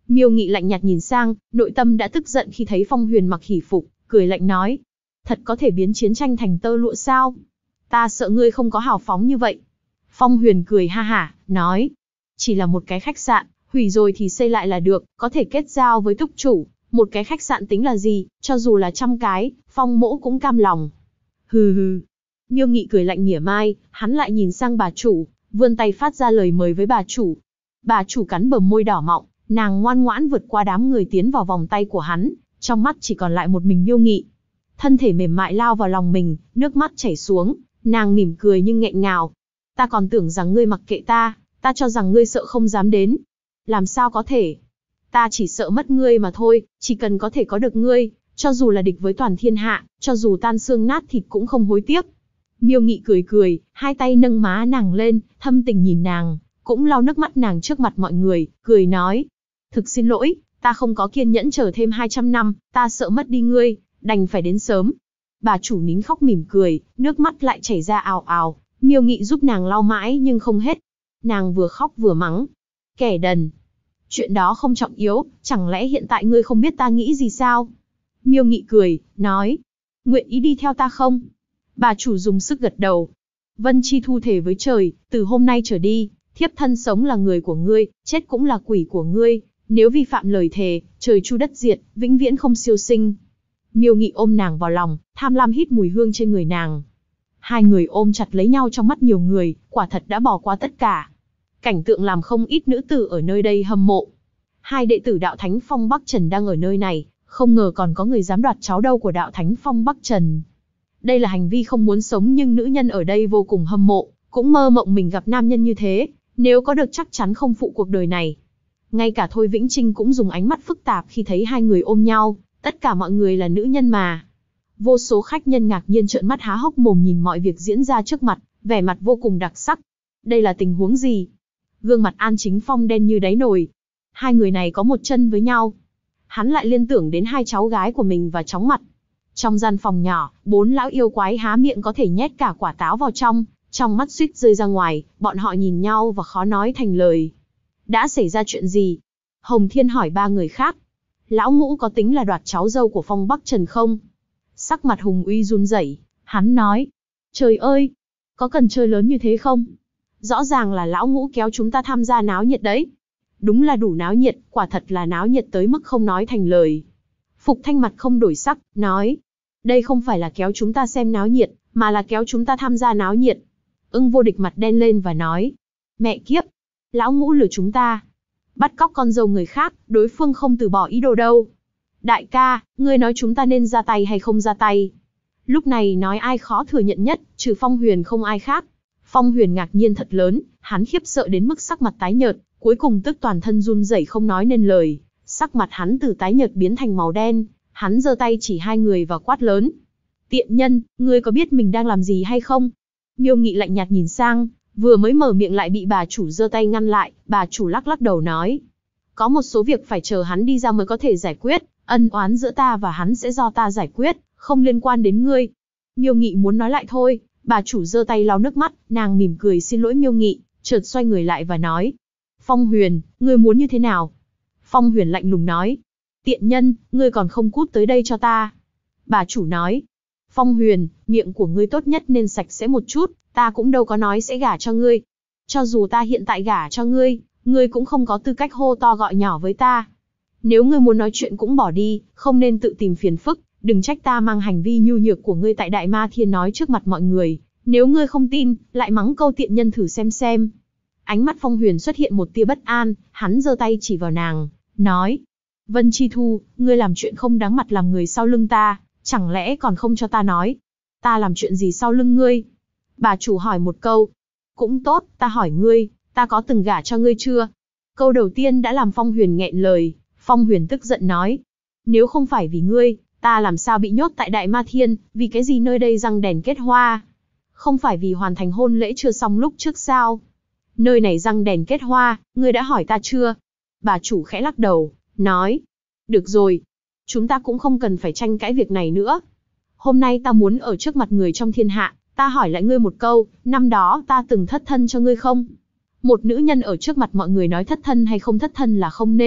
A: Miêu Nghị lạnh nhạt nhìn sang, nội tâm đã tức giận khi thấy Phong Huyền mặc hỉ phục, cười lạnh nói. Thật có thể biến chiến tranh thành tơ lụa sao? Ta sợ ngươi không có hào phóng như vậy. Phong Huyền cười ha hả, nói. Chỉ là một cái khách sạn, hủy rồi thì xây lại là được, có thể kết giao với túc chủ. Một cái khách sạn tính là gì, cho dù là 100 cái, Phong mỗ cũng cam lòng. Hừ hừ. Miêu Nghị cười lạnh mỉa mai, hắn lại nhìn sang bà chủ, vươn tay phát ra lời mời với bà chủ. Bà chủ cắn bờ môi đỏ mọng, nàng ngoan ngoãn vượt qua đám người tiến vào vòng tay của hắn, trong mắt chỉ còn lại một mình Miêu Nghị. Thân thể mềm mại lao vào lòng mình, nước mắt chảy xuống, nàng mỉm cười nhưng nghẹn ngào. Ta còn tưởng rằng ngươi mặc kệ ta cho rằng ngươi sợ không dám đến. Làm sao có thể? Ta chỉ sợ mất ngươi mà thôi, chỉ cần có thể có được ngươi, cho dù là địch với toàn thiên hạ, cho dù tan xương nát thịt cũng không hối tiếc. Miêu Nghị cười cười, hai tay nâng má nàng lên, thâm tình nhìn nàng, cũng lau nước mắt nàng trước mặt mọi người, cười nói. Thực xin lỗi, ta không có kiên nhẫn chờ thêm 200 năm, ta sợ mất đi ngươi, đành phải đến sớm. Bà chủ nín khóc mỉm cười, nước mắt lại chảy ra ào ào, Miêu Nghị giúp nàng lau mãi nhưng không hết. Nàng vừa khóc vừa mắng. Kẻ đần. Chuyện đó không trọng yếu, chẳng lẽ hiện tại ngươi không biết ta nghĩ gì sao? Miêu Nghị cười, nói. Nguyện ý đi theo ta không? Bà chủ dùng sức gật đầu. Vân Chi Thu thề với trời, từ hôm nay trở đi, thiếp thân sống là người của ngươi, chết cũng là quỷ của ngươi. Nếu vi phạm lời thề, trời chu đất diệt, vĩnh viễn không siêu sinh. Miêu Nghị ôm nàng vào lòng, tham lam hít mùi hương trên người nàng. Hai người ôm chặt lấy nhau trong mắt nhiều người, quả thật đã bỏ qua tất cả. Cảnh tượng làm không ít nữ tử ở nơi đây hâm mộ. Hai đệ tử Đạo Thánh Phong Bắc Trần đang ở nơi này, không ngờ còn có người dám đoạt cháu đâu của Đạo Thánh Phong Bắc Trần. Đây là hành vi không muốn sống nhưng nữ nhân ở đây vô cùng hâm mộ, cũng mơ mộng mình gặp nam nhân như thế, nếu có được chắc chắn không phụ cuộc đời này. Ngay cả Thôi Vĩnh Trinh cũng dùng ánh mắt phức tạp khi thấy hai người ôm nhau, tất cả mọi người là nữ nhân mà. Vô số khách nhân ngạc nhiên trợn mắt há hốc mồm nhìn mọi việc diễn ra trước mặt, vẻ mặt vô cùng đặc sắc. Đây là tình huống gì? Gương mặt An Chính Phong đen như đáy nồi. Hai người này có một chân với nhau. Hắn lại liên tưởng đến hai cháu gái của mình và chóng mặt. Trong gian phòng nhỏ, 4 lão yêu quái há miệng có thể nhét cả quả táo vào trong mắt suýt rơi ra ngoài, bọn họ nhìn nhau và khó nói thành lời. Đã xảy ra chuyện gì? Hồng Thiên hỏi 3 người khác. Lão Ngũ có tính là đoạt cháu dâu của Phong Bắc Trần không? Sắc mặt Hùng Uy run rẩy, hắn nói. Trời ơi! Có cần chơi lớn như thế không? Rõ ràng là Lão Ngũ kéo chúng ta tham gia náo nhiệt đấy. Đúng là đủ náo nhiệt, quả thật là náo nhiệt tới mức không nói thành lời. Phục Thanh mặt không đổi sắc, nói. Đây không phải là kéo chúng ta xem náo nhiệt, mà là kéo chúng ta tham gia náo nhiệt. Ưng Vô Địch mặt đen lên và nói. Mẹ kiếp! Lão Ngũ lừa chúng ta. Bắt cóc con dâu người khác, đối phương không từ bỏ ý đồ đâu. Đại ca, ngươi nói chúng ta nên ra tay hay không ra tay? Lúc này nói ai khó thừa nhận nhất, trừ Phong Huyền không ai khác. Phong Huyền ngạc nhiên thật lớn, hắn khiếp sợ đến mức sắc mặt tái nhợt, cuối cùng tức toàn thân run rẩy không nói nên lời. Sắc mặt hắn từ tái nhợt biến thành màu đen, hắn giơ tay chỉ hai người và quát lớn. Tiện nhân, ngươi có biết mình đang làm gì hay không? Miêu Nghị lạnh nhạt nhìn sang, vừa mới mở miệng lại bị bà chủ giơ tay ngăn lại, bà chủ lắc lắc đầu nói. Có một số việc phải chờ hắn đi ra mới có thể giải quyết, ân oán giữa ta và hắn sẽ do ta giải quyết, không liên quan đến ngươi. Miêu Nghị muốn nói lại thôi, bà chủ giơ tay lau nước mắt, nàng mỉm cười xin lỗi Miêu Nghị, chợt xoay người lại và nói. Phong Huyền, ngươi muốn như thế nào? Phong Huyền lạnh lùng nói. Tiện nhân, ngươi còn không cút tới đây cho ta. Bà chủ nói. Phong Huyền, miệng của ngươi tốt nhất nên sạch sẽ một chút, ta cũng đâu có nói sẽ gả cho ngươi. Cho dù ta hiện tại gả cho ngươi, ngươi cũng không có tư cách hô to gọi nhỏ với ta. Nếu ngươi muốn nói chuyện cũng bỏ đi, không nên tự tìm phiền phức, đừng trách ta mang hành vi nhu nhược của ngươi tại Đại Ma Thiên nói trước mặt mọi người. Nếu ngươi không tin, lại mắng câu tiện nhân thử xem. Ánh mắt Phong Huyền xuất hiện một tia bất an, hắn giơ tay chỉ vào nàng, nói. Vân Chi Thu, ngươi làm chuyện không đáng mặt làm người sau lưng ta, chẳng lẽ còn không cho ta nói? Ta làm chuyện gì sau lưng ngươi? Bà chủ hỏi một câu. Cũng tốt, ta hỏi ngươi, ta có từng gả cho ngươi chưa? Câu đầu tiên đã làm Phong Huyền nghẹn lời, Phong Huyền tức giận nói. Nếu không phải vì ngươi, ta làm sao bị nhốt tại Đại Ma Thiên, vì cái gì nơi đây răng đèn kết hoa? Không phải vì hoàn thành hôn lễ chưa xong lúc trước sao? Nơi này răng đèn kết hoa, ngươi đã hỏi ta chưa? Bà chủ khẽ lắc đầu, nói. Được rồi, chúng ta cũng không cần phải tranh cãi việc này nữa. Hôm nay ta muốn ở trước mặt người trong thiên hạ, ta hỏi lại ngươi một câu, năm đó ta từng thất thân cho ngươi không? Một nữ nhân ở trước mặt mọi người nói thất thân hay không thất thân là không nên,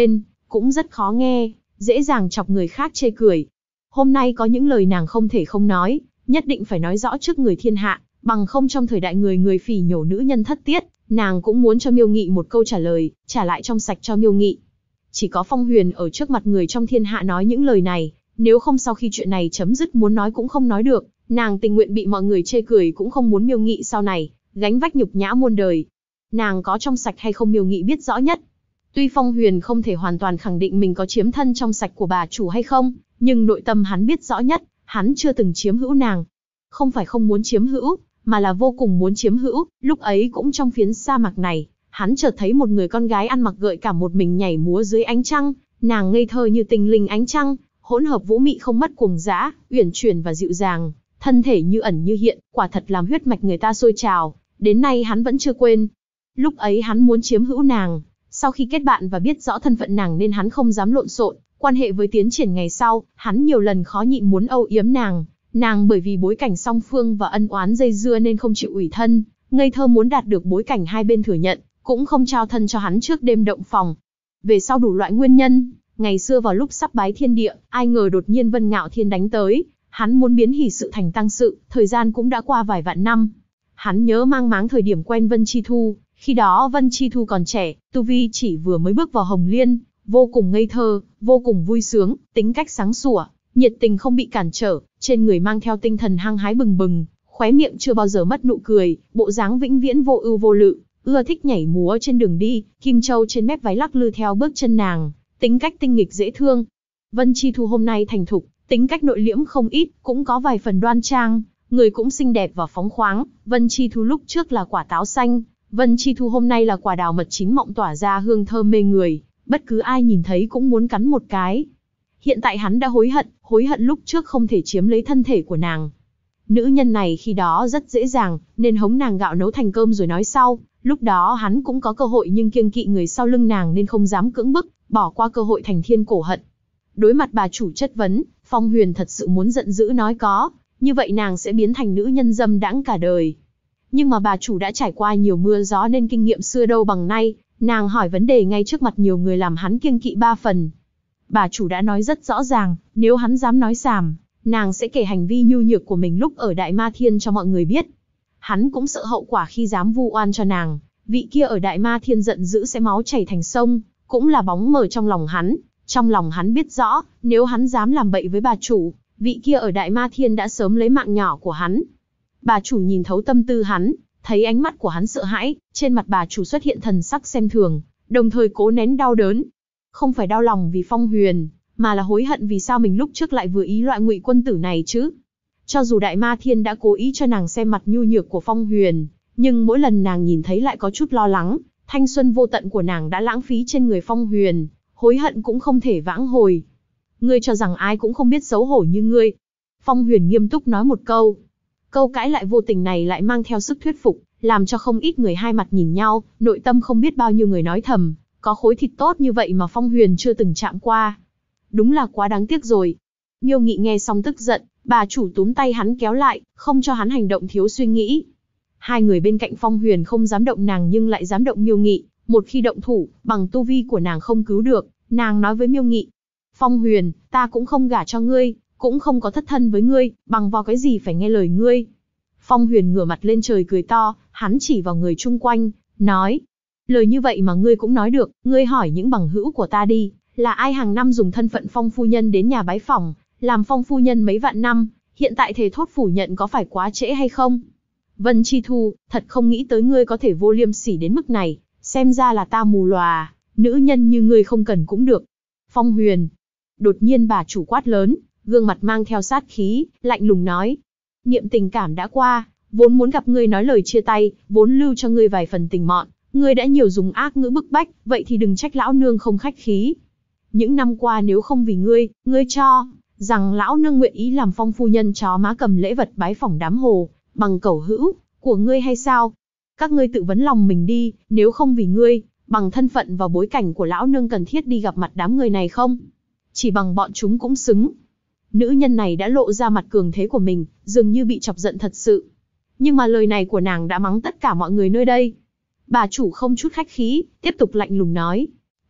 A: cũng rất khó nghe, dễ dàng chọc người khác chê cười. Hôm nay có những lời nàng không thể không nói, nhất định phải nói rõ trước người thiên hạ, bằng không trong thời đại người người phỉ nhổ nữ nhân thất tiết, nàng cũng muốn cho Miêu Nghị một câu trả lời, trả lại trong sạch cho Miêu Nghị. Chỉ có Phong Huyền ở trước mặt người trong thiên hạ nói những lời này, nếu không sau khi chuyện này chấm dứt muốn nói cũng không nói được, nàng tình nguyện bị mọi người chê cười cũng không muốn Miêu Nghị sau này gánh vác nhục nhã muôn đời. Nàng có trong sạch hay không Miêu Nghị biết rõ nhất. Tuy Phong Huyền không thể hoàn toàn khẳng định mình có chiếm thân trong sạch của bà chủ hay không, nhưng nội tâm hắn biết rõ nhất, hắn chưa từng chiếm hữu nàng. Không phải không muốn chiếm hữu, mà là vô cùng muốn chiếm hữu. Lúc ấy cũng trong phiến sa mạc này, hắn chợt thấy một người con gái ăn mặc gợi cảm một mình nhảy múa dưới ánh trăng, nàng ngây thơ như tinh linh ánh trăng, hỗn hợp vũ mị không mất cuồng dã, uyển chuyển và dịu dàng, thân thể như ẩn như hiện, quả thật làm huyết mạch người ta sôi trào, đến nay hắn vẫn chưa quên. Lúc ấy hắn muốn chiếm hữu nàng, sau khi kết bạn và biết rõ thân phận nàng nên hắn không dám lộn xộn, quan hệ với tiến triển ngày sau, hắn nhiều lần khó nhịn muốn âu yếm nàng, nàng bởi vì bối cảnh song phương và ân oán dây dưa nên không chịu ủy thân, ngây thơ muốn đạt được bối cảnh hai bên thừa nhận, cũng không trao thân cho hắn trước đêm động phòng. Về sau đủ loại nguyên nhân, ngày xưa vào lúc sắp bái thiên địa, ai ngờ đột nhiên Vân Ngạo Thiên đánh tới, hắn muốn biến hỷ sự thành tang sự, thời gian cũng đã qua vài vạn năm. Hắn nhớ mang máng thời điểm quen Vân Chi Thu, khi đó Vân Chi Thu còn trẻ, tu vi chỉ vừa mới bước vào Hồng Liên, vô cùng ngây thơ, vô cùng vui sướng, tính cách sáng sủa, nhiệt tình không bị cản trở, trên người mang theo tinh thần hăng hái bừng bừng, khóe miệng chưa bao giờ mất nụ cười, bộ dáng vĩnh viễn vô ưu vô lự, ưa thích nhảy múa trên đường đi, kim châu trên mép váy lắc lư theo bước chân nàng, tính cách tinh nghịch dễ thương. Vân Chi Thu hôm nay thành thục, tính cách nội liễm không ít, cũng có vài phần đoan trang, người cũng xinh đẹp và phóng khoáng. Vân Chi Thu lúc trước là quả táo xanh, Vân Chi Thu hôm nay là quả đào mật chín mọng tỏa ra hương thơm mê người, bất cứ ai nhìn thấy cũng muốn cắn một cái. Hiện tại hắn đã hối hận lúc trước không thể chiếm lấy thân thể của nàng. Nữ nhân này khi đó rất dễ dàng, nên hống nàng gạo nấu thành cơm rồi nói sau. Lúc đó hắn cũng có cơ hội nhưng kiêng kỵ người sau lưng nàng nên không dám cưỡng bức, bỏ qua cơ hội thành thiên cổ hận. Đối mặt bà chủ chất vấn, Phong Huyền thật sự muốn giận dữ nói có, như vậy nàng sẽ biến thành nữ nhân dâm đãng cả đời. Nhưng mà bà chủ đã trải qua nhiều mưa gió nên kinh nghiệm xưa đâu bằng nay, nàng hỏi vấn đề ngay trước mặt nhiều người làm hắn kiêng kỵ ba phần. Bà chủ đã nói rất rõ ràng, nếu hắn dám nói xàm, nàng sẽ kể hành vi nhu nhược của mình lúc ở Đại Ma Thiên cho mọi người biết. Hắn cũng sợ hậu quả khi dám vu oan cho nàng, vị kia ở Đại Ma Thiên giận dữ sẽ máu chảy thành sông, cũng là bóng mờ trong lòng hắn. Trong lòng hắn biết rõ, nếu hắn dám làm bậy với bà chủ, vị kia ở Đại Ma Thiên đã sớm lấy mạng nhỏ của hắn. Bà chủ nhìn thấu tâm tư hắn, thấy ánh mắt của hắn sợ hãi, trên mặt bà chủ xuất hiện thần sắc xem thường, đồng thời cố nén đau đớn. Không phải đau lòng vì Phong Huyền, mà là hối hận vì sao mình lúc trước lại vừa ý loại Ngụy quân tử này chứ. Cho dù Đại Ma Thiên đã cố ý cho nàng xem mặt nhu nhược của Phong Huyền, nhưng mỗi lần nàng nhìn thấy lại có chút lo lắng, thanh xuân vô tận của nàng đã lãng phí trên người Phong Huyền, hối hận cũng không thể vãng hồi. Ngươi cho rằng ai cũng không biết xấu hổ như ngươi. Phong Huyền nghiêm túc nói một câu. Câu cãi lại vô tình này lại mang theo sức thuyết phục, làm cho không ít người hai mặt nhìn nhau, nội tâm không biết bao nhiêu người nói thầm, có khối thịt tốt như vậy mà Phong Huyền chưa từng chạm qua. Đúng là quá đáng tiếc rồi. Miêu Nghị nghe xong tức giận, bà chủ túm tay hắn kéo lại, không cho hắn hành động thiếu suy nghĩ. Hai người bên cạnh Phong Huyền không dám động nàng nhưng lại dám động Miêu Nghị, một khi động thủ, bằng tu vi của nàng không cứu được, nàng nói với Miêu Nghị. Phong Huyền, ta cũng không gả cho ngươi, cũng không có thất thân với ngươi, bằng vào cái gì phải nghe lời ngươi. Phong Huyền ngửa mặt lên trời cười to, hắn chỉ vào người chung quanh, nói. Lời như vậy mà ngươi cũng nói được, ngươi hỏi những bằng hữu của ta đi, là ai hàng năm dùng thân phận Phong phu nhân đến nhà bái phỏng, làm Phong phu nhân mấy vạn năm, hiện tại thề thốt phủ nhận có phải quá trễ hay không? Vân Chi Thu, thật không nghĩ tới ngươi có thể vô liêm sỉ đến mức này, xem ra là ta mù lòa, nữ nhân như ngươi không cần cũng được. Phong Huyền. Đột nhiên bà chủ quát lớn, gương mặt mang theo sát khí, lạnh lùng nói. Niệm tình cảm đã qua, vốn muốn gặp ngươi nói lời chia tay, vốn lưu cho ngươi vài phần tình mọn, ngươi đã nhiều dùng ác ngữ bức bách, vậy thì đừng trách lão nương không khách khí. Những năm qua nếu không vì ngươi cho rằng lão nương nguyện ý làm Phong phu nhân chó má cầm lễ vật bái phỏng đám hồ, bằng cẩu hữu của ngươi hay sao? Các ngươi tự vấn lòng mình đi, nếu không vì ngươi, bằng thân phận và bối cảnh của lão nương cần thiết đi gặp mặt đám người này không? Chỉ bằng bọn chúng cũng xứng. Nữ nhân này đã lộ ra mặt cường thế của mình, dường như bị chọc giận thật sự. Nhưng mà lời này của nàng đã mắng tất cả mọi người nơi đây. Bà chủ không chút khách khí, tiếp tục lạnh lùng nói.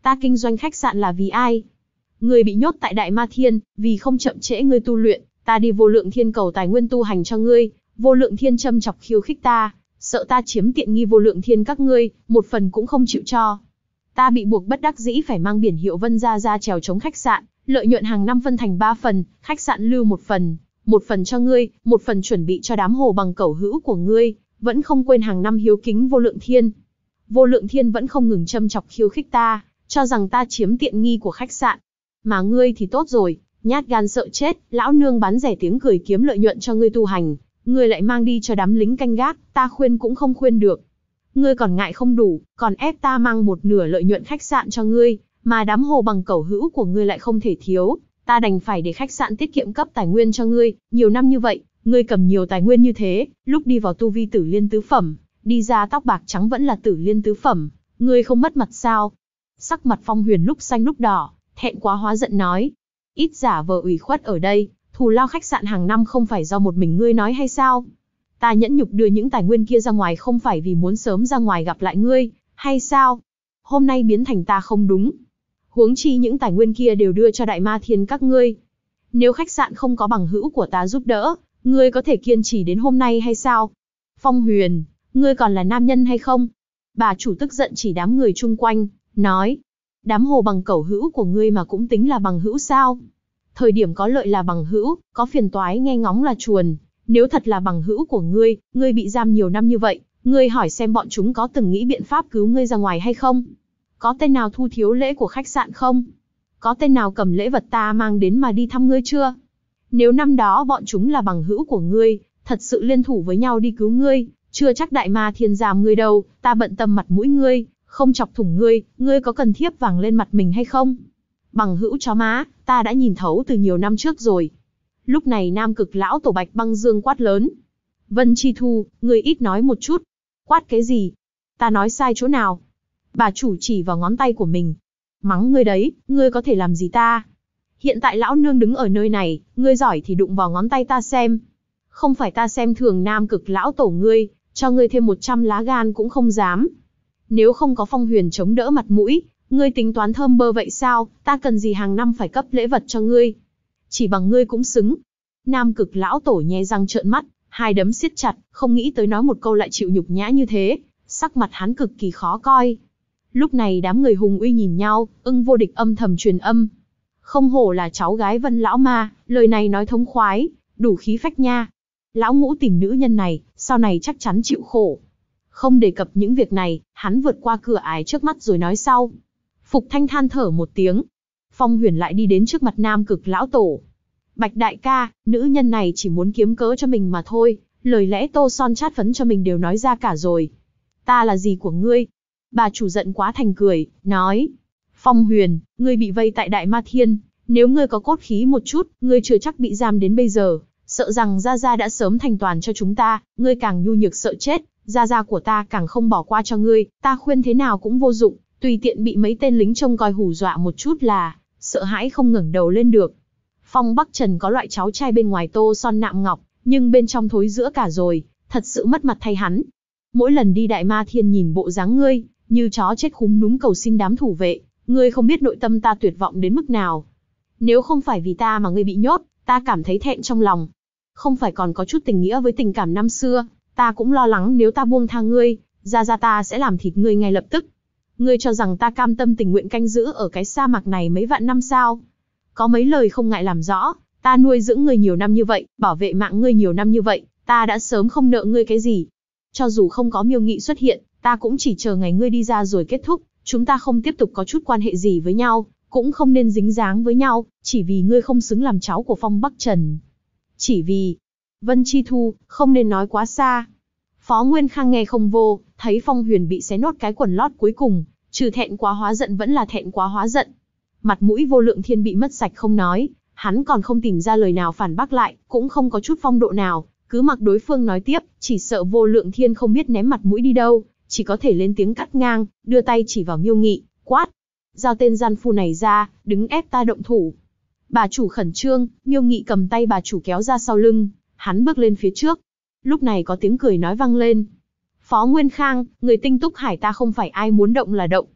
A: Ta kinh doanh khách sạn là vì ai? Ngươi bị nhốt tại Đại Ma Thiên, vì không chậm trễ ngươi tu luyện, ta đi Vô Lượng Thiên cầu tài nguyên tu hành cho ngươi, Vô Lượng Thiên châm chọc khiêu khích ta, sợ ta chiếm tiện nghi Vô Lượng Thiên các ngươi, một phần cũng không chịu cho. Ta bị buộc bất đắc dĩ phải mang biển hiệu Vân gia ra chèo chống khách sạn, lợi nhuận hàng năm phân thành 3 phần, khách sạn lưu một phần cho ngươi, một phần chuẩn bị cho đám hồ bằng cẩu hữu của ngươi, vẫn không quên hàng năm hiếu kính Vô Lượng Thiên. Vô Lượng Thiên vẫn không ngừng châm chọc khiêu khích ta, cho rằng ta chiếm tiện nghi của khách sạn. Mà ngươi thì tốt rồi, nhát gan sợ chết, lão nương bán rẻ tiếng cười kiếm lợi nhuận cho ngươi tu hành, ngươi lại mang đi cho đám lính canh gác, ta khuyên cũng không khuyên được. Ngươi còn ngại không đủ, còn ép ta mang một nửa lợi nhuận khách sạn cho ngươi, mà đám hồ bằng cẩu hữu của ngươi lại không thể thiếu, ta đành phải để khách sạn tiết kiệm cấp tài nguyên cho ngươi, nhiều năm như vậy, ngươi cầm nhiều tài nguyên như thế, lúc đi vào tu vi Tử Liên tứ phẩm, đi ra tóc bạc trắng vẫn là Tử Liên tứ phẩm, ngươi không mất mặt sao? Sắc mặt Phong Huyền lúc xanh lúc đỏ, thẹn quá hóa giận nói, ít giả vờ ủy khuất ở đây, thù lao khách sạn hàng năm không phải do một mình ngươi nói hay sao? Ta nhẫn nhục đưa những tài nguyên kia ra ngoài không phải vì muốn sớm ra ngoài gặp lại ngươi, hay sao? Hôm nay biến thành ta không đúng. Huống chi những tài nguyên kia đều đưa cho Đại Ma Thiên các ngươi. Nếu khách sạn không có bằng hữu của ta giúp đỡ, ngươi có thể kiên trì đến hôm nay hay sao? Phong Huyền, ngươi còn là nam nhân hay không? Bà chủ tức giận chỉ đám người chung quanh, nói, đám hồ bằng cẩu hữu của ngươi mà cũng tính là bằng hữu sao? Thời điểm có lợi là bằng hữu, có phiền toái nghe ngóng là chuồn. Nếu thật là bằng hữu của ngươi bị giam nhiều năm như vậy, ngươi hỏi xem bọn chúng có từng nghĩ biện pháp cứu ngươi ra ngoài hay không? Có tên nào thu thiếu lễ của khách sạn không? Có tên nào cầm lễ vật ta mang đến mà đi thăm ngươi chưa? Nếu năm đó bọn chúng là bằng hữu của ngươi, thật sự liên thủ với nhau đi cứu ngươi, chưa chắc Đại Ma Thiên giam ngươi đâu, ta bận tâm mặt mũi ngươi, không chọc thủng ngươi có cần thiếp vàng lên mặt mình hay không? Bằng hữu chó má, ta đã nhìn thấu từ nhiều năm trước rồi. Lúc này Nam Cực lão tổ Bạch Băng Dương quát lớn. Vân Chi Thu, ngươi ít nói một chút. Quát cái gì? Ta nói sai chỗ nào? Bà chủ chỉ vào ngón tay của mình. Mắng ngươi đấy, ngươi có thể làm gì ta? Hiện tại lão nương đứng ở nơi này, ngươi giỏi thì đụng vào ngón tay ta xem. Không phải ta xem thường Nam Cực lão tổ ngươi, cho ngươi thêm 100 lá gan cũng không dám. Nếu không có Phong Huyền chống đỡ mặt mũi, ngươi tính toán thơm bơ vậy sao? Ta cần gì hàng năm phải cấp lễ vật cho ngươi? Chỉ bằng ngươi cũng xứng. Nam Cực lão tổ nhe răng trợn mắt, hai đấm siết chặt, không nghĩ tới nói một câu lại chịu nhục nhã như thế, sắc mặt hắn cực kỳ khó coi. Lúc này đám người hùng uy nhìn nhau, Ưng Vô Địch âm thầm truyền âm. Không hổ là cháu gái Vân lão ma, lời này nói thống khoái, đủ khí phách nha. Lão Ngũ tìm nữ nhân này, sau này chắc chắn chịu khổ. Không đề cập những việc này, hắn vượt qua cửa ải trước mắt rồi nói sau. Phục Thanh than thở một tiếng. Phong Huyền lại đi đến trước mặt Nam Cực lão tổ. Bạch đại ca, nữ nhân này chỉ muốn kiếm cớ cho mình mà thôi, lời lẽ tô son chát phấn cho mình đều nói ra cả rồi. Ta là gì của ngươi? Bà chủ giận quá thành cười, nói. Phong Huyền, ngươi bị vây tại Đại Ma Thiên, nếu ngươi có cốt khí một chút, ngươi chưa chắc bị giam đến bây giờ, sợ rằng Gia Gia đã sớm thành toàn cho chúng ta, ngươi càng nhu nhược sợ chết, Gia Gia của ta càng không bỏ qua cho ngươi, ta khuyên thế nào cũng vô dụng, tùy tiện bị mấy tên lính trông coi hù dọa một chút là, sợ hãi không ngẩng đầu lên được. Phong Bắc Trần có loại cháu trai bên ngoài tô son nạm ngọc, nhưng bên trong thối rữa cả rồi, thật sự mất mặt thay hắn. Mỗi lần đi Đại Ma Thiên nhìn bộ dáng ngươi, như chó chết khúm núm cầu xin đám thủ vệ, ngươi không biết nội tâm ta tuyệt vọng đến mức nào. Nếu không phải vì ta mà ngươi bị nhốt, ta cảm thấy thẹn trong lòng. Không phải còn có chút tình nghĩa với tình cảm năm xưa, ta cũng lo lắng nếu ta buông tha ngươi, Gia Gia ta sẽ làm thịt ngươi ngay lập tức. Ngươi cho rằng ta cam tâm tình nguyện canh giữ ở cái sa mạc này mấy vạn năm sao? Có mấy lời không ngại làm rõ, ta nuôi dưỡng ngươi nhiều năm như vậy, bảo vệ mạng ngươi nhiều năm như vậy, ta đã sớm không nợ ngươi cái gì. Cho dù không có Miêu Nghị xuất hiện, ta cũng chỉ chờ ngày ngươi đi ra rồi kết thúc, chúng ta không tiếp tục có chút quan hệ gì với nhau, cũng không nên dính dáng với nhau, chỉ vì ngươi không xứng làm cháu của Phong Bắc Trần. Chỉ vì... Vân Chi Thu, không nên nói quá xa. Phó Nguyên Khang nghe không vô, thấy Phong Huyền bị xé nốt cái quần lót cuối cùng, trừ thẹn quá hóa giận vẫn là thẹn quá hóa giận. Mặt mũi Vô Lượng Thiên bị mất sạch không nói, hắn còn không tìm ra lời nào phản bác lại, cũng không có chút phong độ nào, cứ mặc đối phương nói tiếp, chỉ sợ Vô Lượng Thiên không biết ném mặt mũi đi đâu, chỉ có thể lên tiếng cắt ngang, đưa tay chỉ vào Miêu Nghị, quát. Giao tên gian phu này ra, đứng ép ta động thủ. Bà chủ khẩn trương, Miêu Nghị cầm tay bà chủ kéo ra sau lưng, hắn bước lên phía trước. Lúc này có tiếng cười nói vang lên. Phó Nguyên Khang, người tinh túc hải ta không phải ai muốn động là động.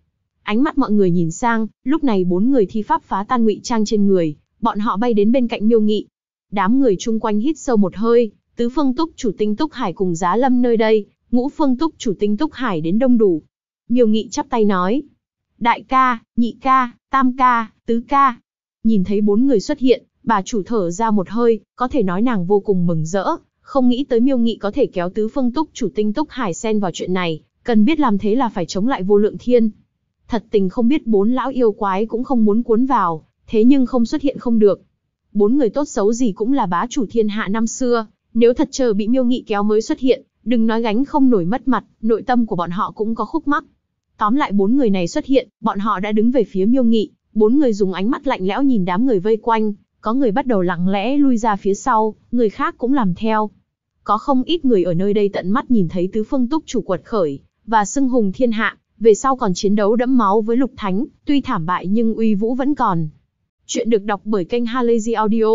A: Ánh mắt mọi người nhìn sang, lúc này 4 người thi pháp phá tan ngụy trang trên người, bọn họ bay đến bên cạnh Miêu Nghị. Đám người chung quanh hít sâu một hơi, tứ phương túc chủ Tinh Túc Hải cùng Giá Lâm nơi đây, ngũ phương túc chủ Tinh Túc Hải đến đông đủ. Miêu Nghị chắp tay nói, đại ca, nhị ca, tam ca, tứ ca. Nhìn thấy 4 người xuất hiện, bà chủ thở ra một hơi, có thể nói nàng vô cùng mừng rỡ, không nghĩ tới Miêu Nghị có thể kéo tứ phương túc chủ Tinh Túc Hải xen vào chuyện này, cần biết làm thế là phải chống lại Vô Lượng Thiên. Thật tình không biết 4 lão yêu quái cũng không muốn cuốn vào, thế nhưng không xuất hiện không được. 4 người tốt xấu gì cũng là bá chủ thiên hạ năm xưa, nếu thật chờ bị Miêu Nghị kéo mới xuất hiện, đừng nói gánh không nổi mất mặt, nội tâm của bọn họ cũng có khúc mắc. Tóm lại 4 người này xuất hiện, bọn họ đã đứng về phía Miêu Nghị, 4 người dùng ánh mắt lạnh lẽo nhìn đám người vây quanh, có người bắt đầu lặng lẽ lui ra phía sau, người khác cũng làm theo. Có không ít người ở nơi đây tận mắt nhìn thấy tứ phương túc chủ quật khởi, và xưng hùng thiên hạ, về sau còn chiến đấu đẫm máu với Lục Thánh, tuy thảm bại nhưng uy vũ vẫn còn. Chuyện được đọc bởi kênh Halazy Audio.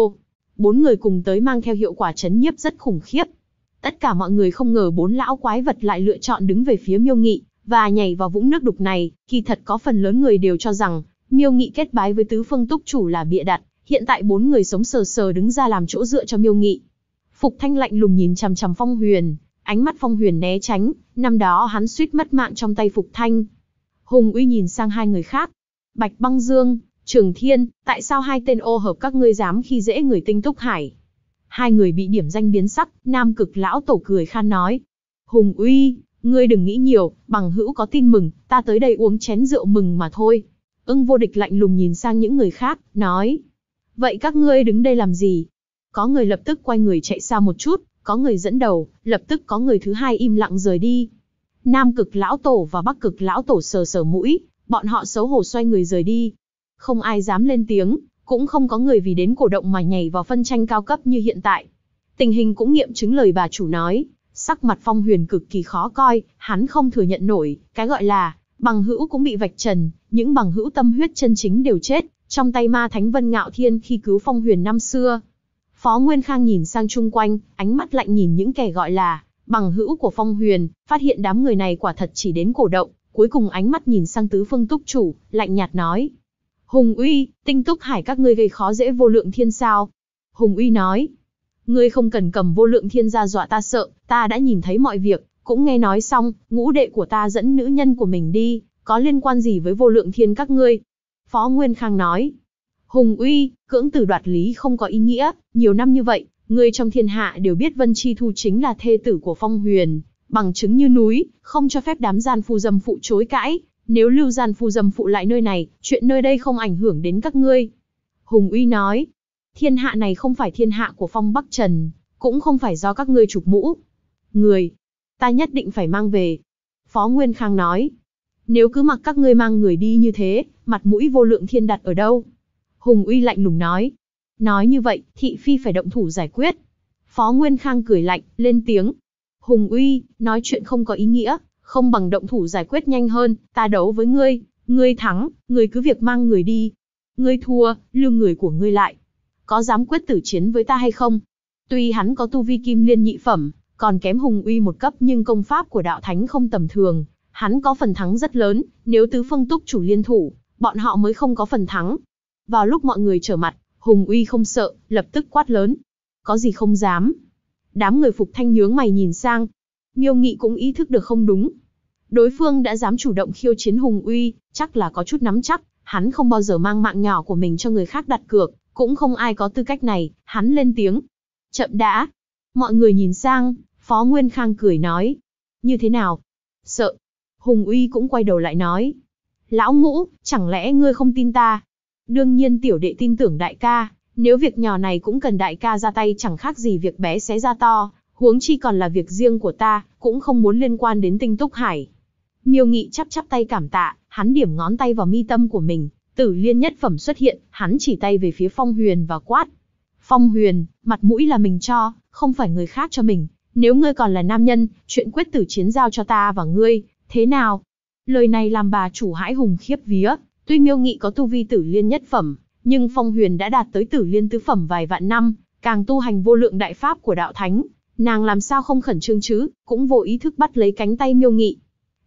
A: 4 người cùng tới mang theo hiệu quả chấn nhiếp rất khủng khiếp. Tất cả mọi người không ngờ 4 lão quái vật lại lựa chọn đứng về phía Miêu Nghị, và nhảy vào vũng nước đục này, kỳ thật có phần lớn người đều cho rằng, Miêu Nghị kết bái với tứ phương túc chủ là bịa đặt, hiện tại 4 người sống sờ sờ đứng ra làm chỗ dựa cho Miêu Nghị. Phục Thanh lạnh lùng nhìn chằm chằm Phong Huyền, ánh mắt Phong Huyền né tránh, năm đó hắn suýt mất mạng trong tay Phục Thanh. Hùng Uy nhìn sang 2 người khác. Bạch Băng Dương, Trường Thiên, tại sao 2 tên ô hợp các ngươi dám khi dễ người Tinh Túc Hải? 2 người bị điểm danh biến sắc, Nam Cực lão tổ cười khan nói. Hùng Uy, ngươi đừng nghĩ nhiều, bằng hữu có tin mừng, ta tới đây uống chén rượu mừng mà thôi. Ưng Vô Địch lạnh lùng nhìn sang những người khác, nói. Vậy các ngươi đứng đây làm gì? Có người lập tức quay người chạy xa một chút, có người dẫn đầu, lập tức có người thứ hai im lặng rời đi. Nam Cực lão tổ và Bắc Cực lão tổ sờ sờ mũi, bọn họ xấu hổ xoay người rời đi. Không ai dám lên tiếng, cũng không có người vì đến cổ động mà nhảy vào phân tranh cao cấp như hiện tại. Tình hình cũng nghiệm chứng lời bà chủ nói, sắc mặt Phong Huyền cực kỳ khó coi, hắn không thừa nhận nổi, cái gọi là bằng hữu cũng bị vạch trần, những bằng hữu tâm huyết chân chính đều chết, trong tay ma thánh Vân Ngạo Thiên khi cứu Phong Huyền năm xưa. Phó Nguyên Khang nhìn sang chung quanh, ánh mắt lạnh nhìn những kẻ gọi là bằng hữu của Phong Huyền, phát hiện đám người này quả thật chỉ đến cổ động, cuối cùng ánh mắt nhìn sang tứ phương túc chủ, lạnh nhạt nói. Hùng Uy, Tinh Túc Hải các ngươi gây khó dễ Vô Lượng Thiên sao? Hùng Uy nói. Ngươi không cần cầm Vô Lượng Thiên ra dọa ta sợ, ta đã nhìn thấy mọi việc, cũng nghe nói xong, ngũ đệ của ta dẫn nữ nhân của mình đi, có liên quan gì với Vô Lượng Thiên các ngươi? Phó Nguyên Khang nói. Hùng Uy, cưỡng tử đoạt lý không có ý nghĩa, nhiều năm như vậy, ngươi trong thiên hạ đều biết Vân Chi Thu chính là thê tử của Phong Huyền, bằng chứng như núi, không cho phép đám gian phu dâm phụ chối cãi, nếu lưu gian phu dâm phụ lại nơi này, chuyện nơi đây không ảnh hưởng đến các ngươi. Hùng Uy nói, thiên hạ này không phải thiên hạ của Phong Bắc Trần, cũng không phải do các ngươi chụp mũ. Người, ta nhất định phải mang về. Phó Nguyên Khang nói, nếu cứ mặc các ngươi mang người đi như thế, mặt mũi Vô Lượng Thiên đặt ở đâu? Hùng Uy lạnh lùng nói. Nói như vậy, thị phi phải động thủ giải quyết. Phó Nguyên Khang cười lạnh, lên tiếng. Hùng Uy, nói chuyện không có ý nghĩa, không bằng động thủ giải quyết nhanh hơn, ta đấu với ngươi, ngươi thắng, ngươi cứ việc mang người đi. Ngươi thua, lưu người của ngươi lại. Có dám quyết tử chiến với ta hay không? Tuy hắn có tu vi kim liên nhị phẩm, còn kém Hùng Uy một cấp nhưng công pháp của đạo thánh không tầm thường, hắn có phần thắng rất lớn, nếu tứ phương túc chủ liên thủ, bọn họ mới không có phần thắng. Vào lúc mọi người trở mặt, Hùng Uy không sợ, lập tức quát lớn. Có gì không dám? Đám người Phục Thanh nhướng mày nhìn sang. Miêu Nghị cũng ý thức được không đúng. Đối phương đã dám chủ động khiêu chiến Hùng Uy, chắc là có chút nắm chắc, hắn không bao giờ mang mạng nhỏ của mình cho người khác đặt cược, cũng không ai có tư cách này, hắn lên tiếng. Chậm đã. Mọi người nhìn sang, Phó Nguyên Khang cười nói. Như thế nào? Sợ. Hùng Uy cũng quay đầu lại nói. Lão Ngũ, chẳng lẽ ngươi không tin ta? Đương nhiên tiểu đệ tin tưởng đại ca, nếu việc nhỏ này cũng cần đại ca ra tay chẳng khác gì việc bé xé ra to, huống chi còn là việc riêng của ta, cũng không muốn liên quan đến Tinh Túc Hải. Miêu Nghị chắp tay cảm tạ, hắn điểm ngón tay vào mi tâm của mình, Tử Liên nhất phẩm xuất hiện, hắn chỉ tay về phía Phong Huyền và quát. Phong Huyền, mặt mũi là mình cho, không phải người khác cho mình, nếu ngươi còn là nam nhân, chuyện quyết tử chiến giao cho ta và ngươi, thế nào? Lời này làm bà chủ hãi hùng khiếp vía. Tuy Miêu Nghị có tu vi Tử Liên nhất phẩm, nhưng Phong Huyền đã đạt tới Tử Liên tứ phẩm vài vạn năm, càng tu hành vô lượng đại pháp của đạo thánh, nàng làm sao không khẩn trương chứ, cũng vô ý thức bắt lấy cánh tay Miêu Nghị.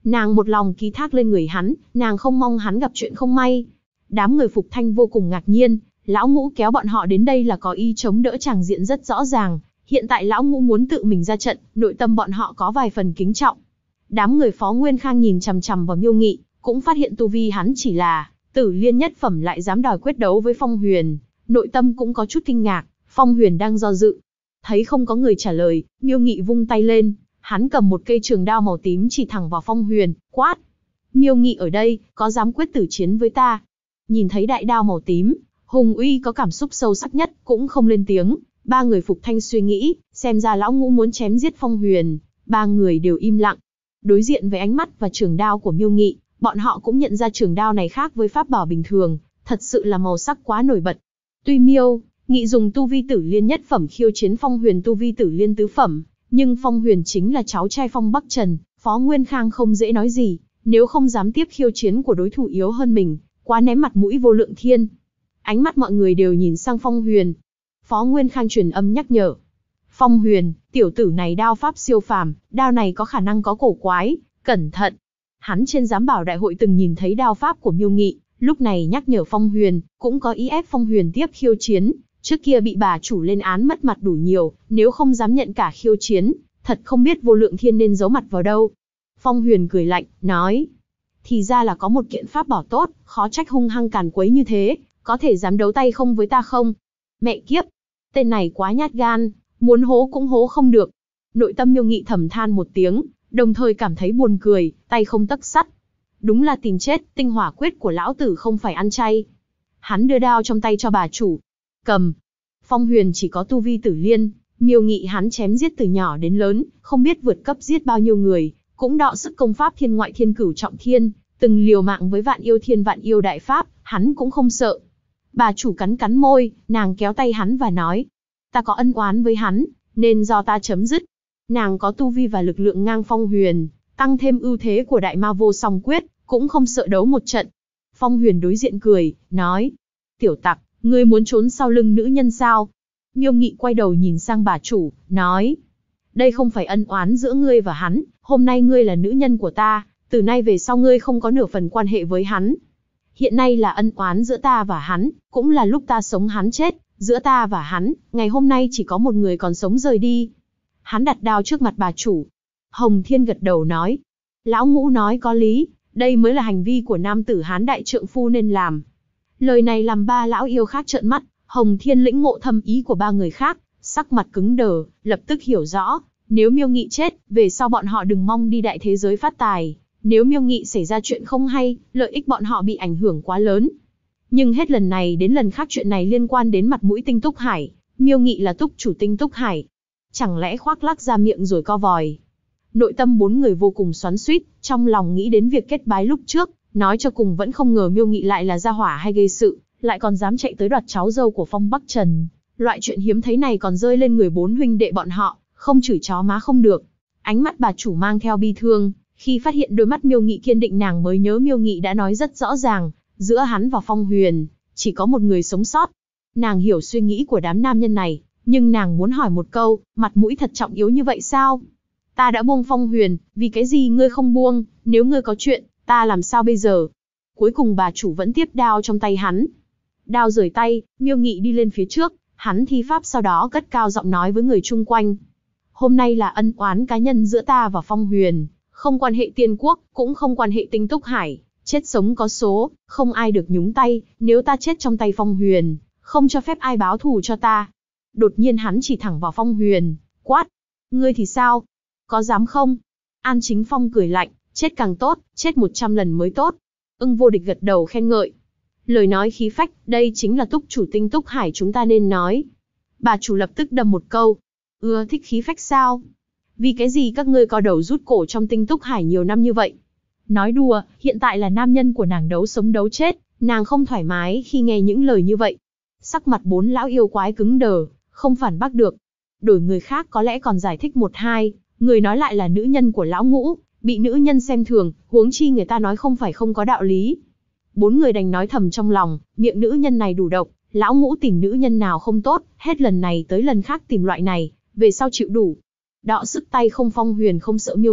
A: Nàng một lòng ký thác lên người hắn, nàng không mong hắn gặp chuyện không may. Đám người Phục Thanh vô cùng ngạc nhiên, lão Ngũ kéo bọn họ đến đây là có ý chống đỡ tràng diện rất rõ ràng. Hiện tại lão Ngũ muốn tự mình ra trận, nội tâm bọn họ có vài phần kính trọng. Đám người Phó Nguyên Khang nhìn chằm chằm vào Miêu Nghị, cũng phát hiện tu vi hắn chỉ là Tử Liên nhất phẩm lại dám đòi quyết đấu với Phong Huyền, nội tâm cũng có chút kinh ngạc. Phong Huyền đang do dự, thấy không có người trả lời, Miêu Nghị vung tay lên, hắn cầm một cây trường đao màu tím chỉ thẳng vào Phong Huyền, quát: Miêu Nghị ở đây, có dám quyết tử chiến với ta? Nhìn thấy đại đao màu tím, Hùng Uy có cảm xúc sâu sắc nhất, cũng không lên tiếng. Ba người Phục Thanh suy nghĩ, xem ra lão Ngũ muốn chém giết Phong Huyền. Ba người đều im lặng. Đối diện với ánh mắt và trường đao của Miêu Nghị, bọn họ cũng nhận ra trường đao này khác với pháp bảo bình thường, thật sự là màu sắc quá nổi bật. Tuy Miêu Nghị dùng tu vi Tử Liên nhất phẩm khiêu chiến Phong Huyền tu vi Tử Liên tứ phẩm, nhưng Phong Huyền chính là cháu trai Phong Bắc Trần, Phó Nguyên Khang không dễ nói gì, nếu không dám tiếp khiêu chiến của đối thủ yếu hơn mình, quá ném mặt mũi Vô Lượng Thiên. Ánh mắt mọi người đều nhìn sang Phong Huyền. Phó Nguyên Khang truyền âm nhắc nhở: Phong Huyền, tiểu tử này đao pháp siêu phàm, đao này có khả năng có cổ quái, cẩn thận. Hắn trên giám bảo đại hội từng nhìn thấy đao pháp của Miêu Nghị, lúc này nhắc nhở Phong Huyền, cũng có ý ép Phong Huyền tiếp khiêu chiến. Trước kia bị bà chủ lên án mất mặt đủ nhiều, nếu không dám nhận cả khiêu chiến, thật không biết Vô Lượng Thiên nên giấu mặt vào đâu. Phong Huyền cười lạnh, nói: thì ra là có một kiện pháp bảo tốt, khó trách hung hăng càn quấy như thế, có thể dám đấu tay không với ta không? Mẹ kiếp, tên này quá nhát gan, muốn hố cũng hố không được. Nội tâm Miêu Nghị thầm than một tiếng, đồng thời cảm thấy buồn cười, tay không tấc sắt. Đúng là tìm chết, tinh hỏa quyết của lão tử không phải ăn chay. Hắn đưa đao trong tay cho bà chủ. Cầm. Phong Huyền chỉ có tu vi Tử Liên, Miêu Nghị hắn chém giết từ nhỏ đến lớn, không biết vượt cấp giết bao nhiêu người, cũng đọ sức công pháp thiên ngoại thiên cửu trọng thiên, từng liều mạng với vạn yêu thiên vạn yêu đại pháp, hắn cũng không sợ. Bà chủ cắn cắn môi, nàng kéo tay hắn và nói: ta có ân oán với hắn, nên do ta chấm dứt. Nàng có tu vi và lực lượng ngang Phong Huyền, tăng thêm ưu thế của đại ma vô song quyết, cũng không sợ đấu một trận. Phong Huyền đối diện cười, nói: tiểu tặc, ngươi muốn trốn sau lưng nữ nhân sao? Miêu Nghị quay đầu nhìn sang bà chủ, nói: đây không phải ân oán giữa ngươi và hắn, hôm nay ngươi là nữ nhân của ta, từ nay về sau ngươi không có nửa phần quan hệ với hắn. Hiện nay là ân oán giữa ta và hắn, cũng là lúc ta sống hắn chết, giữa ta và hắn, ngày hôm nay chỉ có một người còn sống rời đi. Hắn đặt đao trước mặt bà chủ. Hồng Thiên gật đầu nói: lão Ngũ nói có lý, đây mới là hành vi của nam tử Hán đại trượng phu nên làm. Lời này làm ba lão yêu khác trợn mắt. Hồng Thiên lĩnh ngộ thâm ý của ba người khác, sắc mặt cứng đờ, lập tức hiểu rõ, nếu Miêu Nghị chết, về sau bọn họ đừng mong đi đại thế giới phát tài. Nếu Miêu Nghị xảy ra chuyện không hay, lợi ích bọn họ bị ảnh hưởng quá lớn. Nhưng hết lần này đến lần khác chuyện này liên quan đến mặt mũi Tinh Túc Hải, Miêu Nghị là túc chủ Tinh Túc Hải. Chẳng lẽ khoác lác ra miệng rồi co vòi? Nội tâm bốn người vô cùng xoắn xuýt, trong lòng nghĩ đến việc kết bái lúc trước, nói cho cùng vẫn không ngờ Miêu Nghị lại là gia hỏa hay gây sự, lại còn dám chạy tới đoạt cháu dâu của Phong Bắc Trần. Loại chuyện hiếm thấy này còn rơi lên người bốn huynh đệ bọn họ, không chửi chó má không được. Ánh mắt bà chủ mang theo bi thương, khi phát hiện đôi mắt Miêu Nghị kiên định nàng mới nhớ Miêu Nghị đã nói rất rõ ràng, giữa hắn và Phong Huyền, chỉ có một người sống sót. Nàng hiểu suy nghĩ của đám nam nhân này, nhưng nàng muốn hỏi một câu, mặt mũi thật trọng yếu như vậy sao? Ta đã buông Phong Huyền, vì cái gì ngươi không buông, nếu ngươi có chuyện, ta làm sao bây giờ? Cuối cùng bà chủ vẫn tiếp đao trong tay hắn. Đao rời tay, Miêu Nghị đi lên phía trước, hắn thi pháp sau đó cất cao giọng nói với người chung quanh. Hôm nay là ân oán cá nhân giữa ta và Phong Huyền, không quan hệ tiên quốc, cũng không quan hệ Tinh Túc Hải, chết sống có số, không ai được nhúng tay, nếu ta chết trong tay Phong Huyền, không cho phép ai báo thù cho ta. Đột nhiên hắn chỉ thẳng vào Phong Huyền, quát: ngươi thì sao? Có dám không? An Chính Phong cười lạnh, chết càng tốt, chết 100 lần mới tốt. Ưng Vô Địch gật đầu khen ngợi. Lời nói khí phách, đây chính là túc chủ Tinh Túc Hải chúng ta nên nói. Bà chủ lập tức đâm một câu. Ưa thích khí phách sao? Vì cái gì các ngươi co đầu rút cổ trong Tinh Túc Hải nhiều năm như vậy? Nói đùa, hiện tại là nam nhân của nàng đấu sống đấu chết, nàng không thoải mái khi nghe những lời như vậy. Sắc mặt bốn lão yêu quái cứng đờ, không phản bác được. Đổi người khác có lẽ còn giải thích một hai, người nói lại là nữ nhân của lão Ngũ, bị nữ nhân xem thường, huống chi người ta nói không phải không có đạo lý. Bốn người đành nói thầm trong lòng, miệng nữ nhân này đủ độc, lão Ngũ tìm nữ nhân nào không tốt, hết lần này tới lần khác tìm loại này, về sau chịu đủ. Đọ sức tay không Phong Huyền không sợ Miêu Nghị,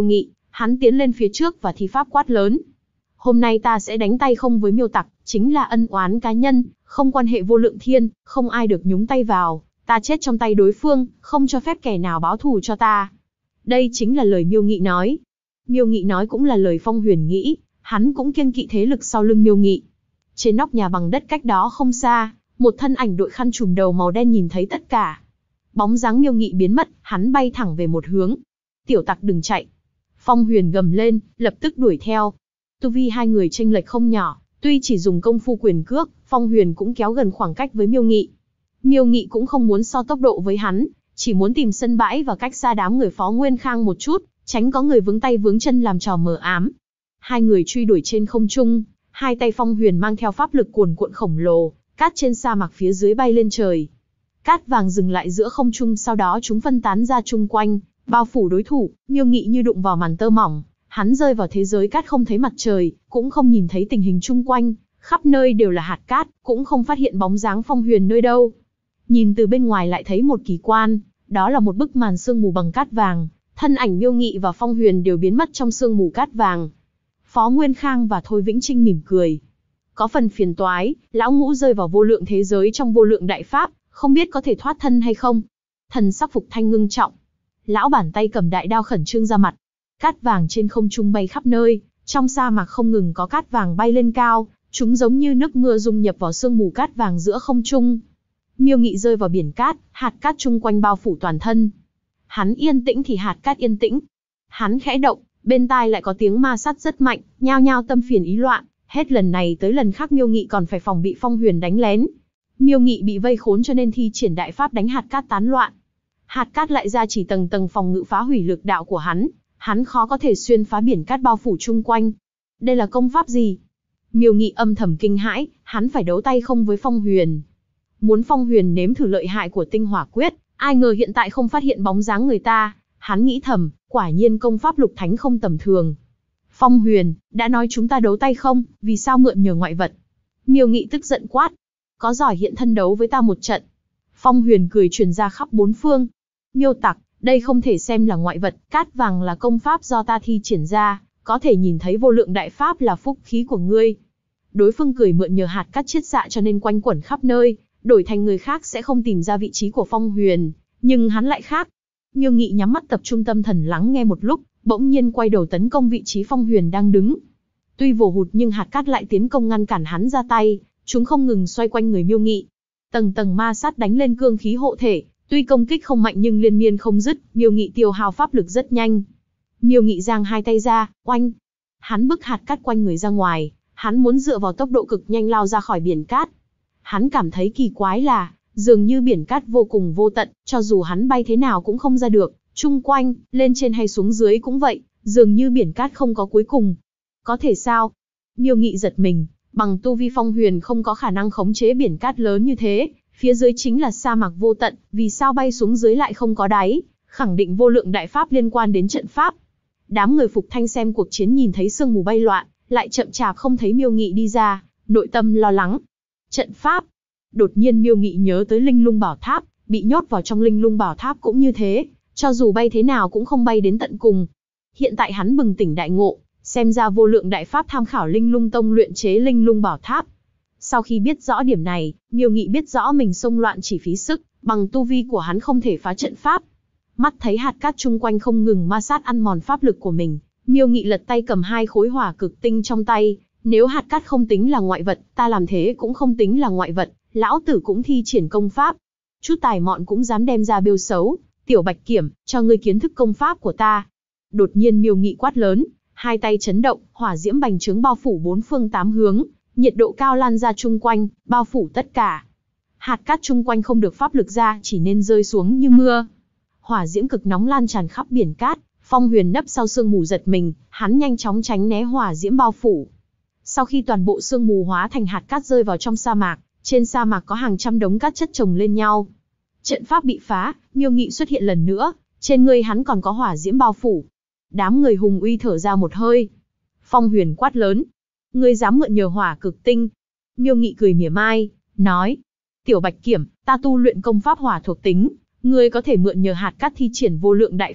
A: Hắn tiến lên phía trước và thi pháp quát lớn. Hôm nay ta sẽ đánh tay không với Miêu Tặc, chính là ân oán cá nhân, không quan hệ vô lượng thiên, không ai được nhúng tay vào, ta chết trong tay đối phương, không cho phép kẻ nào báo thù cho ta. Đây chính là lời Miêu Nghị nói. Miêu Nghị nói cũng là lời Phong Huyền nghĩ, hắn cũng kiêng kỵ thế lực sau lưng Miêu Nghị. Trên nóc nhà bằng đất cách đó không xa, một thân ảnh đội khăn trùm đầu màu đen nhìn thấy tất cả. Bóng dáng Miêu Nghị biến mất, hắn bay thẳng về một hướng. Tiểu tặc đừng chạy. Phong Huyền gầm lên, lập tức đuổi theo. Tu vi hai người chênh lệch không nhỏ, tuy chỉ dùng công phu quyền cước, Phong Huyền cũng kéo gần khoảng cách với Miêu Nghị. Miêu Nghị cũng không muốn so tốc độ với hắn, chỉ muốn tìm sân bãi và cách xa đám người Phó Nguyên Khang một chút, tránh có người vướng tay vướng chân làm trò mờ ám. Hai người truy đuổi trên không trung, hai tay Phong Huyền mang theo pháp lực cuồn cuộn khổng lồ, cát trên sa mạc phía dưới bay lên trời. Cát vàng dừng lại giữa không trung, sau đó chúng phân tán ra chung quanh, bao phủ đối thủ. Miêu Nghị như đụng vào màn tơ mỏng, hắn rơi vào thế giới cát không thấy mặt trời, cũng không nhìn thấy tình hình chung quanh, khắp nơi đều là hạt cát, cũng không phát hiện bóng dáng Phong Huyền nơi đâu. Nhìn từ bên ngoài lại thấy một kỳ quan, đó là một bức màn sương mù bằng cát vàng, thân ảnh Miêu Nghị và Phong Huyền đều biến mất trong sương mù cát vàng. Phó Nguyên Khang và Thôi Vĩnh Trinh mỉm cười. Có phần phiền toái, lão ngũ rơi vào vô lượng thế giới trong vô lượng đại pháp, không biết có thể thoát thân hay không. Thần sắc Phục Thanh ngưng trọng. Lão bàn tay cầm đại đao khẩn trương ra mặt. Cát vàng trên không trung bay khắp nơi, trong sa mạc không ngừng có cát vàng bay lên cao, chúng giống như nước mưa dung nhập vào sương mù cát vàng giữa không trung. Miêu Nghị rơi vào biển cát, hạt cát chung quanh bao phủ toàn thân. Hắn yên tĩnh thì hạt cát yên tĩnh. Hắn khẽ động, bên tai lại có tiếng ma sát rất mạnh, nhao nhao tâm phiền ý loạn. Hết lần này tới lần khác Miêu Nghị còn phải phòng bị Phong Huyền đánh lén. Miêu Nghị bị vây khốn cho nên thi triển đại pháp đánh hạt cát tán loạn. Hạt cát lại ra chỉ tầng tầng phòng ngự phá hủy lực đạo của hắn khó có thể xuyên phá biển cát bao phủ chung quanh. Đây là công pháp gì? Miêu Nghị âm thầm kinh hãi, hắn phải đấu tay không với Phong Huyền. Muốn Phong Huyền nếm thử lợi hại của tinh hỏa quyết, ai ngờ hiện tại không phát hiện bóng dáng người ta. Hắn nghĩ thầm, quả nhiên công pháp lục thánh không tầm thường. Phong Huyền, đã nói chúng ta đấu tay không, vì sao mượn nhờ ngoại vật? Miêu Nghị tức giận quát. Có giỏi hiện thân đấu với ta một trận. Phong Huyền cười truyền ra khắp bốn phương. Miêu Tặc, đây không thể xem là ngoại vật, cát vàng là công pháp do ta thi triển ra, có thể nhìn thấy vô lượng đại pháp là phúc khí của ngươi. Đối phương cười mượn nhờ hạt cát chiết xạ cho nên quanh quẩn khắp nơi, đổi thành người khác sẽ không tìm ra vị trí của Phong Huyền, nhưng hắn lại khác. Miêu Nghị nhắm mắt tập trung tâm thần lắng nghe một lúc, bỗng nhiên quay đầu tấn công vị trí Phong Huyền đang đứng. Tuy vồ hụt nhưng hạt cát lại tiến công ngăn cản hắn ra tay, chúng không ngừng xoay quanh người Miêu Nghị. Tầng tầng ma sát đánh lên cương khí hộ thể, tuy công kích không mạnh nhưng liên miên không dứt, Miêu Nghị tiêu hao pháp lực rất nhanh. Miêu Nghị giang hai tay ra, oanh. Hắn bức hạt cát quanh người ra ngoài, hắn muốn dựa vào tốc độ cực nhanh lao ra khỏi biển cát. Hắn cảm thấy kỳ quái là, dường như biển cát vô cùng vô tận, cho dù hắn bay thế nào cũng không ra được, chung quanh, lên trên hay xuống dưới cũng vậy, dường như biển cát không có cuối cùng. Có thể sao? Miêu Nghị giật mình, bằng tu vi Phong Huyền không có khả năng khống chế biển cát lớn như thế, phía dưới chính là sa mạc vô tận, vì sao bay xuống dưới lại không có đáy, khẳng định vô lượng đại pháp liên quan đến trận pháp. Đám người Phục Thanh xem cuộc chiến nhìn thấy sương mù bay loạn, lại chậm chạp không thấy Miêu Nghị đi ra, nội tâm lo lắng. Trận pháp. Đột nhiên Miêu Nghị nhớ tới Linh Lung Bảo Tháp, bị nhốt vào trong Linh Lung Bảo Tháp cũng như thế, cho dù bay thế nào cũng không bay đến tận cùng. Hiện tại hắn bừng tỉnh đại ngộ, xem ra vô lượng đại pháp tham khảo Linh Lung Tông luyện chế Linh Lung Bảo Tháp. Sau khi biết rõ điểm này, Miêu Nghị biết rõ mình xông loạn chỉ phí sức, bằng tu vi của hắn không thể phá trận pháp. Mắt thấy hạt cát chung quanh không ngừng ma sát ăn mòn pháp lực của mình, Miêu Nghị lật tay cầm hai khối hỏa cực tinh trong tay. Nếu hạt cát không tính là ngoại vật, ta làm thế cũng không tính là ngoại vật, lão tử cũng thi triển công pháp. Chút tài mọn cũng dám đem ra bêu xấu, tiểu Bạch Kiểm, cho ngươi kiến thức công pháp của ta. Đột nhiên Miêu Nghị quát lớn, hai tay chấn động, hỏa diễm bành trướng bao phủ bốn phương tám hướng, nhiệt độ cao lan ra chung quanh, bao phủ tất cả. Hạt cát chung quanh không được pháp lực ra, chỉ nên rơi xuống như mưa. Hỏa diễm cực nóng lan tràn khắp biển cát, Phong Huyền nấp sau sương mù giật mình, hắn nhanh chóng tránh né hỏa diễm bao phủ. Sau khi toàn bộ sương mù hóa thành hạt cát rơi vào trong sa mạc, trên sa mạc có hàng trăm đống cát chất chồng lên nhau. Trận pháp bị phá, Miêu Nghị xuất hiện lần nữa, trên người hắn còn có hỏa diễm bao phủ. Đám người hùng uy thở ra một hơi. Phong Huyền quát lớn, ngươi dám mượn nhờ hỏa cực tinh? Miêu Nghị cười mỉa mai, nói, tiểu Bạch Kiểm, ta tu luyện công pháp hỏa thuộc tính, ngươi có thể mượn nhờ hạt cát thi triển vô lượng đại pháp,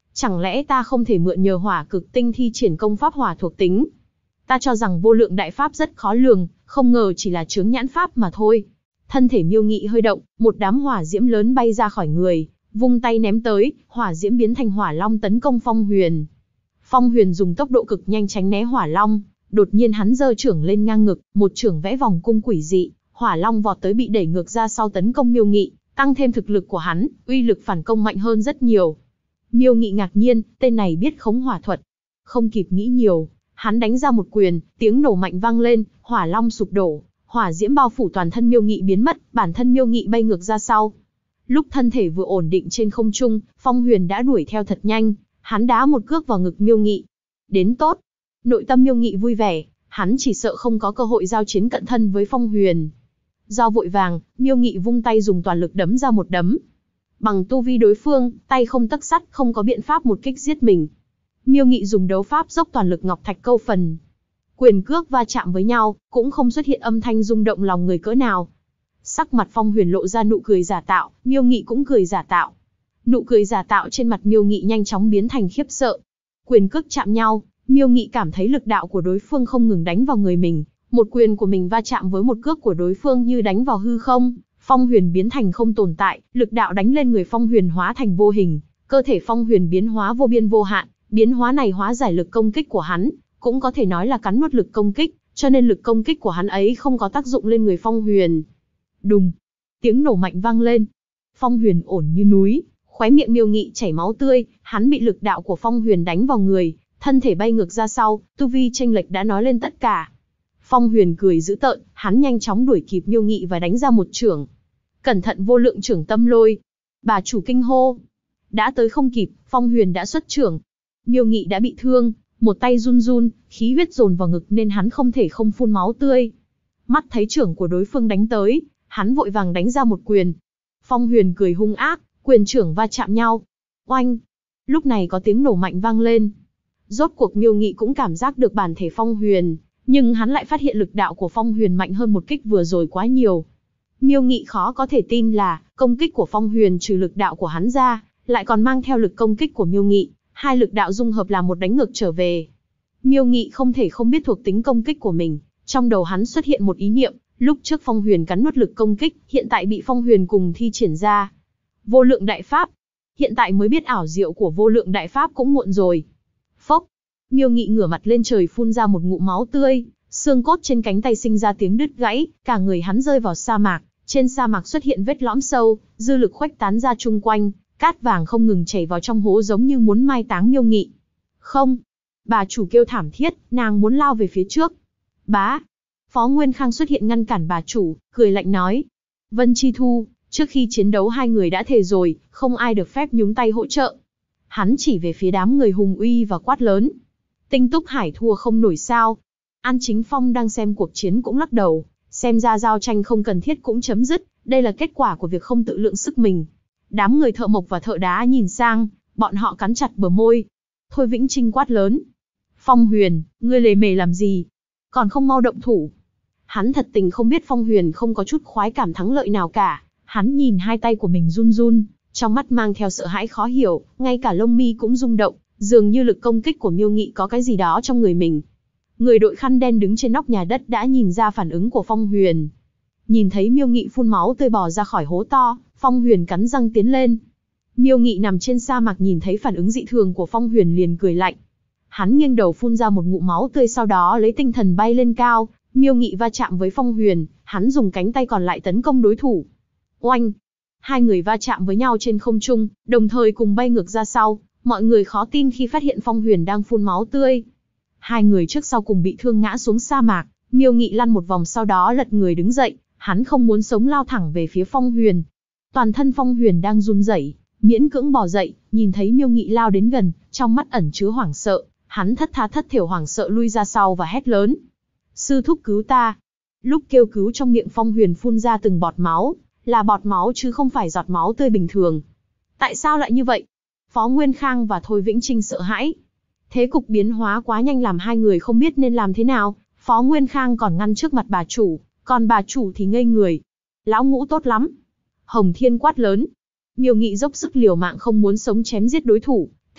A: Chẳng lẽ ta không thể mượn nhờ hỏa cực tinh thi triển công pháp hỏa thuộc tính? Ta cho rằng vô lượng đại pháp rất khó lường, không ngờ chỉ là chướng nhãn pháp mà thôi. Thân thể Miêu Nghị hơi động, một đám hỏa diễm lớn bay ra khỏi người, vung tay ném tới, hỏa diễm biến thành hỏa long tấn công Phong Huyền. Phong Huyền dùng tốc độ cực nhanh tránh né hỏa long, đột nhiên hắn giơ chưởng lên ngang ngực, một chưởng vẽ vòng cung quỷ dị, hỏa long vọt tới bị đẩy ngược ra sau tấn công Miêu Nghị, tăng thêm thực lực của hắn, uy lực phản công mạnh hơn rất nhiều. Miêu Nghị ngạc nhiên, tên này biết khống hỏa thuật. Không kịp nghĩ nhiều, hắn đánh ra một quyền, tiếng nổ mạnh vang lên, hỏa long sụp đổ, hỏa diễm bao phủ toàn thân Miêu Nghị biến mất, bản thân Miêu Nghị bay ngược ra sau. Lúc thân thể vừa ổn định trên không trung, Phong Huyền đã đuổi theo thật nhanh, hắn đá một cước vào ngực Miêu Nghị. Đến tốt. Nội tâm Miêu Nghị vui vẻ, hắn chỉ sợ không có cơ hội giao chiến cận thân với Phong Huyền. Do vội vàng, Miêu Nghị vung tay dùng toàn lực đấm ra một đấm. Bằng tu vi đối phương, tay không tấc sắt, không có biện pháp một kích giết mình. Miêu Nghị dùng đấu pháp dốc toàn lực ngọc thạch câu phần. Quyền cước va chạm với nhau, cũng không xuất hiện âm thanh rung động lòng người cỡ nào. Sắc mặt Phong Huyền lộ ra nụ cười giả tạo, Miêu Nghị cũng cười giả tạo. Nụ cười giả tạo trên mặt Miêu Nghị nhanh chóng biến thành khiếp sợ. Quyền cước chạm nhau, Miêu Nghị cảm thấy lực đạo của đối phương không ngừng đánh vào người mình. Một quyền của mình va chạm với một cước của đối phương như đánh vào hư không. Phong Huyền biến thành không tồn tại, lực đạo đánh lên người Phong Huyền hóa thành vô hình. Cơ thể Phong Huyền biến hóa vô biên vô hạn, biến hóa này hóa giải lực công kích của hắn, cũng có thể nói là cắn nuốt lực công kích, cho nên lực công kích của hắn ấy không có tác dụng lên người Phong Huyền. Đùng, tiếng nổ mạnh vang lên. Phong Huyền ổn như núi, khóe miệng Miêu Nghị chảy máu tươi, hắn bị lực đạo của Phong Huyền đánh vào người, thân thể bay ngược ra sau, tu vi chênh lệch đã nói lên tất cả. Phong Huyền cười dữ tợn, hắn nhanh chóng đuổi kịp Miêu Nghị và đánh ra một chưởng. Cẩn thận vô lượng chưởng tâm lôi. Bà chủ kinh hô. Đã tới không kịp, Phong Huyền đã xuất chưởng. Miêu Nghị đã bị thương, một tay run run, khí huyết dồn vào ngực nên hắn không thể không phun máu tươi. Mắt thấy chưởng của đối phương đánh tới, hắn vội vàng đánh ra một quyền. Phong Huyền cười hung ác, quyền chưởng va chạm nhau. Oanh! Lúc này có tiếng nổ mạnh vang lên. Rốt cuộc Miêu Nghị cũng cảm giác được bản thể Phong Huyền, nhưng hắn lại phát hiện lực đạo của Phong Huyền mạnh hơn một kích vừa rồi quá nhiều. Miêu Nghị khó có thể tin là, công kích của Phong Huyền trừ lực đạo của hắn ra, lại còn mang theo lực công kích của Miêu Nghị, hai lực đạo dung hợp làm một đánh ngược trở về. Miêu Nghị không thể không biết thuộc tính công kích của mình, trong đầu hắn xuất hiện một ý niệm, lúc trước Phong Huyền cắn nuốt lực công kích, hiện tại bị Phong Huyền cùng thi triển ra. Vô lượng đại pháp, hiện tại mới biết ảo diệu của vô lượng đại pháp cũng muộn rồi. Phốc, Miêu Nghị ngửa mặt lên trời phun ra một ngụm máu tươi, xương cốt trên cánh tay sinh ra tiếng đứt gãy, cả người hắn rơi vào sa mạc, trên sa mạc xuất hiện vết lõm sâu, dư lực khuếch tán ra chung quanh, cát vàng không ngừng chảy vào trong hố giống như muốn mai táng Miêu Nghị. Không, bà chủ kêu thảm thiết, nàng muốn lao về phía trước. Bá, Phó Nguyên Khang xuất hiện ngăn cản bà chủ, cười lạnh nói. Vân Chi Thu, trước khi chiến đấu hai người đã thề rồi, không ai được phép nhúng tay hỗ trợ. Hắn chỉ về phía đám người hùng uy và quát lớn. Tinh Túc Hải thua không nổi sao. An Chính Phong đang xem cuộc chiến cũng lắc đầu, xem ra giao tranh không cần thiết cũng chấm dứt, đây là kết quả của việc không tự lượng sức mình. Đám người thợ mộc và thợ đá nhìn sang, bọn họ cắn chặt bờ môi. Thôi Vĩnh Trinh quát lớn. Phong Huyền, ngươi lề mề làm gì? Còn không mau động thủ. Hắn thật tình không biết Phong Huyền không có chút khoái cảm thắng lợi nào cả. Hắn nhìn hai tay của mình run run, trong mắt mang theo sợ hãi khó hiểu, ngay cả lông mi cũng rung động, dường như lực công kích của Miêu Nghị có cái gì đó trong người mình. Người đội khăn đen đứng trên nóc nhà đất đã nhìn ra phản ứng của Phong Huyền. Nhìn thấy Miêu Nghị phun máu tươi bò ra khỏi hố to, Phong Huyền cắn răng tiến lên. Miêu Nghị nằm trên sa mạc nhìn thấy phản ứng dị thường của Phong Huyền liền cười lạnh. Hắn nghiêng đầu phun ra một ngụm máu tươi, sau đó lấy tinh thần bay lên cao. Miêu Nghị va chạm với Phong Huyền, hắn dùng cánh tay còn lại tấn công đối thủ. Oanh! Hai người va chạm với nhau trên không trung, đồng thời cùng bay ngược ra sau. Mọi người khó tin khi phát hiện Phong Huyền đang phun máu tươi. Hai người trước sau cùng bị thương ngã xuống sa mạc. Miêu Nghị lăn một vòng sau đó lật người đứng dậy. Hắn không muốn sống lao thẳng về phía Phong Huyền. Toàn thân Phong Huyền đang run rẩy, miễn cưỡng bò dậy, nhìn thấy Miêu Nghị lao đến gần, trong mắt ẩn chứa hoảng sợ, hắn thất tha thất thểu hoảng sợ lui ra sau và hét lớn. Sư thúc cứu ta. Lúc kêu cứu trong miệng Phong Huyền phun ra từng bọt máu, là bọt máu chứ không phải giọt máu tươi bình thường. Tại sao lại như vậy? Phó Nguyên Khang và Thôi Vĩnh Trinh sợ hãi. Thế cục biến hóa quá nhanh làm hai người không biết nên làm thế nào. Phó Nguyên Khang còn ngăn trước mặt bà chủ, còn bà chủ thì ngây người. Lão Ngũ tốt lắm. Hồng Thiên quát lớn. Miêu Nghị dốc sức liều mạng không muốn sống chém giết đối thủ,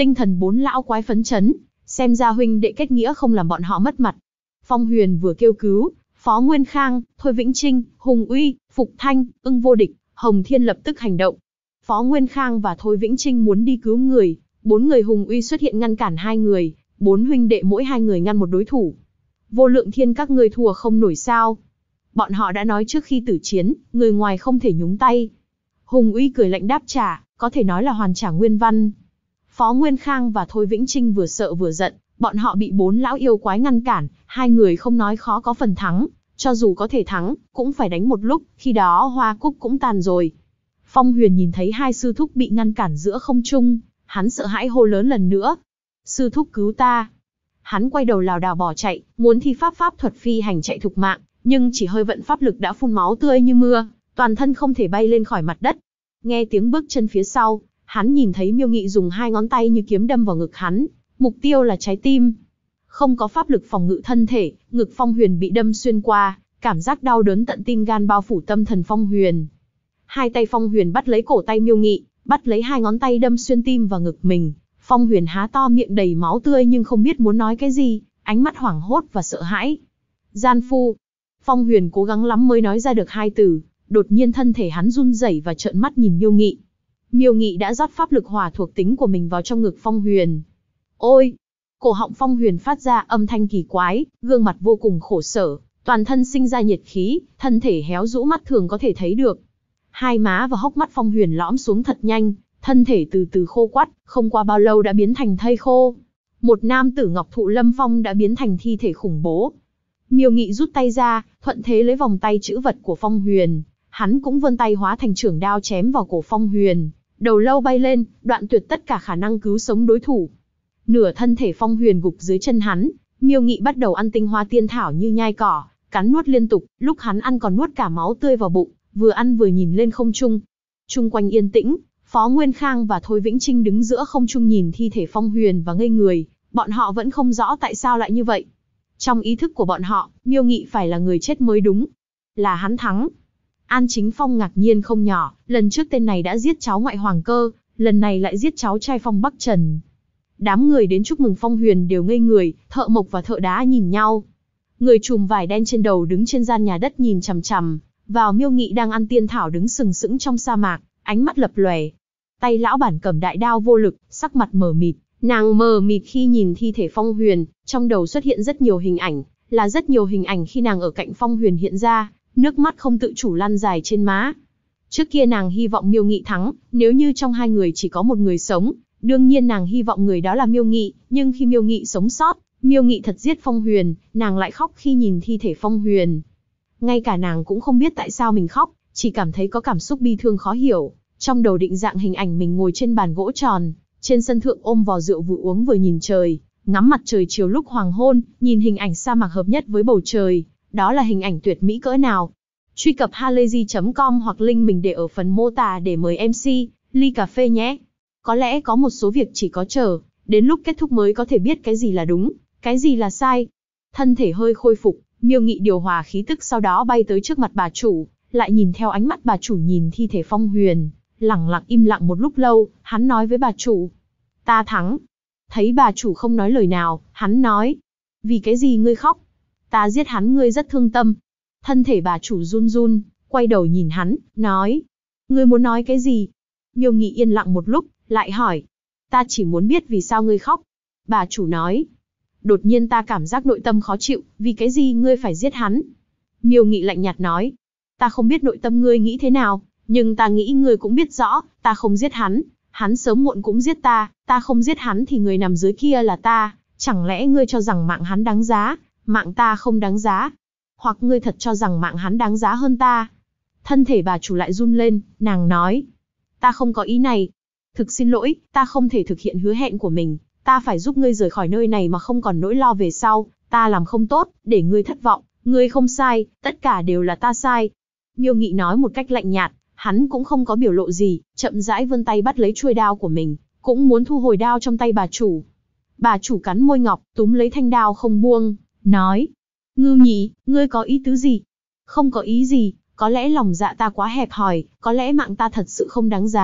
A: Tinh thần bốn lão quái phấn chấn, xem ra huynh đệ kết nghĩa không làm bọn họ mất mặt. Phong Huyền vừa kêu cứu, Phó Nguyên Khang, Thôi Vĩnh Trinh, Hùng Uy, Phục Thanh, Ưng Vô Địch, Hồng Thiên lập tức hành động. Phó Nguyên Khang và Thôi Vĩnh Trinh muốn đi cứu người, 4 người Hùng Uy xuất hiện ngăn cản 2 người, 4 huynh đệ mỗi 2 người ngăn một đối thủ. Vô Lượng Thiên các ngươi thua không nổi sao? Bọn họ đã nói trước khi tử chiến, người ngoài không thể nhúng tay. Hùng Uy cười lạnh đáp trả, có thể nói là hoàn trả nguyên văn. Phó Nguyên Khang và Thôi Vĩnh Trinh vừa sợ vừa giận, bọn họ bị 4 lão yêu quái ngăn cản, 2 người không nói khó có phần thắng, cho dù có thể thắng, cũng phải đánh một lúc, khi đó hoa cúc cũng tàn rồi. Phong Huyền nhìn thấy 2 sư thúc bị ngăn cản giữa không trung, hắn sợ hãi hô lớn lần nữa. Sư thúc cứu ta. Hắn quay đầu lảo đảo bỏ chạy, muốn thi pháp thuật phi hành chạy thục mạng, nhưng chỉ hơi vận pháp lực đã phun máu tươi như mưa, toàn thân không thể bay lên khỏi mặt đất. Nghe tiếng bước chân phía sau, hắn nhìn thấy Miêu Nghị dùng 2 ngón tay như kiếm đâm vào ngực hắn, mục tiêu là trái tim. Không có pháp lực phòng ngự thân thể, ngực Phong Huyền bị đâm xuyên qua, cảm giác đau đớn tận tim gan bao phủ tâm thần Phong Huyền. 2 tay Phong Huyền bắt lấy cổ tay Miêu Nghị, bắt lấy 2 ngón tay đâm xuyên tim và ngực mình. Phong Huyền há to miệng đầy máu tươi nhưng không biết muốn nói cái gì, ánh mắt hoảng hốt và sợ hãi. Gian phu. Phong Huyền cố gắng lắm mới nói ra được 2 từ, đột nhiên thân thể hắn run rẩy và trợn mắt nhìn Miêu Nghị. Miêu Nghị đã rót pháp lực hỏa thuộc tính của mình vào trong ngực Phong Huyền. Ôi! Cổ họng Phong Huyền phát ra âm thanh kỳ quái, gương mặt vô cùng khổ sở, toàn thân sinh ra nhiệt khí, thân thể héo rũ mắt thường có thể thấy được. 2 má và hốc mắt Phong Huyền lõm xuống thật nhanh, thân thể từ từ khô quắt, không qua bao lâu đã biến thành thây khô. Một nam tử Ngọc Thụ Lâm Phong đã biến thành thi thể khủng bố. Miêu Nghị rút tay ra, thuận thế lấy vòng tay chữ vật của Phong Huyền, hắn cũng vươn tay hóa thành chưởng đao chém vào cổ Phong Huyền, đầu lâu bay lên, đoạn tuyệt tất cả khả năng cứu sống đối thủ. Nửa thân thể Phong Huyền gục dưới chân hắn, Miêu Nghị bắt đầu ăn tinh hoa tiên thảo như nhai cỏ, cắn nuốt liên tục, lúc hắn ăn còn nuốt cả máu tươi vào bụng, vừa ăn vừa nhìn lên không trung. Trung quanh yên tĩnh, Phó Nguyên Khang và Thôi Vĩnh Trinh đứng giữa không trung nhìn thi thể Phong Huyền và ngây người, bọn họ vẫn không rõ tại sao lại như vậy. Trong ý thức của bọn họ, Miêu Nghị phải là người chết mới đúng. Là hắn thắng. An Chính Phong ngạc nhiên không nhỏ, lần trước tên này đã giết cháu ngoại Hoàng Cơ, lần này lại giết cháu trai Phong Bắc Trần. Đám người đến chúc mừng Phong Huyền đều ngây người, thợ mộc và thợ đá nhìn nhau. Người trùm vải đen trên đầu đứng trên gian nhà đất nhìn chằm chằm vào Miêu Nghị đang ăn tiên thảo đứng sừng sững trong sa mạc, ánh mắt lập lòe. Tay lão bản cầm đại đao vô lực, sắc mặt mờ mịt, nàng mờ mịt khi nhìn thi thể Phong Huyền, trong đầu xuất hiện rất nhiều hình ảnh, là rất nhiều hình ảnh khi nàng ở cạnh Phong Huyền hiện ra, nước mắt không tự chủ lăn dài trên má. Trước kia nàng hy vọng Miêu Nghị thắng, nếu như trong 2 người chỉ có một người sống, đương nhiên nàng hy vọng người đó là Miêu Nghị, nhưng khi Miêu Nghị sống sót, Miêu Nghị thật giết Phong Huyền, nàng lại khóc khi nhìn thi thể Phong Huyền. Ngay cả nàng cũng không biết tại sao mình khóc, chỉ cảm thấy có cảm xúc bi thương khó hiểu. Trong đầu định dạng hình ảnh mình ngồi trên bàn gỗ tròn, trên sân thượng ôm vò rượu vừa uống vừa nhìn trời, ngắm mặt trời chiều lúc hoàng hôn, nhìn hình ảnh sa mạc hợp nhất với bầu trời, đó là hình ảnh tuyệt mỹ cỡ nào. Truy cập halayzi.com hoặc link mình để ở phần mô tả để mời MC ly cà phê nhé. Có lẽ có một số việc chỉ có chờ đến lúc kết thúc mới có thể biết cái gì là đúng, cái gì là sai. Thân thể hơi khôi phục, Miêu Nghị điều hòa khí tức sau đó bay tới trước mặt bà chủ, lại nhìn theo ánh mắt bà chủ nhìn thi thể Phong Huyền. Lẳng lặng im lặng một lúc lâu, hắn nói với bà chủ. Ta thắng. Thấy bà chủ không nói lời nào, hắn nói. Vì cái gì ngươi khóc? Ta giết hắn ngươi rất thương tâm. Thân thể bà chủ run run, quay đầu nhìn hắn, nói. Ngươi muốn nói cái gì? Miêu Nghị yên lặng một lúc, lại hỏi. Ta chỉ muốn biết vì sao ngươi khóc. Bà chủ nói. Đột nhiên ta cảm giác nội tâm khó chịu, vì cái gì ngươi phải giết hắn? Miêu Nghị lạnh nhạt nói. Ta không biết nội tâm ngươi nghĩ thế nào. Nhưng ta nghĩ ngươi cũng biết rõ, ta không giết hắn, hắn sớm muộn cũng giết ta không giết hắn thì người nằm dưới kia là ta, chẳng lẽ ngươi cho rằng mạng hắn đáng giá, mạng ta không đáng giá? Hoặc ngươi thật cho rằng mạng hắn đáng giá hơn ta? Thân thể bà chủ lại run lên, nàng nói, ta không có ý này. Thực xin lỗi, ta không thể thực hiện hứa hẹn của mình, ta phải giúp ngươi rời khỏi nơi này mà không còn nỗi lo về sau, ta làm không tốt, để ngươi thất vọng, ngươi không sai, tất cả đều là ta sai. Miêu Nghị nói một cách lạnh nhạt. Hắn cũng không có biểu lộ gì, chậm rãi vươn tay bắt lấy chuôi đao của mình, cũng muốn thu hồi đao trong tay bà chủ. Bà chủ cắn môi ngọc, túm lấy thanh đao không buông, nói. Ngưu Nhị, ngươi có ý tứ gì? Không có ý gì, có lẽ lòng dạ ta quá hẹp hòi, có lẽ mạng ta thật sự không đáng giá,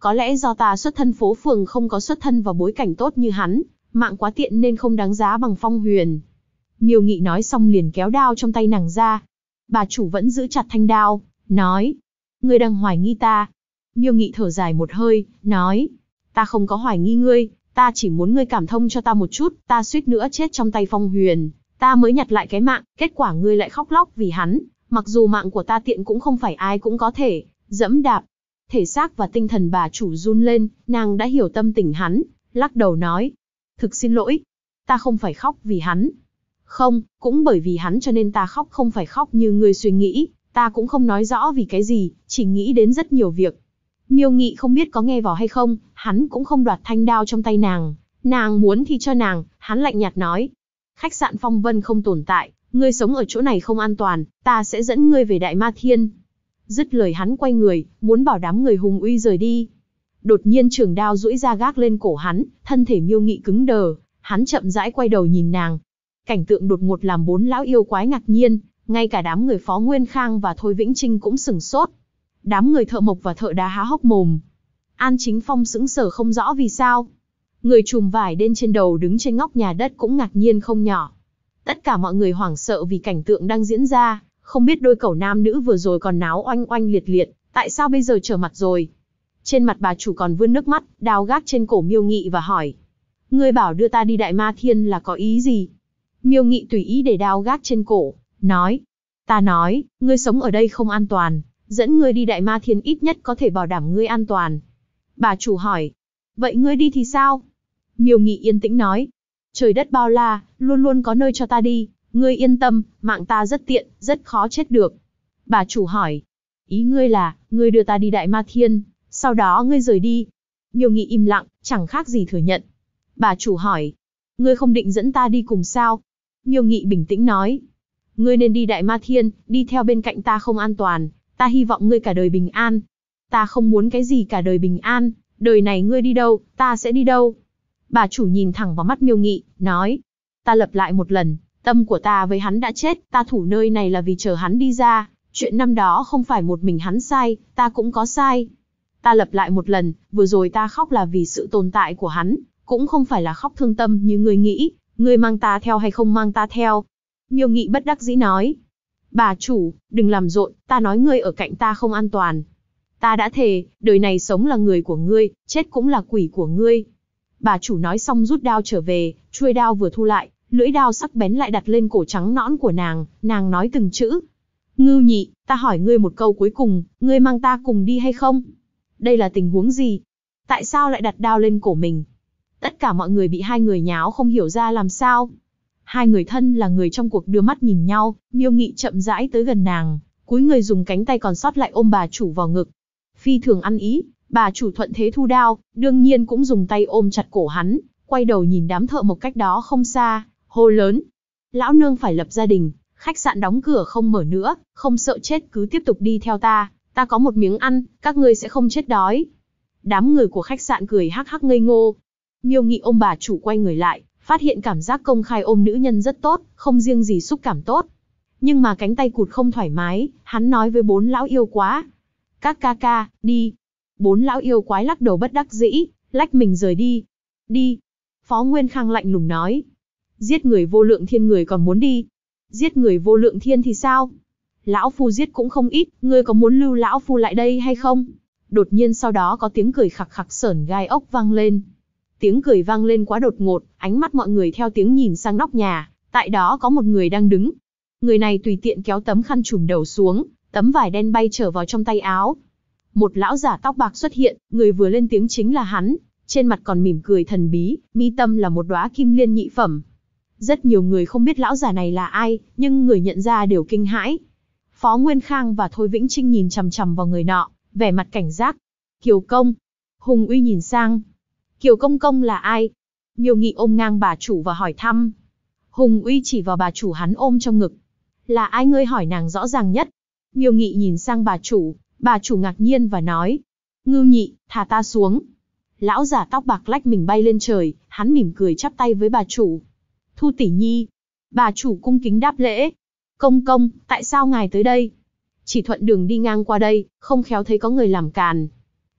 A: có lẽ do ta xuất thân phố phường không có xuất thân vào bối cảnh tốt như hắn, mạng quá tiện nên không đáng giá bằng Phong Huyền. Miêu Nghị nói xong liền kéo đao trong tay nàng ra. Bà chủ vẫn giữ chặt thanh đao, nói, ngươi đang hoài nghi ta. Miêu Nghị thở dài một hơi, nói, ta không có hoài nghi ngươi, ta chỉ muốn ngươi cảm thông cho ta một chút, ta suýt nữa chết trong tay Phong Huyền, ta mới nhặt lại cái mạng, kết quả ngươi lại khóc lóc vì hắn, mặc dù mạng của ta tiện cũng không phải ai cũng có thể dẫm đạp. Thể xác và tinh thần bà chủ run lên, nàng đã hiểu tâm tình hắn, lắc đầu nói, thực xin lỗi, ta không phải khóc vì hắn. Không, cũng bởi vì hắn cho nên ta khóc, không phải khóc như ngươi suy nghĩ, ta cũng không nói rõ vì cái gì, chỉ nghĩ đến rất nhiều việc. Miêu Nghị không biết có nghe vào hay không, hắn cũng không đoạt thanh đao trong tay nàng muốn thì cho nàng, hắn lạnh nhạt nói. Khách sạn Phong Vân không tồn tại, ngươi sống ở chỗ này không an toàn, ta sẽ dẫn ngươi về Đại Ma Thiên. Dứt lời hắn quay người, muốn bảo đám người hùng uy rời đi. Đột nhiên trường đao duỗi ra gác lên cổ hắn, thân thể Miêu Nghị cứng đờ, hắn chậm rãi quay đầu nhìn nàng. Cảnh tượng đột ngột làm 4 lão yêu quái ngạc nhiên, ngay cả đám người Phó Nguyên Khang và Thôi Vĩnh Trinh cũng sửng sốt. Đám người thợ mộc và thợ đá há hốc mồm. An Chính Phong sững sờ không rõ vì sao. Người trùm vải đen trên đầu đứng trên ngóc nhà đất cũng ngạc nhiên không nhỏ. Tất cả mọi người hoảng sợ vì cảnh tượng đang diễn ra, không biết đôi cẩu nam nữ vừa rồi còn náo oanh oanh liệt liệt, tại sao bây giờ trở mặt rồi. Trên mặt bà chủ còn vươn nước mắt, đao gác trên cổ Miêu Nghị và hỏi. Ngươi bảo đưa ta đi Đại Ma Thiên là có ý gì? Miêu Nghị tùy ý để đao gác trên cổ, nói. Ta nói, ngươi sống ở đây không an toàn, dẫn ngươi đi Đại Ma Thiên ít nhất có thể bảo đảm ngươi an toàn. Bà chủ hỏi. Vậy ngươi đi thì sao? Miêu Nghị yên tĩnh nói. Trời đất bao la, luôn luôn có nơi cho ta đi, ngươi yên tâm, mạng ta rất tiện, rất khó chết được. Bà chủ hỏi. Ý ngươi là, ngươi đưa ta đi Đại Ma Thiên, sau đó ngươi rời đi. Miêu Nghị im lặng, chẳng khác gì thừa nhận. Bà chủ hỏi. Ngươi không định dẫn ta đi cùng sao? Miêu Nghị bình tĩnh nói. Ngươi nên đi Đại Ma Thiên, đi theo bên cạnh ta không an toàn, ta hy vọng ngươi cả đời bình an. Ta không muốn cái gì cả đời bình an, đời này ngươi đi đâu, ta sẽ đi đâu. Bà chủ nhìn thẳng vào mắt Miêu Nghị, nói. Ta lặp lại một lần, tâm của ta với hắn đã chết, ta thủ nơi này là vì chờ hắn đi ra, chuyện năm đó không phải một mình hắn sai, ta cũng có sai. Ta lặp lại một lần, vừa rồi ta khóc là vì sự tồn tại của hắn, cũng không phải là khóc thương tâm như ngươi nghĩ, ngươi mang ta theo hay không mang ta theo. Miêu Nghị bất đắc dĩ nói. Bà chủ, đừng làm rộn, ta nói ngươi ở cạnh ta không an toàn. Ta đã thề, đời này sống là người của ngươi, chết cũng là quỷ của ngươi. Bà chủ nói xong rút đao trở về, chuôi đao vừa thu lại, lưỡi đao sắc bén lại đặt lên cổ trắng nõn của nàng nói từng chữ. Ngưu Nhị, ta hỏi ngươi một câu cuối cùng, ngươi mang ta cùng đi hay không? Đây là tình huống gì? Tại sao lại đặt đao lên cổ mình? Tất cả mọi người bị hai người nháo không hiểu ra làm sao. Hai người thân là người trong cuộc đưa mắt nhìn nhau, Miêu Nghị chậm rãi tới gần nàng, cúi người dùng cánh tay còn sót lại ôm bà chủ vào ngực. Phi thường ăn ý, bà chủ thuận thế thu đao, đương nhiên cũng dùng tay ôm chặt cổ hắn, quay đầu nhìn đám thợ mộc cách đó không xa, hô lớn. Lão nương phải lập gia đình, khách sạn đóng cửa không mở nữa, không sợ chết cứ tiếp tục đi theo ta có một miếng ăn, các ngươi sẽ không chết đói. Đám người của khách sạn cười hắc hắc ngây ngô. Miêu Nghị ôm bà chủ quay người lại, phát hiện cảm giác công khai ôm nữ nhân rất tốt, không riêng gì xúc cảm tốt. Nhưng mà cánh tay cụt không thoải mái, hắn nói với 4 lão yêu quá. Các ca ca, đi. 4 lão yêu quái lắc đầu bất đắc dĩ, lách mình rời đi. Đi. Phó Nguyên Khang lạnh lùng nói. Giết người vô lượng thiên người còn muốn đi. Giết người vô lượng thiên thì sao? Lão phu giết cũng không ít, ngươi có muốn lưu lão phu lại đây hay không? Đột nhiên sau đó có tiếng cười khặc khặc sởn gai ốc vang lên. Tiếng cười vang lên quá đột ngột, ánh mắt mọi người theo tiếng nhìn sang nóc nhà, tại đó có một người đang đứng. Người này tùy tiện kéo tấm khăn trùm đầu xuống, tấm vải đen bay trở vào trong tay áo. Một lão giả tóc bạc xuất hiện, người vừa lên tiếng chính là hắn, trên mặt còn mỉm cười thần bí, mi tâm là một đóa kim liên nhị phẩm. Rất nhiều người không biết lão giả này là ai, nhưng người nhận ra đều kinh hãi. Phó Nguyên Khang và Thôi Vĩnh Trinh nhìn chằm chằm vào người nọ, vẻ mặt cảnh giác. Kiều Công. Hùng Uy nhìn sang. Kiều Công Công là ai? Miêu Nghị ôm ngang bà chủ và hỏi thăm. Hùng Uy chỉ vào bà chủ hắn ôm trong ngực. Là ai, ngươi hỏi nàng rõ ràng nhất. Miêu Nghị nhìn sang bà chủ ngạc nhiên và nói. Ngưu Nhị, thả ta xuống. Lão giả tóc bạc lách mình bay lên trời, hắn mỉm cười chắp tay với bà chủ. Thu tỷ nhi. Bà chủ cung kính đáp lễ. Công công, tại sao ngài tới đây? Chỉ thuận đường đi ngang qua đây, không khéo thấy có người làm càn.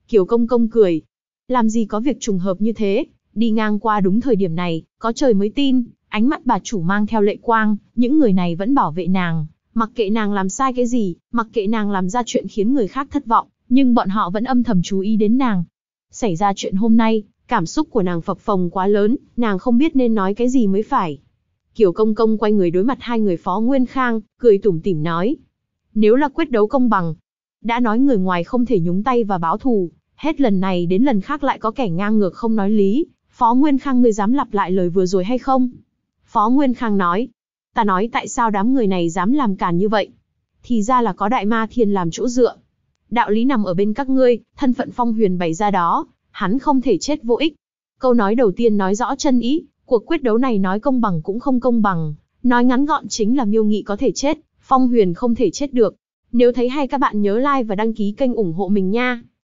A: Kiều Công Công cười. Làm gì có việc trùng hợp như thế, đi ngang qua đúng thời điểm này, có trời mới tin. Ánh mắt bà chủ mang theo lệ quang, những người này vẫn bảo vệ nàng, mặc kệ nàng làm sai cái gì, mặc kệ nàng làm ra chuyện khiến người khác thất vọng, nhưng bọn họ vẫn âm thầm chú ý đến nàng. Xảy ra chuyện hôm nay, cảm xúc của nàng phập phồng quá lớn, nàng không biết nên nói cái gì mới phải. Kiều Công Công quay người đối mặt hai người Phó Nguyên Khang, cười tủm tỉm nói. Nếu là quyết đấu công bằng, đã nói người ngoài không thể nhúng tay và báo thù, hết lần này đến lần khác lại có kẻ ngang ngược không nói lý. Phó Nguyên Khang, ngươi dám lặp lại lời vừa rồi hay không? Phó Nguyên Khang nói. Ta nói tại sao đám người này dám làm càn như vậy? Thì ra là có Đại Ma Thiên làm chỗ dựa. Đạo lý nằm ở bên các ngươi, thân phận Phong Huyền bày ra đó, hắn không thể chết vô ích. Câu nói đầu tiên nói rõ chân ý, cuộc quyết đấu này nói công bằng cũng không công bằng, nói ngắn gọn chính là Miêu Nghị có thể chết, Phong Huyền không thể chết được. Nếu thấy hay các bạn nhớ like và đăng ký kênh ủng hộ mình nha.